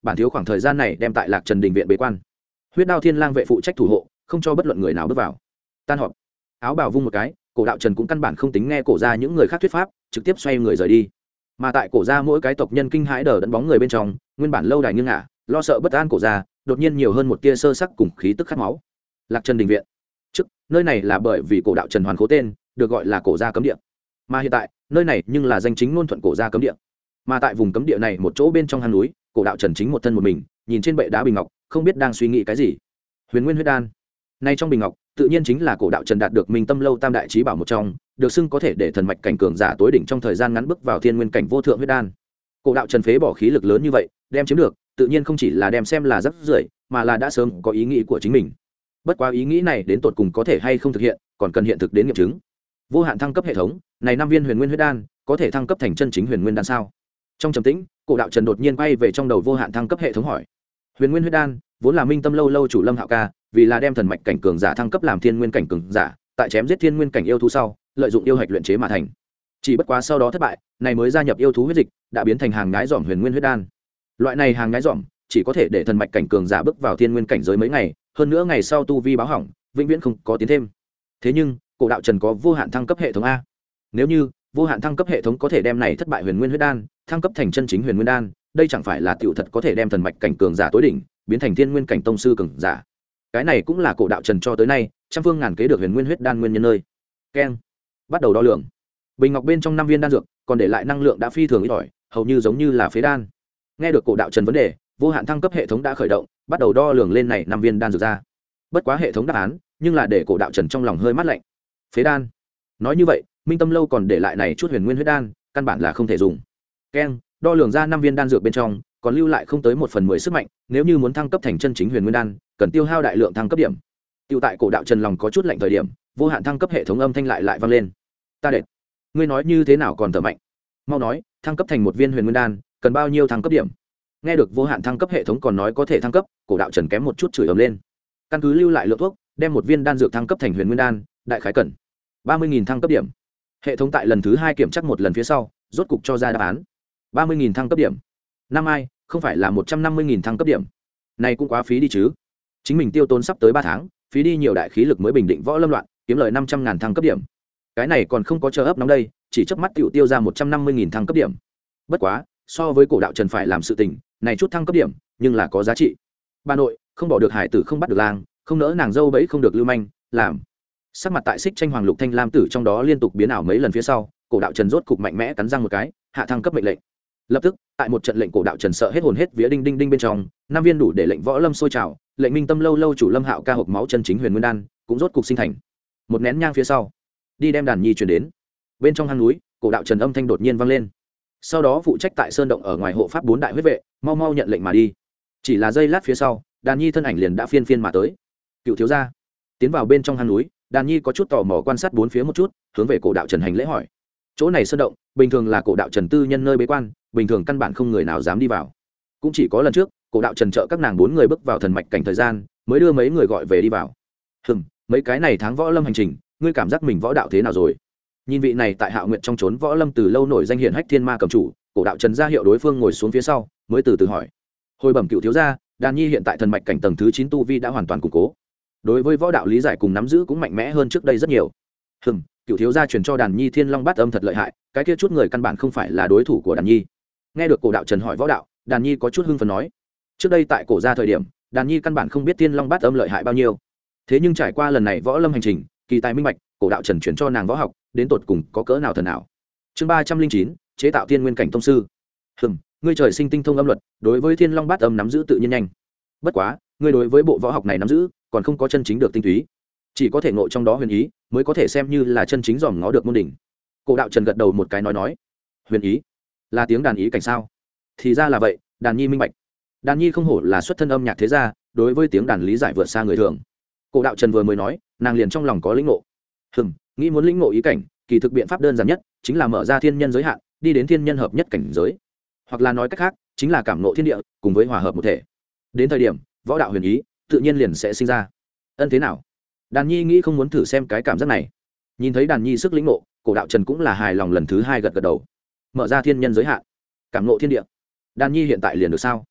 bản thiếu khoảng thời gian này đem tại Lạc Trần đình viện bế quan. Huyết Đao Thiên Lang vệ phụ trách thủ hộ, không cho bất luận người nào bước vào. Tan họp. Áo bào vung một cái, Cổ Đạo Trần cũng căn bản không tính nghe cổ ra những người khác thuyết pháp, trực tiếp xoay người rời đi. Mà tại cổ ra mỗi cái tộc nhân kinh hãi đờ đẫn bóng người bên trong, nguyên bản lâu đài nghiêng ngả, lo sợ bất an cổ ra, đột nhiên nhiều hơn một tia sơ sắc cùng khí tức khát máu. Lạc Trần đình viện. Trước, nơi này là bởi vì Cổ Đạo Trần hoàn khố tên, được gọi là cổ gia cấm địa. Mà hiện tại, nơi này nhưng là danh chính ngôn thuận cổ gia cấm địa. Mà tại vùng cấm địa này một chỗ bên trong hang núi, Cổ Đạo Trần chính một thân một mình, nhìn trên bệ đá bình ngọc, không biết đang suy nghĩ cái gì. Huyền Nguyên huyết đan. Nay trong bình ngọc, tự nhiên chính là Cổ Đạo Trần đạt được Minh Tâm lâu tam đại chí bảo một trong, được xưng có thể để thần mạch cảnh cường giả tối đỉnh trong thời gian ngắn bước vào thiên nguyên cảnh vô thượng huyết đan. Cổ Đạo Trần phế bỏ khí lực lớn như vậy, đem chiếm được, tự nhiên không chỉ là đem xem là rất rưởi, mà là đã sớm có ý nghĩ của chính mình. Bất quá ý nghĩ này đến tột cùng có thể hay không thực hiện, còn cần hiện thực đến nghiệm chứng. Vô hạn thăng cấp hệ thống, này 5 viên huyền nguyên huyết đan, có thể thăng cấp thành chân chính huyền nguyên đan sao? Trong trầm tĩnh, Cổ Đạo Trần đột nhiên quay về trong đầu vô hạn thăng cấp hệ thống hỏi. Huyền nguyên huyết đan, vốn là Minh Tâm lâu lâu chủ Lâm Hạo ca, vì là đem thần mạch cảnh cường giả thăng cấp làm thiên nguyên cảnh cường giả, tại chém giết thiên nguyên cảnh yêu thú sau, lợi dụng yêu hạch luyện chế mà thành. Chỉ bất quá sau đó thất bại, này mới gia nhập yêu thú huyết dịch, đã biến thành hàng nhái dỏm huyền nguyên huyết đan. Loại này hàng nhái dỏm, chỉ có thể để thần mạch cảnh cường giả bước vào thiên nguyên cảnh giới mấy ngày, hơn nữa ngày sau tu vi báo hỏng, vĩnh viễn không có tiến thêm. Thế nhưng, Cổ Đạo Trần có vô hạn thăng cấp hệ thống a. Nếu như vô hạn thăng cấp hệ thống có thể đem này thất bại huyền nguyên huyết đan thăng cấp thành chân chính huyền nguyên đan, đây chẳng phải là tiểu thật có thể đem thần mạch cảnh cường giả tối đỉnh biến thành thiên nguyên cảnh tông sư cường giả. Cái này cũng là Cổ Đạo Trần cho tới nay trăm phương ngàn kế được huyền nguyên huyết đan nguyên nhân nơi. Keng, bắt đầu đo lường. Bình ngọc bên trong 5 viên đan dược, còn để lại năng lượng đã phi thường ít ỏi, hầu như giống như là phế đan. Nghe được Cổ Đạo Trần vấn đề, vô hạn thăng cấp hệ thống đã khởi động, bắt đầu đo lường lên này 5 viên đan dược ra. Bất quá hệ thống đáp án, nhưng là để Cổ Đạo Trần trong lòng hơi mát lạnh. Phế đan. Nói như vậy, Minh Tâm lâu còn để lại này chút huyền nguyên huyết đan, căn bản là không thể dùng. Keng, đo lường ra 5 viên đan dược bên trong, còn lưu lại không tới 1/10 sức mạnh, nếu như muốn thăng cấp thành chân chính huyền nguyên đan, cần tiêu hao đại lượng thăng cấp điểm. Tiêu tại Cổ Đạo Trần lòng có chút lạnh thời điểm, vô hạn thăng cấp hệ thống âm thanh lại vang lên. Ta đệt, ngươi nói như thế nào còn thở mạnh? Mau nói, thăng cấp thành một viên huyền nguyên đan, cần bao nhiêu thăng cấp điểm? Nghe được vô hạn thăng cấp hệ thống còn nói có thể thăng cấp, Cổ Đạo Trần kém một chút chửi ầm lên. Căn cứ lưu lại lượng thuốc, đem một viên đan dược thăng cấp thành huyền nguyên đan, đại khái cần 30.000 thăng cấp điểm. Hệ thống tại lần thứ 2 kiểm tra một lần phía sau, rốt cục cho ra đáp án. 30.000 thăng cấp điểm. Năm ai, không phải là 150.000 thăng cấp điểm. Này cũng quá phí đi chứ. Chính mình tiêu tốn sắp tới 3 tháng, phí đi nhiều đại khí lực mới bình định võ lâm loạn, kiếm lời 500.000 thăng cấp điểm. Cái này còn không có chờ ấp nóng đây, chỉ chớp mắt tiểu tiêu ra 150.000 thăng cấp điểm. Bất quá, so với Cổ Đạo Trần phải làm sự tình, này chút thăng cấp điểm, nhưng là có giá trị. Bà nội, không bỏ được hải tử không bắt được lang, không nỡ nàng dâu bẫy không được lưu manh, làm. Sắc mặt tại Xích Tranh Hoàng Lục Thanh Lam tử trong đó liên tục biến ảo mấy lần phía sau, Cổ Đạo Trần rốt cục mạnh mẽ cắn răng một cái, hạ thăng cấp mệnh lệnh. Lập tức, tại một trận lệnh Cổ Đạo Trần sợ hết hồn hết vía đinh đinh đinh bên trong, 5 viên đủ để lệnh võ lâm sôi trào, lệnh Minh Tâm lâu lâu chủ Lâm Hạo ca hộc máu chân chính huyền nguyên đan, cũng rốt cục sinh thành. Một nén nhang phía sau, đi đem đàn nhi truyền đến. Bên trong hang núi, Cổ Đạo Trần âm thanh đột nhiên vang lên. Sau đó phụ trách tại sơn động ở ngoài hộ pháp 4 đại huyết vệ, mau mau nhận lệnh mà đi. Chỉ là giây lát phía sau, đàn nhi thân ảnh liền đã phiên phiên mà tới. Cựu thiếu gia tiến vào bên trong hang núi, đàn nhi có chút tò mò quan sát bốn phía một chút, hướng về Cổ Đạo Trần hành lễ hỏi. Chỗ này sơn động bình thường là Cổ Đạo Trần tư nhân nơi bế quan, bình thường căn bản không người nào dám đi vào. Cũng chỉ có lần trước Cổ Đạo Trần trợ các nàng 4 người bước vào thần mạch cảnh thời gian, mới đưa mấy người gọi về đi vào. Mấy cái này tháng võ lâm hành trình, ngươi cảm giác mình võ đạo thế nào rồi? Nhìn vị này tại Hạo Nguyệt trong trốn võ lâm từ lâu nổi danh hiển hách thiên ma cầm chủ, Cổ Đạo Trần ra hiệu đối phương ngồi xuống phía sau, mới từ từ hỏi. Hồi bẩm cựu thiếu gia, đàn nhi hiện tại thần mạch cảnh tầng thứ 9 tu vi đã hoàn toàn củng cố, đối với võ đạo lý giải cùng nắm giữ cũng mạnh mẽ hơn trước đây rất nhiều. Cựu thiếu gia truyền cho đàn nhi Thiên Long Bát Âm thật lợi hại, cái kia chút người căn bản không phải là đối thủ của đàn nhi. Nghe được Cổ Đạo Trần hỏi võ đạo, đàn nhi có chút hưng phấn nói. Trước đây tại cổ gia thời điểm, đàn nhi căn bản không biết Thiên Long Bát Âm lợi hại bao nhiêu. Thế nhưng trải qua lần này võ lâm hành trình, kỳ tài minh bạch, Cổ Đạo Trần chuyển cho nàng võ học, đến tột cùng có cỡ nào thần nào. Chương 309, chế tạo thiên nguyên cảnh tông sư. Ngươi trời sinh tinh thông âm luật, đối với Thiên Long Bát Âm nắm giữ tự nhiên nhanh. Bất quá, ngươi đối với bộ võ học này nắm giữ, còn không có chân chính được tinh túy, chỉ có thể ngộ trong đó huyền ý, mới có thể xem như là chân chính dòm ngó được môn đỉnh. Cổ Đạo Trần gật đầu một cái nói, huyền ý là tiếng đàn ý cảnh sao? Thì ra là vậy, đàn nhi minh bạch. Đàn nhi không hổ là xuất thân âm nhạc thế gia, đối với tiếng đàn lý giải vượt xa người thường. Cổ Đạo Trần vừa mới nói, nàng liền trong lòng có lĩnh ngộ. Nghĩ muốn lĩnh ngộ ý cảnh, kỳ thực biện pháp đơn giản nhất chính là mở ra thiên nhân giới hạn, đi đến thiên nhân hợp nhất cảnh giới, hoặc là nói cách khác, chính là cảm ngộ thiên địa cùng với hòa hợp một thể. Đến thời điểm, võ đạo huyền ý tự nhiên liền sẽ sinh ra. Thế nào? Đàn nhi nghĩ không muốn thử xem cái cảm giác này. Nhìn thấy đàn nhi sức lĩnh ngộ, Cổ Đạo Trần cũng là hài lòng, lần thứ 2 gật gật đầu. Mở ra thiên nhân giới hạn, cảm ngộ thiên địa. Đàn nhi hiện tại liền được sao?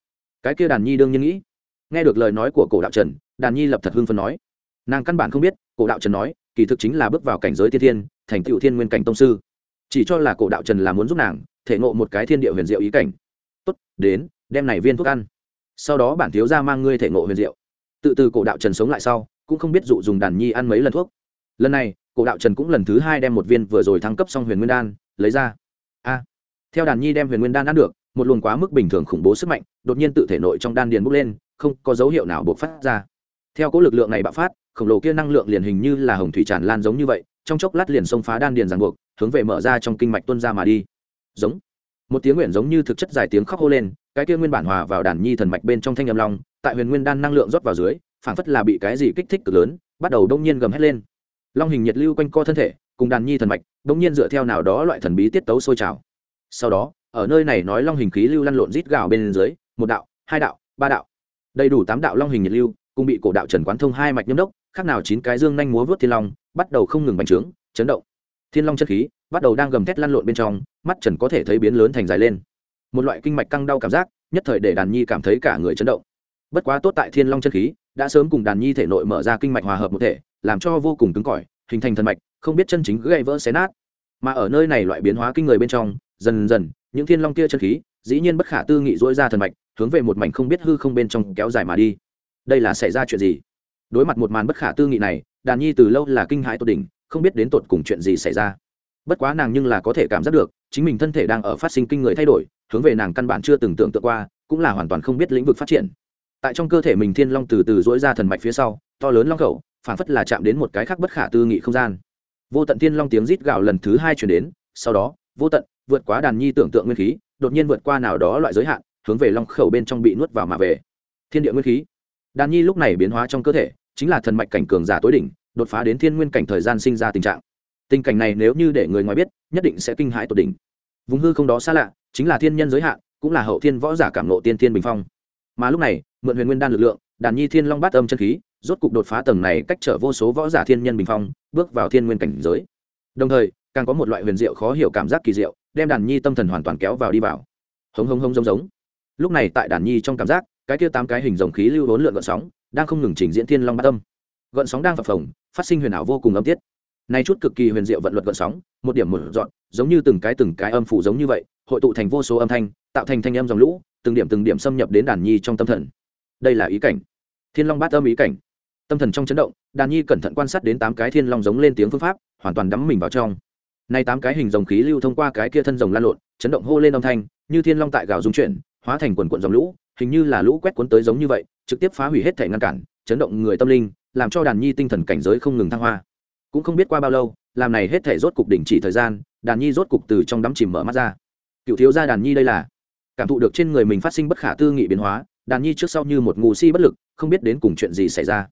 cái kia đàn nhi đương nhiên nghĩ. Nghe được lời nói của cổ đạo trần, đàn nhi lập thật hưng phấn nói, nàng căn bản không biết cổ đạo trần nói kỳ thực chính là bước vào cảnh giới tiên thiên, thành tựu thiên nguyên cảnh tông sư, chỉ cho là cổ đạo trần là muốn giúp nàng thể ngộ một cái thiên địa huyền diệu ý cảnh. Tốt, đến đem này viên thuốc ăn, sau đó bản thiếu gia mang ngươi thể ngộ huyền diệu. Tự từ cổ đạo trần sống lại sau, cũng không biết dụ dùng đàn nhi ăn mấy lần thuốc. Lần này cổ đạo trần cũng lần thứ hai đem một viên vừa rồi thăng cấp xong huyền nguyên đan lấy ra. Theo đàn nhi đem huyền nguyên đan ăn được, một luồng quá mức bình thường khủng bố sức mạnh đột nhiên tự thể nội trong đan điền bốc lên, không có dấu hiệu nào bộc phát ra. Theo cỗ lực lượng này bạo phát, khổng lồ kia năng lượng liền hình như là hồng thủy tràn lan giống như vậy, trong chốc lát liền xông phá đan điền ràng buộc, hướng về mở ra trong kinh mạch tuôn ra mà đi. Giống một tiếng nguyện giống như thực chất dài tiếng khóc hô lên, cái kia nguyên bản hòa vào đàn nhi thần mạch bên trong thanh âm long, tại huyền nguyên đan năng lượng rót vào dưới, phảng phất là bị cái gì kích thích cực lớn, bắt đầu đông nhiên gầm hét lên. Long hình nhiệt lưu quanh co thân thể, cùng đàn nhi thần mạch đông nhiên dựa theo nào đó loại thần bí tiết tấu sôi trào. Sau đó, ở nơi này nói long hình khí lưu lăn lộn rít gào bên dưới, một đạo, hai đạo, ba đạo, đầy đủ 8 đạo long hình nhiệt lưu, cùng bị cổ đạo trần quán thông hai mạch nhâm đốc, khác nào 9 cái dương nhanh múa vớt thiên long, bắt đầu không ngừng bành trướng, chấn động. Thiên long chân khí bắt đầu đang gầm thét lăn lộn bên trong, mắt trần có thể thấy biến lớn thành dài lên. Một loại kinh mạch căng đau cảm giác, nhất thời để đàn nhi cảm thấy cả người chấn động. Bất quá tốt tại thiên long chân khí đã sớm cùng đàn nhi thể nội mở ra kinh mạch hòa hợp một thể, làm cho vô cùng cứng cỏi, hình thành thần mạch, không biết chân chính gãy vỡ xé nát. Mà ở nơi này loại biến hóa kinh người bên trong, dần dần những thiên long kia chân khí dĩ nhiên bất khả tư nghị dỗi ra thần mạch, hướng về một mảnh không biết hư không bên trong kéo dài mà đi. Đây là xảy ra chuyện gì? Đối mặt một màn bất khả tư nghị này, đàn nhi từ lâu là kinh hãi tột đỉnh, không biết đến tột cùng chuyện gì xảy ra. Bất quá nàng nhưng là có thể cảm giác được chính mình thân thể đang ở phát sinh kinh người thay đổi, hướng về nàng căn bản chưa từng tưởng tượng qua, cũng là hoàn toàn không biết lĩnh vực phát triển. Tại trong cơ thể mình thiên long từ từ dỗi ra thần mạch phía sau, to lớn long khẩu phản phất là chạm đến một cái khác bất khả tư nghị không gian. Vô tận thiên long tiếng rít gào lần thứ hai truyền đến, sau đó vô tận vượt quá đàn nhi tưởng tượng nguyên khí, đột nhiên vượt qua nào đó loại giới hạn, hướng về long khẩu bên trong bị nuốt vào mà về. Thiên địa nguyên khí. Đàn nhi lúc này biến hóa trong cơ thể chính là thần mạch cảnh cường giả tối đỉnh, đột phá đến thiên nguyên cảnh thời gian sinh ra tình trạng. Tình cảnh này nếu như để người ngoài biết, nhất định sẽ kinh hãi tột đỉnh. Vùng hư không đó xa lạ, chính là thiên nhân giới hạn, cũng là hậu thiên võ giả cảm ngộ tiên thiên bình phong. Mà lúc này, mượn huyền nguyên đan lực lượng, đàn nhi thiên long bát âm chân khí, rốt cục đột phá tầng này, cách trở vô số võ giả thiên nhân bình phong, bước vào thiên nguyên cảnh giới. Đồng thời, càng có một loại huyền diệu khó hiểu cảm giác kỳ diệu, đem đàn nhi tâm thần hoàn toàn kéo vào đi vào. Hống hống hống giống giống. Lúc này tại đàn nhi trong cảm giác, cái kia 8 cái hình rồng khí lưu hỗn lượn gợn sóng, đang không ngừng trình diễn thiên long bát âm. Gợn sóng đang phập phồng, phát sinh huyền ảo vô cùng âm tiết. Này chút cực kỳ huyền diệu vận luật gợn sóng, một điểm một dọn, giống như từng cái âm phủ giống như vậy, hội tụ thành vô số âm thanh, tạo thành thanh âm dòng lũ, từng điểm xâm nhập đến đàn nhi trong tâm thần. Đây là ý cảnh, thiên long bát âm ý cảnh. Tâm thần trong chấn động, đàn nhi cẩn thận quan sát đến 8 cái thiên long giống lên tiếng phương pháp, hoàn toàn đắm mình vào trong. Này 8 cái hình rồng khí lưu thông qua cái kia thân rồng lan lộn, chấn động hô lên âm thanh, như thiên long tại gào rung chuyển, hóa thành quần quần dòng lũ, hình như là lũ quét cuốn tới giống như vậy, trực tiếp phá hủy hết thể ngăn cản, chấn động người tâm linh, làm cho đàn nhi tinh thần cảnh giới không ngừng thăng hoa. Cũng không biết qua bao lâu, làm này hết thể rốt cục đỉnh chỉ thời gian, đàn nhi rốt cục từ trong đắm chìm mở mắt ra. Cựu thiếu gia đàn nhi đây là cảm thụ được trên người mình phát sinh bất khả tư nghị biến hóa, đàn nhi trước sau như một ngu si bất lực, không biết đến cùng chuyện gì xảy ra.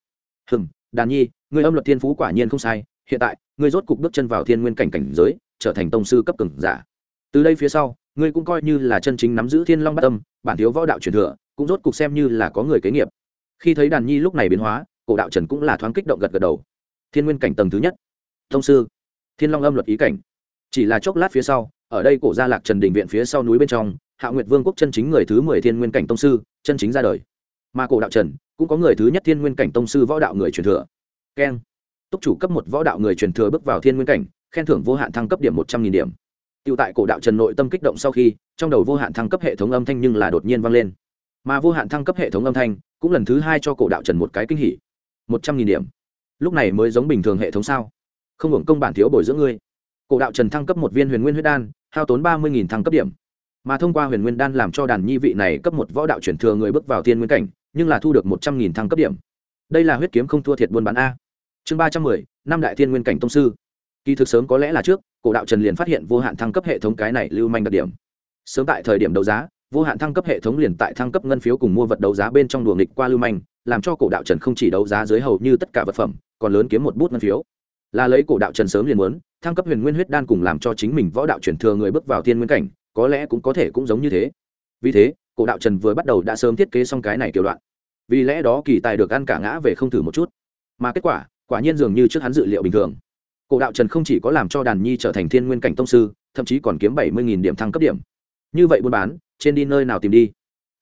Đàn nhi, ngươi âm luật thiên phú quả nhiên không sai, hiện tại ngươi rốt cục bước chân vào thiên nguyên cảnh cảnh giới, trở thành tông sư cấp cường giả. Từ đây phía sau, ngươi cũng coi như là chân chính nắm giữ thiên long bát âm, bản thiếu võ đạo truyền thừa, cũng rốt cục xem như là có người kế nghiệp. Khi thấy đàn nhi lúc này biến hóa, cổ đạo trần cũng là thoáng kích động gật gật đầu. Thiên nguyên cảnh tầng thứ nhất, tông sư, thiên long âm luật ý cảnh. Chỉ là chốc lát phía sau, ở đây cổ gia lạc trần đình viện phía sau núi bên trong, Hạo Nguyệt Vương quốc chân chính người thứ 10 thiên nguyên cảnh tông sư chân chính ra đời. Mà cổ đạo trần cũng có người thứ nhất thiên nguyên cảnh tông sư võ đạo người truyền thừa. Keng, túc chủ cấp 1 võ đạo người truyền thừa bước vào thiên nguyên cảnh, khen thưởng vô hạn thăng cấp điểm 100.000 điểm. Tiểu tại cổ đạo trần nội tâm kích động sau khi, trong đầu vô hạn thăng cấp hệ thống âm thanh nhưng là đột nhiên vang lên. Mà vô hạn thăng cấp hệ thống âm thanh cũng lần thứ 2 cho cổ đạo trần một cái kinh hỉ. 100.000 điểm. Lúc này mới giống bình thường hệ thống sao? Không hưởng công bản thiếu bồi dưỡng ngươi. Cổ đạo trần thăng cấp một viên huyền nguyên huyết đan, hao tốn 30.000 thăng cấp điểm. Mà thông qua huyền nguyên đan làm cho đàn nhi vị này cấp 1 võ đạo truyền thừa người bước vào thiên nguyên cảnh, nhưng là thu được 100.000 thăng cấp điểm. Đây là huyết kiếm không thua thiệt buôn bán a. Chương 310, năm đại thiên nguyên cảnh tông sư. Kỳ thực sớm có lẽ là trước, cổ đạo trần liền phát hiện vô hạn thăng cấp hệ thống cái này lưu manh đặc điểm. Sớm tại thời điểm đấu giá, vô hạn thăng cấp hệ thống liền tại thăng cấp ngân phiếu cùng mua vật đấu giá bên trong đùa nghịch qua lưu manh, làm cho cổ đạo trần không chỉ đấu giá dưới hầu như tất cả vật phẩm, còn lớn kiếm một bút ngân phiếu. Là lấy cổ đạo trần sớm liền muốn thăng cấp huyền nguyên huyết đan cùng làm cho chính mình võ đạo truyền thừa người bước vào thiên nguyên cảnh, có lẽ cũng có thể cũng giống như thế. Vì thế, cổ đạo trần vừa bắt đầu đã sớm thiết kế xong cái này kiểu đoạn. Vì lẽ đó kỳ tài được ăn cả ngã về không thử một chút, mà kết quả quả nhiên dường như trước hắn dự liệu bình thường. Cổ đạo trần không chỉ có làm cho đàn nhi trở thành thiên nguyên cảnh tông sư, thậm chí còn kiếm 70.000 điểm thăng cấp điểm. Như vậy buôn bán trên đi nơi nào tìm đi?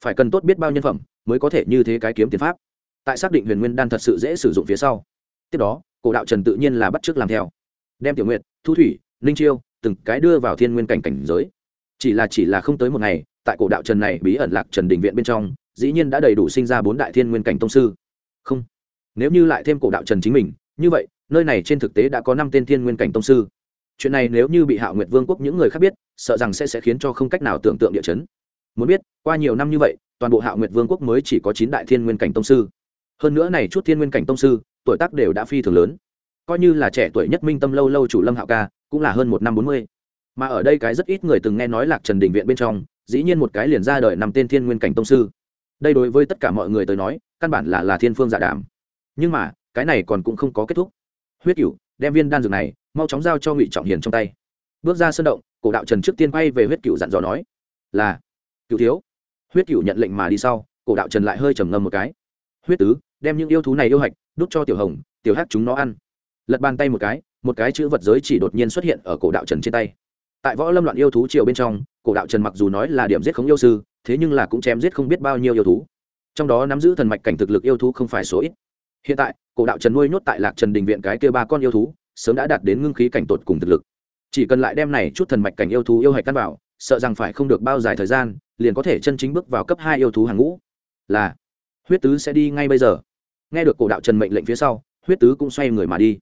phải cần tốt biết bao nhân phẩm mới có thể như thế cái kiếm tiền pháp. Tại xác định huyền nguyên đan thật sự dễ sử dụng phía sau, tiếp đó cổ đạo trần tự nhiên là bắt chước làm theo, đem tiểu nguyệt, thu thủy, ninh chiêu từng cái đưa vào thiên nguyên cảnh cảnh giới. Chỉ là không tới một ngày, tại cổ đạo trần này bí ẩn lạc trần đình viện bên trong dĩ nhiên đã đầy đủ sinh ra 4 đại thiên nguyên cảnh tông sư. Không, nếu như lại thêm cổ đạo trần chính mình, như vậy nơi này trên thực tế đã có 5 tên thiên nguyên cảnh tông sư. Chuyện này nếu như bị Hạo Nguyệt Vương quốc những người khác biết, sợ rằng sẽ khiến cho không cách nào tưởng tượng địa chấn. Muốn biết, qua nhiều năm như vậy, toàn bộ Hạo Nguyệt Vương quốc mới chỉ có 9 đại thiên nguyên cảnh tông sư. Hơn nữa này chút thiên nguyên cảnh tông sư, tuổi tác đều đã phi thường lớn. Coi như là trẻ tuổi nhất Minh Tâm lâu lâu chủ Lâm Hạo ca, cũng là hơn 1 năm 40. Mà ở đây cái rất ít người từng nghe nói Lạc Trần đình viện bên trong, dĩ nhiên một cái liền ra đời 5 tên thiên nguyên cảnh tông sư. Đây đối với tất cả mọi người tới nói, căn bản là thiên phương dạ đàm. Nhưng mà, cái này còn cũng không có kết thúc. Huyết Cửu, đem viên đan dược này mau chóng giao cho Ngụy Trọng Hiền trong tay. Bước ra sân động, cổ đạo trần trước tiên quay về Huyết Cửu dặn dò nói: "Là, Cửu thiếu." Huyết Cửu nhận lệnh mà đi sau, cổ đạo trần lại hơi trầm ngâm một cái. "Huyết tứ, đem những yêu thú này yêu hạch đút cho tiểu hồng, tiểu hắc chúng nó ăn." Lật bàn tay một cái chữ vật giới chỉ đột nhiên xuất hiện ở cổ đạo trần trên tay. Tại võ lâm loạn yêu thú triều bên trong, cổ đạo trần mặc dù nói là điểm giết không yêu sư, thế nhưng là cũng chém giết không biết bao nhiêu yêu thú, trong đó nắm giữ thần mạch cảnh thực lực yêu thú không phải số ít. Hiện tại cổ đạo trần nuôi nhốt tại Lạc Trần đình viện cái kia 3 con yêu thú sớm đã đạt đến ngưng khí cảnh tột cùng thực lực, chỉ cần lại đem này chút thần mạch cảnh yêu thú yêu hạch căn vào, sợ rằng phải không được bao dài thời gian liền có thể chân chính bước vào cấp 2 yêu thú hàng ngũ. Là, Huyết tứ sẽ đi ngay bây giờ. Nghe được cổ đạo trần mệnh lệnh phía sau, Huyết tứ cũng xoay người mà đi.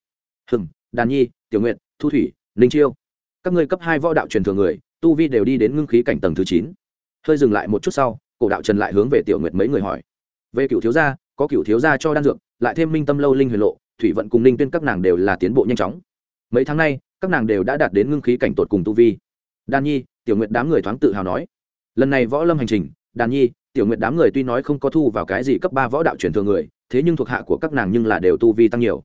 Đàn nhi, tiểu nguyện, thu thủy, ninh chiêu, các ngươi cấp 2 võ đạo truyền thừa người, tu vi đều đi đến ngưng khí cảnh tầng thứ 9. Hơi dừng lại một chút sau, cổ đạo trần lại hướng về tiểu nguyệt mấy người hỏi: "Về Cửu thiếu gia, có Cửu thiếu gia cho đan dược, lại thêm Minh Tâm lâu linh huyền lộ, thủy vận cùng ninh tuyên các nàng đều là tiến bộ nhanh chóng. Mấy tháng nay, các nàng đều đã đạt đến ngưng khí cảnh tột cùng tu vi." Đan nhi, tiểu nguyệt đám người thoáng tự hào nói: "Lần này võ lâm hành trình, Đan nhi, tiểu nguyệt đám người tuy nói không có thu vào cái gì cấp 3 võ đạo truyền thừa người, thế nhưng thuộc hạ của các nàng nhưng là đều tu vi tăng nhiều."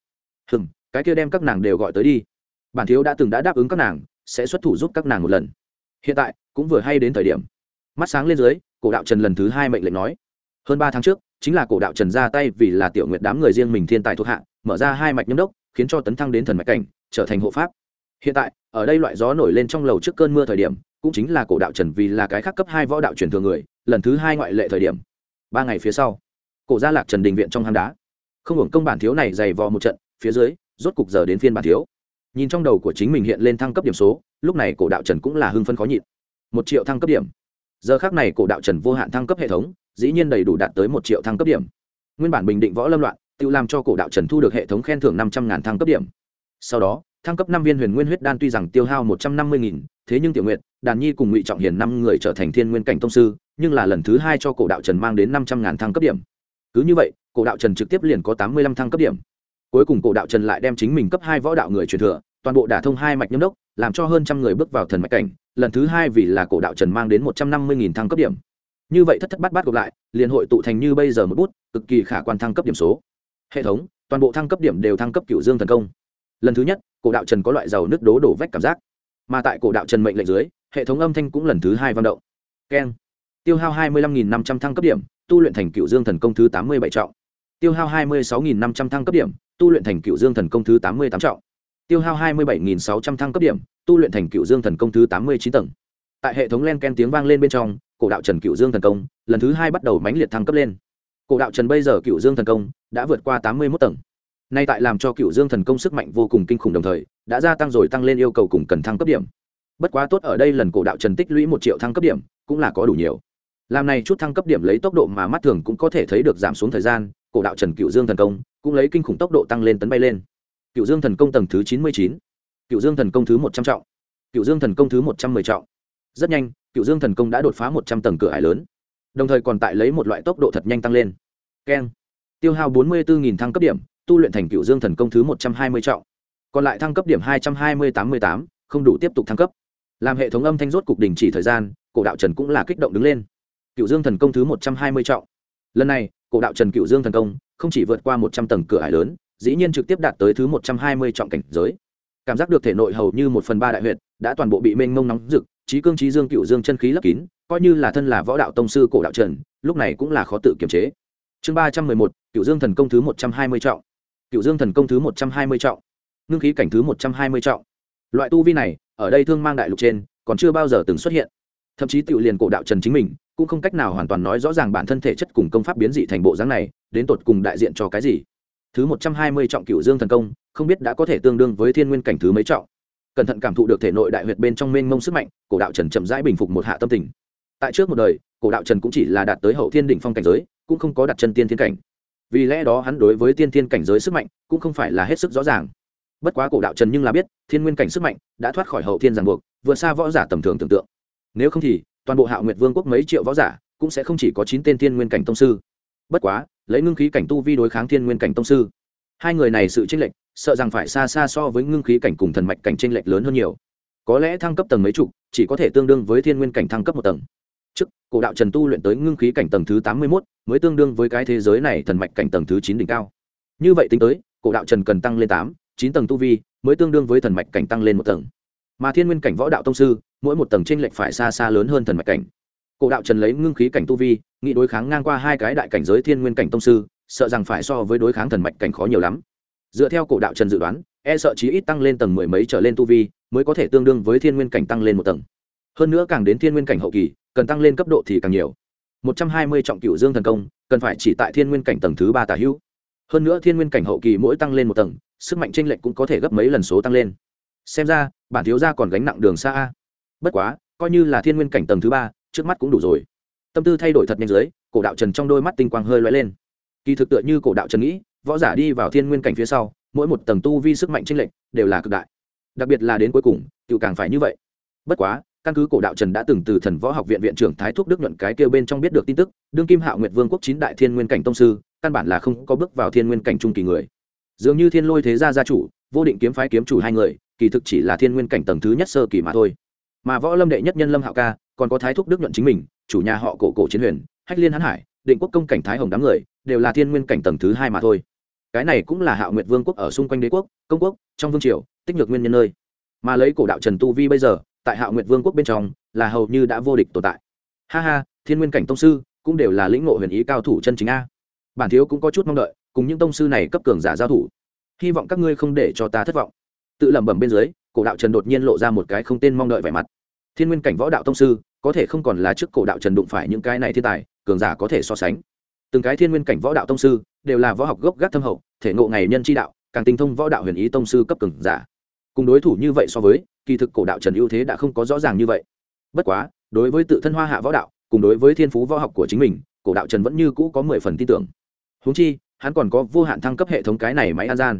Cái kia đem các nàng đều gọi tới đi. Bản thiếu đã đáp ứng các nàng sẽ xuất thủ giúp các nàng một lần. Hiện tại cũng vừa hay đến thời điểm. Mắt sáng lên dưới, cổ đạo trần lần thứ 2 mệnh lệnh nói: "Hơn 3 tháng trước, chính là cổ đạo trần ra tay vì là tiểu nguyệt đám người riêng mình thiên tài thuộc hạ, mở ra 2 mạch nhâm đốc, khiến cho tấn thăng đến thần mạch cảnh, trở thành hộ pháp. Hiện tại, ở đây loại gió nổi lên trong lầu trước cơn mưa thời điểm, cũng chính là cổ đạo trần vì là cái khác cấp 2 võ đạo truyền thừa người, lần thứ 2 ngoại lệ thời điểm. 3 ngày phía sau, cổ gia Lạc Trần đình viện trong hang đá. Không hưởng công bản thiếu này dày vò một trận, phía dưới, rốt cục giờ đến phiên bản thiếu. Nhìn trong đầu của chính mình hiện lên thăng cấp điểm số, lúc này cổ đạo trần cũng là hưng phấn khó nhịn. 1 triệu thăng cấp điểm. Giờ khắc này cổ đạo trần vô hạn thăng cấp hệ thống, dĩ nhiên đầy đủ đạt tới 1 triệu thăng cấp điểm. Nguyên bản bình định võ lâm loạn, tự làm cho cổ đạo trần thu được hệ thống khen thưởng 500.000 thăng cấp điểm. Sau đó, thăng cấp 5 viên huyền nguyên huyết đan tuy rằng tiêu hao 150.000, thế nhưng Tiểu Nguyệt, Đàn Nhi cùng Ngụy Trọng Hiền 5 người trở thành thiên nguyên cảnh tông sư, nhưng là lần thứ 2 cho cổ đạo trần mang đến 500.000 thăng cấp điểm. Cứ như vậy, cổ đạo trần trực tiếp liền có 85 thăng cấp điểm. Cuối cùng cổ đạo trần lại đem chính mình cấp 2 võ đạo người truyền thừa, toàn bộ đả thông 2 mạch nhâm đốc, làm cho hơn trăm người bước vào thần mạch cảnh, lần thứ 2 vì là cổ đạo trần mang đến 150.000 thăng cấp điểm. Như vậy thất bát bát gộp lại, liền hội tụ thành như bây giờ một bút cực kỳ khả quan thăng cấp điểm số. Hệ thống, toàn bộ thăng cấp điểm đều thăng cấp Cửu Dương thần công. Lần thứ nhất, cổ đạo trần có loại giàu nước đổ vách cảm giác, mà tại cổ đạo trần mệnh lệnh dưới, hệ thống âm thanh cũng lần thứ 2 vang động. Keng. Tiêu hao 25.500 thăng cấp điểm, tu luyện thành Cửu Dương thần công thứ 87 trọng. Tiêu hao 26.500 thăng cấp điểm, tu luyện thành Cửu Dương thần công thứ 88 trọng. Tiêu hao 27.600 thăng cấp điểm, tu luyện thành Cửu Dương thần công thứ 89 tầng. Tại hệ thống len ken tiếng vang lên bên trong, cổ đạo trần Cửu Dương thần công lần thứ 2 bắt đầu mãnh liệt thăng cấp lên. Cổ đạo trần bây giờ Cửu Dương thần công đã vượt qua 81 tầng. Nay tại làm cho Cửu Dương thần công sức mạnh vô cùng kinh khủng, đồng thời đã gia tăng rồi tăng lên yêu cầu cùng cần thăng cấp điểm. Bất quá tốt ở đây lần cổ đạo trần tích lũy 1 triệu thăng cấp điểm cũng là có đủ nhiều. Làm này chút thăng cấp điểm lấy tốc độ mà mắt thường cũng có thể thấy được giảm xuống thời gian, cổ đạo trần Cửu Dương thần công cũng lấy kinh khủng tốc độ tăng lên tấn bay lên. Cửu Dương thần công tầng thứ 99, Cửu Dương thần công thứ 100 trọng, Cửu Dương thần công thứ 110 trọng. Rất nhanh, Cửu Dương thần công đã đột phá 100 tầng cửa ải lớn, đồng thời còn tại lấy một loại tốc độ thật nhanh tăng lên. Keng. Tiêu hao 44.000 thăng cấp điểm, tu luyện thành Cửu Dương thần công thứ 120 trọng. Còn lại thăng cấp điểm 220-88, không đủ tiếp tục thăng cấp. Làm hệ thống âm thanh rốt cục đình chỉ thời gian, cổ đạo trần cũng là kích động đứng lên. Cửu Dương thần công thứ 120 trọng. Lần này, cổ đạo trần Cửu Dương thần công không chỉ vượt qua 100 tầng cửa ải lớn, dĩ nhiên trực tiếp đạt tới thứ 120 trọng cảnh giới. Cảm giác được thể nội hầu như 1/3 đại huyệt đã toàn bộ bị mênh mông nóng rực, trí cương trí dương Cửu Dương chân khí lấp kín, coi như là thân là võ đạo tông sư cổ đạo trần, lúc này cũng là khó tự kiềm chế. Chương 311, Cửu Dương thần công thứ 120 trọng. Cửu Dương thần công thứ 120 trọng. Ngưng khí cảnh thứ 120 trọng. Loại tu vi này, ở đây Thương Mang đại lục trên còn chưa bao giờ từng xuất hiện. thậm chí tự liền cổ đạo trần chính mình cũng không cách nào hoàn toàn nói rõ ràng bản thân thể chất cùng công pháp biến dị thành bộ dáng này đến tột cùng đại diện cho cái gì. Thứ 120 trọng Cửu Dương thần công, không biết đã có thể tương đương với thiên nguyên cảnh thứ mấy trọng. Cẩn thận cảm thụ được thể nội đại huyệt bên trong mênh mông sức mạnh, cổ đạo trần chậm rãi bình phục một hạ tâm tình. Tại trước một đời, cổ đạo trần cũng chỉ là đạt tới hậu thiên đỉnh phong cảnh giới, cũng không có đặt chân tiên thiên cảnh. Vì lẽ đó hắn đối với tiên thiên cảnh giới sức mạnh cũng không phải là hết sức rõ ràng. Bất quá cổ đạo trần nhưng là biết, thiên nguyên cảnh sức mạnh đã thoát khỏi hậu thiên ràng buộc, vượt xa võ giả tầm thường tưởng tượng. Nếu không thì, toàn bộ Hạo Nguyệt Vương quốc mấy triệu võ giả cũng sẽ không chỉ có 9 tên thiên nguyên cảnh tông sư. Bất quá, lấy ngưng khí cảnh tu vi đối kháng thiên nguyên cảnh tông sư, hai người này sự chênh lệch, sợ rằng phải xa xa so với ngưng khí cảnh cùng thần mạch cảnh chênh lệch lớn hơn nhiều. Có lẽ thăng cấp tầng mấy chục, chỉ có thể tương đương với thiên nguyên cảnh thăng cấp một tầng. Trước, cổ đạo trần tu luyện tới ngưng khí cảnh tầng thứ 81, mới tương đương với cái thế giới này thần mạch cảnh tầng thứ 9 đỉnh cao. Như vậy tính tới, cổ đạo trần cần tăng lên 8, 9 tầng tu vi, mới tương đương với thần mạch cảnh tăng lên một tầng. Mà thiên nguyên cảnh võ đạo tông sư, mỗi một tầng chênh lệch phải xa xa lớn hơn thần mạch cảnh. Cổ đạo trần lấy ngưng khí cảnh tu vi, nghị đối kháng ngang qua hai cái đại cảnh giới thiên nguyên cảnh tông sư, sợ rằng phải so với đối kháng thần mạch cảnh khó nhiều lắm. Dựa theo cổ đạo trần dự đoán, e sợ chí ít tăng lên tầng mười mấy trở lên tu vi, mới có thể tương đương với thiên nguyên cảnh tăng lên một tầng. Hơn nữa càng đến thiên nguyên cảnh hậu kỳ, cần tăng lên cấp độ thì càng nhiều. 120 trọng Cửu Dương thần công, cần phải chỉ tại thiên nguyên cảnh tầng thứ 3 tả hữu. Hơn nữa thiên nguyên cảnh hậu kỳ mỗi tăng lên một tầng, sức mạnh chênh lệch cũng có thể gấp mấy lần số tăng lên. Xem ra, bản thiếu gia còn gánh nặng đường xa a. Bất quá, coi như là thiên nguyên cảnh tầng thứ 3, trước mắt cũng đủ rồi. Tâm tư thay đổi thật nhanh dưới, cổ đạo trần trong đôi mắt tinh quang hơi lóe lên. Kỳ thực tựa như cổ đạo trần nghĩ, võ giả đi vào thiên nguyên cảnh phía sau, mỗi một tầng tu vi sức mạnh chênh lệch đều là cực đại. Đặc biệt là đến cuối cùng, tiểu càng phải như vậy. Bất quá, căn cứ cổ đạo trần đã từng từ Thần Võ Học viện viện trưởng Thái Thúc Đức nhuận cái kêu bên trong biết được tin tức, đương kim Hạo Nguyệt Vương quốc 9 đại thiên nguyên cảnh tông sư, căn bản là không có bước vào thiên nguyên cảnh trung kỳ người. Dường như Thiên Lôi thế gia gia chủ, Vô Định kiếm phái kiếm chủ hai người, kỳ thực chỉ là thiên nguyên cảnh tầng thứ nhất sơ kỳ mà thôi. Mà Võ Lâm đệ nhất nhân Lâm Hạo ca, còn có Thái Thúc Đức nhuận chính mình, chủ nhà họ Cổ Chiến Huyền, Hách Liên Hán Hải, Định Quốc công cảnh Thái Hồng đám người, đều là thiên nguyên cảnh tầng thứ 2 mà thôi. Cái này cũng là Hạo Nguyệt Vương quốc ở xung quanh đế quốc, công quốc, trong vương triều, tích lược nguyên nhân nơi. Mà lấy cổ đạo trần tu vi bây giờ, tại Hạo Nguyệt Vương quốc bên trong, là hầu như đã vô địch tồn tại. Ha ha, thiên nguyên cảnh tông sư, cũng đều là lĩnh ngộ huyền ý cao thủ chân chính a. Bản thiếu cũng có chút mong đợi, cùng những tông sư này cấp cường giả giao thủ. Hy vọng các ngươi không để cho ta thất vọng. Tự lẩm bẩm bên dưới, cổ đạo trần đột nhiên lộ ra một cái không tên mong đợi vẻ mặt. Thiên nguyên cảnh võ đạo tông sư, có thể không còn là trước cổ đạo trần đụng phải những cái này thiên tài, cường giả có thể so sánh. Từng cái thiên nguyên cảnh võ đạo tông sư đều là võ học gốc gác thâm hậu, thể ngộ ngày nhân chi đạo, càng tinh thông võ đạo huyền ý tông sư cấp cường giả. Cùng đối thủ như vậy so với, kỳ thực cổ đạo trần ưu thế đã không có rõ ràng như vậy. Bất quá, đối với tự thân hoa hạ võ đạo, cùng đối với thiên phú võ học của chính mình, cổ đạo trần vẫn như cũ có 10 phần tin tưởng. Huống chi, hắn còn có vô hạn thăng cấp hệ thống cái này máy an gian.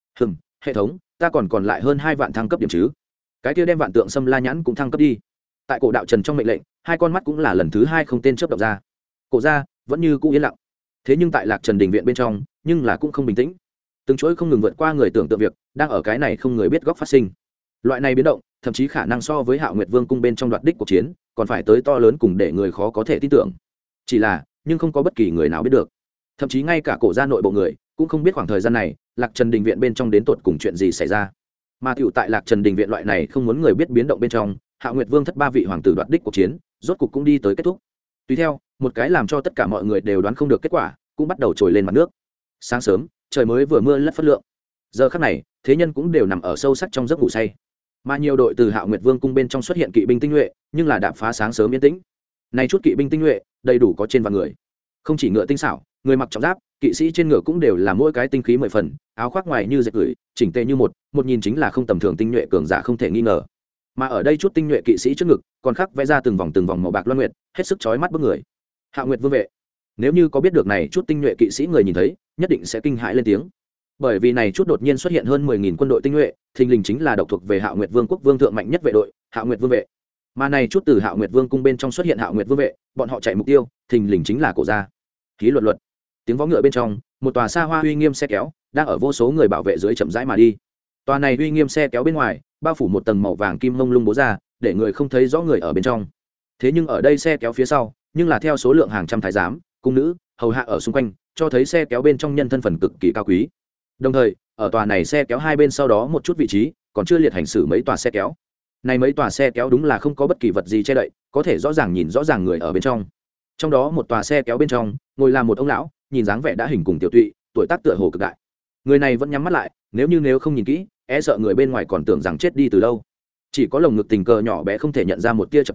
Hệ thống, ta còn lại hơn 2 vạn thăng cấp điểm chứ? Cái kia đem vạn tượng xâm la nhãn cũng thăng cấp đi. Tại cổ đạo trần trong mệnh lệnh, hai con mắt cũng là lần thứ 2 không tên chớp động ra. Cổ gia vẫn như cũ yên lặng. Thế nhưng tại Lạc Trần đình viện bên trong, nhưng là cũng không bình tĩnh. Từng chuỗi không ngừng vượt qua người tưởng tượng việc, đang ở cái này không người biết góc phát sinh. Loại này biến động, thậm chí khả năng so với Hạo Nguyệt Vương cung bên trong đoạt đích cuộc chiến, còn phải tới to lớn cùng để người khó có thể tin tưởng. Chỉ là, nhưng không có bất kỳ người nào biết được. Thậm chí ngay cả cổ gia nội bộ người, cũng không biết khoảng thời gian này, Lạc Trần đình viện bên trong đến tột cùng chuyện gì xảy ra. Mà tiểu tại Lạc Trần đình viện loại này không muốn người biết biến động bên trong, Hạo Nguyệt Vương thất 3 vị hoàng tử đoạt đích cuộc chiến, rốt cục cũng đi tới kết thúc. Tùy theo, một cái làm cho tất cả mọi người đều đoán không được kết quả, cũng bắt đầu trồi lên mặt nước. Sáng sớm, trời mới vừa mưa lất phất lượng. Giờ khắc này, thế nhân cũng đều nằm ở sâu sắc trong giấc ngủ say. Mà nhiều đội từ Hạo Nguyệt Vương cung bên trong xuất hiện kỵ binh tinh nhuệ, nhưng là đạp phá sáng sớm yên tĩnh. Này chút kỵ binh tinh nhuệ, đầy đủ có trên vạn người. Không chỉ ngựa tinh xảo, người mặc trọng giáp, kỵ sĩ trên ngựa cũng đều là mỗi cái tinh khí 10 phần, áo khoác ngoài như dệt gửi, chỉnh tề như một nhìn chính là không tầm thường tinh nhuệ cường giả không thể nghi ngờ. Mà ở đây chút tinh nhuệ kỵ sĩ trước ngực, còn khắc vẽ ra từng vòng màu bạc loan nguyệt, hết sức chói mắt bức người. Hạo Nguyệt Vương vệ. Nếu như có biết được này chút tinh nhuệ kỵ sĩ người nhìn thấy, nhất định sẽ kinh hãi lên tiếng. Bởi vì này chút đột nhiên xuất hiện hơn 10.000 quân đội tinh nhuệ, thình lình chính là độc thuộc về Hạo Nguyệt Vương quốc vương thượng mạnh nhất vệ đội, Hạo Nguyệt Vương vệ. Mà này chút từ Hạo Nguyệt Vương cung bên trong xuất hiện Hạo Nguyệt Vương vệ, bọn họ chạy mục tiêu, thình lình chính là cổ gia. Khí luật. Tiếng vó ngựa bên trong, một tòa xa hoa uy nghiêm xe kéo, đang ở vô số người bảo vệ dưới chậm rãi mà đi. Tòa này uy nghiêm xe kéo bên ngoài, bao phủ một tầng màu vàng kim mông lung bố ra, để người không thấy rõ người ở bên trong. Thế nhưng ở đây xe kéo phía sau, nhưng là theo số lượng hàng trăm thái giám, cung nữ, hầu hạ ở xung quanh, cho thấy xe kéo bên trong nhân thân phần cực kỳ cao quý. Đồng thời, ở tòa này xe kéo hai bên sau đó một chút vị trí, còn chưa liệt hành xử mấy tòa xe kéo. Này mấy tòa xe kéo đúng là không có bất kỳ vật gì che đậy, có thể rõ ràng nhìn rõ ràng người ở bên trong. Trong đó một tòa xe kéo bên trong, ngồi là một ông lão, nhìn dáng vẻ đã hình cùng tiểu tụy, tuổi tác tựa hồ cực đại. Người này vẫn nhắm mắt lại, nếu không nhìn kỹ, e sợ người bên ngoài còn tưởng rằng chết đi từ lâu. Chỉ có lồng ngực tình cờ nhỏ bé không thể nhận ra một tia chập trùng,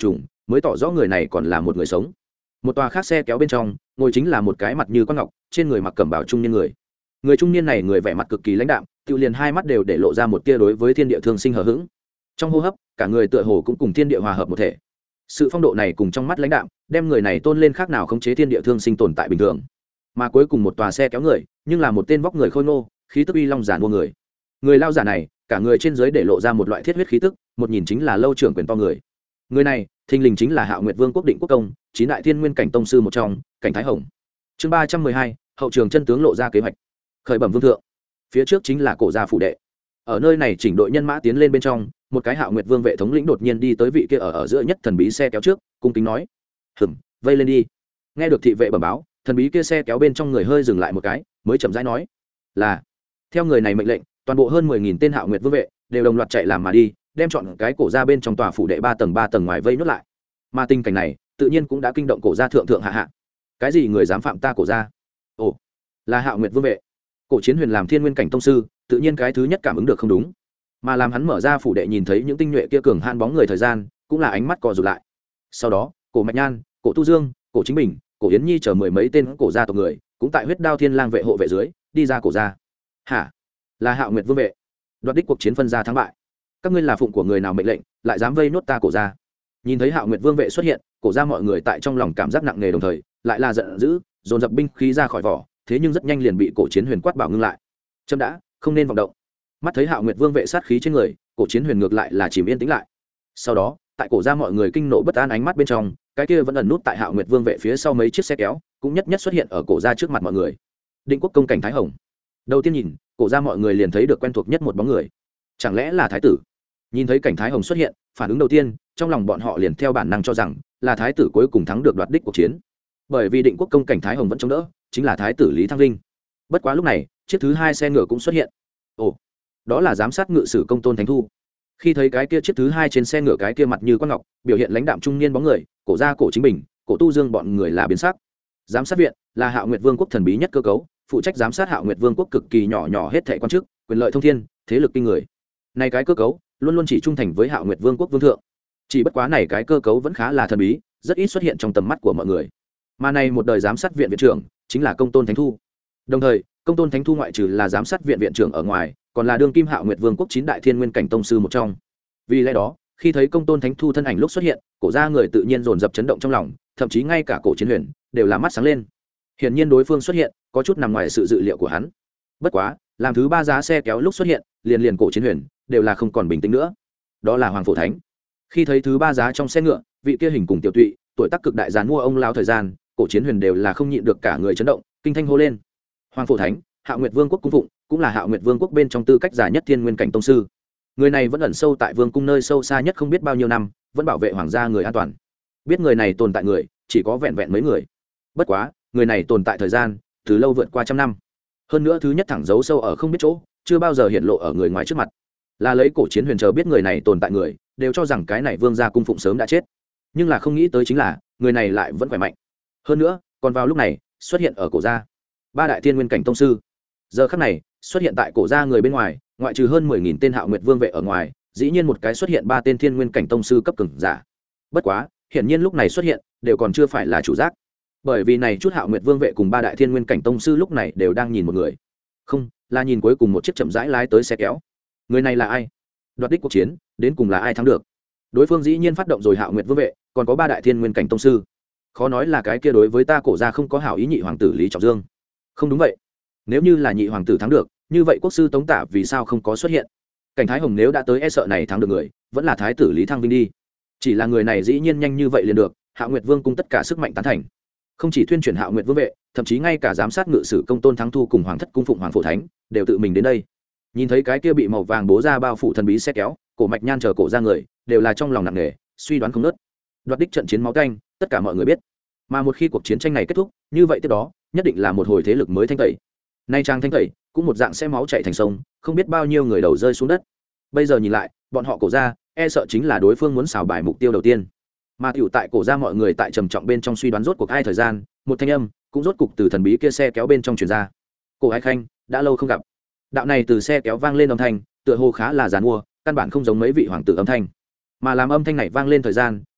mới tỏ rõ người này còn là một người sống. Một tòa khác xe kéo bên trong ngồi chính là một cái mặt như con ngọc, trên người mặc cẩm bào trung niên người trung niên này người vẻ mặt cực kỳ lãnh đạm, tự liền hai mắt đều để lộ ra một tia đối với thiên địa thương sinh hờ hững. Trong hô hấp cả người tựa hồ cũng cùng thiên địa hòa hợp một thể. Sự phong độ này cùng trong mắt lãnh đạm đem người này tôn lên khác nào khống chế thiên địa thương sinh tồn tại bình thường. Mà cuối cùng một tòa xe kéo người nhưng là một tên vóc người khôi ngô, khí tức uy long giả mua người lao giả này cả người trên dưới để lộ ra một loại thiết huyết khí tức, một nhìn chính là lâu trưởng quyền to người này thình lình chính là Hạo Nguyệt Vương quốc Định Quốc công, chín đại thiên nguyên cảnh tông sư một trong, Cảnh Thái Hồng. Chương 312, hậu trường chân tướng lộ ra kế hoạch. Khởi bẩm vương thượng. Phía trước chính là cổ gia phủ đệ. Ở nơi này chỉnh đội nhân mã tiến lên bên trong, một cái Hạo Nguyệt Vương vệ thống lĩnh đột nhiên đi tới vị kia ở giữa nhất thần bí xe kéo trước, cung kính nói: vây lên đi." Nghe được thị vệ bẩm báo, thần bí kia xe kéo bên trong người hơi dừng lại một cái, mới chậm rãi nói: "Là." Theo người này mệnh lệnh, toàn bộ hơn 10.000 tên Hạo Nguyệt Vương vệ đều đồng loạt chạy làm mà đi, đem chọn cái cổ gia bên trong tòa phủ đệ 3 tầng ngoài vây nhốt lại. Mà tình cảnh này tự nhiên cũng đã kinh động cổ gia thượng hạ. Cái gì người dám phạm ta cổ gia? Ồ, là Hạo Nguyệt Vương vệ. Cổ Chiến Huyền làm thiên nguyên cảnh tông sư, tự nhiên cái thứ nhất cảm ứng được không đúng, mà làm hắn mở ra phủ đệ nhìn thấy những tinh nhuệ kia cường han bóng người thời gian, cũng là ánh mắt co rụt lại. Sau đó, cổ Mạch Nhan, cổ Tu Dương, cổ Chính Bình, cổ Yến Nhi chờ mười mấy tên cổ gia tộc người, cũng tại huyết đao thiên lang vệ hộ vệ dưới, đi ra cổ gia. Hả? Là Hạo Nguyệt Vương vệ. Đoạt đích cuộc chiến phân ra thắng bại. Các ngươi là phụng của người nào mệnh lệnh, lại dám vây nốt ta cổ gia? Nhìn thấy Hạo Nguyệt Vương vệ xuất hiện, cổ gia mọi người tại trong lòng cảm giác nặng nề, đồng thời lại là giận dữ, dồn dập binh khí ra khỏi vỏ, thế nhưng rất nhanh liền bị cổ Chiến Huyền quát bảo ngưng lại. Chấm đã, không nên vọng động. Mắt thấy Hạo Nguyệt Vương vệ sát khí trên người, cổ Chiến Huyền ngược lại là chìm yên tĩnh lại. Sau đó, tại cổ gia mọi người kinh nộ bất an ánh mắt bên trong, cái kia vẫn ẩn nút tại Hạo Nguyệt Vương vệ phía sau mấy chiếc xe kéo, cũng nhất nhất xuất hiện ở cổ gia trước mặt mọi người. Định Quốc công Cảnh Thái Hồng. Đầu tiên nhìn, cổ gia mọi người liền thấy được quen thuộc nhất một bóng người. Chẳng lẽ là thái tử? Nhìn thấy Cảnh Thái Hồng xuất hiện, phản ứng đầu tiên trong lòng bọn họ liền theo bản năng cho rằng là thái tử cuối cùng thắng được đoạt đích cuộc chiến, bởi vì Định Quốc công Cảnh Thái Hồng vẫn chống đỡ, chính là thái tử Lý Thăng Vinh. Bất quá lúc này, chiếc thứ hai xe ngựa cũng xuất hiện. Ồ, đó là giám sát ngự sử Công Tôn Thánh Thu. Khi thấy cái kia chiếc thứ hai trên xe ngựa cái kia mặt như quan ngọc, biểu hiện lãnh đạm trung niên bóng người, cổ gia cổ Chính Bình, cổ Tu Dương bọn người là biến sắc. Giám sát viện là Hạo Nguyệt Vương quốc thần bí nhất cơ cấu, phụ trách giám sát Hạo Nguyệt Vương quốc cực kỳ nhỏ hết thảy quan chức, quyền lợi thông thiên, thế lực kinh người. Này cái cơ cấu luôn luôn chỉ trung thành với Hạo Nguyệt Vương quốc vương thượng. Chỉ bất quá này cái cơ cấu vẫn khá là thần bí, rất ít xuất hiện trong tầm mắt của mọi người. Mà này một đời giám sát viện viện trưởng chính là Công Tôn Thánh Thu. Đồng thời, Công Tôn Thánh Thu ngoại trừ là giám sát viện viện trưởng ở ngoài, còn là đương kim Hạo Nguyệt Vương quốc 9 đại thiên nguyên cảnh tông sư một trong. Vì lẽ đó, khi thấy Công Tôn Thánh Thu thân ảnh lúc xuất hiện, cổ gia người tự nhiên dồn dập chấn động trong lòng, thậm chí ngay cả cổ Chiến Huyền đều là mắt sáng lên. Hiển nhiên đối phương xuất hiện có chút nằm ngoài sự dự liệu của hắn. Bất quá, làm thứ ba giá xe kéo lúc xuất hiện, liền cổ Chiến Huyền đều là không còn bình tĩnh nữa. Đó là Hoàng Phổ Thánh. Khi thấy thứ ba giá trong xe ngựa, vị kia hình cùng tiểu tụy, tuổi tác cực đại giàn mua ông lao thời gian, cổ Chiến Huyền đều là không nhịn được cả người chấn động, kinh thanh hô lên. Hoàng Phổ Thánh, Hạo Nguyệt Vương quốc cung phụng, cũng là Hạo Nguyệt Vương quốc bên trong tư cách giả nhất thiên nguyên cảnh tông sư. Người này vẫn ẩn sâu tại vương cung nơi sâu xa nhất không biết bao nhiêu năm, vẫn bảo vệ hoàng gia người an toàn. Biết người này tồn tại người, chỉ có vẹn vẹn mấy người. Bất quá, người này tồn tại thời gian từ lâu vượt qua trăm năm. Hơn nữa thứ nhất thẳng giấu sâu ở không biết chỗ, chưa bao giờ hiện lộ ở người ngoài trước mặt. Là lấy cổ Chiến Huyền chờ biết người này tồn tại người, đều cho rằng cái này vương gia cung phụng sớm đã chết. Nhưng là không nghĩ tới chính là, người này lại vẫn khỏe mạnh. Hơn nữa, còn vào lúc này, xuất hiện ở cổ gia. 3 đại thiên nguyên cảnh tông sư. Giờ khắc này, xuất hiện tại cổ gia người bên ngoài, ngoại trừ hơn 10.000 tên Hạo Nguyệt Vương vệ ở ngoài, dĩ nhiên một cái xuất hiện 3 tên thiên nguyên cảnh tông sư cấp cường giả. Bất quá, hiển nhiên lúc này xuất hiện, đều còn chưa phải là chủ giác. Bởi vì này chút Hạo Nguyệt Vương vệ cùng 3 đại thiên nguyên cảnh tông sư lúc này đều đang nhìn một người. Không, là nhìn cuối cùng một chiếc chậm rãi lái tới xe kéo. Người này là ai? Đoạt đích cuộc chiến, đến cùng là ai thắng được? Đối phương dĩ nhiên phát động rồi Hạo Nguyệt Vương vệ, còn có 3 đại thiên nguyên cảnh tông sư. Khó nói là cái kia đối với ta cổ gia không có hảo ý nhị hoàng tử Lý Trọng Dương. Không đúng vậy. Nếu như là nhị hoàng tử thắng được, như vậy quốc sư Tống Tả vì sao không có xuất hiện? Cảnh Thái Hồng nếu đã tới e sợ này thắng được người, vẫn là thái tử Lý Thăng Vinh đi. Chỉ là người này dĩ nhiên nhanh như vậy liền được, Hạo Nguyệt Vương cung tất cả sức mạnh tán thành. Không chỉ tuyên truyền Hạo Nguyệt Vương vệ, thậm chí ngay cả giám sát ngự sử Công Tôn Thắng Thu cùng hoàng thất cung phụng Hoàng Phổ Thánh đều tự mình đến đây. Nhìn thấy cái kia bị màu vàng bố ra bao phủ thần bí xe kéo, cổ Mạch Nhan chờ cổ ra người, đều là trong lòng nặng nề, suy đoán không ngớt. Đoạt đích trận chiến máu tanh, tất cả mọi người biết. Mà một khi cuộc chiến tranh này kết thúc, như vậy tiếp đó, nhất định là một hồi thế lực mới thanh tẩy. Nay trang thanh tẩy, cũng một dạng sẽ máu chảy thành sông, không biết bao nhiêu người đầu rơi xuống đất. Bây giờ nhìn lại, bọn họ cổ ra, e sợ chính là đối phương muốn xào bài mục tiêu đầu tiên. Mà tiểu tại cổ ra mọi người tại trầm trọng bên trong suy đoán rốt cuộc ai thời gian, một thanh âm cũng rốt cục từ thần bí kia xe kéo bên trong truyền ra. Cổ Ái Khanh, đã lâu không gặp. Đạo này từ xe kéo vang lên âm thanh, tựa hồ khá là giàn mua, căn bản không giống mấy vị hoàng tử âm thanh. Mà làm âm thanh này vang lên thời gian,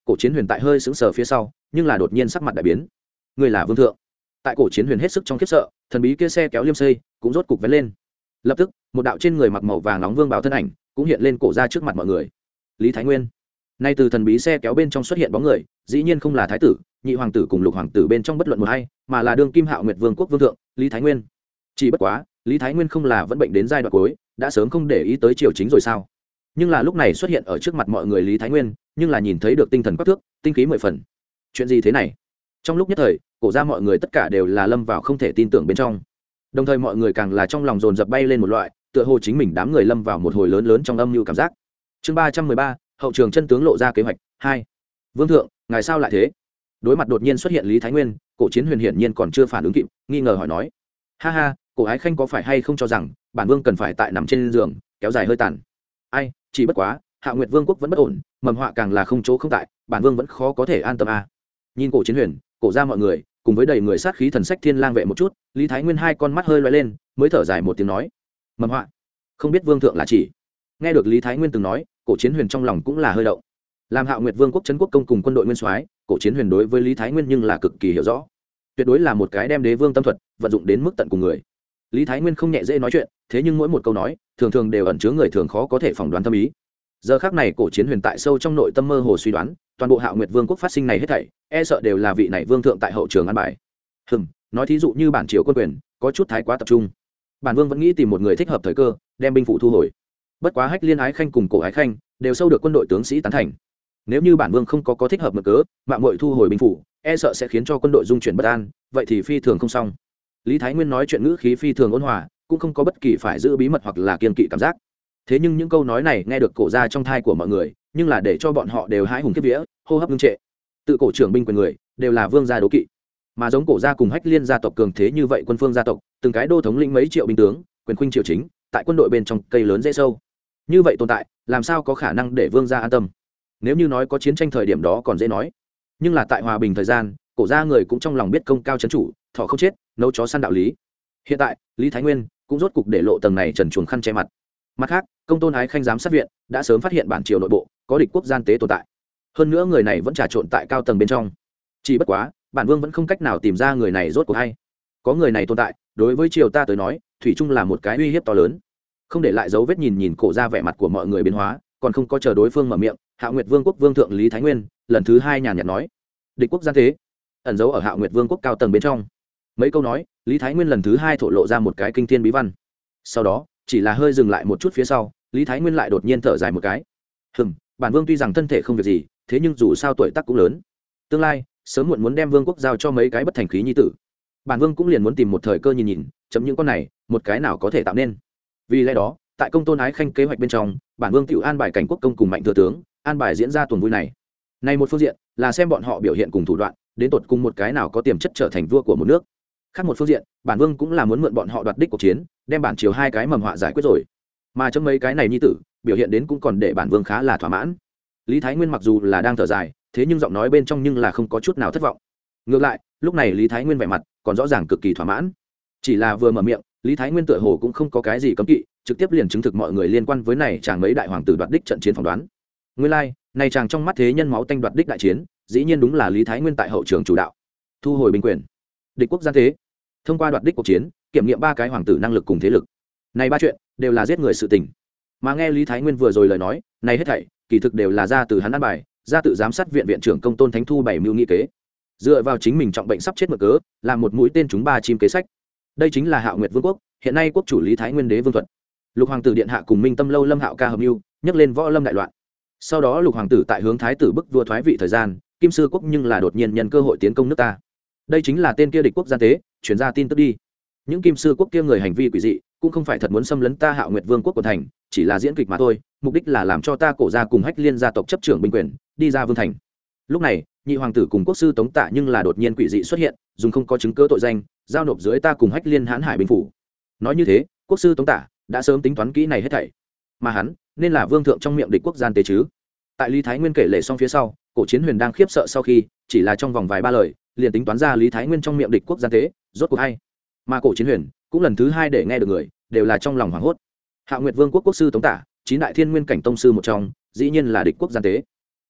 cổ chiến huyền tại hơi sững sờ phía sau nhưng là đột nhiên sắc mặt đại biến. Người là vương thượng. Tại cổ chiến huyền hết sức trong khiếp sợ, thần bí kia xe kéo liêm xây cũng rốt cục vén lên. Lập tức một đạo trên người mặc màu vàng nóng vương bào thân ảnh cũng hiện lên cổ ra trước mặt mọi người. Lý Thái Nguyên. Nay từ thần bí xe kéo bên trong xuất hiện bóng người, dĩ nhiên không là thái tử, nhị hoàng tử cùng lục hoàng tử bên trong bất luận một hay, mà là đương kim Hạo Nguyệt Vương quốc vương thượng Lý Thái Nguyên. Chỉ bất quá Lý Thái Nguyên không là vẫn bệnh đến giai đoạn cuối, đã sớm không để ý tới triều chính rồi sao? Nhưng là lúc này xuất hiện ở trước mặt mọi người Lý Thái Nguyên, nhưng là nhìn thấy được tinh thần quắc thước, tinh khí 10 phần. Chuyện gì thế này? Trong lúc nhất thời, cổ ra mọi người tất cả đều là lâm vào không thể tin tưởng bên trong. Đồng thời mọi người càng là trong lòng dồn dập bay lên một loại, tựa hồ chính mình đám người lâm vào một hồi lớn lớn trong âm mưu cảm giác. Chương 313, hậu trường chân tướng lộ ra kế hoạch 2. Vương thượng, ngài sao lại thế? Đối mặt đột nhiên xuất hiện Lý Thái Nguyên, cổ chiến huyền hiển nhiên còn chưa phản ứng kịp, nghi ngờ hỏi nói: "Ha ha, cổ ái khanh có phải hay không cho rằng bản vương cần phải tại nằm trên giường, kéo dài hơi tàn? Ai, chỉ bất quá, Hạo Nguyệt Vương quốc vẫn bất ổn, mầm họa càng là không chỗ không tại, bản vương vẫn khó có thể an tâm a." Nhìn cổ chiến huyền, cổ ra mọi người, cùng với đầy người sát khí thần sách thiên lang vệ một chút, Lý Thái Nguyên hai con mắt hơi lóe lên, mới thở dài một tiếng nói: "Mầm họa? Không biết vương thượng là chỉ?" Nghe được Lý Thái Nguyên từng nói, cổ chiến huyền trong lòng cũng là hơi động. Làm Hạo Nguyệt Vương quốc trấn quốc công cùng quân đội nguyên soái, cổ chiến huyền đối với Lý Thái Nguyên nhưng là cực kỳ hiểu rõ, tuyệt đối là một cái đem đế vương tâm thuật vận dụng đến mức tận cùng người. Lý Thái Nguyên không nhẹ dễ nói chuyện, thế nhưng mỗi một câu nói thường thường đều ẩn chứa người thường khó có thể phỏng đoán tâm ý. Giờ khắc này cổ chiến huyền tại sâu trong nội tâm mơ hồ suy đoán, toàn bộ Hạo Nguyệt Vương quốc phát sinh này hết thảy, e sợ đều là vị này vương thượng tại hậu trường an bài. Nói thí dụ như bản triều quân quyền có chút thái quá tập trung, bản vương vẫn nghĩ tìm một người thích hợp thời cơ, đem binh phủ thu hồi. Bất quá Hách Liên Ái khanh cùng cổ Ái khanh đều sâu được quân đội tướng sĩ tán thành. Nếu như bản vương không có thích hợp mực cớ, mạo muội thu hồi binh phủ, e sợ sẽ khiến cho quân đội dung chuyển bất an, vậy thì phi thường không xong. Lý Thái Nguyên nói chuyện ngữ khí phi thường ôn hòa, cũng không có bất kỳ phải giữ bí mật hoặc là kiêng kỵ cảm giác. Thế nhưng những câu nói này nghe được cổ ra trong thai của mọi người, nhưng là để cho bọn họ đều hãi hùng kiếp vía, hô hấp ngưng trệ. Tự cổ trưởng binh quyền người đều là vương gia đố kỵ, mà giống cổ gia cùng Hách Liên gia tộc cường thế như vậy, quân phương gia tộc từng cái đô thống lĩnh mấy triệu binh tướng, quyền khuynh triều chính, tại quân đội bên trong cây lớn dễ sâu, như vậy tồn tại làm sao có khả năng để vương gia an tâm? Nếu như nói có chiến tranh thời điểm đó còn dễ nói, nhưng là tại hòa bình thời gian, cổ gia người cũng trong lòng biết công cao chấn chủ, thọ không chết, nấu chó săn đạo lý. Hiện tại Lý Thái Nguyên cũng rốt cục để lộ tầng này trần chuồng khăn che mặt. Mặt khác, công tôn ái khanh giám sát viện đã sớm phát hiện bản triều nội bộ có địch quốc gian tế tồn tại, hơn nữa người này vẫn trà trộn tại cao tầng bên trong. Chỉ bất quá bản vương vẫn không cách nào tìm ra người này rốt cuộc hay. Có người này tồn tại, đối với triều ta tới nói thủy chung là một cái uy hiếp to lớn. Không để lại dấu vết, nhìn cổ ra vẻ mặt của mọi người biến hóa, còn không có chờ đối phương mở miệng, Hạo Nguyệt Vương quốc vương thượng Lý Thái Nguyên lần thứ hai nhàn nhạt nói: "Địch quốc gian tế ẩn giấu ở Hạo Nguyệt Vương quốc cao tầng bên trong." Mấy câu nói, Lý Thái Nguyên lần thứ hai thổ lộ ra một cái kinh thiên bí văn. Sau đó chỉ là hơi dừng lại một chút phía sau, Lý Thái Nguyên lại đột nhiên thở dài một cái: "Bản vương tuy rằng thân thể không việc gì, thế nhưng dù sao tuổi tác cũng lớn, tương lai sớm muộn muốn đem vương quốc giao cho mấy cái bất thành khí nhi tử. Bản vương cũng liền muốn tìm một thời cơ nhìn nhìn, chấm những con này, một cái nào có thể tạo nên. Vì lẽ đó, tại công tôn ái khanh kế hoạch bên trong, bản vương tiểu an bài cảnh quốc công cùng mạnh thừa tướng, an bài diễn ra tuần vui này. Này một phương diện là xem bọn họ biểu hiện cùng thủ đoạn, đến tột cùng một cái nào có tiềm chất trở thành vua của một nước. Khác một phương diện, bản vương cũng là muốn mượn bọn họ đoạt đích cuộc chiến, đem bản triều hai cái mầm họa giải quyết rồi. Mà trong mấy cái này nhi tử, biểu hiện đến cũng còn để bản vương khá là thỏa mãn." Lý Thái Nguyên mặc dù là đang thở dài, thế nhưng giọng nói bên trong nhưng là không có chút nào thất vọng. Ngược lại, lúc này Lý Thái Nguyên vẻ mặt còn rõ ràng cực kỳ thỏa mãn. Chỉ là vừa mở miệng, Lý Thái Nguyên tựa hồ cũng không có cái gì cấm kỵ, trực tiếp liền chứng thực mọi người liên quan với này chàng mấy đại hoàng tử đoạt đích trận chiến phỏng đoán. Nguyên lai, này chàng trong mắt thế nhân máu tanh đoạt đích đại chiến, dĩ nhiên đúng là Lý Thái Nguyên tại hậu trường chủ đạo. Thu hồi binh quyền, địch quốc gian thế, thông qua đoạt đích cuộc chiến, kiểm nghiệm ba cái hoàng tử năng lực cùng thế lực. Này ba chuyện đều là giết người sự tình. Mà nghe Lý Thái Nguyên vừa rồi lời nói, này hết thảy kỳ thực đều là ra từ hắn an bài, ra tự giám sát viện viện trưởng công tôn thánh thu bảy mưu nghị kế, dựa vào chính mình trọng bệnh sắp chết mực cớ, làm một mũi tên trúng ba chim kế sách. Đây chính là Hạo Nguyệt Vương quốc hiện nay quốc chủ Lý Thái Nguyên đế vương thuật. Lục hoàng tử điện hạ cùng Minh Tâm lâu Lâm Hạo ca hợp mưu, nhấc lên võ lâm đại loạn. Sau đó Lục hoàng tử tại hướng thái tử bức vua thoái vị thời gian, Kim Sư quốc nhưng là đột nhiên nhân cơ hội tiến công nước ta. Đây chính là tên kia địch quốc gian tế, truyền ra tin tức đi. Những Kim Sư quốc kia người hành vi quỷ dị, cũng không phải thật muốn xâm lấn ta Hạo Nguyệt Vương quốc của thành, chỉ là diễn kịch mà thôi, mục đích là làm cho ta cổ gia cùng Hách Liên gia tộc chấp trưởng binh quyền, đi ra vương thành. Lúc này, nhị hoàng tử cùng quốc sư Tống Tạ nhưng là đột nhiên quỷ dị xuất hiện, dùng không có chứng cứ tội danh, giao nộp dưới ta cùng Hách Liên Hán Hải binh phủ. Nói như thế, quốc sư Tống Tạ đã sớm tính toán kỹ này hết thảy, mà hắn nên là vương thượng trong miệng địch quốc gian tế chứ. Tại Lý Thái Nguyên kể lể xong phía sau, cổ chiến huyền đang khiếp sợ sau khi chỉ là trong vòng vài ba lời liền tính toán ra Lý Thái Nguyên trong miệng địch quốc gian tế rốt cuộc hay. Mà cổ chiến huyền cũng lần thứ hai để nghe được người đều là trong lòng hoảng hốt. Hạo Nguyệt Vương quốc quốc sư Tống Tạ, chín đại thiên nguyên cảnh tông sư một trong, dĩ nhiên là địch quốc gian tế.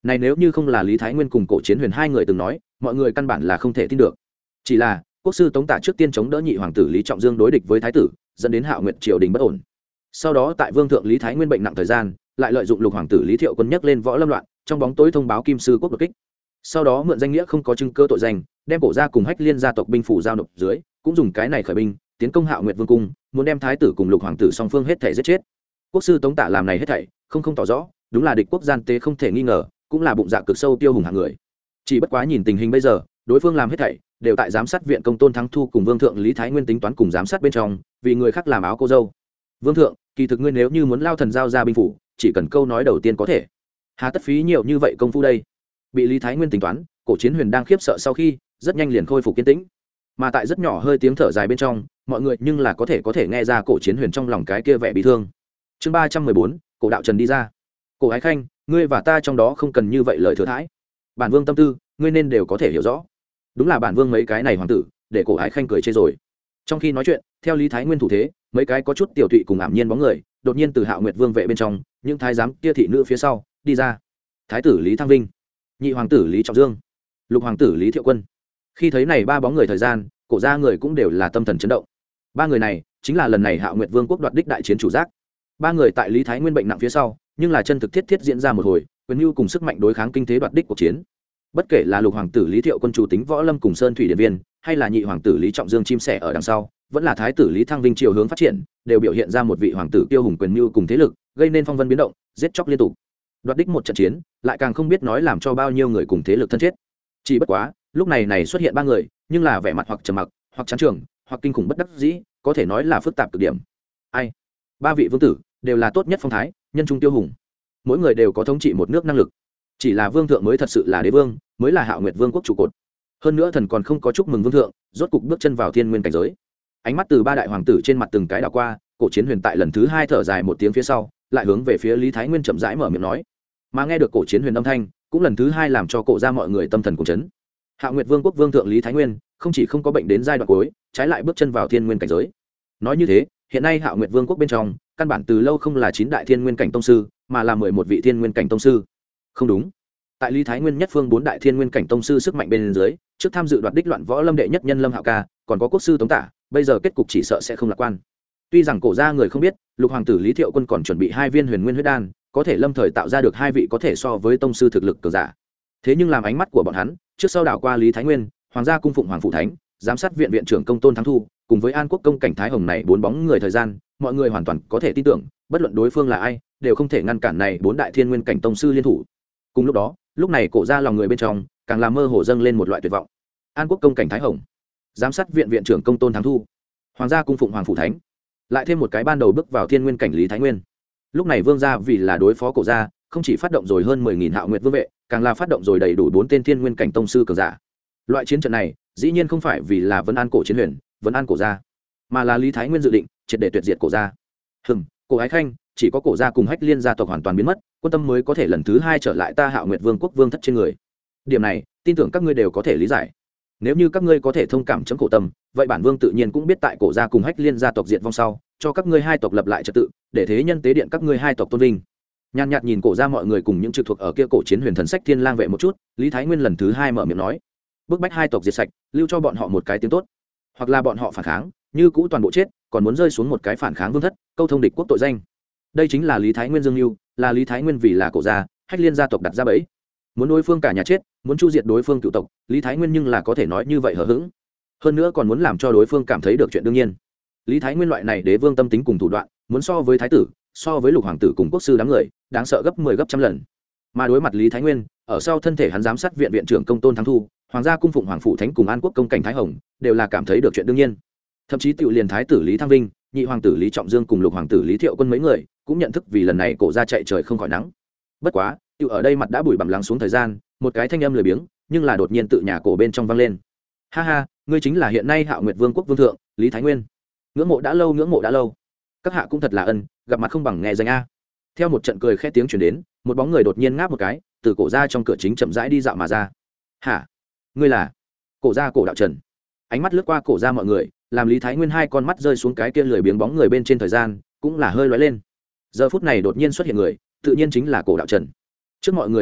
này nếu như không là Lý Thái Nguyên cùng Cổ Chiến Huyền hai người từng nói, mọi người căn bản là không thể tin được. Chỉ là quốc sư Tống Tả trước tiên chống đỡ nhị hoàng tử Lý Trọng Dương đối địch với thái tử, dẫn đến Hạo Nguyệt triều đình bất ổn. Sau đó tại vương thượng Lý Thái Nguyên bệnh nặng thời gian, lại lợi dụng lục hoàng tử Lý Thiệu Quân nhắc lên võ lâm loạn, trong bóng tối thông báo Kim sư quốc đột kích. Sau đó mượn danh nghĩa không có chứng cơ tội danh, đem Cổ gia cùng Hách Liên gia tộc binh phủ giao nộp dưới, cũng dùng cái này khởi binh, tiến công Hạo Nguyệt vương cung, muốn đem thái tử cùng lục hoàng tử song phương hết thảy giết chết. Quốc sư Tống Tả làm này hết thảy, không tỏ rõ, đúng là địch quốc gian tế không thể nghi ngờ, cũng là bụng dạ cực sâu tiêu hùng hạng người. Chỉ bất quá nhìn tình hình bây giờ, đối phương làm hết thảy đều tại giám sát viện công tôn thắng thu cùng vương thượng Lý Thái Nguyên tính toán cùng giám sát bên trong, vì người khác làm áo cô dâu. Vương thượng, kỳ thực ngươi nếu như muốn lao thần giao ra binh phủ, chỉ cần câu nói đầu tiên có thể, hà tất phí nhiều như vậy công phu đây. Bị Lý Thái Nguyên tính toán, Cổ Chiến Huyền đang khiếp sợ sau khi rất nhanh liền khôi phục kiên tĩnh, mà tại rất nhỏ hơi tiếng thở dài bên trong, mọi người nhưng là có thể nghe ra Cổ Chiến Huyền trong lòng cái kia vẻ bị thương. Chương 314, Cổ đạo trần đi ra. Cổ Ái Khanh, ngươi và ta trong đó không cần như vậy lời thừa thãi. Bản vương tâm tư, ngươi nên đều có thể hiểu rõ. Đúng là bản vương mấy cái này hoàng tử, để Cổ Ái Khanh cười chê rồi. Trong khi nói chuyện, theo Lý Thái Nguyên thủ thế, mấy cái có chút tiểu tụy cùng ảm nhiên bóng người, đột nhiên từ Hạo Nguyệt Vương vệ bên trong, những thái giám kia thị nữ phía sau đi ra. Thái tử Lý Thăng Vinh, nhị hoàng tử Lý Trọng Dương, lục hoàng tử Lý Thiệu Quân. Khi thấy này ba bóng người thời gian, Cổ gia người cũng đều là tâm thần chấn động. Ba người này chính là lần này Hạo Nguyệt Vương quốc đoạt đích đại chiến chủ giác. Ba người tại Lý Thái Nguyên bệnh nặng phía sau, nhưng là chân thực thiết diễn ra một hồi quyền mưu cùng sức mạnh đối kháng kinh tế đoạt đích cuộc chiến. Bất kể là lục hoàng tử Lý Thiệu Quân chủ tính võ lâm cùng sơn thủy điện viên, hay là nhị hoàng tử Lý Trọng Dương chim sẻ ở đằng sau, vẫn là thái tử Lý Thăng Vinh chiều hướng phát triển, đều biểu hiện ra một vị hoàng tử tiêu hùng quyền mưu cùng thế lực, gây nên phong vân biến động, giết chóc liên tục. Đoạt đích một trận chiến, lại càng không biết nói làm cho bao nhiêu người cùng thế lực thân chết. Chỉ bất quá, lúc này xuất hiện ba người, nhưng là vẻ mặt hoặc trầm mặc, hoặc chán trường, hoặc kinh khủng bất đắc dĩ, có thể nói là phức tạp cực điểm. Ai? Ba vị vương tử đều là tốt nhất phong thái, nhân trung tiêu hùng, mỗi người đều có thống trị một nước năng lực. Chỉ là vương thượng mới thật sự là đế vương, mới là Hạo Nguyệt Vương quốc trụ cột. Hơn nữa thần còn không có chúc mừng vương thượng, rốt cục bước chân vào thiên nguyên cảnh giới. Ánh mắt từ ba đại hoàng tử trên mặt từng cái đảo qua, Cổ Chiến Huyền tại lần thứ hai thở dài một tiếng phía sau, lại hướng về phía Lý Thái Nguyên chậm rãi mở miệng nói. Mà nghe được Cổ Chiến Huyền âm thanh, cũng lần thứ hai làm cho Cổ gia mọi người tâm thần cùng chấn. Hạo Nguyệt Vương quốc vương thượng Lý Thái Nguyên, không chỉ không có bệnh đến giai đoạn cuối, trái lại bước chân vào thiên nguyên cảnh giới. Nói như thế, hiện nay Hạo Nguyệt Vương quốc bên trong, căn bản từ lâu không là 9 đại thiên nguyên cảnh tông sư, mà là 11 vị thiên nguyên cảnh tông sư. Không đúng. Tại Lý Thái Nguyên nhất phương 4 đại thiên nguyên cảnh tông sư sức mạnh bên dưới, trước tham dự đoạt đích loạn võ lâm đệ nhất nhân Lâm Hạo Ca, còn có quốc sư Tống Tả, bây giờ kết cục chỉ sợ sẽ không lạc quan. Tuy rằng Cổ gia người không biết, lục hoàng tử Lý Thiệu Quân còn chuẩn bị 2 viên huyền nguyên huyết đan, có thể lâm thời tạo ra được 2 vị có thể so với tông sư thực lực cường giả. Thế nhưng làm ánh mắt của bọn hắn, trước sau đảo qua Lý Thái Nguyên, hoàng gia cung phụng hoàng phủ thánh, giám sát viện viện trưởng công tôn thắng thu, cùng với An Quốc công cảnh Thái Hồng này 4 bóng người thời gian, mọi người hoàn toàn có thể tin tưởng, bất luận đối phương là ai, đều không thể ngăn cản này 4 đại thiên nguyên cảnh tông sư liên thủ. Cùng lúc đó, lúc này Cổ gia lòng người bên trong, càng làm mơ hồ dâng lên một loại tuyệt vọng. An Quốc công cảnh Thái Hồng, giám sát viện viện trưởng công tôn thắng thu, hoàng gia cung phụng hoàng phủ thánh, lại thêm một cái ban đầu bước vào thiên nguyên cảnh Lý Thái Nguyên. Lúc này vương gia vì là đối phó Cổ gia, không chỉ phát động rồi hơn 10.000 Hạo Nguyệt vương vệ, càng là phát động rồi đầy đủ 4 tên thiên nguyên cảnh tông sư cường giả. Loại chiến trận này, dĩ nhiên không phải vì là vấn an Cổ Chiến Huyền, vấn an Cổ gia, mà là Lý Thái Nguyên dự định triệt để tuyệt diệt Cổ gia. Cổ Ái Khanh, chỉ có Cổ gia cùng Hách Liên gia tộc hoàn toàn biến mất, quân tâm mới có thể lần thứ 2 trở lại ta Hạo Nguyệt Vương quốc vương thất trên người. Điểm này, tin tưởng các ngươi đều có thể lý giải. Nếu như các ngươi có thể thông cảm chấm Cổ tâm, vậy bản vương tự nhiên cũng biết tại Cổ gia cùng Hách Liên gia tộc diệt vong sau, cho các ngươi hai tộc lập lại trật tự, để thế nhân tế điện các ngươi hai tộc tôn vinh. Nhàn nhạt nhìn Cổ gia mọi người cùng những trực thuộc ở kia Cổ Chiến Huyền thần sách thiên lang vệ một chút, Lý Thái Nguyên lần thứ 2 mở miệng nói: bức bách hai tộc diệt sạch, lưu cho bọn họ một cái tiếng tốt, hoặc là bọn họ phản kháng, như cũ toàn bộ chết, còn muốn rơi xuống một cái phản kháng vương thất, câu thông địch quốc tội danh. Đây chính là Lý Thái Nguyên dương mưu, là Lý Thái Nguyên vì là Cổ gia, Hách Liên gia tộc đặt ra bẫy, muốn đối phương cả nhà chết, muốn chu diệt đối phương cựu tộc. Lý Thái Nguyên nhưng là có thể nói như vậy hờ hững, hơn nữa còn muốn làm cho đối phương cảm thấy được chuyện đương nhiên. Lý Thái Nguyên loại này đế vương tâm tính cùng thủ đoạn, muốn so với thái tử, so với lục hoàng tử cùng quốc sư đám người, đáng sợ gấp 10 gấp trăm lần. Mà đối mặt Lý Thái Nguyên, ở sau thân thể hắn giám sát viện viện trưởng công tôn thắng thu, hoàng gia cung phụng hoàng phủ thánh cùng An Quốc công cảnh Thái Hồng, đều là cảm thấy được chuyện đương nhiên. Thậm chí tiểu liền thái tử Lý Thăng Vinh, nhị hoàng tử Lý Trọng Dương cùng lục hoàng tử Lý Thiệu Quân mấy người, cũng nhận thức vì lần này Cổ gia chạy trời không khỏi nắng. Bất quá, tiểu ở đây mặt đã bụi bặm lắng xuống thời gian, một cái thanh âm lười biếng, nhưng là đột nhiên tự nhà cổ bên trong vang lên. Ha ha, ngươi chính là hiện nay Hạo Nguyệt Vương quốc vương thượng, Lý Thái Nguyên. Ngưỡng mộ đã lâu, ngưỡng mộ đã lâu. Các hạ cũng thật là ân, gặp mặt không bằng nghe danh a. Theo một trận cười khẽ tiếng truyền đến, một bóng người đột nhiên ngáp một cái, từ Cổ gia trong cửa chính chậm rãi đi dạo mà ra. Hả? Ngươi là? Cổ gia Cổ đạo Trần. Ánh mắt lướt qua Cổ gia mọi người, làm Lý Thái Nguyên hai con mắt rơi xuống cái kia lười biếng bóng người bên trên thời gian, cũng là hơi lóe lên. Giờ phút này đột nhiên xuất hiện người, tự nhiên chính là Cổ đạo Trần. Trước mọi người trò chuyện,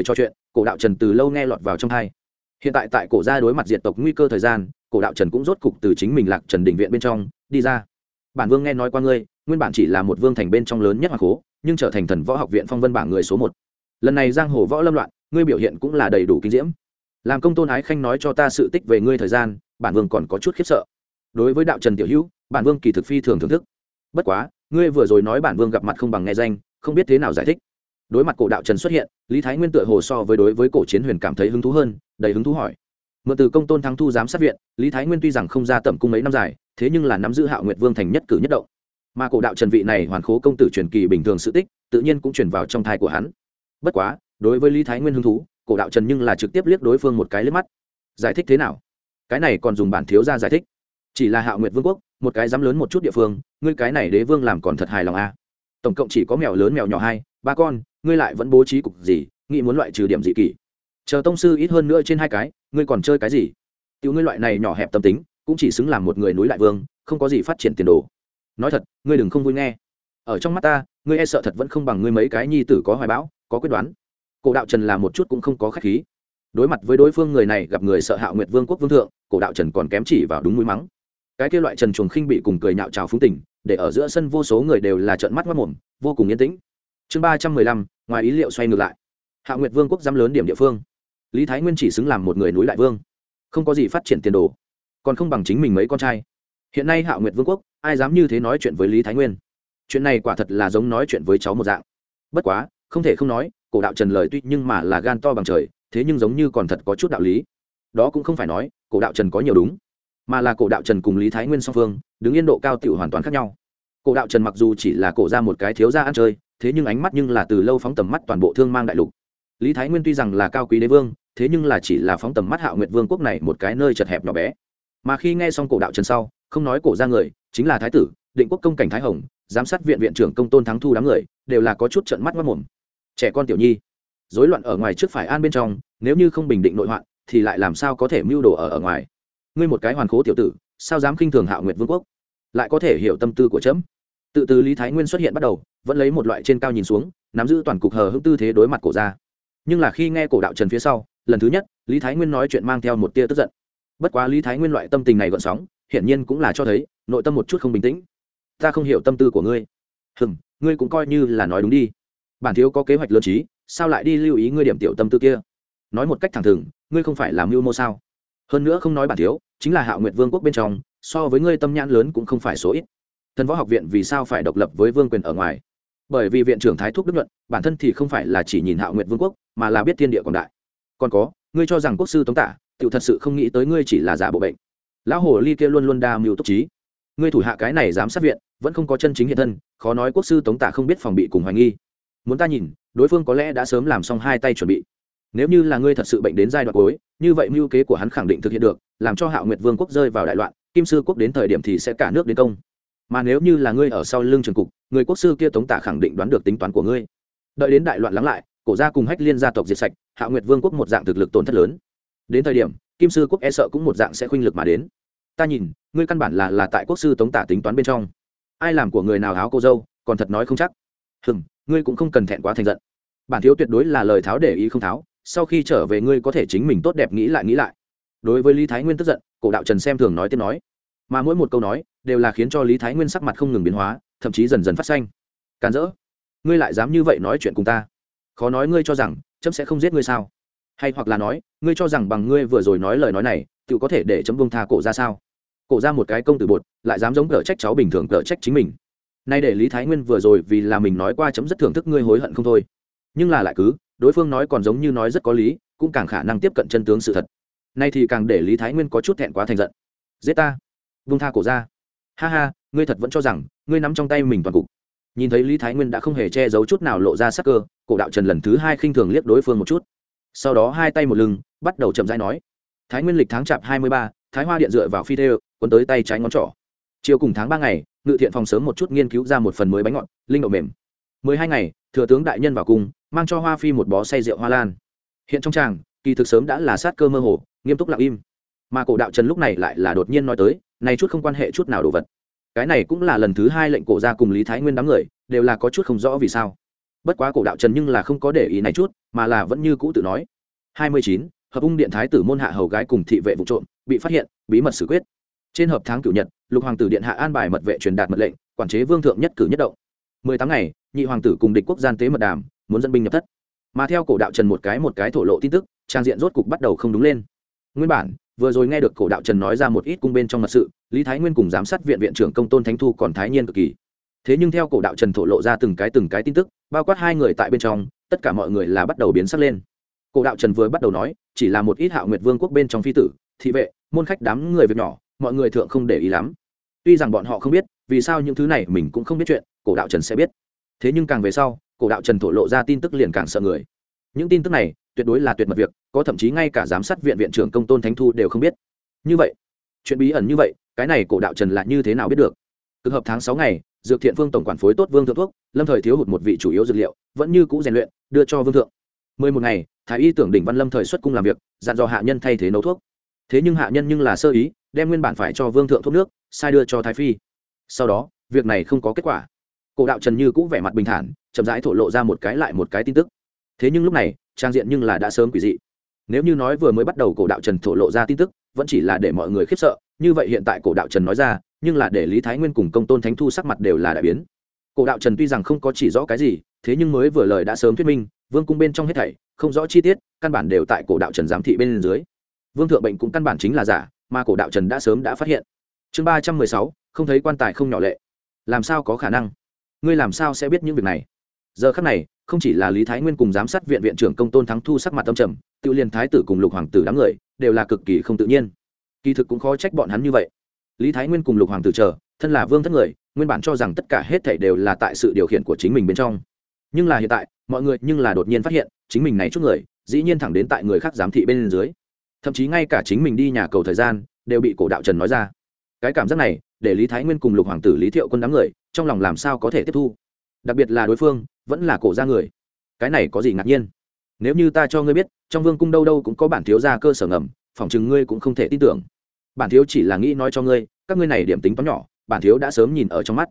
cổ đạo trần từ lâu nghe lọt vào trong thai. Hiện tại tại cổ gia đối mặt diệt tộc nguy cơ thời gian, cổ đạo trần cũng rốt cục từ chính mình Lạc Trần đình viện bên trong đi ra. Bản vương nghe nói qua ngươi, nguyên bản chỉ là một vương thành bên trong lớn nhất hoàng khố, nhưng trở thành thần võ học viện phong vân bảng người số 1. Lần này giang hồ võ lâm loạn, ngươi biểu hiện cũng là đầy đủ kinh diễm. Làm công tôn ái khanh nói cho ta sự tích về ngươi thời gian, bản vương còn có chút khiếp sợ. Đối với đạo trần tiểu hữu, bản vương kỳ thực phi thường thưởng thức. Bất quá, ngươi vừa rồi nói bản vương gặp mặt không bằng nghe danh, không biết thế nào giải thích. Đối mặt cổ đạo trần xuất hiện, Lý Thái Nguyên tựa hồ so với đối với cổ chiến huyền cảm thấy hứng thú hơn, đầy hứng thú hỏi. Mượn từ công tôn thắng thu giám sát viện, Lý Thái Nguyên tuy rằng không ra tẩm cung mấy năm dài, thế nhưng là nắm giữ Hạo Nguyệt Vương thành nhất cử nhất động. Mà cổ đạo trần vị này hoàn khố công tử truyền kỳ bình thường sự tích, tự nhiên cũng truyền vào trong thai của hắn. Bất quá, đối với Lý Thái Nguyên hứng thú, cổ đạo trần nhưng là trực tiếp liếc đối phương một cái liếc mắt. Giải thích thế nào? Cái này còn dùng bản thiếu gia giải thích? Chỉ là Hạo Nguyệt Vương quốc, một cái dám lớn một chút địa phương, ngươi cái này đế vương làm còn thật hài lòng a. Tổng cộng chỉ có mèo lớn mèo nhỏ 2, 3 con, ngươi lại vẫn bố trí cục gì, nghĩ muốn loại trừ điểm dị kỷ. Chờ tông sư ít hơn nữa trên 2 cái, ngươi còn chơi cái gì? Tiểu ngươi loại này nhỏ hẹp tâm tính, cũng chỉ xứng làm một người núi đại vương, không có gì phát triển tiền đồ. Nói thật, ngươi đừng không vui nghe. Ở trong mắt ta, ngươi e sợ thật vẫn không bằng ngươi mấy cái nhi tử có hoài bão, có quyết đoán. Cổ đạo trần là một chút cũng không có khách khí. Đối mặt với đối phương người này gặp người sợ Hạo Nguyệt Vương quốc vương thượng, cổ đạo trần còn kém chỉ vào đúng mũi mắng. Cái kia loại trần chuồng khinh bị cùng cười nhạo chào phúng tình, để ở giữa sân vô số người đều là trợn mắt ngoác mồm, vô cùng yên tĩnh. Chương 315, ngoài ý liệu xoay ngược lại. Hạo Nguyệt Vương quốc dám lớn điểm địa phương, Lý Thái Nguyên chỉ xứng làm một người núi đại vương, không có gì phát triển tiền đồ, còn không bằng chính mình mấy con trai. Hiện nay Hạo Nguyệt Vương quốc, ai dám như thế nói chuyện với Lý Thái Nguyên? Chuyện này quả thật là giống nói chuyện với cháu một dạng. Bất quá, không thể không nói, cổ đạo trần lời tuy nhưng mà là gan to bằng trời, thế nhưng giống như còn thật có chút đạo lý. Đó cũng không phải nói cổ đạo trần có nhiều đúng, mà là cổ đạo trần cùng Lý Thái Nguyên song phương đứng yên độ cao tiểu hoàn toàn khác nhau. Cổ đạo trần mặc dù chỉ là cổ ra một cái thiếu gia ăn chơi, thế nhưng ánh mắt nhưng là từ lâu phóng tầm mắt toàn bộ thương mang đại lục. Lý Thái Nguyên tuy rằng là cao quý đế vương, thế nhưng là chỉ là phóng tầm mắt Hạo Nguyệt Vương quốc này một cái nơi chật hẹp nhỏ bé. Mà khi nghe xong cổ đạo trần sau, không nói cổ ra người, chính là thái tử, Định Quốc công cảnh Thái Hồng, giám sát viện viện trưởng công tôn thắng thu đám người, đều là có chút trợn mắt ngoác mồm. Trẻ con tiểu nhi, rối loạn ở ngoài trước phải an bên trong, nếu như không bình định nội hoạn, thì lại làm sao có thể mưu đồ ở ngoài. Ngươi một cái hoàn khố tiểu tử, sao dám khinh thường Hạo Nguyệt Vương quốc? Lại có thể hiểu tâm tư của trẫm. Tự từ Lý Thái Nguyên xuất hiện bắt đầu, vẫn lấy một loại trên cao nhìn xuống, nắm giữ toàn cục hờ hững tư thế đối mặt cổ ra. Nhưng là khi nghe cổ đạo trần phía sau, lần thứ nhất, Lý Thái Nguyên nói chuyện mang theo một tia tức giận. Bất quá Lý Thái Nguyên loại tâm tình này gợn sóng, hiển nhiên cũng là cho thấy nội tâm một chút không bình tĩnh. Ta không hiểu tâm tư của ngươi. Ngươi cũng coi như là nói đúng đi. Bản thiếu có kế hoạch lớn trí, sao lại đi lưu ý ngươi điểm tiểu tâm tư kia? Nói một cách thẳng thừng, ngươi không phải làm mưu mô sao? Hơn nữa không nói bản thiếu, chính là Hạo Nguyệt Vương quốc bên trong, so với ngươi tâm nhãn lớn cũng không phải số ít. Thần võ học viện vì sao phải độc lập với vương quyền ở ngoài? Bởi vì viện trưởng Thái Thúc Đức Nhuận, bản thân thì không phải là chỉ nhìn Hạo Nguyệt Vương quốc, mà là biết thiên địa quảng đại. Còn có, ngươi cho rằng quốc sư Tống Tả, tiểu thật sự không nghĩ tới ngươi chỉ là giả bộ bệnh. Lão hồ ly kia luôn luôn đa mưu túc trí. Ngươi thủ hạ cái này giám sát viện, vẫn không có chân chính hiện thân, khó nói quốc sư Tống Tả không biết phòng bị cùng hoài nghi. Muốn ta nhìn, đối phương có lẽ đã sớm làm xong hai tay chuẩn bị. Nếu như là ngươi thật sự bệnh đến giai đoạn cuối, như vậy mưu kế của hắn khẳng định thực hiện được, làm cho Hạo Nguyệt Vương quốc rơi vào đại loạn, Kim sư quốc đến thời điểm thì sẽ cả nước đến công. Mà nếu như là ngươi ở sau lưng trường cục, người quốc sư kia Tống Tả khẳng định đoán được tính toán của ngươi. Đợi đến đại loạn lắng lại, cổ gia cùng Hách Liên gia tộc diệt sạch, Hạo Nguyệt Vương quốc một dạng thực lực tổn thất lớn. Đến thời điểm, Kim sư quốc e sợ cũng một dạng sẽ khuynh lực mà đến. Ta nhìn, ngươi căn bản là tại quốc sư Tống Tả tính toán bên trong. Ai làm của người nào háo cô dâu, còn thật nói không chắc. Ngươi cũng không cần thẹn quá thành giận. Bản thiếu tuyệt đối là lời tháo để ý không tháo, sau khi trở về ngươi có thể chính mình tốt đẹp nghĩ lại. Đối với Lý Thái Nguyên tức giận, cổ đạo trần xem thường nói tiếp nói, mà mỗi một câu nói đều là khiến cho Lý Thái Nguyên sắc mặt không ngừng biến hóa, thậm chí dần dần phát xanh. Càn rỡ, ngươi lại dám như vậy nói chuyện cùng ta? Khó nói ngươi cho rằng chấm sẽ không giết ngươi sao? Hay hoặc là nói, ngươi cho rằng bằng ngươi vừa rồi nói lời nói này, tự có thể để chấm buông tha cổ ra sao? Cổ ra một cái công tử bột, lại dám giống cở trách cháu bình thường cở trách chính mình. Nay để Lý Thái Nguyên vừa rồi vì là mình nói qua chấm rất thưởng thức ngươi hối hận không thôi. Nhưng là lại cứ, đối phương nói còn giống như nói rất có lý, cũng càng khả năng tiếp cận chân tướng sự thật. Nay thì càng để Lý Thái Nguyên có chút thẹn quá thành giận. Giết ta, vung tha cổ ra. Ha ha, ngươi thật vẫn cho rằng ngươi nắm trong tay mình toàn cục. Nhìn thấy Lý Thái Nguyên đã không hề che giấu chút nào lộ ra sắc cơ, cổ đạo trần lần thứ hai khinh thường liếc đối phương một chút, sau đó hai tay một lưng bắt đầu chậm rãi nói. Thái Nguyên lịch tháng chạp 23, Thái Hoa điện dựa vào phi thêu, cuốn tới tay trái ngón trỏ. Chiều cùng tháng 3 ngày, ngự thiện phòng sớm một chút nghiên cứu ra một phần mới bánh ngọt linh đậu mềm. 12 ngày, thừa tướng đại nhân vào cung, mang cho Hoa phi một bó say rượu hoa lan. Hiện trong tràng, kỳ thực sớm đã là sát cơ mơ hồ, nghiêm túc lặng im. Mà cổ đạo trần lúc này lại là đột nhiên nói tới, này chút không quan hệ chút nào đồ vật. Cái này cũng là lần thứ hai lệnh cổ ra cùng Lý Thái Nguyên đám người đều là có chút không rõ vì sao. Bất quá cổ đạo trần nhưng là không có để ý này chút, mà là vẫn như cũ tự nói, 29. Hợp ung điện thái tử môn hạ hầu gái cùng thị vệ vụ trộm bị phát hiện, bí mật xử quyết. Trên hợp tháng cửu nhật, lục hoàng tử điện hạ an bài mật vệ truyền đạt mật lệnh, quản chế vương thượng nhất cử nhất động. 18 ngày, nhị hoàng tử cùng địch quốc gian tế mật đàm, muốn dẫn binh nhập thất. Mà theo cổ đạo trần một cái thổ lộ tin tức, trang diện rốt cục bắt đầu không đúng lên. Nguyên bản, vừa rồi nghe được cổ đạo trần nói ra một ít cung bên trong mật sự, Lý Thái Nguyên cùng giám sát viện viện trưởng Công Tôn Thánh Thu còn thái nhiên cực kỳ. Thế nhưng theo cổ đạo trần thổ lộ ra từng cái tin tức, bao quát hai người tại bên trong, tất cả mọi người là bắt đầu biến sắc lên. Cổ đạo trần vừa bắt đầu nói, chỉ là một ít Hạo Nguyệt Vương quốc bên trong phi tử, thị vệ, môn khách đám người việc nhỏ, mọi người thượng không để ý lắm. Tuy rằng bọn họ không biết, vì sao những thứ này mình cũng không biết chuyện, cổ đạo trần sẽ biết. Thế nhưng càng về sau, cổ đạo trần thổ lộ ra tin tức liền càng sợ người. Những tin tức này tuyệt đối là tuyệt mật việc, có thậm chí ngay cả giám sát viện viện trưởng Công Tôn Thánh Thu đều không biết. Như vậy, chuyện bí ẩn như vậy, cái này cổ đạo trần là như thế nào biết được? Cực hợp tháng 6 ngày, Dược Thiện Phương tổng quản phối tốt vương thượng thuốc, lâm thời thiếu hụt một vị chủ yếu dược liệu, vẫn như cũ rèn luyện, đưa cho vương thượng. 11 ngày, thái y tưởng đỉnh Văn Lâm thời xuất cung làm việc, dặn dò hạ nhân thay thế nấu thuốc. Thế nhưng hạ nhân nhưng là sơ ý, đem nguyên bản phải cho vương thượng thuốc nước, sai đưa cho thái phi. Sau đó, việc này không có kết quả. Cổ đạo trần như cũ vẻ mặt bình thản, chậm rãi thổ lộ ra một cái lại một cái tin tức. Thế nhưng lúc này, trang diện nhưng là đã sớm quỷ dị. Nếu như nói vừa mới bắt đầu cổ đạo trần thổ lộ ra tin tức vẫn chỉ là để mọi người khiếp sợ, như vậy hiện tại cổ đạo trần nói ra nhưng là để Lý Thái Nguyên cùng Công Tôn Thánh Thu sắc mặt đều là đại biến. Cổ đạo trần tuy rằng không có chỉ rõ cái gì, thế nhưng mới vừa lời đã sớm thuyết minh vương cung bên trong hết thảy không rõ chi tiết, căn bản đều tại cổ đạo trần giám thị bên dưới. Vương thượng bệnh cũng căn bản chính là giả, mà cổ đạo trần đã sớm đã phát hiện. Chương 316, không thấy quan tài không nhỏ lệ. Làm sao có khả năng? Ngươi làm sao sẽ biết những việc này? Giờ khắc này, không chỉ là Lý Thái Nguyên cùng giám sát viện viện trưởng Công Tôn Thắng Thu sắc mặt tâm trầm, tự liền thái tử cùng lục hoàng tử đám người đều là cực kỳ không tự nhiên. Kỳ thực cũng khó trách bọn hắn như vậy. Lý Thái Nguyên cùng lục hoàng tử chờ thân là vương thất người, nguyên bản cho rằng tất cả hết thảy đều là tại sự điều khiển của chính mình bên trong. Nhưng là hiện tại, mọi người nhưng là đột nhiên phát hiện, chính mình này chút người, dĩ nhiên thẳng đến tại người khác giám thị bên dưới. Thậm chí ngay cả chính mình đi nhà cầu thời gian đều bị cổ đạo trần nói ra. Cái cảm giác này, để Lý Thái Nguyên cùng lục hoàng tử Lý Thiệu Quân đám người, trong lòng làm sao có thể tiếp thu. Đặc biệt là đối phương vẫn là cổ gia người, cái này có gì ngạc nhiên? Nếu như ta cho ngươi biết trong vương cung đâu đâu cũng có bản thiếu gia cơ sở ngầm, phỏng chừng ngươi cũng không thể tin tưởng. Bản thiếu chỉ là nghĩ nói cho ngươi, các ngươi này điểm tính toán nhỏ, bản thiếu đã sớm nhìn ở trong mắt.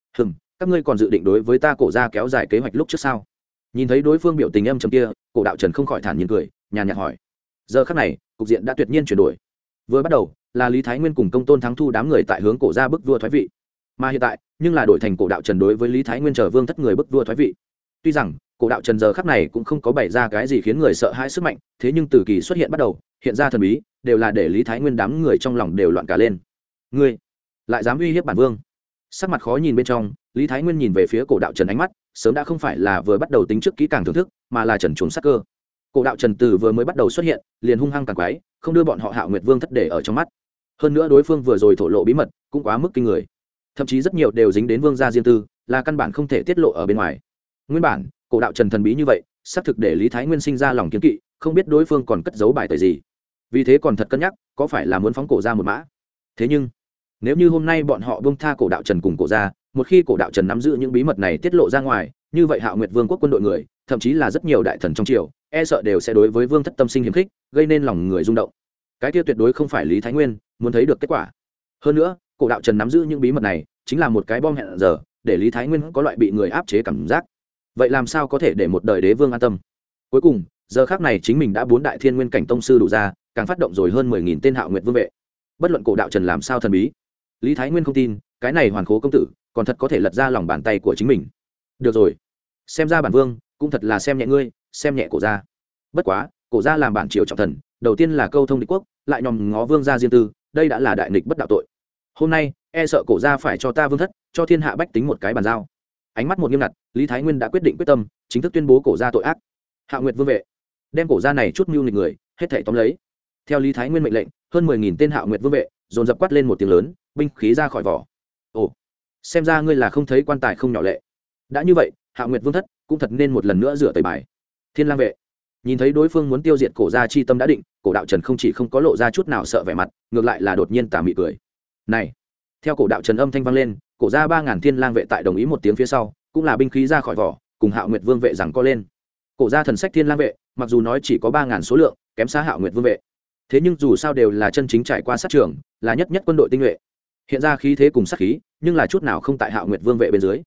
Các ngươi còn dự định đối với ta cổ gia kéo dài kế hoạch lúc trước sao? Nhìn thấy đối phương biểu tình âm trầm kia, cổ đạo trần không khỏi thản nhiên cười, nhàn nhạt hỏi. Giờ khắc này, cục diện đã tuyệt nhiên chuyển đổi. Vừa bắt đầu là Lý Thái Nguyên cùng Công Tôn Thắng Thu đám người tại hướng cổ gia bức vua thoái vị, mà hiện tại nhưng là đổi thành cổ đạo trần đối với Lý Thái Nguyên chờ vương thất người bức vua thoái vị. Tuy rằng cổ đạo trần giờ khắc này cũng không có bày ra cái gì khiến người sợ hãi sức mạnh, thế nhưng từ kỳ xuất hiện bắt đầu hiện ra thần bí, đều là để Lý Thái Nguyên đám người trong lòng đều loạn cả lên. Ngươi lại dám uy hiếp bản vương? Sắc mặt khó nhìn bên trong, Lý Thái Nguyên nhìn về phía cổ đạo trần, ánh mắt sớm đã không phải là vừa bắt đầu tính trước kỹ càng thưởng thức, mà là trần trùng sắc cơ. Cổ đạo trần từ vừa mới bắt đầu xuất hiện liền hung hăng càng quái, không đưa bọn họ Hạo Nguyệt Vương thất để ở trong mắt. Hơn nữa đối phương vừa rồi thổ lộ bí mật cũng quá mức kinh người, thậm chí rất nhiều đều dính đến vương gia riêng tư, là căn bản không thể tiết lộ ở bên ngoài. Nguyên bản cổ đạo trần thần bí như vậy, xác thực để Lý Thái Nguyên sinh ra lòng kiêng kỵ, không biết đối phương còn cất giấu bài tẩy gì, vì thế còn thật cân nhắc có phải là muốn phóng cổ ra một mã. Thế nhưng nếu như hôm nay bọn họ buông tha cổ đạo trần cùng cổ ra, một khi cổ đạo trần nắm giữ những bí mật này tiết lộ ra ngoài, như vậy Hạo Nguyệt Vương quốc quân đội người, thậm chí là rất nhiều đại thần trong triều, e sợ đều sẽ đối với vương thất tâm sinh hiềm khích, gây nên lòng người rung động. Cái kia tuyệt đối không phải Lý Thái Nguyên muốn thấy được kết quả. Hơn nữa cổ đạo trần nắm giữ những bí mật này chính là một cái bom hẹn giờ, để Lý Thái Nguyên có loại bị người áp chế cảm giác. Vậy làm sao có thể để một đời đế vương an tâm? Cuối cùng giờ khác này chính mình đã 4 đại thiên nguyên cảnh tông sư đủ ra, càng phát động rồi hơn 10.000 tên Hạo Nguyệt Vương vệ. Bất luận cổ đạo trần làm sao thần bí, Lý Thái Nguyên không tin cái này hoàn khố công tử còn thật có thể lật ra lòng bàn tay của chính mình. Được rồi, xem ra bản vương cũng thật là xem nhẹ ngươi, xem nhẹ cổ gia. Bất quá cổ gia làm bản triều trọng thần, đầu tiên là câu thông địch quốc, lại nhòm ngó vương gia riêng tư, đây đã là đại nghịch bất đạo tội. Hôm nay e sợ cổ gia phải cho ta vương thất, cho thiên hạ bách tính một cái bàn giao. Ánh mắt một nghiêm ngặt, Lý Thái Nguyên đã quyết định quyết tâm, chính thức tuyên bố cổ gia tội ác. Hạo Nguyệt Vương vệ đem cổ gia này chút mưu nghịch người hết thảy tóm lấy. Theo Lý Thái Nguyên mệnh lệnh, hơn 10.000 tên Hạo Nguyệt Vương vệ dồn dập quát lên một tiếng lớn, binh khí ra khỏi vỏ. Ồ, xem ra ngươi là không thấy quan tài không nhỏ lệ. Đã như vậy, Hạo Nguyệt Vương thất cũng thật nên một lần nữa rửa tẩy bài. Thiên Lang vệ nhìn thấy đối phương muốn tiêu diệt cổ gia chi tâm đã định, cổ đạo trần không chỉ không có lộ ra chút nào sợ vẻ mặt, ngược lại là đột nhiên tà mị cười. Này, theo cổ đạo trần âm thanh vang lên, cổ gia 3.000 thiên lang vệ tại đồng ý một tiếng phía sau, cũng là binh khí ra khỏi vỏ, cùng Hạo Nguyệt Vương vệ rằng co lên. Cổ gia thần sách thiên lang vệ mặc dù nói chỉ có 3.000 số lượng, kém xa Hạo Nguyệt Vương vệ, thế nhưng dù sao đều là chân chính trải qua sát trường, là nhất quân đội tinh nhuệ, hiện ra khí thế cùng sát khí, nhưng là chút nào không tại Hạo Nguyệt Vương vệ bên dưới.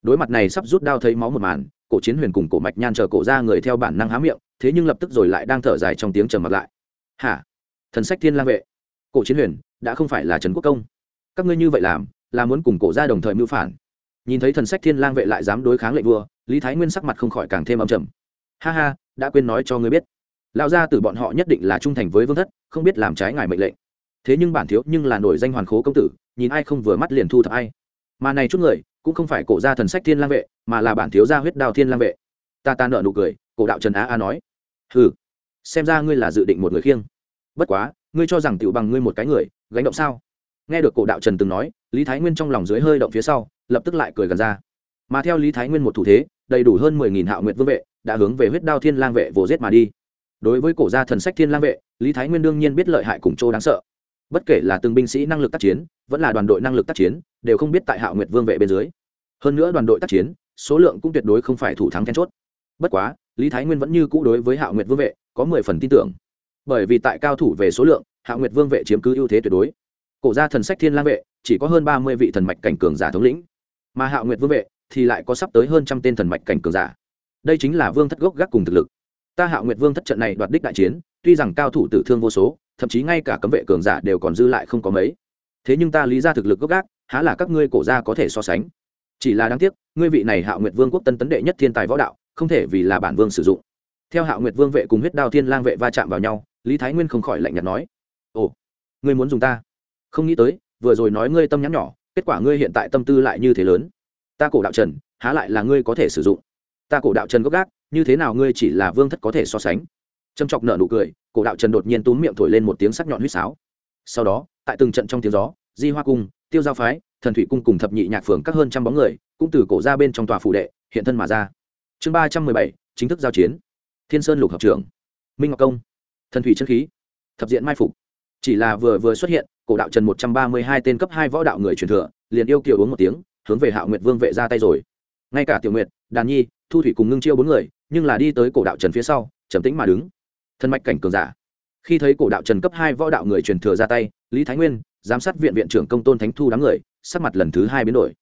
đối mặt này sắp rút đao thấy máu một màn, Cổ Chiến Huyền cùng Cổ Mạch Nhan chờ cổ ra người theo bản năng há miệng, thế nhưng lập tức rồi lại đang thở dài trong tiếng trầm mặc lại. Hả? Thần Sách Thiên Lang vệ? Cổ Chiến Huyền đã không phải là Trần Quốc Công, các ngươi như vậy làm là muốn cùng cổ ra đồng thời mưu phản? Nhìn thấy Thần Sách Thiên Lang vệ lại dám đối kháng lệnh vua, Lý Thái Nguyên sắc mặt không khỏi càng thêm âm trầm. Ha ha, đã quên nói cho ngươi biết, lão gia tử bọn họ nhất định là trung thành với vương thất, không biết làm trái ngài mệnh lệnh. Thế nhưng bản thiếu nhưng là nổi danh hoàn khố công tử, nhìn ai không vừa mắt liền thu thập ai. Mà này chút người cũng không phải cổ gia Thần Sách Thiên Lang vệ, mà là bản thiếu gia Huyết Đao Thiên Lang vệ. Ta nợ nụ cười, Cổ đạo Trần Á nói. Hừ, xem ra ngươi là dự định một người khiêng. Bất quá, ngươi cho rằng tiểu bằng ngươi một cái người gánh động sao? Nghe được Cổ đạo Trần từng nói, Lý Thái Nguyên trong lòng dưới hơi động phía sau, lập tức lại cười gần ra. Mà theo Lý Thái Nguyên một thủ thế, đầy đủ hơn 10.000 Hạo Nguyệt Vương vệ đã hướng về Huyết Đao Thiên Lang vệ vồ giết mà đi. Đối với cổ gia Thần Sách Thiên Lang vệ, Lý Thái Nguyên đương nhiên biết lợi hại cùng chỗ đáng sợ. Bất kể là từng binh sĩ năng lực tác chiến, vẫn là đoàn đội năng lực tác chiến, đều không biết tại Hạo Nguyệt Vương vệ bên dưới. Hơn nữa đoàn đội tác chiến, số lượng cũng tuyệt đối không phải thủ thắng then chốt. Bất quá, Lý Thái Nguyên vẫn như cũ đối với Hạo Nguyệt Vương vệ có 10 phần tin tưởng. Bởi vì tại cao thủ về số lượng, Hạo Nguyệt Vương vệ chiếm cứ ưu thế tuyệt đối. Cổ gia Thần Sách Thiên Lang vệ chỉ có hơn 30 vị thần mạch cảnh cường giả thống lĩnh, mà Hạo Nguyệt Vương vệ thì lại có sắp tới hơn trăm tên thần mạch cảnh cường giả. Đây chính là vương thất gốc gác cùng thực lực. Ta Hạo Nguyệt Vương thất trận này đoạt đích đại chiến, tuy rằng cao thủ tử thương vô số, thậm chí ngay cả cấm vệ cường giả đều còn dư lại không có mấy. Thế nhưng ta Lý gia thực lực gốc gác, há là các ngươi cổ gia có thể so sánh. Chỉ là đáng tiếc, ngươi vị này Hạo Nguyệt Vương quốc tân tấn đệ nhất thiên tài võ đạo, không thể vì là bản vương sử dụng. Theo Hạo Nguyệt Vương vệ cùng Huyết Đao Thiên Lang vệ va chạm vào nhau, Lý Thái Nguyên không khỏi lạnh nhạt nói: "Ồ, ngươi muốn dùng ta? Không nghĩ tới, vừa rồi nói ngươi tâm nhắn nhỏ, kết quả ngươi hiện tại tâm tư lại như thế lớn. Ta Cổ đạo Trần, há lại là ngươi có thể sử dụng? Ta Cổ đạo Trần gốc gác, như thế nào ngươi chỉ là vương thất có thể so sánh?" Trầm chọc nở nụ cười, Cổ đạo Trần đột nhiên túm miệng thổi lên một tiếng sắc nhọn huýt sáo. Sau đó, tại từng trận trong tiếng gió, Di Hoa cung, Tiêu Giao phái, Thần Thủy cung cùng thập nhị nhạc phường các hơn trăm bóng người, cũng từ cổ ra bên trong tòa phủ đệ, hiện thân mà ra. Chương 317, chính thức giao chiến. Thiên Sơn Lục hợp trưởng, Minh Ngọc công, Thần Thủy chân khí, thập diện mai phục. Chỉ là vừa xuất hiện, Cổ đạo Trần 132 tên cấp 2 võ đạo người truyền thừa, liền yêu kiều uống một tiếng, hướng về Hạo Nguyệt Vương vệ ra tay rồi. Ngay cả Tiểu Nguyệt, Đàn Nhi, Thu Thủy cùng Ngưng Chiêu bốn người, nhưng là đi tới Cổ đạo Trần phía sau, trầm tĩnh mà đứng. Thân mạch cảnh cường giả. Khi thấy Cổ đạo Trần cấp 2 võ đạo người truyền thừa ra tay, Lý Thái Nguyên, giám sát viện viện trưởng Công Tôn Thánh Thu đám người, sắc mặt lần thứ 2 biến đổi.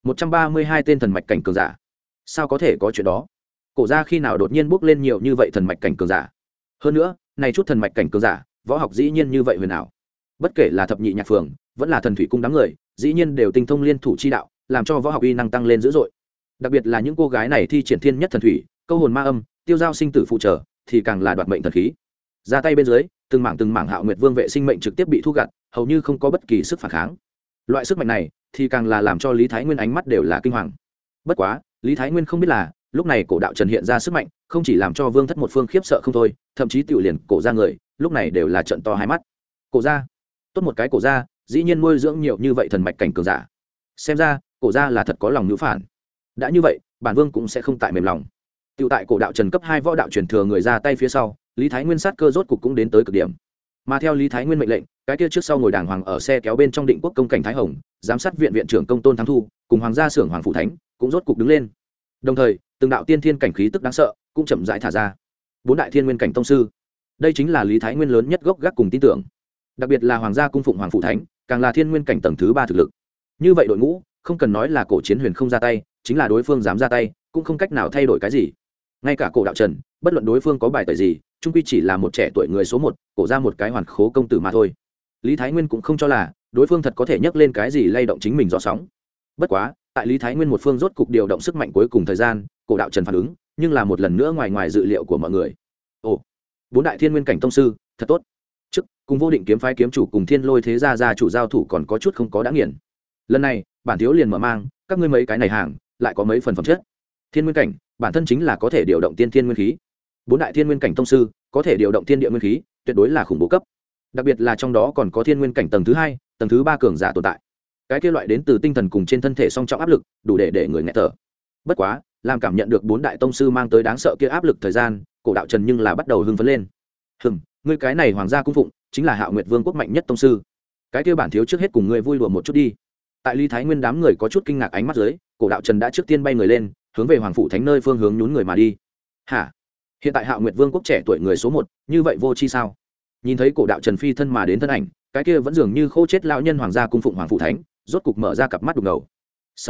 132 tên thần mạch cảnh cường giả. Sao có thể có chuyện đó? Cổ gia khi nào đột nhiên bước lên nhiều như vậy thần mạch cảnh cường giả? Hơn nữa, này chút thần mạch cảnh cường giả, võ học dĩ nhiên như vậy huyền ảo. Bất kể là thập nhị nhạc phường, vẫn là Thần Thủy cung đám người, dĩ nhiên đều tinh thông liên thủ chi đạo, làm cho võ học uy năng tăng lên dữ dội. Đặc biệt là những cô gái này thi triển thiên nhất thần thủy, câu hồn ma âm, tiêu giao sinh tử phụ trợ, thì càng là đoạt mệnh thần khí. Ra tay bên dưới, từng mảng Hạo Nguyệt Vương vệ sinh mệnh trực tiếp bị thu gặt, hầu như không có bất kỳ sức phản kháng. Loại sức mạnh này thì càng là làm cho Lý Thái Nguyên ánh mắt đều là kinh hoàng. Bất quá, Lý Thái Nguyên không biết là, lúc này Cổ đạo Trần hiện ra sức mạnh, không chỉ làm cho vương thất một phương khiếp sợ không thôi, thậm chí tiểu liền cổ gia người, lúc này đều là trợn to hai mắt. Cổ gia, tốt một cái cổ gia, dĩ nhiên nuôi dưỡng nhiều như vậy thần mạch cảnh cường giả. Xem ra, cổ gia là thật có lòng nhu phản. Đã như vậy, bản vương cũng sẽ không tại mềm lòng. Tiểu tại Cổ đạo Trần cấp 2 võ đạo truyền thừa người ra tay phía sau, Lý Thái Nguyên sát cơ rốt cục cũng đến tới cực điểm. Mà theo Lý Thái Nguyên mệnh lệnh, cái kia trước sau ngồi đàng hoàng ở xe kéo bên trong Định Quốc công cảnh Thái Hồng, giám sát viện viện trưởng Công Tôn Thắng Thu, cùng hoàng gia xưởng Hoàng phủ thánh, cũng rốt cục đứng lên. Đồng thời, từng đạo tiên thiên cảnh khí tức đáng sợ, cũng chậm rãi thả ra. 4 đại thiên nguyên cảnh tông sư. Đây chính là Lý Thái Nguyên lớn nhất gốc gác cùng tin tưởng. Đặc biệt là hoàng gia cung phụng Hoàng phủ thánh, càng là thiên nguyên cảnh tầng thứ 3 thực lực. Như vậy đội ngũ, không cần nói là Cổ Chiến Huyền không ra tay, chính là đối phương dám ra tay, cũng không cách nào thay đổi cái gì. Ngay cả Cổ đạo Trần, bất luận đối phương có bài tẩy gì, trung quy chỉ là một trẻ tuổi người số 1, cổ ra một cái hoàn khố công tử mà thôi. Lý Thái Nguyên cũng không cho là đối phương thật có thể nhấc lên cái gì lay động chính mình rõ sóng. Bất quá, tại Lý Thái Nguyên một phương rốt cục điều động sức mạnh cuối cùng thời gian, Cổ đạo Trần phản ứng, nhưng là một lần nữa ngoài dự liệu của mọi người. Ồ, 4 đại thiên nguyên cảnh tông sư, thật tốt. Trước, cùng Vô Định kiếm phái kiếm chủ cùng Thiên Lôi thế gia chủ giao thủ còn có chút không có đã nghiền. Lần này, bản thiếu liền mở mang, các ngươi mấy cái này hàng, lại có mấy phần phẩm chất. Thiên nguyên cảnh, bản thân chính là có thể điều động tiên thiên nguyên khí. 4 đại thiên nguyên cảnh tông sư, có thể điều động thiên địa nguyên khí, tuyệt đối là khủng bố cấp. Đặc biệt là trong đó còn có thiên nguyên cảnh tầng thứ 2, tầng thứ 3 cường giả tồn tại. Cái kia loại đến từ tinh thần cùng trên thân thể song trọng áp lực, đủ để người nghẹt thở. Bất quá, làm cảm nhận được 4 đại tông sư mang tới đáng sợ kia áp lực thời gian, Cổ đạo Trần nhưng là bắt đầu hưng phấn lên. Ngươi cái này hoàng gia cung phụng, chính là Hạo Nguyệt Vương quốc mạnh nhất tông sư. Cái kia bản thiếu trước hết cùng ngươi vui đùa một chút đi. Tại Lý Thái Nguyên đám người có chút kinh ngạc ánh mắt dưới, Cổ đạo Trần đã trước tiên bay người lên, hướng về Hoàng phủ thánh nơi phương hướng nhún người mà đi. Hả? Hiện tại Hạo Nguyệt Vương quốc trẻ tuổi người số 1, như vậy vô chi sao? Nhìn thấy Cổ đạo Trần phi thân mà đến thân ảnh, cái kia vẫn dường như khô chết lão nhân hoàng gia cung phụng Hoàng phủ thánh, rốt cục mở ra cặp mắt đục ngầu. Sau đó,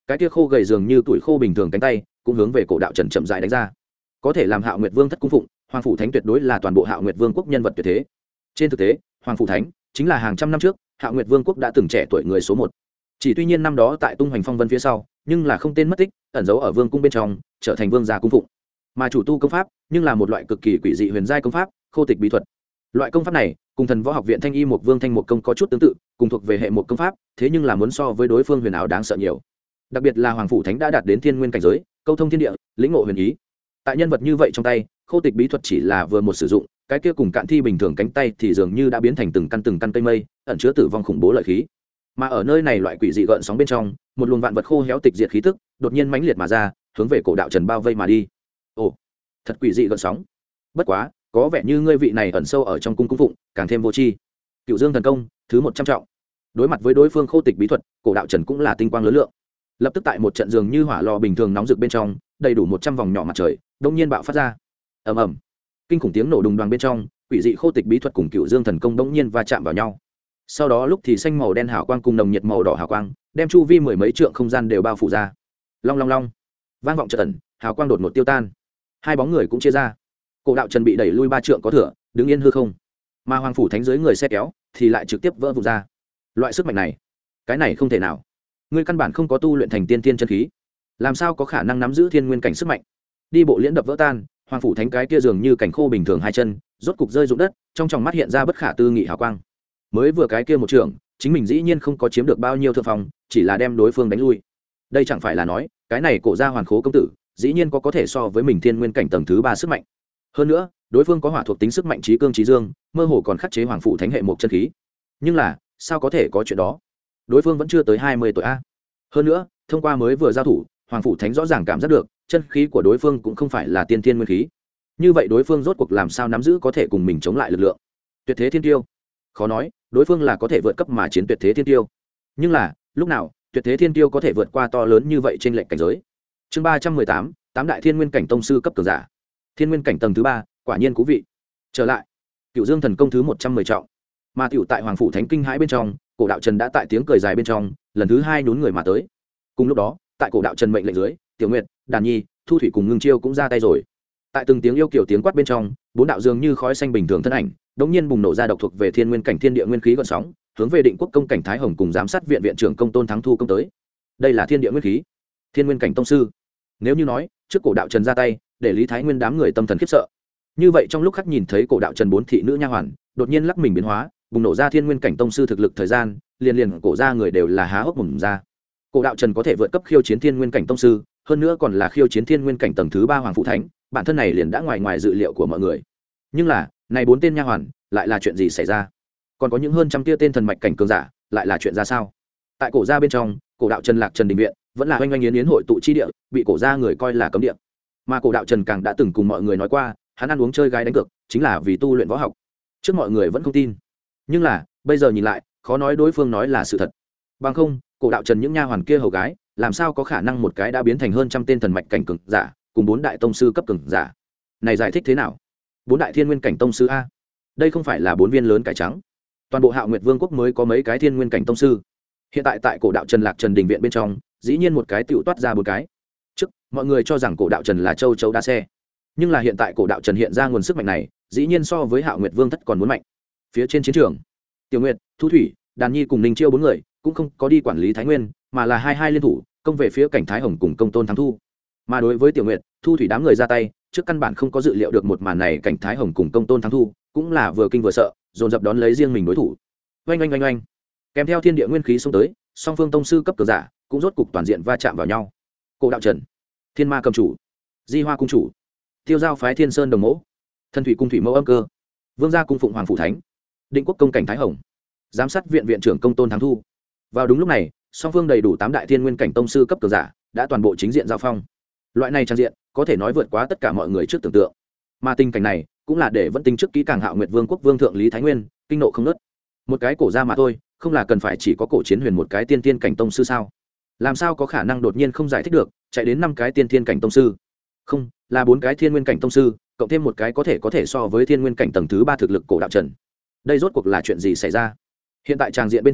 cái kia khô gầy dường như tuổi khô bình thường cánh tay cũng hướng về cổ đạo trần chậm rãi đánh ra. Có thể làm Hạo Nguyệt Vương thất cung phụng, Hoàng phủ thánh tuyệt đối là toàn bộ Hạo Nguyệt Vương quốc nhân vật tuyệt thế. Trên thực tế, Hoàng phủ thánh chính là hàng trăm năm trước Hạo Nguyệt Vương quốc đã từng trẻ tuổi người số một. Chỉ tuy nhiên năm đó tại tung hoành phong vân phía sau, nhưng là không tên mất tích, ẩn giấu ở vương cung bên trong, trở thành vương gia cung phụng. Mà chủ tu công pháp, nhưng là một loại cực kỳ quỷ dị huyền giai công pháp, khô tịch bí thuật. Loại công pháp này, cùng thần võ học viện Thanh Y một Vương Thanh một công có chút tương tự, cùng thuộc về hệ một công pháp, thế nhưng là muốn so với đối phương huyền ảo đáng sợ nhiều. Đặc biệt là Hoàng phủ thánh đã đạt đến thiên nguyên cảnh giới, câu thông thiên địa, lĩnh ngộ huyền ý. Tại nhân vật như vậy trong tay, khô tịch bí thuật chỉ là vừa một sử dụng, cái kia cùng cạn thi bình thường cánh tay thì dường như đã biến thành từng căn cây mây, ẩn chứa tử vong khủng bố lợi khí. Mà ở nơi này loại quỷ dị gợn sóng bên trong, một luồng vạn vật khô héo tịch diệt khí tức đột nhiên mãnh liệt mà ra, hướng về cổ đạo trần bao vây mà đi. Ồ, thật quỷ dị gợn sóng. Bất quá, có vẻ như ngươi vị này ẩn sâu ở trong cung cung phụng, càng thêm vô tri. Cựu Dương thần công thứ 100 trọng. Đối mặt với đối phương khô tịch bí thuật, cổ đạo trần cũng là tinh quang lớn lượng. Lập tức tại một trận dường như hỏa lò bình thường nóng rực bên trong, đầy đủ 100 vòng nhỏ mặt trời đông nhiên bạo phát ra. Ầm ầm. Kinh khủng tiếng nổ đùng đoàng bên trong, quỷ dị khô tịch bí thuật cùng Cựu Dương thần công đông nhiên va chạm vào nhau. Sau đó lúc thì xanh màu đen hào quang cùng nồng nhiệt màu đỏ hào quang, đem chu vi mười mấy trượng không gian đều bao phủ ra. Long long long. Vang vọng chợt ẩn, hào quang đột ngột tiêu tan. Hai bóng người cũng chia ra. Cổ đạo trần bị đẩy lui 3 trượng có thừa, đứng yên hư không. Mà Hoàng phủ thánh dưới người xe kéo thì lại trực tiếp vỡ vụn ra. Loại sức mạnh này, cái này không thể nào. Ngươi căn bản không có tu luyện thành tiên tiên chân khí, làm sao có khả năng nắm giữ thiên nguyên cảnh sức mạnh? Đi bộ liễn đập vỡ tan, Hoàng phủ thánh cái kia dường như cảnh khô bình thường hai chân, rốt cục rơi rụng đất, trong tròng mắt hiện ra bất khả tư nghị hào quang. Mới vừa cái kia một trường, chính mình dĩ nhiên không có chiếm được bao nhiêu thượng phòng, chỉ là đem đối phương đánh lui. Đây chẳng phải là nói, cái này cổ gia Hoàn Khố công tử, dĩ nhiên có thể so với mình thiên nguyên cảnh tầng thứ 3 sức mạnh. Hơn nữa, đối phương có hỏa thuộc tính sức mạnh trí cương trí dương, mơ hồ còn khắc chế Hoàng phủ thánh hệ một chân khí. Nhưng là, sao có thể có chuyện đó? Đối phương vẫn chưa tới 20 tuổi a. Hơn nữa, thông qua mới vừa giao thủ, Hoàng phủ thánh rõ ràng cảm giác được, chân khí của đối phương cũng không phải là tiên thiên nguyên khí. Như vậy đối phương rốt cuộc làm sao nắm giữ có thể cùng mình chống lại lực lượng? Tuyệt thế thiên tiêu. Khó nói, đối phương là có thể vượt cấp mà chiến tuyệt thế thiên tiêu. Nhưng là, lúc nào, tuyệt thế thiên tiêu có thể vượt qua to lớn như vậy trên lệnh cảnh giới? Chương 318, tám đại thiên nguyên cảnh tông sư cấp cường giả. Thiên nguyên cảnh tầng thứ 3, quả nhiên cú vị. Trở lại, Cựu Dương thần công thứ 110 trọng. Mà tiểu tại Hoàng phủ thánh kinh hãi bên trong, cổ đạo trần đã tại tiếng cười dài bên trong, lần thứ 2 nhún người mà tới. Cùng lúc đó, tại cổ đạo trần mệnh lệnh dưới, Tiểu Nguyệt, Đàn Nhi, Thu Thủy cùng Ngưng Chiêu cũng ra tay rồi. Tại từng tiếng yêu kiều tiếng quát bên trong, 4 đạo dường như khói xanh bình thường thân ảnh, đột nhiên bùng nổ ra độc thuộc về thiên nguyên cảnh thiên địa nguyên khí gợn sóng, hướng về Định Quốc công cảnh Thái Hồng cùng giám sát viện viện trưởng Công Tôn Thắng Thu công tới. Đây là thiên địa nguyên khí, thiên nguyên cảnh tông sư. Nếu như nói, trước cổ đạo trần ra tay, để Lý Thái Nguyên đám người tâm thần khiếp sợ. Như vậy trong lúc khắc nhìn thấy cổ đạo trần 4 thị nữ nha hoàn, đột nhiên lắc mình biến hóa, bùng nổ ra thiên nguyên cảnh tông sư thực lực thời gian, liền cổ ra người đều là há hốc mồm ra. Cổ đạo trần có thể vượt cấp khiêu chiến thiên nguyên cảnh tông sư, hơn nữa còn là khiêu chiến thiên nguyên cảnh tầng thứ 3 Hoàng phủ thánh, bản thân này liền đã ngoài dự liệu của mọi người. Nhưng là, này 4 tên nha hoàn, lại là chuyện gì xảy ra? Còn có những hơn trăm tia tên thần mạch cảnh cường giả, lại là chuyện ra sao? Tại cổ gia bên trong, cổ đạo trần lạc trần đình viện, vẫn là oanh oanh yến yến hội tụ chi địa, bị cổ gia người coi là cấm địa. Mà cổ đạo trần càng đã từng cùng mọi người nói qua, hắn ăn uống chơi gái đánh cược, chính là vì tu luyện võ học. Trước mọi người vẫn không tin, nhưng là bây giờ nhìn lại, khó nói đối phương nói là sự thật. Bằng không, cổ đạo trần những nha hoàn kia hầu gái, làm sao có khả năng một cái đã biến thành hơn trăm tên thần mạch cảnh cường giả, cùng 4 đại tông sư cấp cường giả? Này giải thích thế nào? 4 đại thiên nguyên cảnh tông sư a? Đây không phải là 4 viên lớn cải trắng? Toàn bộ Hạo Nguyệt Vương quốc mới có mấy cái thiên nguyên cảnh tông sư. Hiện tại tại cổ đạo trần lạc trần đình viện bên trong, dĩ nhiên một cái tựu toát ra 4 cái. Trước, mọi người cho rằng cổ đạo trần là châu chấu đá xe, nhưng là hiện tại cổ đạo trần hiện ra nguồn sức mạnh này, dĩ nhiên so với Hạo Nguyệt Vương thất còn muốn mạnh. Phía trên chiến trường, Tiểu Nguyệt, Thu Thủy, Đàn Nhi cùng Ninh Chiêu 4 người cũng không có đi quản lý Thái Nguyên, mà là hai liên thủ công về phía cảnh Thái Hồng cùng Công Tôn Thắng Thu. Mà đối với Tiểu Nguyệt, Thu Thủy đám người ra tay, trước căn bản không có dự liệu được một màn này, cảnh Thái Hồng cùng Công Tôn Thắng Thu cũng là vừa kinh vừa sợ, dồn dập đón lấy riêng mình đối thủ. Oanh oanh oanh oanh, kèm theo thiên địa nguyên khí xông tới, song phương tông sư cấp cường giả cũng rốt cục toàn diện va chạm vào nhau. Cổ đạo trần, Thiên Ma cầm chủ, Di Hoa cung chủ, Tiêu Giao phái Thiên Sơn đồng mẫu, Thân Thủy cung thủy mẫu âm cơ, Vương gia cung phụng Hoàng phủ thánh, Định Quốc công cảnh Thái Hồng, giám sát viện viện trưởng Công Tôn Thắng Thu. Vào đúng lúc này, song phương đầy đủ 8 đại thiên nguyên cảnh tông sư cấp cường giả đã toàn bộ chính diện giao phong. Loại này trang diện có thể nói vượt quá tất cả mọi người trước tưởng tượng. Mà tình cảnh này cũng là để vẫn tính trước kỹ càng Hạo Nguyệt Vương quốc vương thượng Lý Thái Nguyên kinh nộ không nớt. Một cái cổ gia mà thôi, không là cần phải chỉ có cổ chiến huyền một cái tiên tiên cảnh tông sư sao? Làm sao có khả năng đột nhiên không giải thích được, chạy đến 5 cái tiên tiên cảnh tông sư? Không, là 4 cái thiên nguyên cảnh tông sư, cộng thêm một cái có thể so với thiên nguyên cảnh tầng thứ 3 thực lực cổ đạo trần. Đây rốt cuộc là chuyện gì xảy ra? Hiện tại tràng diện bên trong,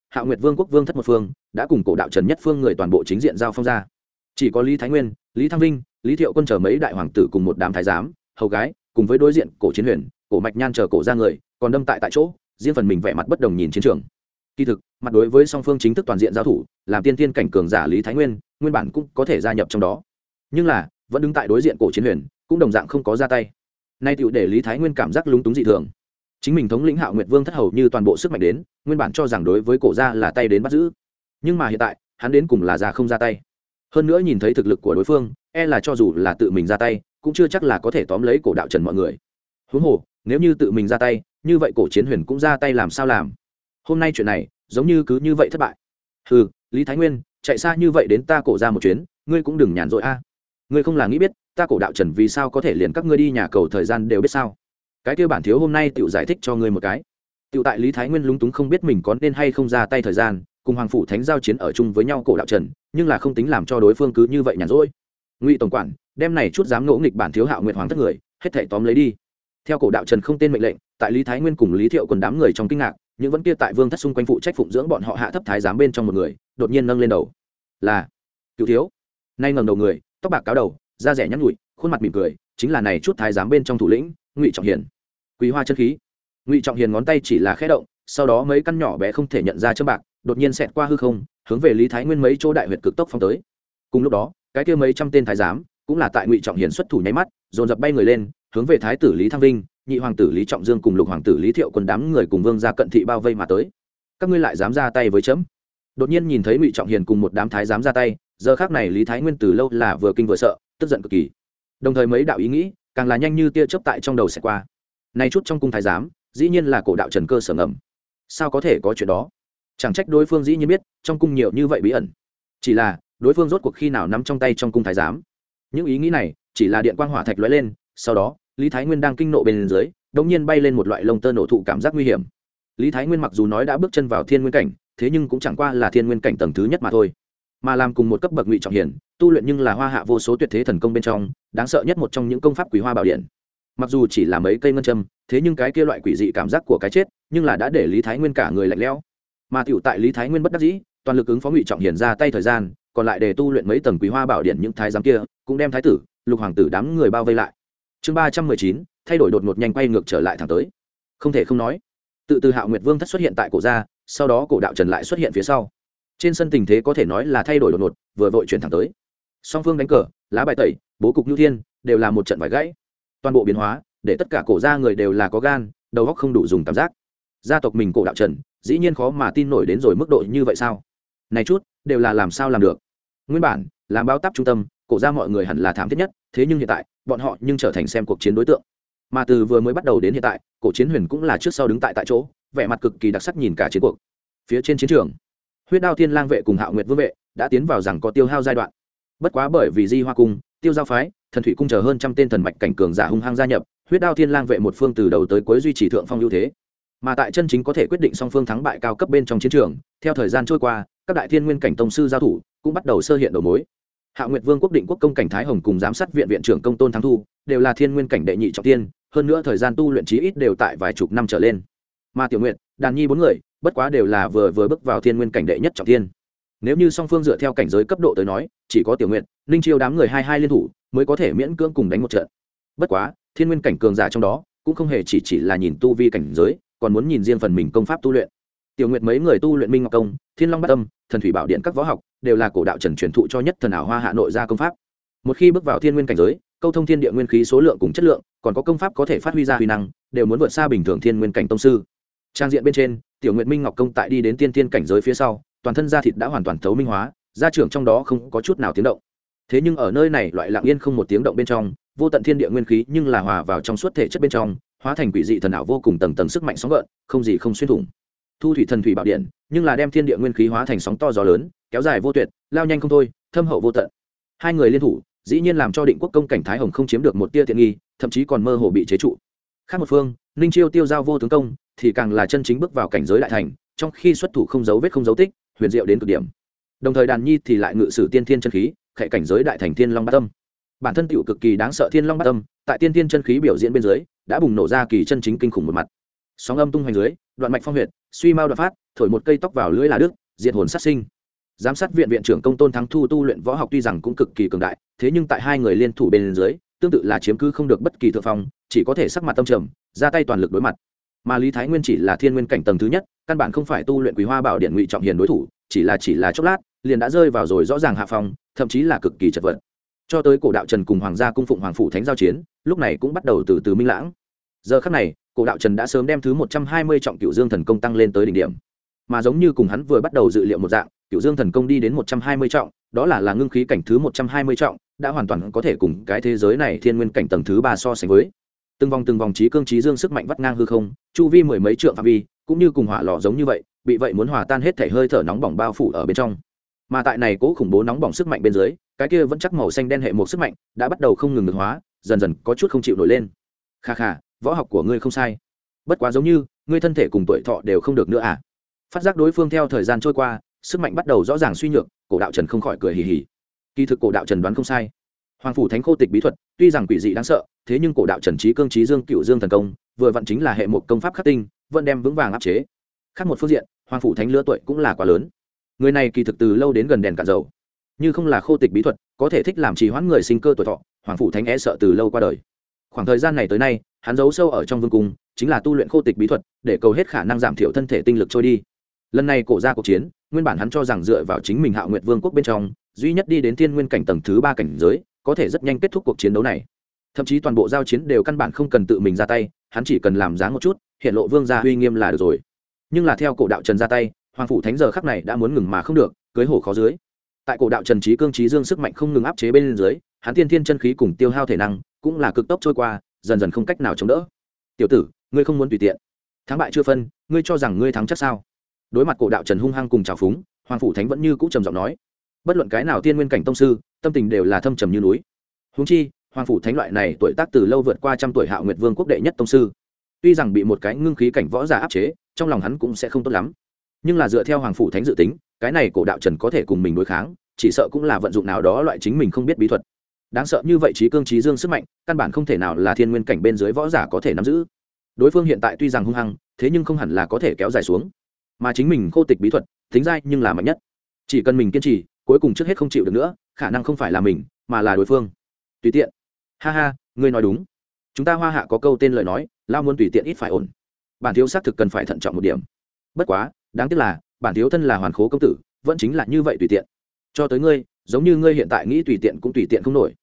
Hạo Nguyệt Vương quốc vương thất một phương đã cùng cổ đạo trần nhất phương người toàn bộ chính diện giao phong ra. Chỉ có Lý Thái Nguyên, Lý Thăng Vinh, Lý Thiệu Quân chờ mấy đại hoàng tử cùng một đám thái giám, hầu gái, cùng với đối diện cổ chiến huyền, cổ mạch nhan chờ cổ ra người, còn đâm tại chỗ, riêng phần mình vẻ mặt bất đồng nhìn chiến trường. Kỳ thực, mặt đối với song phương chính thức toàn diện giao thủ, làm tiên tiên cảnh cường giả Lý Thái Nguyên, nguyên bản cũng có thể gia nhập trong đó. Nhưng là, vẫn đứng tại đối diện cổ chiến huyền, cũng đồng dạng không có ra tay. Nay tựu để Lý Thái Nguyên cảm giác lúng túng dị thường. Chính mình thống lĩnh Hạo Nguyệt Vương thất hầu như toàn bộ sức mạnh đến, nguyên bản cho rằng đối với cổ gia là tay đến bắt giữ. Nhưng mà hiện tại, hắn đến cùng là ra không ra tay. Hơn nữa nhìn thấy thực lực của đối phương, e là cho dù là tự mình ra tay, cũng chưa chắc là có thể tóm lấy cổ đạo trần mọi người. Huống hồ, nếu như tự mình ra tay, như vậy cổ chiến huyền cũng ra tay làm sao làm? Hôm nay chuyện này, giống như cứ như vậy thất bại. Hừ, Lý Thái Nguyên, chạy xa như vậy đến ta cổ ra một chuyến, ngươi cũng đừng nhàn rỗi a. Ngươi không là nghĩ biết, ta cổ đạo trần vì sao có thể liền các ngươi đi nhà cầu thời gian đều biết sao? Cái kia bản thiếu hôm nay tiểu giải thích cho ngươi một cái. Tiểu tại Lý Thái Nguyên lúng túng không biết mình có nên hay không ra tay thời gian, cùng hoàng phủ thánh giao chiến ở chung với nhau cổ đạo trần, nhưng là không tính làm cho đối phương cứ như vậy nhàn rỗi. Ngụy tổng quản, đem này chút dám ngỗ nghịch bản thiếu Hạo Nguyệt hoàng thất người, hết thảy tóm lấy đi. Theo cổ đạo trần không tên mệnh lệnh, tại Lý Thái Nguyên cùng Lý Thiệu Quân đám người trong kinh ngạc, những vẫn kia tại vương thất xung quanh phụ trách phụng dưỡng bọn họ hạ thấp thái giám bên trong một người, đột nhiên nâng lên đầu. Là Cửu thiếu. Nay ngẩng đầu người, tóc bạc cáo đầu, da rẻ nhẵn nhụi, khuôn mặt mỉm cười, chính là này chút thái giám bên trong thủ lĩnh, Ngụy Trọng Hiền. Quý hoa chân khí. Ngụy Trọng Hiền ngón tay chỉ là khẽ động, sau đó mấy căn nhỏ bé không thể nhận ra châm bạc, đột nhiên xẹt qua hư không, hướng về Lý Thái Nguyên mấy chỗ đại huyệt cực tốc phóng tới. Cùng lúc đó, cái kia mấy trăm tên thái giám, cũng là tại Ngụy Trọng Hiền xuất thủ nháy mắt, dồn dập bay người lên, hướng về thái tử Lý Thăng Vinh, nhị hoàng tử Lý Trọng Dương cùng lục hoàng tử Lý Thiệu Quân đám người cùng vương gia cận thị bao vây mà tới. Các ngươi lại dám ra tay với chấm? Đột nhiên nhìn thấy Ngụy Trọng Hiền cùng một đám thái giám ra tay, giờ khắc này Lý Thái Nguyên từ lâu là vừa kinh vừa sợ, tức giận cực kỳ. Đồng thời mấy đạo ý nghĩ, càng là nhanh như tia chớp tại trong đầu sẽ qua. Này chút trong cung thái giám, dĩ nhiên là cổ đạo Trần cơ sở ngầm. Sao có thể có chuyện đó? Chẳng trách đối phương dĩ nhiên biết, trong cung nhiều như vậy bí ẩn. Chỉ là, đối phương rốt cuộc khi nào nắm trong tay trong cung thái giám? Những ý nghĩ này, chỉ là điện quang hỏa thạch lóe lên, sau đó, Lý Thái Nguyên đang kinh nộ bên dưới, đột nhiên bay lên một loại lông tơ nổ thụ cảm giác nguy hiểm. Lý Thái Nguyên mặc dù nói đã bước chân vào thiên nguyên cảnh, thế nhưng cũng chẳng qua là thiên nguyên cảnh tầng thứ nhất mà thôi. Mà làm cùng một cấp bậc Ngụy Trọng Hiền, tu luyện nhưng là hoa hạ vô số tuyệt thế thần công bên trong, đáng sợ nhất một trong những công pháp Quý Hoa Bảo Điện. Mặc dù chỉ là mấy cây ngân châm, thế nhưng cái kia loại quỷ dị cảm giác của cái chết, nhưng là đã để Lý Thái Nguyên cả người lạnh lẽo. Mà tiểu tại Lý Thái Nguyên bất đắc dĩ, toàn lực ứng phó Ngụy Trọng Hiền ra tay thời gian, còn lại để tu luyện mấy tầng Quý Hoa Bảo Điện những thái giám kia, cũng đem thái tử, lục hoàng tử đám người bao vây lại. Chương 319, thay đổi đột ngột nhanh quay ngược trở lại thẳng tới. Không thể không nói, từ Hạo Nguyệt Vương thất xuất hiện tại cổ gia, sau đó cổ đạo Trần lại xuất hiện phía sau. Trên sân tình thế có thể nói là thay đổi đột ngột, vừa vội chuyển thẳng tới. Song phương đánh cờ, lá bài tẩy, bố cục nhu thiên, đều là một trận vải gãy. Toàn bộ biến hóa, để tất cả cổ gia người đều là có gan, đầu óc không đủ dùng cảm giác. Gia tộc mình cổ đạo Trần, dĩ nhiên khó mà tin nổi đến rồi mức độ như vậy sao? Này chút, đều là làm sao làm được? Nguyên bản, làm báo táp trung tâm, cổ gia mọi người hẳn là thảm thiết nhất, thế nhưng hiện tại, bọn họ nhưng trở thành xem cuộc chiến đối tượng. Mà từ vừa mới bắt đầu đến hiện tại, cổ chiến huyền cũng là trước sau đứng tại chỗ, vẻ mặt cực kỳ đặc sắc nhìn cả chiến cuộc. Phía trên chiến trường, Huyết Đao Thiên Lang vệ cùng Hạo Nguyệt Vương vệ đã tiến vào rằng có tiêu hao giai đoạn. Bất quá bởi vì Di Hoa cung, Tiêu Giao phái, Thần Thủy cung chờ hơn trăm tên thần mạch cảnh cường giả hung hăng gia nhập, Huyết Đao Thiên Lang vệ một phương từ đầu tới cuối duy trì thượng phong ưu thế. Mà tại chân chính có thể quyết định song phương thắng bại cao cấp bên trong chiến trường, theo thời gian trôi qua, các đại thiên nguyên cảnh tông sư giao thủ cũng bắt đầu sơ hiện đầu mối. Hạo Nguyệt Vương quốc định quốc công cảnh Thái Hồng cùng giám sát viện viện trưởng Công Tôn Thắng Thu đều là thiên nguyên cảnh đệ nhị trọng tiên, hơn nữa thời gian tu luyện chí ít đều tại vài chục năm trở lên. Mà Tiểu Nguyệt, Đàn Nhi bốn người, bất quá đều là vừa bước vào thiên nguyên cảnh đệ nhất trọng tiên. Nếu như song phương dựa theo cảnh giới cấp độ tới nói, chỉ có Tiểu Nguyệt, Ninh Chiêu đám người hai liên thủ mới có thể miễn cưỡng cùng đánh một trận. Bất quá, thiên nguyên cảnh cường giả trong đó cũng không hề chỉ là nhìn tu vi cảnh giới, còn muốn nhìn riêng phần mình công pháp tu luyện. Tiểu Nguyệt mấy người tu luyện Minh Ngọc công, Thiên Long Bát Âm, Thần Thủy Bảo Điện các võ học, đều là cổ đạo Trần truyền thụ cho nhất thần ảo Hoa Hạ nội gia công pháp. Một khi bước vào thiên nguyên cảnh giới, câu thông thiên địa nguyên khí số lượng cùng chất lượng, còn có công pháp có thể phát huy ra huy năng, đều muốn vượt xa bình thường thiên nguyên cảnh tông sư. Trang diện bên trên, Tiểu Nguyệt Minh Ngọc công tại đi đến tiên thiên cảnh giới phía sau, toàn thân da thịt đã hoàn toàn thấu minh hóa, gia trưởng trong đó không có chút nào tiếng động. Thế nhưng ở nơi này loại lặng yên không một tiếng động bên trong, vô tận thiên địa nguyên khí nhưng là hòa vào trong suốt thể chất bên trong, hóa thành quỷ dị thần ảo vô cùng tầng tầng sức mạnh sóng gợn, không gì không xuyên thủng. Thu thủy thần thủy bảo điện, nhưng là đem thiên địa nguyên khí hóa thành sóng to gió lớn, kéo dài vô tuyệt, lao nhanh không thôi, thâm hậu vô tận. Hai người liên thủ, dĩ nhiên làm cho định quốc công cảnh Thái Hồng không chiếm được một tia tiện nghi, thậm chí còn mơ hồ bị chế trụ. Khác một phương, Ninh Chiêu Tiêu Giao vô tướng công, thì càng là chân chính bước vào cảnh giới đại thành, trong khi xuất thủ không dấu vết không dấu tích, huyền diệu đến cực điểm. Đồng thời Đàn Nhi thì lại ngự sử tiên thiên chân khí, khệ cảnh giới đại thành Thiên Long Bát Âm. Bản thân tiểu cực kỳ đáng sợ Thiên Long Bát Âm, tại tiên thiên chân khí biểu diễn bên dưới, đã bùng nổ ra kỳ chân chính kinh khủng một mặt. sóng âm tung hoành dưới, đoạn mạch phong huyệt, suy mao đoạn phát, thổi một cây tóc vào lưỡi là đứt, diệt hồn sát sinh. Giám sát viện viện trưởng Công Tôn Thắng Thu tu luyện võ học tuy rằng cũng cực kỳ cường đại, thế nhưng tại hai người liên thủ bên dưới, tương tự là chiếm cứ không được bất kỳ thượng phong, chỉ có thể sắc mặt tâm trầm, ra tay toàn lực đối mặt. Mà Lý Thái Nguyên chỉ là thiên nguyên cảnh tầng thứ nhất, căn bản không phải tu luyện Quý Hoa Bảo Điện Ngụy Trọng Hiền đối thủ, chỉ là chốc lát, liền đã rơi vào rồi rõ ràng hạ phong, thậm chí là cực kỳ chật vật. Cho tới Cổ Đạo Trần cùng Hoàng gia cung phụng Hoàng phủ thánh giao chiến, lúc này cũng bắt đầu từ từ minh lãng. Giờ khắc này, Cổ Đạo Trần đã sớm đem thứ 120 trọng Cửu Dương thần công tăng lên tới đỉnh điểm. Mà giống như cùng hắn vừa bắt đầu dự liệu một dạng, Cửu Dương thần công đi đến 120 trọng, đó là ngưng khí cảnh thứ 120 trọng, đã hoàn toàn có thể cùng cái thế giới này thiên nguyên cảnh tầng thứ 3 so sánh với. Từng vòng chí cương chí dương sức mạnh vắt ngang hư không, chu vi mười mấy trượng phạm vi, cũng như cùng hỏa lò giống như vậy, bị vậy muốn hòa tan hết thể hơi thở nóng bỏng bao phủ ở bên trong. Mà tại này cố khủng bố nóng bỏng sức mạnh bên dưới, cái kia vẫn chắc màu xanh đen hệ một sức mạnh đã bắt đầu không ngừng được hóa, dần dần có chút không chịu nổi lên. Kha kha, võ học của ngươi không sai, bất quá giống như ngươi thân thể cùng tuổi thọ đều không được nữa à? Phát giác đối phương theo thời gian trôi qua, sức mạnh bắt đầu rõ ràng suy nhược, Cổ Đạo Trần không khỏi cười hì hì. Kỳ thực Cổ Đạo Trần đoán không sai. Hoàng phủ thánh khô tịch bí thuật tuy rằng quỷ dị đáng sợ, thế nhưng Cổ Đạo Trần trí cương trí dương Cửu Dương thần công vừa vặn chính là hệ một công pháp khắc tinh, vẫn đem vững vàng áp chế. Khác một phương diện, Hoàng phủ thánh lứa tuổi cũng là quá lớn. Người này kỳ thực từ lâu đến gần đèn cạn dầu, như không là khô tịch bí thuật có thể thích làm trì hoãn người sinh cơ tuổi thọ, Hoàng phủ thánh e sợ từ lâu qua đời. Khoảng thời gian này tới nay, hắn giấu sâu ở trong vương cung, chính là tu luyện khô tịch bí thuật để cầu hết khả năng giảm thiểu thân thể tinh lực trôi đi. Lần này cổ ra cuộc chiến, nguyên bản hắn cho rằng dựa vào chính mình Hạo Nguyệt Vương quốc bên trong duy nhất đi đến thiên nguyên cảnh tầng thứ 3 cảnh giới, có thể rất nhanh kết thúc cuộc chiến đấu này. Thậm chí toàn bộ giao chiến đều căn bản không cần tự mình ra tay, hắn chỉ cần làm dáng một chút, hiện lộ vương gia uy nghiêm là được rồi. Nhưng là theo Cổ Đạo Trần ra tay, Hoàng phủ thánh giờ khắc này đã muốn ngừng mà không được, cưới hổ khó dưới. Tại Cổ Đạo Trần trí cương trí dương sức mạnh không ngừng áp chế bên dưới, hắn tiên thiên chân khí cùng tiêu hao thể năng cũng là cực tốc trôi qua, dần dần không cách nào chống đỡ. Tiểu tử, ngươi không muốn tùy tiện, thắng bại chưa phân, ngươi cho rằng ngươi thắng chắc sao? Đối mặt Cổ Đạo Trần hung hăng cùng trào phúng, Hoàng phủ thánh vẫn như cũ trầm giọng nói. Bất luận cái nào tiên nguyên cảnh tông sư, tâm tình đều là thâm trầm như núi. Huống chi, Hoàng phủ thánh loại này tuổi tác từ lâu vượt qua trăm tuổi Hạo Nguyệt Vương quốc đệ nhất tông sư, tuy rằng bị một cái ngưng khí cảnh võ giả áp chế, trong lòng hắn cũng sẽ không tốt lắm. Nhưng là dựa theo Hoàng phủ thánh dự tính, cái này Cổ Đạo Trần có thể cùng mình đối kháng, chỉ sợ cũng là vận dụng nào đó loại chính mình không biết bí thuật. Đáng sợ như vậy trí cương trí dương sức mạnh, căn bản không thể nào là thiên nguyên cảnh bên dưới võ giả có thể nắm giữ. Đối phương hiện tại tuy rằng hung hăng, thế nhưng không hẳn là có thể kéo dài xuống. Mà chính mình khô tịch bí thuật, tính dai nhưng là mạnh nhất. Chỉ cần mình kiên trì, cuối cùng trước hết không chịu được nữa, khả năng không phải là mình, mà là đối phương. Tùy tiện. Ha ha, ngươi nói đúng. Chúng ta Hoa Hạ có câu tên lời nói, lao muốn tùy tiện ít phải ổn. Bản thiếu xác thực cần phải thận trọng một điểm. Bất quá, đáng tiếc là, bản thiếu thân là Hoàn Khố công tử, vẫn chính là như vậy tùy tiện. Cho tới ngươi, giống như ngươi hiện tại nghĩ tùy tiện cũng tùy tiện không nổi.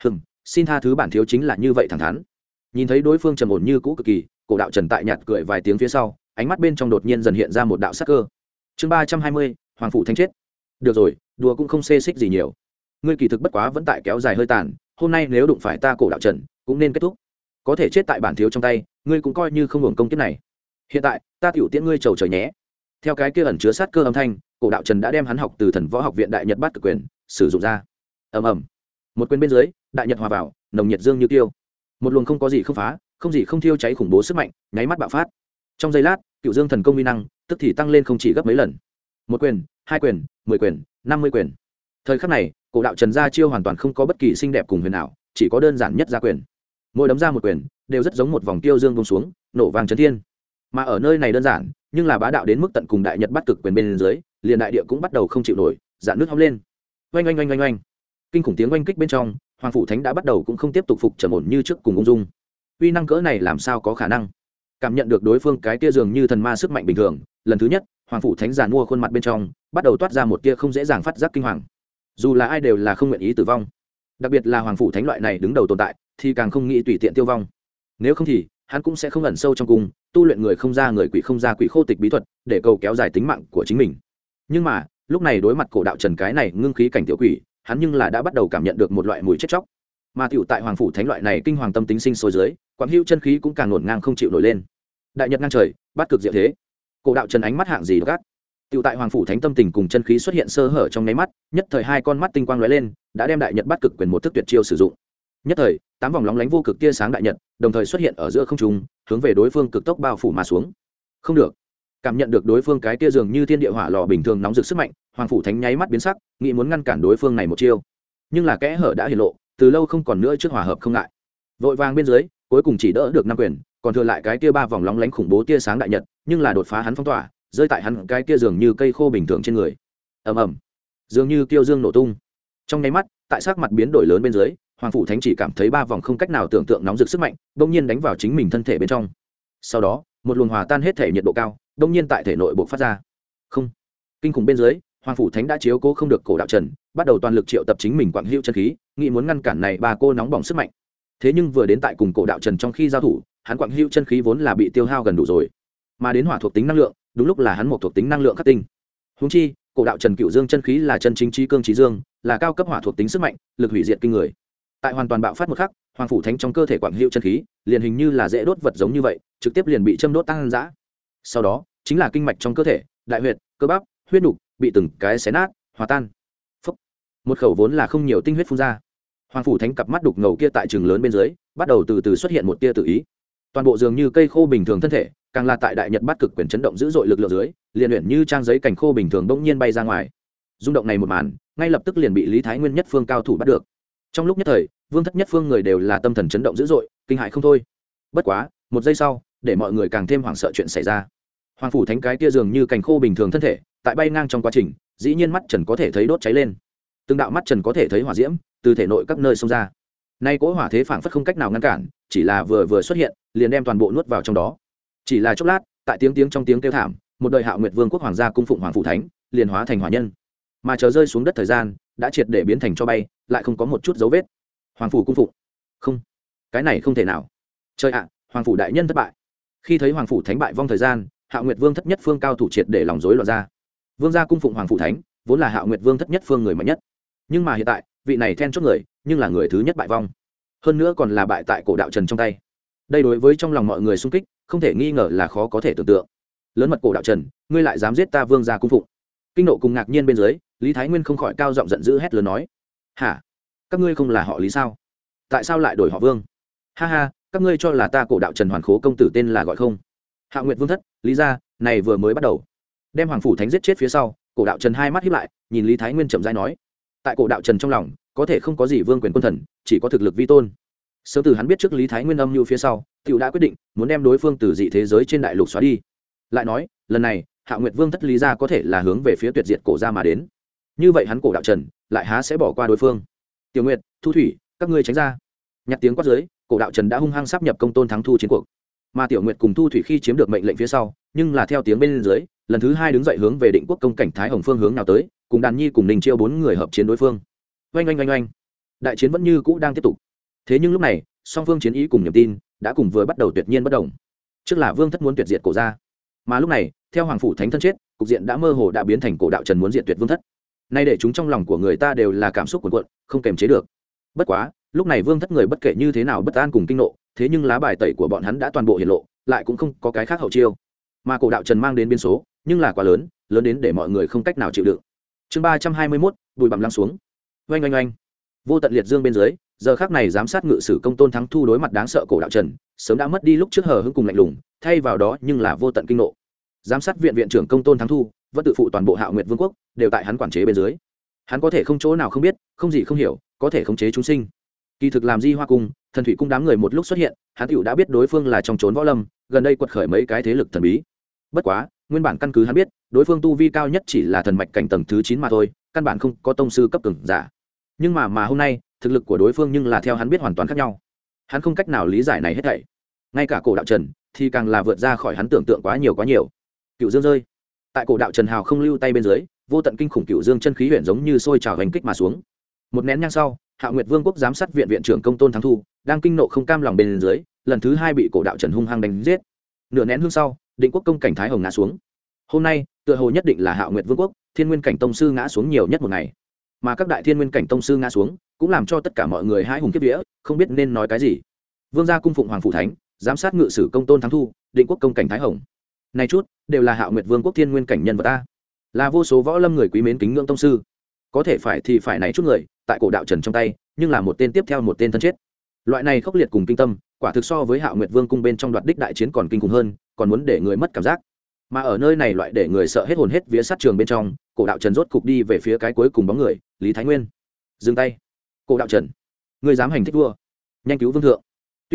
Xin tha thứ bản thiếu chính là như vậy thẳng thắn. Nhìn thấy đối phương trầm ổn như cũ cực kỳ, Cổ Đạo Trần tại nhạt cười vài tiếng phía sau, ánh mắt bên trong đột nhiên dần hiện ra một đạo sắc cơ. Chương 320, Hoàng phủ thánh chết. Được rồi, đùa cũng không xê xích gì nhiều. Ngươi kỳ thực bất quá vẫn tại kéo dài hơi tàn, hôm nay nếu đụng phải ta Cổ Đạo Trần, cũng nên kết thúc. Có thể chết tại bản thiếu trong tay, ngươi cũng coi như không hưởng công kiếp này. Hiện tại, ta tiểu tiễn ngươi trầu trời nhé. Theo cái kia ẩn chứa sát cơ âm thanh, Cổ Đạo Trần đã đem hắn học từ Thần Võ Học viện Đại Nhật Bát Cực Quyền sử dụng ra. Ầm ầm. Một quyền bên dưới, đại nhật hòa vào, nồng nhiệt dương như tiêu. Một luồng không có gì không phá, không gì không thiêu cháy khủng bố sức mạnh, nháy mắt bạo phát. Trong giây lát, Cửu Dương thần công uy năng, tức thì tăng lên không chỉ gấp mấy lần. Một quyền, hai quyền, 10 quyền, 50 quyền. Thời khắc này, Cổ Đạo Trần ra chiêu hoàn toàn không có bất kỳ xinh đẹp cùng huyền ảo, chỉ có đơn giản nhất ra quyền. Mỗi đấm ra một quyền, đều rất giống một vòng tiêu dương buông xuống, nổ vang chấn thiên. Mà ở nơi này đơn giản, nhưng là bá đạo đến mức tận cùng đại nhật Bát Cực Quyền bên dưới, liền đại địa cũng bắt đầu không chịu nổi, dạn nước hóng lên. Oanh oanh oanh oanh oanh. Kinh khủng tiếng oanh kích bên trong, Hoàng phủ thánh đã bắt đầu cũng không tiếp tục phục trầm ổn như trước cùng ung dung. Uy năng cỡ này làm sao có khả năng? Cảm nhận được đối phương cái tia dường như thần ma sức mạnh bình thường, lần thứ nhất, Hoàng phủ thánh giàn mua khuôn mặt bên trong, bắt đầu toát ra một tia không dễ dàng phát giác kinh hoàng. Dù là ai đều là không nguyện ý tử vong, đặc biệt là Hoàng phủ thánh loại này đứng đầu tồn tại, thì càng không nghĩ tùy tiện tiêu vong. Nếu không thì, hắn cũng sẽ không ẩn sâu trong cung, tu luyện người không ra người quỷ không ra quỷ khô tịch bí thuật, để cầu kéo dài tính mạng của chính mình. Nhưng mà, lúc này đối mặt Cổ Đạo Trần cái này ngưng khí cảnh tiểu quỷ, hắn nhưng là đã bắt đầu cảm nhận được một loại mùi chết chóc. Mà tiểu tại Hoàng phủ thánh loại này kinh hoàng tâm tính sinh sôi dưới, Quảng Hữu chân khí cũng càng ngổn ngang không chịu nổi lên. Đại nhật ngang trời, bát cực diệu thế. Cổ Đạo Trần ánh mắt hạng gì gắt. Tiểu tại Hoàng phủ thánh tâm tình cùng chân khí xuất hiện sơ hở trong nháy mắt, nhất thời hai con mắt tinh quang lóe lên, đã đem đại nhật bát cực quyền một thức tuyệt chiêu sử dụng. Nhất thời, 8 vòng lóng lánh vô cực tia sáng đại nhật, đồng thời xuất hiện ở giữa không trung, hướng về đối phương cực tốc bao phủ mà xuống. Không được. Cảm nhận được đối phương cái tia dường như thiên địa hỏa lò bình thường nóng rực sức mạnh, Hoàng phủ thánh nháy mắt biến sắc, nghĩ muốn ngăn cản đối phương này một chiêu. Nhưng là kẽ hở đã hiện lộ, từ lâu không còn nữa trước hòa hợp không ngại. Vội vàng bên dưới, cuối cùng chỉ đỡ được 5 quyền, còn thừa lại cái kia 3 vòng lóng lánh khủng bố tia sáng đại nhật nhưng là đột phá hắn phong tỏa, rơi tại hắn cái kia dường như cây khô bình thường trên người. Ầm ầm, dường như tiêu dương nổ tung. Trong nháy mắt, tại sắc mặt biến đổi lớn bên dưới, Hoàng phủ thánh chỉ cảm thấy 3 vòng không cách nào tưởng tượng nóng rực sức mạnh bỗng nhiên đánh vào chính mình thân thể bên trong. Sau đó, một luồng hòa tan hết thể nhiệt độ cao bỗng nhiên tại thể nội bộc phát ra. Không, kinh khủng bên dưới, Hoàng phủ thánh đã chiếu cố không được Cổ Đạo Trần, bắt đầu toàn lực triệu tập chính mình quặng hữu chân khí, nghĩ muốn ngăn cản này 3 cô nóng bỏng sức mạnh. Thế nhưng vừa đến tại cùng Cổ Đạo Trần trong khi giao thủ, hắn quặng hữu chân khí vốn là bị tiêu hao gần đủ rồi, mà đến hỏa thuộc tính năng lượng, đúng lúc là hắn một thuộc tính năng lượng khắc tinh. Huống chi, Cổ Đạo Trần cựu dương chân khí là chân chính trí cương trí dương, là cao cấp hỏa thuộc tính sức mạnh, lực hủy diệt kinh người. Tại hoàn toàn bạo phát một khắc, Hoàng phủ thánh trong cơ thể quặng hữu chân khí liền hình như là dễ đốt vật giống như vậy, trực tiếp liền bị châm đốt tăng dã. Sau đó, chính là kinh mạch trong cơ thể, đại huyệt, cơ bắp, huyết nục bị từng cái xé nát, hòa tan. Phốc. Một khẩu vốn là không nhiều tinh huyết phun ra. Hoàng phủ thánh cặp mắt đục ngầu kia tại trường lớn bên dưới, bắt đầu từ từ xuất hiện một tia tự ý. Toàn bộ dường như cây khô bình thường thân thể, càng là tại đại nhật bát cực quyền chấn động dữ dội lực lượng dưới, liền luyện như trang giấy cảnh khô bình thường bỗng nhiên bay ra ngoài. Rung động này một màn, ngay lập tức liền bị Lý Thái Nguyên nhất phương cao thủ bắt được. Trong lúc nhất thời, Vương Thất nhất phương người đều là tâm thần chấn động dữ dội, kinh hãi không thôi. Bất quá, một giây sau, để mọi người càng thêm hoảng sợ chuyện xảy ra. Hoàng phủ thánh cái kia dường như cành khô bình thường thân thể, tại bay ngang trong quá trình, dĩ nhiên mắt trần có thể thấy đốt cháy lên. Từng đạo mắt trần có thể thấy hỏa diễm từ thể nội các nơi xông ra. Nay cỗ hỏa thế phảng phất không cách nào ngăn cản, chỉ là vừa xuất hiện, liền đem toàn bộ nuốt vào trong đó. Chỉ là chốc lát, tại tiếng trong tiếng kêu thảm, một đời Hạo Nguyệt Vương quốc hoàng gia cung phụng Hoàng phủ thánh, liền hóa thành hỏa nhân. Mà chờ rơi xuống đất thời gian, đã triệt để biến thành tro bay, lại không có một chút dấu vết. Hoàng phủ cung phụng? Không, cái này không thể nào. Trời ạ, Hoàng phủ đại nhân thất bại. Khi thấy Hoàng phủ thánh bại vong thời gian, Hạo Nguyệt Vương thất nhất phương cao thủ triệt để lòng rối loạn ra. Vương gia cung phụng Hoàng phủ thánh, vốn là Hạo Nguyệt Vương thất nhất phương người mạnh nhất, nhưng mà hiện tại, vị này then chốt người, nhưng là người thứ nhất bại vong, hơn nữa còn là bại tại Cổ Đạo Trần trong tay. Đây đối với trong lòng mọi người xung kích, không thể nghi ngờ là khó có thể tưởng tượng. Lớn mật Cổ Đạo Trần, ngươi lại dám giết ta Vương gia cung phụng? Kinh nộ cùng ngạc nhiên bên dưới, Lý Thái Nguyên không khỏi cao giọng giận dữ hét lớn nói: hả, các ngươi không là họ Lý sao? Tại sao lại đổi họ Vương? Ha ha, các ngươi cho là ta Cổ Đạo Trần hoàn khố công tử tên là gọi không? Hạo Nguyệt Vương thất, Lý gia, này vừa mới bắt đầu. Đem Hoàng phủ thánh giết chết phía sau, Cổ Đạo Trần hai mắt híp lại, nhìn Lý Thái Nguyên chậm rãi nói: tại Cổ Đạo Trần trong lòng, có thể không có gì vương quyền quân thần, chỉ có thực lực vi tôn. Sớm từ hắn biết trước Lý Thái Nguyên âm mưu phía sau, Tiểu đã quyết định muốn đem đối phương từ dị thế giới trên đại lục xóa đi. Lại nói, lần này, Hạo Nguyệt Vương thất Lý gia có thể là hướng về phía tuyệt diệt Cổ gia mà đến. Như vậy hắn Cổ Đạo Trần lại há sẽ bỏ qua đối phương? Tiểu Nguyệt, Thu Thủy, các ngươi tránh ra. Nhặt tiếng quát dưới, Cổ Đạo Trần đã hung hăng sáp nhập công tôn thắng thu chiến cuộc. Mà Tiểu Nguyệt cùng Thu Thủy khi chiếm được mệnh lệnh phía sau, nhưng là theo tiếng bên dưới, lần thứ hai đứng dậy hướng về Định Quốc công cảnh Thái Hồng phương hướng nào tới, cùng Đàn Nhi cùng Ninh Chiêu 4 người hợp chiến đối phương. Oanh oanh oanh oanh. Đại chiến vẫn như cũ đang tiếp tục. Thế nhưng lúc này, song phương chiến ý cùng niềm tin đã cùng vừa bắt đầu tuyệt nhiên bất động. Trước là Vương thất muốn tuyệt diệt Cổ gia, mà lúc này, theo Hoàng phủ thánh thân chết, cục diện đã mơ hồ đã biến thành Cổ Đạo Trần muốn diệt tuyệt Vương thất. Nay để chúng trong lòng của người ta đều là cảm xúc cuồn cuộn, không kềm chế được. Bất quá, lúc này Vương thất người bất kể như thế nào bất an cùng kinh nộ, thế nhưng lá bài tẩy của bọn hắn đã toàn bộ hiển lộ, lại cũng không có cái khác hậu chiêu. Mà Cổ Đạo Trần mang đến biến số, nhưng là quá lớn, lớn đến để mọi người không cách nào chịu đựng. Chương 321, bụi bặm lắng xuống. Oanh oanh oanh. Vô tận liệt dương bên dưới, giờ khắc này giám sát ngự sử công tôn thắng thu đối mặt đáng sợ Cổ Đạo Trần, sớm đã mất đi lúc trước hờ hững cùng lạnh lùng, thay vào đó nhưng là vô tận kinh nộ. Giám sát viện viện trưởng công tôn thắng thu, vẫn tự phụ toàn bộ Hạo Nguyệt Vương quốc, đều tại hắn quản chế bên dưới. Hắn có thể không chỗ nào không biết, không gì không hiểu, có thể khống chế chúng sinh. Kỳ thực làm Di Hoa cung, Thần Thủy cung đám người một lúc xuất hiện, hắn tiểu đã biết đối phương là trong trốn võ lâm, gần đây quật khởi mấy cái thế lực thần bí. Bất quá, nguyên bản căn cứ hắn biết, đối phương tu vi cao nhất chỉ là thần mạch cảnh tầng thứ 9 mà thôi, căn bản không có tông sư cấp cường giả. Nhưng mà hôm nay, thực lực của đối phương nhưng là theo hắn biết hoàn toàn khác nhau. Hắn không cách nào lý giải này hết thảy. Ngay cả Cổ Đạo Trần thì càng là vượt ra khỏi hắn tưởng tượng quá nhiều. Cựu Dương rơi. Tại Cổ Đạo Trần hào không lưu tay bên dưới, vô tận kinh khủng cựu dương chân khí huyền giống như sôi trào hành kích mà xuống. Một nén nhang sau, Hạo Nguyệt Vương quốc giám sát viện viện trưởng công tôn thắng thu đang kinh nộ không cam lòng bên dưới, lần thứ hai bị Cổ Đạo Trần hung hăng đánh giết. Nửa nén hương sau, Định Quốc công cảnh Thái Hồng ngã xuống. Hôm nay, tựa hồ nhất định là Hạo Nguyệt Vương quốc Thiên Nguyên cảnh tông sư ngã xuống nhiều nhất một ngày, mà các đại Thiên Nguyên cảnh tông sư ngã xuống, cũng làm cho tất cả mọi người hãi hùng kiếp vía, không biết nên nói cái gì. Vương gia cung phụng Hoàng phủ thánh, giám sát ngự sử công tôn thắng thu, Định Quốc công cảnh Thái Hồng, này chút đều là Hạo Nguyệt Vương quốc Thiên Nguyên cảnh nhân vật ta, là vô số võ lâm người quý mến kính ngưỡng tông sư. Có thể phải thì phải này chút người, tại Cổ Đạo Trần trong tay, nhưng là một tên tiếp theo một tên thân chết. Loại này khốc liệt cùng kinh tâm, quả thực so với Hạo Nguyệt Vương cung bên trong đoạt đích đại chiến còn kinh khủng hơn, còn muốn để người mất cảm giác. Mà ở nơi này loại để người sợ hết hồn hết vía sát trường bên trong, Cổ Đạo Trần rốt cục đi về phía cái cuối cùng bóng người, Lý Thái Nguyên. Dừng tay. Cổ Đạo Trần, ngươi dám hành thích vua, nhanh cứu vương thượng. Tuy rằng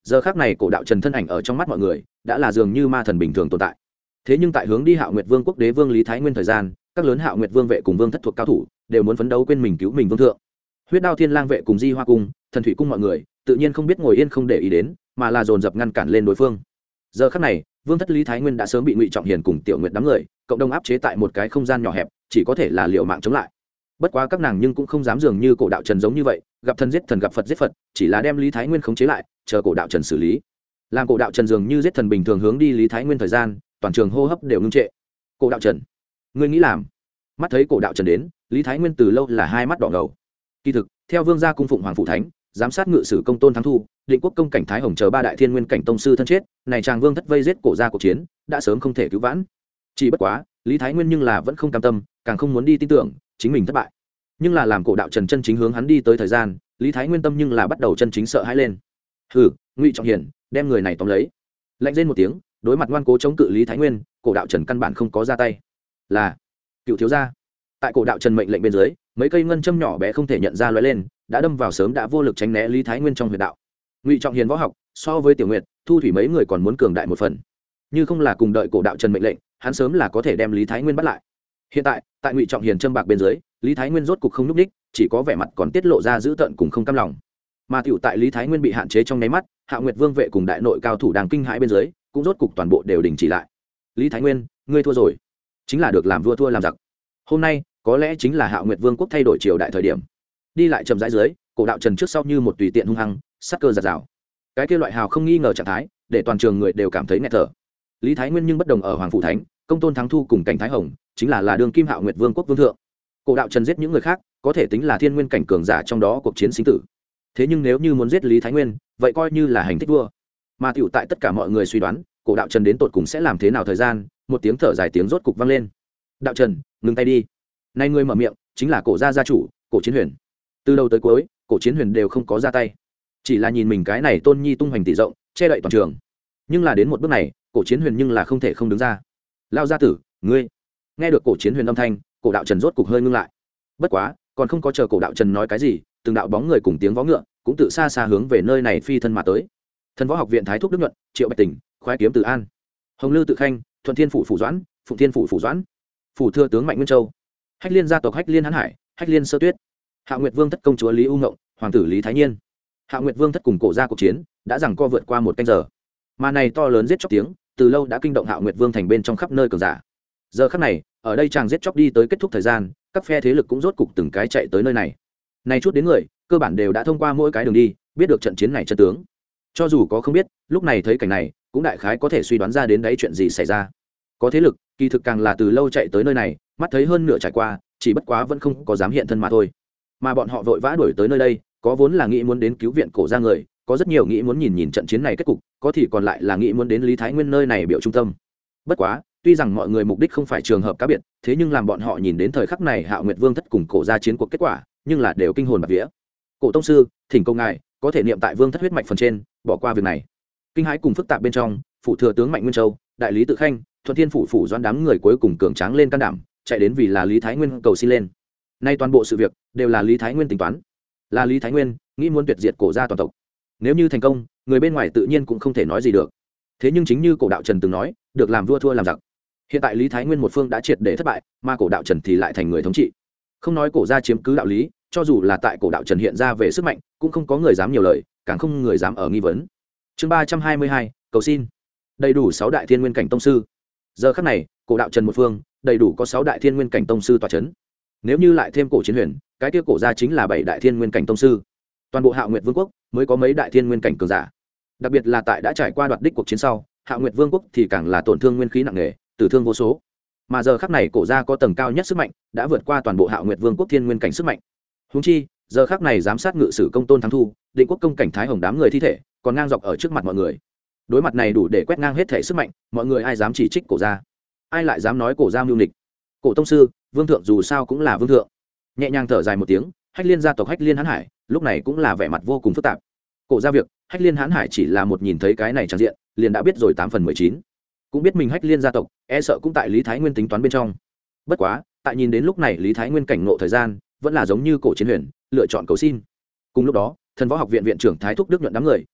giờ khác này cổ đạo trần thân ảnh ở trong mắt mọi người đã là dường như ma thần bình thường tồn tại. Thế nhưng tại hướng đi Hạo Nguyệt Vương quốc đế vương Lý Thái Nguyên thời gian, các lớn Hạo Nguyệt Vương vệ cùng vương thất thuộc cao thủ đều muốn phấn đấu quên mình cứu mình vương thượng. Huyết Đao Thiên Lang vệ cùng Di Hoa cung, Thần Thủy cung mọi người tự nhiên không biết ngồi yên không để ý đến, mà là dồn dập ngăn cản lên đối phương. Giờ khắc này, vương thất Lý Thái Nguyên đã sớm bị Ngụy Trọng Hiền cùng Tiểu Nguyệt đám người cộng đồng áp chế tại một cái không gian nhỏ hẹp, chỉ có thể là liều mạng chống lại. Bất quá các nàng nhưng cũng không dám dường như cổ đạo Trần giống như vậy, gặp thần giết thần gặp Phật giết Phật, chỉ là đem Lý Thái Nguyên khống chế lại, chờ cổ đạo Trần xử lý. Làm cổ đạo Trần dường như giết thần bình thường hướng đi Lý Thái Nguyên thời gian, toàn trường hô hấp đều ngưng trệ. Cổ đạo Trần, ngươi nghĩ làm? Mắt thấy cổ đạo Trần đến, Lý Thái Nguyên từ lâu là hai mắt đỏ ngầu. Kỳ thực, theo vương gia cung phụng hoàng phủ thánh, giám sát ngự sử công tôn thắng thu, định quốc công cảnh thái hồng chờ ba đại thiên nguyên cảnh tông sư thân chết, này chàng vương thất vây giết cổ gia cuộc chiến, đã sớm không thể cứu vãn. Chỉ bất quá, Lý Thái Nguyên nhưng là vẫn không cam tâm, càng không muốn đi tin tưởng chính mình thất bại. Nhưng là làm cổ đạo Trần chân chính hướng hắn đi tới thời gian, Lý Thái Nguyên tâm nhưng là bắt đầu chân chính sợ hãi lên. Hừ, Ngụy Trọng Hiền, đem người này tóm lấy. Lạnh rên một tiếng, đối mặt ngoan cố chống cự Lý Thái Nguyên, cổ đạo Trần căn bản không có ra tay. Là cựu thiếu gia. Tại cổ đạo Trần mệnh lệnh bên dưới, mấy cây ngân châm nhỏ bé không thể nhận ra lóe lên, đã đâm vào sớm đã vô lực tránh né Lý Thái Nguyên trong huyệt đạo. Ngụy Trọng Hiền võ học so với Tiểu Nguyệt, Thu Thủy mấy người còn muốn cường đại một phần. Như không là cùng đợi cổ đạo Trần mệnh lệnh, hắn sớm là có thể đem Lý Thái Nguyên bắt lại. Hiện tại, tại Ngụy Trọng Hiền châm bạc bên dưới, Lý Thái Nguyên rốt cục không nhúc nhích, chỉ có vẻ mặt còn tiết lộ ra dữ tợn cùng không cam lòng. Mà tiểu tại Lý Thái Nguyên bị hạn chế trong nháy mắt, Hạo Nguyệt Vương vệ cùng đại nội cao thủ đang kinh hãi bên dưới, cũng rốt cục toàn bộ đều đình chỉ lại. Lý Thái Nguyên, ngươi thua rồi, chính là được làm vua thua làm giặc. Hôm nay, có lẽ chính là Hạo Nguyệt Vương quốc thay đổi triều đại thời điểm. Đi lại chậm rãi dưới, cổ đạo Trần trước sau như một tùy tiện hung hăng, sắc cơ giật rào. Cái kia loại hào không nghi ngờ trạng thái, để toàn trường người đều cảm thấy nghẹt thở. Lý Thái Nguyên nhưng bất đồng ở Hoàng phủ Thánh, công tôn thắng thu cùng cảnh thái hồng, chính là đương kim Hạo Nguyệt Vương quốc vương thượng. Cổ đạo Trần giết những người khác, có thể tính là thiên nguyên cảnh cường giả trong đó cuộc chiến sinh tử. Thế nhưng nếu như muốn giết Lý Thái Nguyên, vậy coi như là hành thích vua. Mà tiểu tại tất cả mọi người suy đoán, cổ đạo Trần đến tột cùng sẽ làm thế nào thời gian, một tiếng thở dài tiếng rốt cục vang lên. Đạo Trần, ngừng tay đi. Nay người mở miệng, chính là cổ gia gia chủ, Cổ Chiến Huyền. Từ đầu tới cuối, Cổ Chiến Huyền đều không có ra tay, chỉ là nhìn mình cái này tôn nhi tung hoành tỷ rộng, che đậy toàn trường. Nhưng là đến một bước này, Cổ Chiến Huyền nhưng là không thể không đứng ra. Lao gia tử, ngươi. Nghe được Cổ Chiến Huyền âm thanh, cổ đạo Trần rốt cục hơi ngưng lại. Bất quá, còn không có chờ cổ đạo Trần nói cái gì, từng đạo bóng người cùng tiếng vó ngựa cũng tự xa xa hướng về nơi này phi thân mà tới. Thần võ học viện thái thúc Đức Nhuận, Triệu Bạch Tỉnh, khoái kiếm Từ An, Hồng Lư Tự Khanh, Thuận Thiên phủ phủ doãn, Phụng Thiên phủ phủ doãn, phủ thừa tướng Mạnh Nguyên Châu, Hách Liên gia tộc Hách Liên Hán Hải, Hách Liên Sơ Tuyết, Hạo Nguyệt Vương thất công chúa Lý U Ngộng, hoàng tử Lý Thái Nhiên. Hạo Nguyệt Vương thất cùng cổ gia cuộc chiến đã giằng co vượt qua một canh giờ, mà này to lớn giết chóc tiếng từ lâu đã kinh động Hạo Nguyệt Vương thành bên trong khắp nơi cường giả. Giờ khắc này, ở đây chàng giết chóc đi tới kết thúc thời gian, các phe thế lực cũng rốt cục từng cái chạy tới nơi này. Này chút đến người, cơ bản đều đã thông qua mỗi cái đường đi, biết được trận chiến này chân tướng. Cho dù có không biết, lúc này thấy cảnh này, cũng đại khái có thể suy đoán ra đến đấy chuyện gì xảy ra. Có thế lực, kỳ thực càng là từ lâu chạy tới nơi này, mắt thấy hơn nửa trải qua, chỉ bất quá vẫn không có dám hiện thân mà thôi. Mà bọn họ vội vã đuổi tới nơi đây, có vốn là nghĩ muốn đến cứu viện cổ gia người, có rất nhiều nghĩ muốn nhìn nhìn trận chiến này kết cục, có thì còn lại là nghĩ muốn đến Lý Thái Nguyên nơi này biểu trung tâm. Bất quá, tuy rằng mọi người mục đích không phải trường hợp cá biệt, thế nhưng làm bọn họ nhìn đến thời khắc này Hạo Nguyệt Vương thất cùng cổ gia chiến cuộc kết quả, nhưng là đều kinh hồn bạt vía. Cổ tông sư, thỉnh công ngài có thể niệm tại vương thất huyết mạch phần trên, bỏ qua việc này. Kinh hãi cùng phức tạp bên trong, phủ thừa tướng Mạnh Nguyên Châu, đại lý Tự Khanh, Thuận Thiên phủ phủ doãn đám người cuối cùng cường tráng lên can đảm, chạy đến vì là Lý Thái Nguyên cầu xin lên. Nay toàn bộ sự việc đều là Lý Thái Nguyên tính toán, là Lý Thái Nguyên nghĩ muốn tuyệt diệt cổ gia toàn tộc. Nếu như thành công, người bên ngoài tự nhiên cũng không thể nói gì được. Thế nhưng chính như cổ đạo Trần từng nói, được làm vua thua làm giặc. Hiện tại Lý Thái Nguyên một phương đã triệt để thất bại, mà cổ đạo Trần thì lại thành người thống trị. Không nói cổ gia chiếm cứ đạo lý, cho dù là tại cổ đạo Trần hiện ra về sức mạnh, cũng không có người dám nhiều lời, càng không người dám ở nghi vấn. Chương 322, cầu xin. Đầy đủ 6 đại thiên nguyên cảnh tông sư. Giờ khắc này, cổ đạo Trần một phương, đầy đủ có 6 đại thiên nguyên cảnh tông sư tọa chấn. Nếu như lại thêm Cổ Chiến Huyền, cái kia cổ gia chính là 7 đại thiên nguyên cảnh tông sư. Toàn bộ Hạo Nguyệt Vương quốc mới có mấy đại thiên nguyên cảnh cường giả. Đặc biệt là tại đã trải qua đoạt đích cuộc chiến sau, Hạo Nguyệt Vương quốc thì càng là tổn thương nguyên khí nặng nề, tử thương vô số. Mà giờ khắc này cổ gia có tầng cao nhất sức mạnh, đã vượt qua toàn bộ Hạo Nguyệt Vương quốc thiên nguyên cảnh sức mạnh. Huống chi, giờ khắc này giám sát ngự sử công tôn thắng thu, định quốc công cảnh thái hồng đám người thi thể, còn ngang dọc ở trước mặt mọi người. Đối mặt này đủ để quét ngang hết thể sức mạnh, mọi người ai dám chỉ trích cổ gia? Ai lại dám nói cổ gia mưu nghịch? Cổ tông sư, vương thượng dù sao cũng là vương thượng. Nhẹ nhàng thở dài một tiếng, Hách Liên gia tộc Hách Liên Hán Hải, lúc này cũng là vẻ mặt vô cùng phức tạp. Cổ gia việc, Hách Liên Hán Hải chỉ là một nhìn thấy cái này tràn diện, liền đã biết rồi 8 phần 19. Cũng biết mình Hách Liên gia tộc, e sợ cũng tại Lý Thái Nguyên tính toán bên trong. Bất quá, tại nhìn đến lúc này Lý Thái Nguyên cảnh ngộ thời gian, vẫn là giống như Cổ Chiến Huyền, lựa chọn cầu xin. Cùng lúc đó, Thần Võ Học viện viện trưởng Thái thúc Đức Nhuận đám người,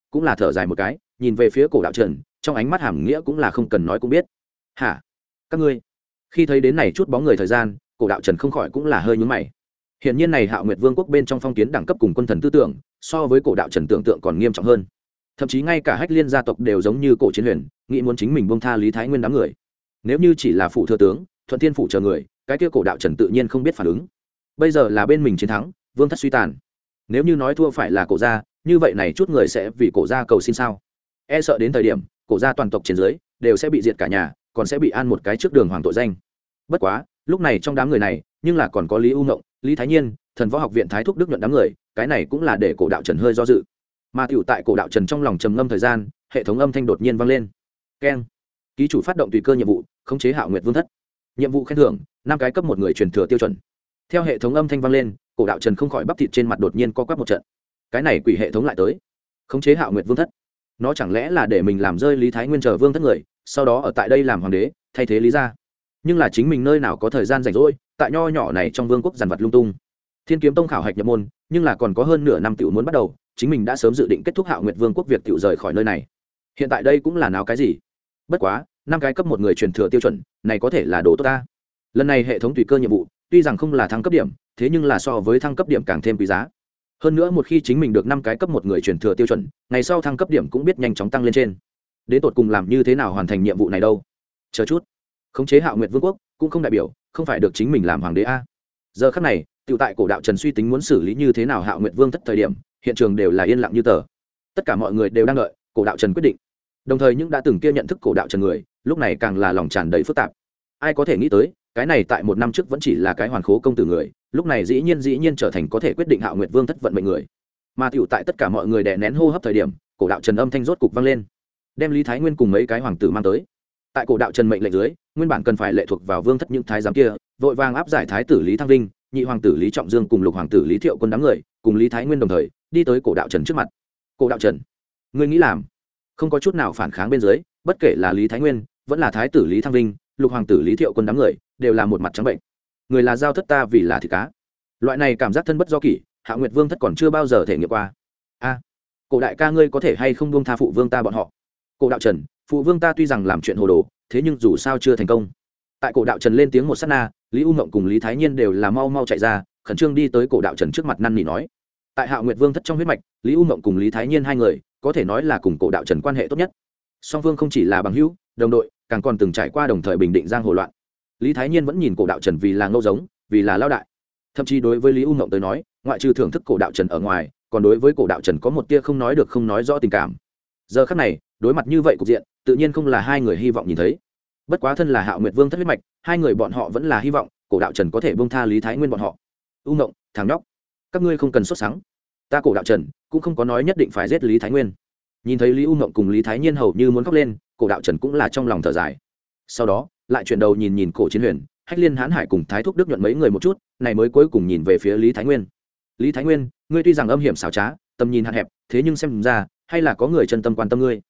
cũng là thở dài một cái, nhìn về phía cổ đạo trần, trong ánh mắt hàm nghĩa cũng là không cần nói cũng biết. Hả? Các ngươi? Khi thấy đến này chút bóng người thời gian, cổ đạo trần không khỏi cũng là hơi nhướng mày. Hiển nhiên này Hạo Nguyệt Vương quốc bên trong phong kiến đẳng cấp cùng quân thần tư tưởng, so với cổ đạo trần tưởng tượng còn nghiêm trọng hơn. Thậm chí ngay cả Hách Liên gia tộc đều giống như cổ chiến huyền, nghĩ muốn chính mình buông tha Lý Thái Nguyên đám người. Nếu như chỉ là phụ thừa tướng, thuận thiên phụ chờ người, cái kia cổ đạo trần tự nhiên không biết phản ứng. Bây giờ là bên mình chiến thắng, vương thất suy tàn. Nếu như nói thua phải là cổ gia, như vậy này chút người sẽ vì cổ gia cầu xin sao? E sợ đến thời điểm cổ gia toàn tộc trên dưới đều sẽ bị diệt cả nhà, còn sẽ bị an một cái trước đường hoàng tội danh. Bất quá lúc này trong đám người này nhưng là còn có Lý U Ngộng, Lý Thái Nhiên, Thần Võ Học viện Thái Thúc Đức nhuận đám người, cái này cũng là để cổ đạo trần hơi do dự. Mà tiểu tại cổ đạo trần trong lòng trầm ngâm thời gian, hệ thống âm thanh đột nhiên vang lên. Keng. Ký chủ phát động tùy cơ nhiệm vụ, khống chế Hạo Nguyệt Vương thất. Nhiệm vụ khen thưởng, 5 cái cấp một người truyền thừa tiêu chuẩn. Theo hệ thống âm thanh vang lên, cổ đạo trần không khỏi bắp thịt trên mặt đột nhiên co quắp một trận. Cái này quỷ hệ thống lại tới. Khống chế Hạo Nguyệt Vương thất. Nó chẳng lẽ là để mình làm rơi Lý Thái Nguyên chờ vương thất người, sau đó ở tại đây làm hoàng đế, thay thế Lý gia. Nhưng là chính mình nơi nào có thời gian rảnh rỗi, tại nho nhỏ này trong vương quốc giàn vật lung tung. Thiên Kiếm Tông khảo hạch nhập môn, nhưng là còn có hơn nửa năm tiểu muốn bắt đầu, chính mình đã sớm dự định kết thúc Hạo Nguyệt Vương quốc việc tiểu rời khỏi nơi này. Hiện tại đây cũng là nào cái gì? Bất quá, 5 cái cấp một người truyền thừa tiêu chuẩn, này có thể là đồ tốt ta. Lần này hệ thống tùy cơ nhiệm vụ, tuy rằng không là thăng cấp điểm, thế nhưng là so với thăng cấp điểm càng thêm quý giá. Hơn nữa một khi chính mình được 5 cái cấp một người truyền thừa tiêu chuẩn, ngày sau thăng cấp điểm cũng biết nhanh chóng tăng lên trên. Đến tột cùng làm như thế nào hoàn thành nhiệm vụ này đâu? Chờ chút. Khống chế Hạo Nguyệt Vương quốc cũng không đại biểu không phải được chính mình làm hoàng đế a. Giờ khắc này, tiểu tại cổ đạo trần suy tính muốn xử lý như thế nào Hạo Nguyệt Vương thất thời điểm, hiện trường đều là yên lặng như tờ. Tất cả mọi người đều đang đợi cổ đạo trần quyết định. Đồng thời những đã từng kia nhận thức cổ đạo trần người, lúc này càng là lòng tràn đầy phức tạp. Ai có thể nghĩ tới, cái này tại một năm trước vẫn chỉ là cái hoàn khố công tử người, lúc này dĩ nhiên trở thành có thể quyết định Hạo Nguyệt Vương thất vận mệnh người. Mà tiểu tại tất cả mọi người đè nén hô hấp thời điểm, cổ đạo trần âm thanh rốt cục vang lên, đem Lý Thái Nguyên cùng mấy cái hoàng tử mang tới. Tại cổ đạo trần mệnh lệnh dưới, nguyên bản cần phải lệ thuộc vào vương thất những thái giám kia, vội vàng áp giải thái tử Lý Thăng Vinh, nhị hoàng tử Lý Trọng Dương cùng lục hoàng tử Lý Thiệu Quân đám người, cùng Lý Thái Nguyên đồng thời đi tới cổ đạo trần trước mặt. Cổ đạo trần, ngươi nghĩ làm? Không có chút nào phản kháng bên dưới, bất kể là Lý Thái Nguyên, vẫn là thái tử Lý Thăng Vinh, lục hoàng tử Lý Thiệu Quân đám người, đều là một mặt trắng bệnh. Người là giao thất ta vì là thịt cá. Loại này cảm giác thân bất do kỷ, Hạo Nguyệt Vương thất còn chưa bao giờ thể nghiệm qua. A, cổ đại ca ngươi có thể hay không buông tha phụ vương ta bọn họ? Cổ đạo trần, phụ vương ta tuy rằng làm chuyện hồ đồ, thế nhưng dù sao chưa thành công. Tại cổ đạo trần lên tiếng một sát na, Lý U Ngộng cùng Lý Thái Nhiên đều là mau mau chạy ra, khẩn trương đi tới cổ đạo trần trước mặt năn nỉ nói. Tại Hạo Nguyệt Vương thất trong huyết mạch, Lý U Ngộng cùng Lý Thái Nhiên hai người có thể nói là cùng cổ đạo trần quan hệ tốt nhất. Song phương không chỉ là bằng hữu, đồng đội, càng còn từng trải qua đồng thời bình định giang hồ loạn. Lý Thái Nhiên vẫn nhìn cổ đạo trần vì là ngẫu giống, vì là lao đại. Thậm chí đối với Lý U Ngộng tới nói, ngoại trừ thưởng thức cổ đạo trần ở ngoài, còn đối với cổ đạo trần có một tia không nói được không nói rõ tình cảm. Giờ khắc này, đối mặt như vậy cục diện, tự nhiên không là hai người hy vọng nhìn thấy. Bất quá thân là Hạo Nguyệt Vương thất huyết mạch, hai người bọn họ vẫn là hy vọng cổ đạo trần có thể buông tha Lý Thái Nguyên bọn họ. U Ngộng, thằng nhóc, các ngươi không cần sốt sắng, ta cổ đạo trần cũng không có nói nhất định phải giết Lý Thái Nguyên. Nhìn thấy Lý U Ngộng cùng Lý Thái Nhiên hầu như muốn khóc lên, cổ đạo trần cũng là trong lòng thở dài. Sau đó lại chuyển đầu nhìn nhìn cổ chiến huyền, Hách Liên Hán Hải cùng Thái Thúc Đức nhuận mấy người một chút, này mới cuối cùng nhìn về phía Lý Thái Nguyên. Lý Thái Nguyên, ngươi tuy rằng âm hiểm xảo trá, tầm nhìn hạn hẹp, thế nhưng xem ra hay là có người chân tâm quan tâm ngươi.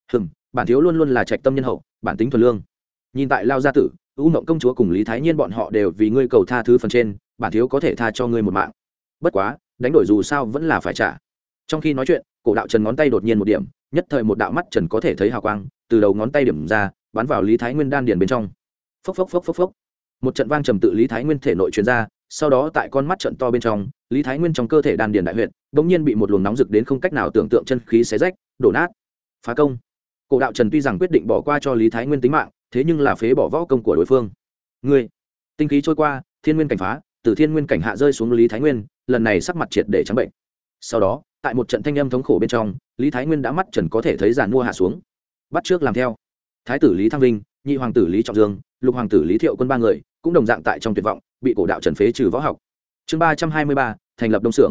Bản thiếu luôn luôn là trạch tâm nhân hậu, bản tính thuần lương. Nhìn tại lao gia tử, U Ngộng công chúa cùng Lý Thái Nhiên bọn họ đều vì ngươi cầu tha thứ phần trên, bản thiếu có thể tha cho ngươi một mạng. Bất quá, đánh đổi dù sao vẫn là phải trả. Trong khi nói chuyện, cổ đạo trần ngón tay đột nhiên một điểm, nhất thời một đạo mắt trần có thể thấy hào quang từ đầu ngón tay điểm ra, bắn vào Lý Thái Nguyên đan điền bên trong. Phốc phốc phốc phốc phốc. Một trận vang trầm tự Lý Thái Nguyên thể nội truyền ra, sau đó tại con mắt trận to bên trong, Lý Thái Nguyên trong cơ thể đan điền đại huyệt, bỗng nhiên bị một luồng nóng rực đến không cách nào tưởng tượng chân khí xé rách, đổ nát. Phá công. Cổ đạo trần tuy rằng quyết định bỏ qua cho Lý Thái Nguyên tính mạng, thế nhưng là phế bỏ võ công của đối phương. Ngươi, tinh khí trôi qua, thiên nguyên cảnh phá, từ thiên nguyên cảnh hạ rơi xuống Lý Thái Nguyên, lần này sắc mặt triệt để trắng bệnh. Sau đó, tại một trận thanh âm thống khổ bên trong, Lý Thái Nguyên đã mắt trần có thể thấy giàn mua hạ xuống. Bắt trước làm theo. Thái tử Lý Thăng Vinh, nhị hoàng tử Lý Trọng Dương, lục hoàng tử Lý Thiệu Quân ba người cũng đồng dạng tại trong tuyệt vọng, bị cổ đạo trần phế trừ võ học. Chương 323, thành lập đông xưởng.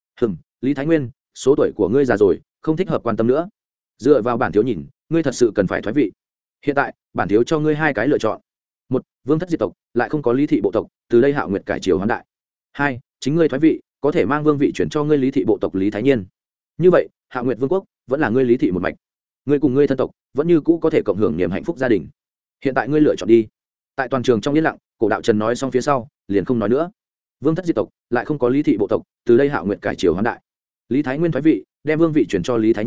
Lý Thái Nguyên, số tuổi của ngươi già rồi, không thích hợp quan tâm nữa. Dựa vào bản thiếu nhìn, ngươi thật sự cần phải thoái vị. Hiện tại, bản thiếu cho ngươi hai cái lựa chọn. Một, vương thất diệt tộc, lại không có Lý thị bộ tộc, từ đây Hạo Nguyệt cải triều hoán đại. Hai, chính ngươi thoái vị, có thể mang vương vị chuyển cho ngươi Lý thị bộ tộc Lý Thái Nhiên. Như vậy, Hạo Nguyệt vương quốc vẫn là ngươi Lý thị một mạch. Ngươi cùng ngươi thân tộc vẫn như cũ có thể cộng hưởng niềm hạnh phúc gia đình. Hiện tại ngươi lựa chọn đi. Tại toàn trường trong yên lặng, cổ đạo trần nói xong phía sau, liền không nói nữa. Vương thất diệt tộc, lại không có Lý thị bộ tộc, từ đây Hạo Nguyệt cải triều hoán đại. Lý Thái Nguyên thoái vị, đem vương vị chuyển cho Lý Thái Nhiên,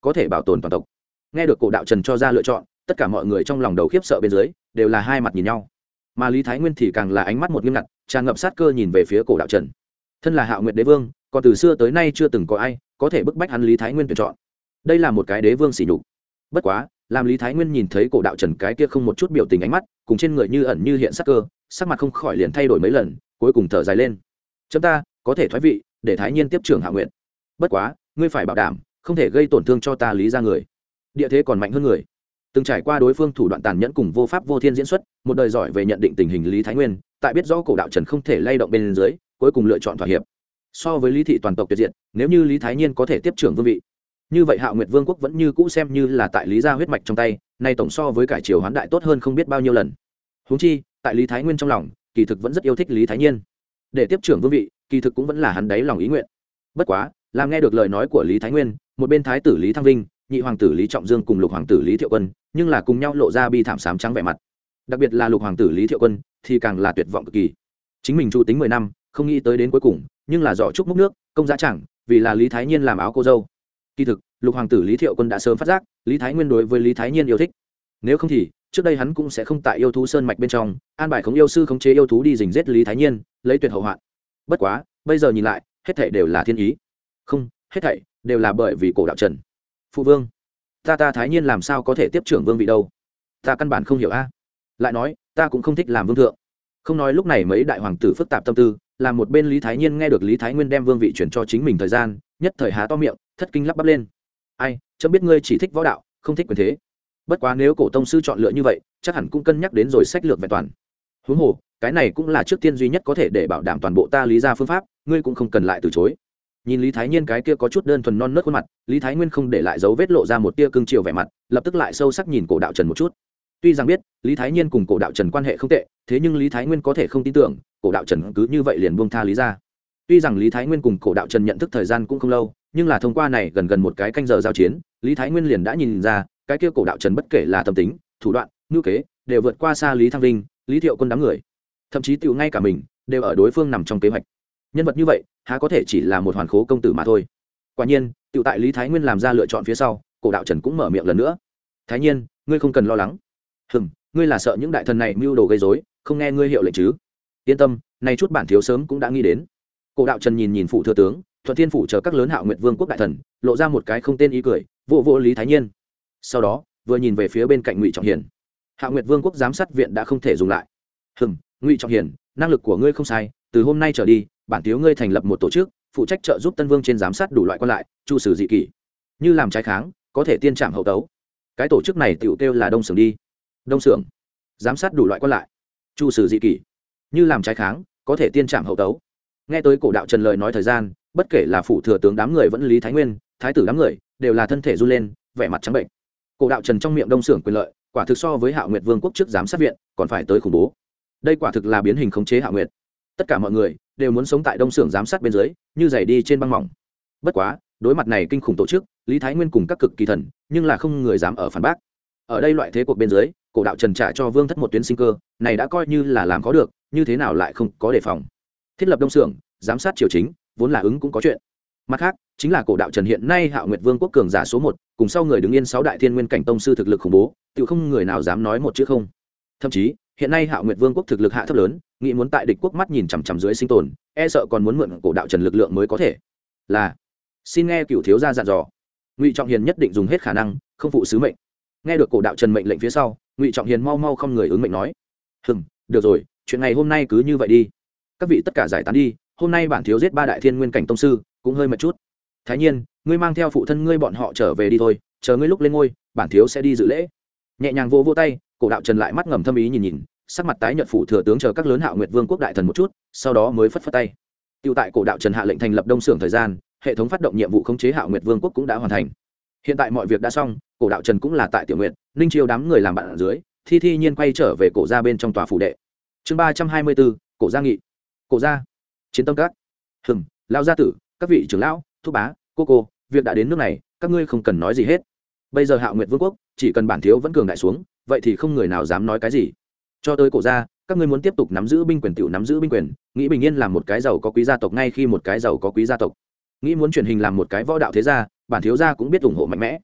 có thể bảo tồn toàn tộc. Nghe được cổ đạo trần cho ra lựa chọn, tất cả mọi người trong lòng đầu khiếp sợ bên dưới đều là hai mặt nhìn nhau, mà lý thái nguyên thì càng là ánh mắt một nghiêm ngặt, tràn ngập sát cơ nhìn về phía cổ đạo trần. Thân là Hạo Nguyệt đế vương, còn từ xưa tới nay chưa từng có ai có thể bức bách hắn lý thái nguyên tuyển chọn. Đây là một cái đế vương sỉ nhục. Bất quá làm lý thái nguyên nhìn thấy cổ đạo trần cái kia không một chút biểu tình ánh mắt, cùng trên người như ẩn như hiện sát cơ, sắc mặt không khỏi liền thay đổi mấy lần, cuối cùng thở dài lên. Chúng ta có thể thoái vị, để thái nhiên tiếp trưởng Hạo Nguyệt. Bất quá ngươi phải bảo đảm không thể gây tổn thương cho ta lý ra người. Địa thế còn mạnh hơn người. Từng trải qua đối phương thủ đoạn tàn nhẫn cùng vô pháp vô thiên diễn xuất, một đời giỏi về nhận định tình hình lý thái nguyên, tại biết rõ cổ đạo trần không thể lay động bên dưới, cuối cùng lựa chọn thỏa hiệp. So với lý thị toàn tộc tuyệt diệt, nếu như lý thái nhiên có thể tiếp trưởng vương vị, như vậy Hạo Nguyệt vương quốc vẫn như cũ xem như là tại lý gia huyết mạch trong tay, nay tổng so với cải triều hoán đại tốt hơn không biết bao nhiêu lần. Huống chi tại lý thái nguyên trong lòng, kỳ thực vẫn rất yêu thích lý thái nhiên, để tiếp trưởng vương vị kỳ thực cũng vẫn là hắn đáy lòng ý nguyện. Bất quá làm nghe được lời nói của lý thái nguyên, một bên thái tử lý thăng vinh, nhị hoàng tử lý trọng dương cùng lục hoàng tử lý thiệu quân, nhưng là cùng nhau lộ ra bi thảm sám trắng vẻ mặt. Đặc biệt là lục hoàng tử lý thiệu quân thì càng là tuyệt vọng cực kỳ. Chính mình chu tính 10 năm, không nghĩ tới đến cuối cùng, nhưng là giỏ trúc múc nước công giá chẳng, vì là lý thái nhiên làm áo cô dâu. Kỳ thực lục hoàng tử lý thiệu quân đã sớm phát giác lý thái nguyên đối với lý thái nhiên yêu thích. Nếu không thì trước đây hắn cũng sẽ không tại yêu thú sơn mạch bên trong an bài khống yêu sư khống chế yêu thú đi dình giết lý thái nhiên, lấy tuyệt hậu hoạn. Bất quá bây giờ nhìn lại, hết thảy đều là thiên ý. Không, hết thảy đều là bởi vì cổ đạo trần. Phụ vương, ta thái nhiên làm sao có thể tiếp trưởng vương vị đâu? Ta căn bản không hiểu a. Lại nói ta cũng không thích làm vương thượng. Không nói lúc này mấy đại hoàng tử phức tạp tâm tư, làm một bên lý thái nhiên nghe được lý thái nguyên đem vương vị chuyển cho chính mình thời gian, nhất thời há to miệng, thất kinh lắp bắp lên. Ai, chấm biết ngươi chỉ thích võ đạo, không thích quyền thế. Bất quá nếu cổ tông sư chọn lựa như vậy, chắc hẳn cũng cân nhắc đến rồi sách lược vẹn toàn. Huống hồ cái này cũng là trước tiên duy nhất có thể để bảo đảm toàn bộ ta lý gia phương pháp, ngươi cũng không cần lại từ chối. Nhìn lý thái nhiên cái kia có chút đơn thuần non nớt khuôn mặt, lý thái nguyên không để lại dấu vết lộ ra một tia cương chiều vẻ mặt, lập tức lại sâu sắc nhìn cổ đạo trần một chút. Tuy rằng biết lý thái nhiên cùng cổ đạo trần quan hệ không tệ, thế nhưng lý thái nguyên có thể không tin tưởng cổ đạo trần cứ như vậy liền buông tha lý gia. Tuy rằng lý thái nguyên cùng cổ đạo trần nhận thức thời gian cũng không lâu, nhưng là thông qua này gần một cái canh giờ giao chiến, lý thái nguyên liền đã nhìn ra cái kia cổ đạo trần bất kể là tâm tính, thủ đoạn, ngữ kế đều vượt qua xa lý thăng vinh, lý thiệu quân đám người, thậm chí tiểu ngay cả mình đều ở đối phương nằm trong kế hoạch. Nhân vật như vậy há có thể chỉ là một hoàn khố công tử mà thôi. Quả nhiên tiểu tại lý thái nguyên làm ra lựa chọn phía sau, cổ đạo trần cũng mở miệng lần nữa. Thái nhiên, ngươi không cần lo lắng. Ngươi là sợ những đại thần này mưu đồ gây rối, không nghe ngươi hiệu lệnh chứ? Yên tâm, này chút bản thiếu sớm cũng đã nghĩ đến. Cổ đạo trần nhìn phụ thừa tướng Thuận Thiên phủ chờ các lớn Hạo Nguyệt vương quốc đại thần, lộ ra một cái không tên ý cười, vô lý thái nhiên. Sau đó vừa nhìn về phía bên cạnh Ngụy Trọng Hiền. Hạo Nguyệt vương quốc giám sát viện đã không thể dùng lại. Ngụy Trọng Hiền, năng lực của ngươi không sai, từ hôm nay trở đi, bản thiếu ngươi thành lập một tổ chức, phụ trách trợ giúp Tân Vương trên giám sát đủ loại quan lại, chu sử dị kỷ. Như làm trái kháng, có thể tiên trảm hậu tấu. Cái tổ chức này tiểu kêu là Đông Xưởng đi. Đông Xưởng, giám sát đủ loại quan lại, chu sử dị kỷ. Như làm trái kháng, có thể tiên trảm hậu tấu. Nghe tới cổ đạo trần lời nói thời gian, bất kể là phụ thừa tướng đám người vẫn lý thái nguyên, thái tử đám người, đều là thân thể run lên, vẻ mặt trắng bệnh. Cổ đạo trần trong miệng Đông Xưởng quyền lợi, quả thực so với Hạo Nguyệt vương quốc trước giám sát viện còn phải tới khủng bố. Đây quả thực là biến hình khống chế Hạo Nguyệt. Tất cả mọi người đều muốn sống tại Đông Xưởng giám sát bên dưới, như giày đi trên băng mỏng. Bất quá đối mặt này kinh khủng tổ chức, lý thái nguyên cùng các cực kỳ thần, nhưng là không người dám ở phản bác. Ở đây loại thế cuộc bên dưới, cổ đạo trần trả cho vương thất một tuyến sinh cơ, này đã coi như là làm có được, như thế nào lại không có đề phòng. Thiết lập Đông Xưởng giám sát triều chính, vốn là ứng cũng có chuyện. Mặt khác chính là cổ đạo trần hiện nay Hạo Nguyệt vương quốc cường giả số 1, cùng sau người đứng yên 6 đại thiên nguyên cảnh tông sư thực lực khủng bố, tự không người nào dám nói một chữ không. Thậm chí hiện nay Hạo Nguyệt vương quốc thực lực hạ thấp lớn, nghĩ muốn tại địch quốc mắt nhìn chằm chằm dưới sinh tồn, e sợ còn muốn mượn cổ đạo trần lực lượng mới có thể. Là xin nghe cửu thiếu gia dặn dò. Ngụy Trọng Hiền nhất định dùng hết khả năng, không phụ sứ mệnh. Nghe được cổ đạo trần mệnh lệnh phía sau, Ngụy Trọng Hiền mau không người ứng mệnh nói. Được rồi, chuyện ngày hôm nay cứ như vậy đi. Các vị tất cả giải tán đi, hôm nay bản thiếu giết 3 đại thiên nguyên cảnh tông sư, cũng hơi mệt chút. Thái nhiên, ngươi mang theo phụ thân ngươi bọn họ trở về đi thôi, chờ ngươi lúc lên ngôi, bản thiếu sẽ đi dự lễ. Nhẹ nhàng vỗ tay, cổ đạo trần lại mắt ngầm thâm ý nhìn, sắc mặt tái nhợt phụ thừa tướng chờ các lớn Hạo Nguyệt vương quốc đại thần một chút, sau đó mới phất tay. Tiêu tại cổ đạo trần hạ lệnh thành lập Đông Xưởng thời gian, hệ thống phát động nhiệm vụ khống chế Hạo Nguyệt vương quốc cũng đã hoàn thành. Hiện tại mọi việc đã xong, cổ đạo trần cũng là tại Tiểu Nguyệt, Ninh Chiêu đám người làm bạn ở dưới, thi nhiên quay trở về cổ gia bên trong tòa phủ đệ. Chương 324, cổ gia nghị. Cổ gia, Chiến Tâm Các. Lão gia tử, các vị trưởng lão, thúc bá, cô, việc đã đến nước này, các ngươi không cần nói gì hết. Bây giờ Hạo Nguyệt vương quốc, chỉ cần bản thiếu vẫn cường đại xuống, vậy thì không người nào dám nói cái gì. Cho tới cổ gia, các ngươi muốn tiếp tục nắm giữ binh quyền tiểu nắm giữ binh quyền, nghĩ bình yên làm một cái giàu có quý gia tộc ngay khi một cái giàu có quý gia tộc. Nghĩ muốn chuyển hình làm một cái võ đạo thế gia, bản thiếu gia cũng biết ủng hộ mạnh mẽ.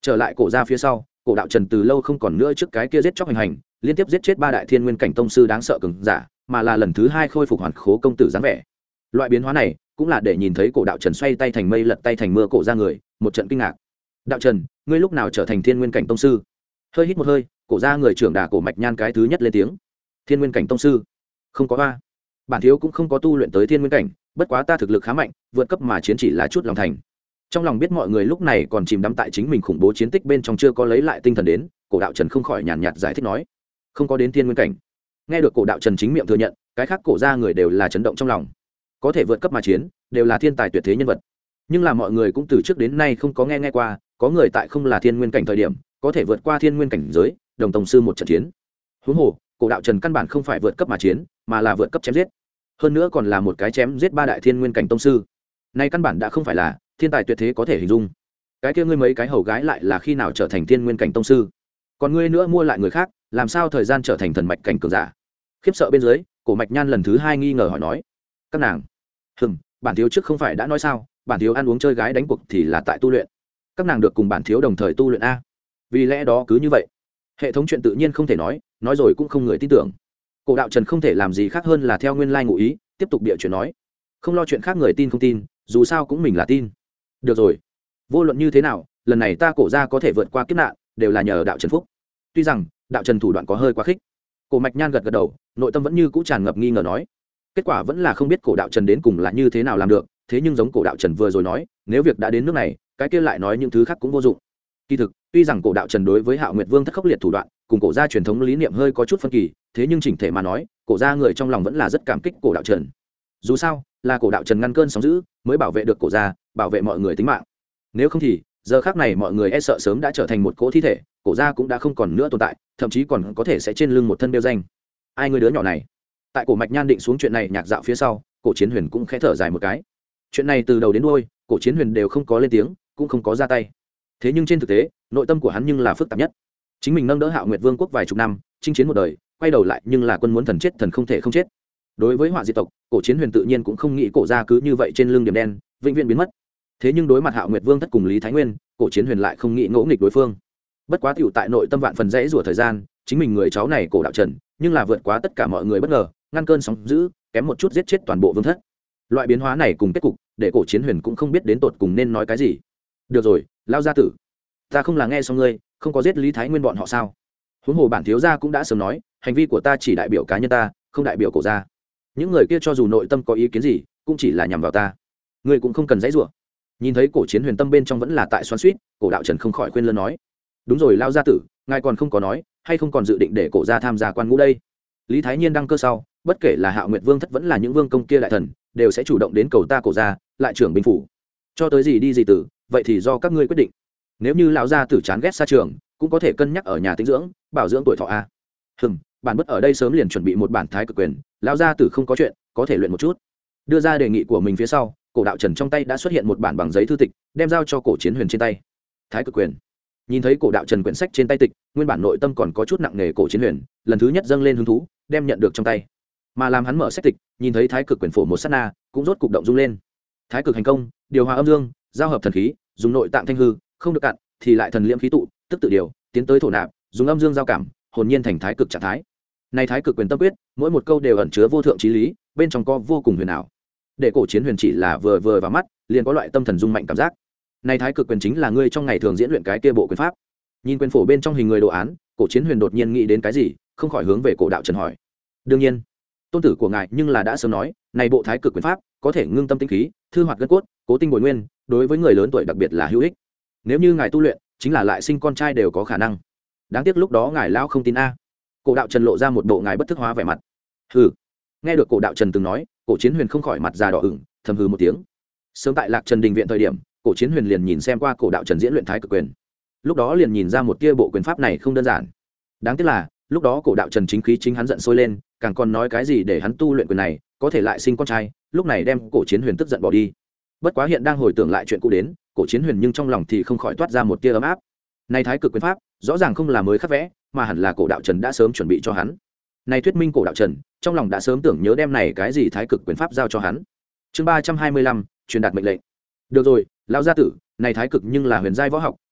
Trở lại cổ ra phía sau, cổ đạo trần từ lâu không còn nữa trước cái kia giết chóc hành hành, liên tiếp giết chết 3 đại thiên nguyên cảnh tông sư đáng sợ cường giả, mà là lần thứ 2 khôi phục hoàn khố công tử dáng vẻ. Loại biến hóa này cũng là để nhìn thấy cổ đạo trần xoay tay thành mây lật tay thành mưa cổ ra người, một trận kinh ngạc. Đạo trần, ngươi lúc nào trở thành thiên nguyên cảnh tông sư? Hơi hít một hơi, cổ ra người trưởng đà cổ mạch nhan cái thứ nhất lên tiếng. Thiên nguyên cảnh tông sư? Không có ba. Bản thiếu cũng không có tu luyện tới thiên nguyên cảnh, bất quá ta thực lực khá mạnh, vượt cấp mà chiến chỉ là chút lòng thành. Trong lòng biết mọi người lúc này còn chìm đắm tại chính mình khủng bố chiến tích bên trong chưa có lấy lại tinh thần đến, cổ đạo trần không khỏi nhàn nhạt giải thích nói, không có đến thiên nguyên cảnh. Nghe được cổ đạo trần chính miệng thừa nhận, cái khác cổ ra người đều là chấn động trong lòng. Có thể vượt cấp mà chiến, đều là thiên tài tuyệt thế nhân vật. Nhưng là mọi người cũng từ trước đến nay không có nghe qua, có người tại không là thiên nguyên cảnh thời điểm, có thể vượt qua thiên nguyên cảnh giới, đồng tông sư một trận chiến. Huống hồ, cổ đạo trần căn bản không phải vượt cấp mà chiến, mà là vượt cấp chém giết. Hơn nữa còn là một cái chém giết 3 đại thiên nguyên cảnh tông sư. Nay căn bản đã không phải là thiên tài tuyệt thế có thể hình dung. Cái kia ngươi mấy cái hầu gái lại là khi nào trở thành thiên nguyên cảnh tông sư? Còn ngươi nữa mua lại người khác, làm sao thời gian trở thành thần mạch cảnh cường giả? Khiếp sợ bên dưới, cổ mạch nhan lần thứ 2 nghi ngờ hỏi nói, các nàng, bản thiếu trước không phải đã nói sao, bản thiếu ăn uống chơi gái đánh cuộc thì là tại tu luyện. Các nàng được cùng bản thiếu đồng thời tu luyện a. Vì lẽ đó cứ như vậy, hệ thống chuyện tự nhiên không thể nói rồi cũng không người tin tưởng. Cổ đạo trần không thể làm gì khác hơn là theo nguyên lai ngụ ý, tiếp tục bịa chuyện nói, không lo chuyện khác người tin không tin, dù sao cũng mình là tin. Được rồi, vô luận như thế nào, lần này ta cổ ra có thể vượt qua kiếp nạn, đều là nhờ đạo trần phúc. Tuy rằng đạo trần thủ đoạn có hơi quá khích. Cổ mạch nhan gật gật đầu, nội tâm vẫn như cũ tràn ngập nghi ngờ nói, kết quả vẫn là không biết cổ đạo trần đến cùng là như thế nào làm được. Thế nhưng giống cổ đạo trần vừa rồi nói, nếu việc đã đến nước này, cái kia lại nói những thứ khác cũng vô dụng. Kỳ thực, tuy rằng cổ đạo trần đối với Hạo Nguyệt Vương thất khốc liệt thủ đoạn, cùng cổ gia truyền thống lý niệm hơi có chút phân kỳ, thế nhưng chỉnh thể mà nói, cổ gia người trong lòng vẫn là rất cảm kích cổ đạo trần. Dù sao, là cổ đạo trần ngăn cơn sóng dữ, mới bảo vệ được cổ gia, bảo vệ mọi người tính mạng. Nếu không thì, giờ khắc này mọi người e sợ sớm đã trở thành một cỗ thi thể, cổ gia cũng đã không còn nữa tồn tại, thậm chí còn có thể sẽ trên lưng một thân đeo danh. Ai người đứa nhỏ này? Tại cổ mạch nhan định xuống chuyện này nhạc dạo phía sau, cổ chiến huyền cũng khẽ thở dài một cái. Chuyện này từ đầu đến đuôi, cổ chiến huyền đều không có lên tiếng, cũng không có ra tay. Thế nhưng trên thực tế, nội tâm của hắn nhưng là phức tạp nhất. Chính mình nâng đỡ Hạo Nguyệt Vương quốc vài chục năm, chinh chiến một đời, quay đầu lại nhưng là quân muốn thần chết thần không thể không chết. Đối với họa diệt tộc, cổ chiến huyền tự nhiên cũng không nghĩ cổ gia cứ như vậy trên lưng điểm đen vĩnh viễn biến mất. Thế nhưng đối mặt Hạo Nguyệt Vương thất cùng Lý Thái Nguyên, cổ chiến huyền lại không nghĩ ngỗ nghịch đối phương. Bất quá tiểu tại nội tâm vạn phần dễ rủa thời gian, chính mình người cháu này cổ đạo trần, nhưng là vượt quá tất cả mọi người bất ngờ, ngăn cơn sóng dữ, kém một chút giết chết toàn bộ vương thất. Loại biến hóa này cùng kết cục, để cổ chiến huyền cũng không biết đến tột cùng nên nói cái gì. Được rồi, lao gia tử, ta không là nghe xong ngươi không có giết Lý Thái Nguyên bọn họ sao? Huống hồ bản thiếu gia cũng đã sớm nói, hành vi của ta chỉ đại biểu cá nhân ta, không đại biểu cổ gia. Những người kia cho dù nội tâm có ý kiến gì, cũng chỉ là nhằm vào ta. Ngươi cũng không cần dãy rủa. Nhìn thấy cổ chiến huyền tâm bên trong vẫn là tại xoắn xuýt, cổ đạo trần không khỏi khuyên lơn nói, đúng rồi lao gia tử, ngài còn không có nói, hay không còn dự định để cổ gia tham gia quan ngũ đây? Lý Thái Nhiên đăng cơ sau, bất kể là Hạo Nguyệt Vương thất vẫn là những vương công kia đại thần, đều sẽ chủ động đến cầu ta cổ gia, lại trưởng binh phủ. Cho tới gì đi gì tử, vậy thì do các ngươi quyết định. Nếu như lão gia tử chán ghét xa trường, cũng có thể cân nhắc ở nhà tĩnh dưỡng, bảo dưỡng tuổi thọ a. Bản bất ở đây sớm liền chuẩn bị một bản thái cực quyền, lão gia tử không có chuyện, có thể luyện một chút. Đưa ra đề nghị của mình phía sau, cổ đạo trần trong tay đã xuất hiện một bản bằng giấy thư tịch, đem giao cho cổ chiến huyền trên tay. Thái cực quyền. Nhìn thấy cổ đạo trần quyển sách trên tay tịch, nguyên bản nội tâm còn có chút nặng nề cổ chiến huyền, lần thứ nhất dâng lên hứng thú, đem nhận được trong tay. Mà làm hắn mở sách tịch, nhìn thấy thái cực quyền phổ một sát na, cũng rốt cục động dung lên. Thái cực hành công, điều hòa âm dương, giao hợp thần khí, dùng nội tạng thanh hư, không được cạn thì lại thần liễm khí tụ, tức tự điều, tiến tới thổ nạp, dùng âm dương giao cảm, hồn nhiên thành thái cực trạng thái. Này thái cực quyền tâm quyết, mỗi một câu đều ẩn chứa vô thượng chí lý, bên trong có vô cùng huyền ảo. Để cổ chiến huyền chỉ là vừa vừa vào mắt, liền có loại tâm thần rung mạnh cảm giác. Này thái cực quyền chính là ngươi trong ngày thường diễn luyện cái kia bộ quyền pháp. Nhìn quyền phổ bên trong hình người đồ án, cổ chiến huyền đột nhiên nghĩ đến cái gì, không khỏi hướng về cổ đạo trần hỏi. Đương nhiên, tôn tử của ngài nhưng là đã sớm nói, này bộ thái cực quyền pháp có thể ngưng tâm tinh khí, thư hoạt gân cốt, cố tinh bồi nguyên, đối với người lớn tuổi đặc biệt là hữu ích. Nếu như ngài tu luyện, chính là lại sinh con trai đều có khả năng. Đáng tiếc lúc đó ngài lao không tin a. Cổ đạo trần lộ ra một bộ ngài bất thức hóa vẻ mặt. Hừ. Nghe được cổ đạo trần từng nói, cổ chiến huyền không khỏi mặt già đỏ ửng, thầm hừ một tiếng. Sớm tại Lạc Trần đình viện thời điểm, cổ chiến huyền liền nhìn xem qua cổ đạo trần diễn luyện thái cực quyền. Lúc đó liền nhìn ra một tia bộ quyền pháp này không đơn giản. Đáng tiếc là lúc đó cổ đạo trần chính khí chính hắn giận sôi lên, càng còn nói cái gì để hắn tu luyện quyền này có thể lại sinh con trai, lúc này đem cổ chiến huyền tức giận bỏ đi. Bất quá hiện đang hồi tưởng lại chuyện cũ đến, cổ chiến huyền nhưng trong lòng thì không khỏi toát ra một tia ấm áp. Này thái cực quyền pháp rõ ràng không là mới khắc vẽ, mà hẳn là cổ đạo trần đã sớm chuẩn bị cho hắn. Này thuyết minh cổ đạo trần trong lòng đã sớm tưởng nhớ đem này cái gì thái cực quyền pháp giao cho hắn. Chương 325, truyền đạt mệnh lệnh. Được rồi, lão gia tử, này thái cực nhưng là huyền giai võ học,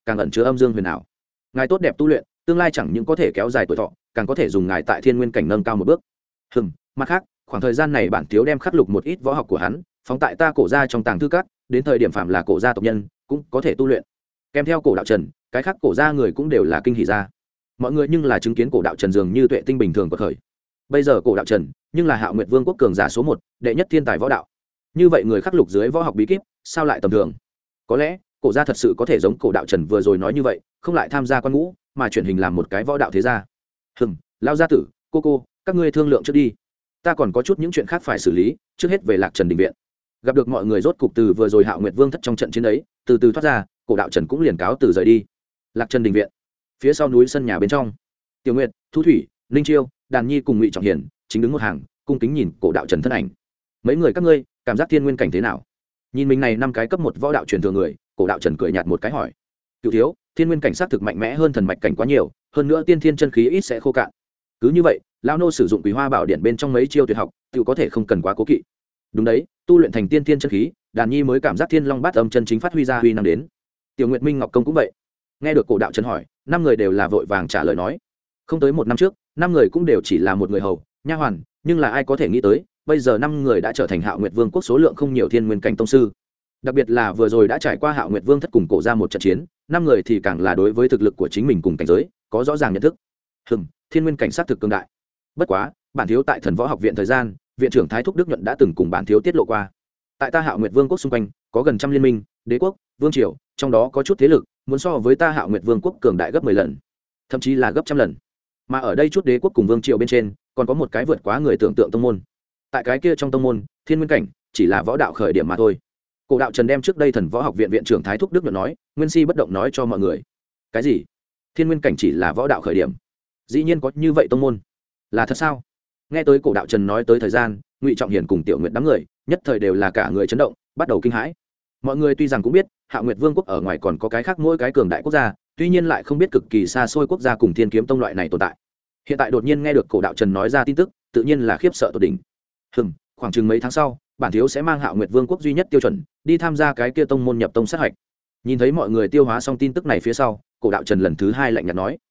càng ẩn chứa âm dương huyền ảo. Ngài tốt đẹp tu luyện, tương lai chẳng những có thể kéo dài tuổi thọ, càng có thể dùng ngài tại thiên nguyên cảnh nâng cao một bước. Mặt khác, khoảng thời gian này bản thiếu đem khắc lục một ít võ học của hắn, phóng tại ta cổ gia trong tàng thư các, đến thời điểm phạm là cổ gia tộc nhân cũng có thể tu luyện. Kèm theo cổ đạo Trần, cái khác cổ gia người cũng đều là kinh hỉ ra. Mọi người nhưng là chứng kiến cổ đạo Trần dường như tuệ tinh bình thường của khởi. Bây giờ cổ đạo Trần, nhưng là Hạo Nguyệt Vương quốc cường giả số 1, đệ nhất thiên tài võ đạo. Như vậy người khắc lục dưới võ học bí kíp, sao lại tầm thường? Có lẽ, cổ gia thật sự có thể giống cổ đạo Trần vừa rồi nói như vậy, không lại tham gia quan ngũ, mà chuyển hình làm một cái võ đạo thế gia. Lão gia tử, cô, các ngươi thương lượng trước đi. Ta còn có chút những chuyện khác phải xử lý, trước hết về Lạc Trần đình viện. Gặp được mọi người rốt cục từ vừa rồi Hạo Nguyệt Vương thất trong trận chiến ấy, từ từ thoát ra, cổ đạo Trần cũng liền cáo từ rời đi. Lạc Trần đình viện, phía sau núi sân nhà bên trong, Tiểu Nguyệt, Thu Thủy, Ninh Chiêu, Đàn Nhi cùng Ngụy Trọng Hiển chính đứng một hàng, cung kính nhìn cổ đạo Trần thân ảnh. Mấy người các ngươi, cảm giác thiên nguyên cảnh thế nào? Nhìn mình này 5 cái cấp 1 võ đạo truyền thừa người, cổ đạo Trần cười nhạt một cái hỏi. Cửu thiếu, thiên nguyên cảnh sát thực mạnh mẽ hơn thần mạch cảnh quá nhiều, hơn nữa tiên thiên chân khí ít sẽ khô cạn. Cứ như vậy, lão nô sử dụng Quý Hoa Bảo Điện bên trong mấy chiêu tuyệt học, tự có thể không cần quá cố kỵ. Đúng đấy, tu luyện thành tiên thiên chân khí, Đàn Nhi mới cảm giác Thiên Long Bát Âm chân chính phát huy ra uy năng đến. Tiểu Nguyệt Minh Ngọc Công cũng vậy. Nghe được cổ đạo Trần hỏi, 5 người đều là vội vàng trả lời nói. Không tới 1 năm trước, 5 người cũng đều chỉ là một người hầu, nha hoàn, nhưng là ai có thể nghĩ tới, bây giờ 5 người đã trở thành Hạo Nguyệt Vương quốc số lượng không nhiều thiên nguyên cảnh tông sư. Đặc biệt là vừa rồi đã trải qua Hạo Nguyệt Vương thất cùng cổ ra một trận chiến, 5 người thì càng là đối với thực lực của chính mình cùng cảnh giới có rõ ràng nhận thức. Thiên nguyên cảnh sát thực cường đại. Bất quá, bản thiếu tại Thần Võ Học viện thời gian, viện trưởng Thái Thúc Đức Nhuận đã từng cùng bản thiếu tiết lộ qua. Tại ta Hạo Nguyệt Vương quốc xung quanh, có gần trăm liên minh, đế quốc, vương triều, trong đó có chút thế lực muốn so với ta Hạo Nguyệt Vương quốc cường đại gấp 10 lần, thậm chí là gấp trăm lần. Mà ở đây chút đế quốc cùng vương triều bên trên, còn có một cái vượt quá người tưởng tượng tông môn. Tại cái kia trong tông môn, thiên nguyên cảnh chỉ là võ đạo khởi điểm mà thôi. Cổ đạo Trần đem trước đây Thần Võ Học viện viện trưởng Thái Thúc Đức Nhuận nói, Nguyên Si bất động nói cho mọi người. Cái gì? Thiên nguyên cảnh chỉ là võ đạo khởi điểm? Dĩ nhiên có như vậy tông môn? Là thật sao? Nghe tới cổ đạo Trần nói tới thời gian, Ngụy Trọng Hiển cùng Tiểu Nguyệt đám người nhất thời đều là cả người chấn động, bắt đầu kinh hãi. Mọi người tuy rằng cũng biết Hạo Nguyệt Vương quốc ở ngoài còn có cái khác mỗi cái cường đại quốc gia, tuy nhiên lại không biết cực kỳ xa xôi quốc gia cùng Thiên Kiếm Tông loại này tồn tại. Hiện tại đột nhiên nghe được cổ đạo Trần nói ra tin tức, tự nhiên là khiếp sợ tột đỉnh. Khoảng chừng mấy tháng sau, bản thiếu sẽ mang Hạo Nguyệt Vương quốc duy nhất tiêu chuẩn đi tham gia cái kia tông môn nhập tông sát hạch. Nhìn thấy mọi người tiêu hóa xong tin tức này phía sau, cổ đạo Trần lần thứ 2 lạnh nhạt nói.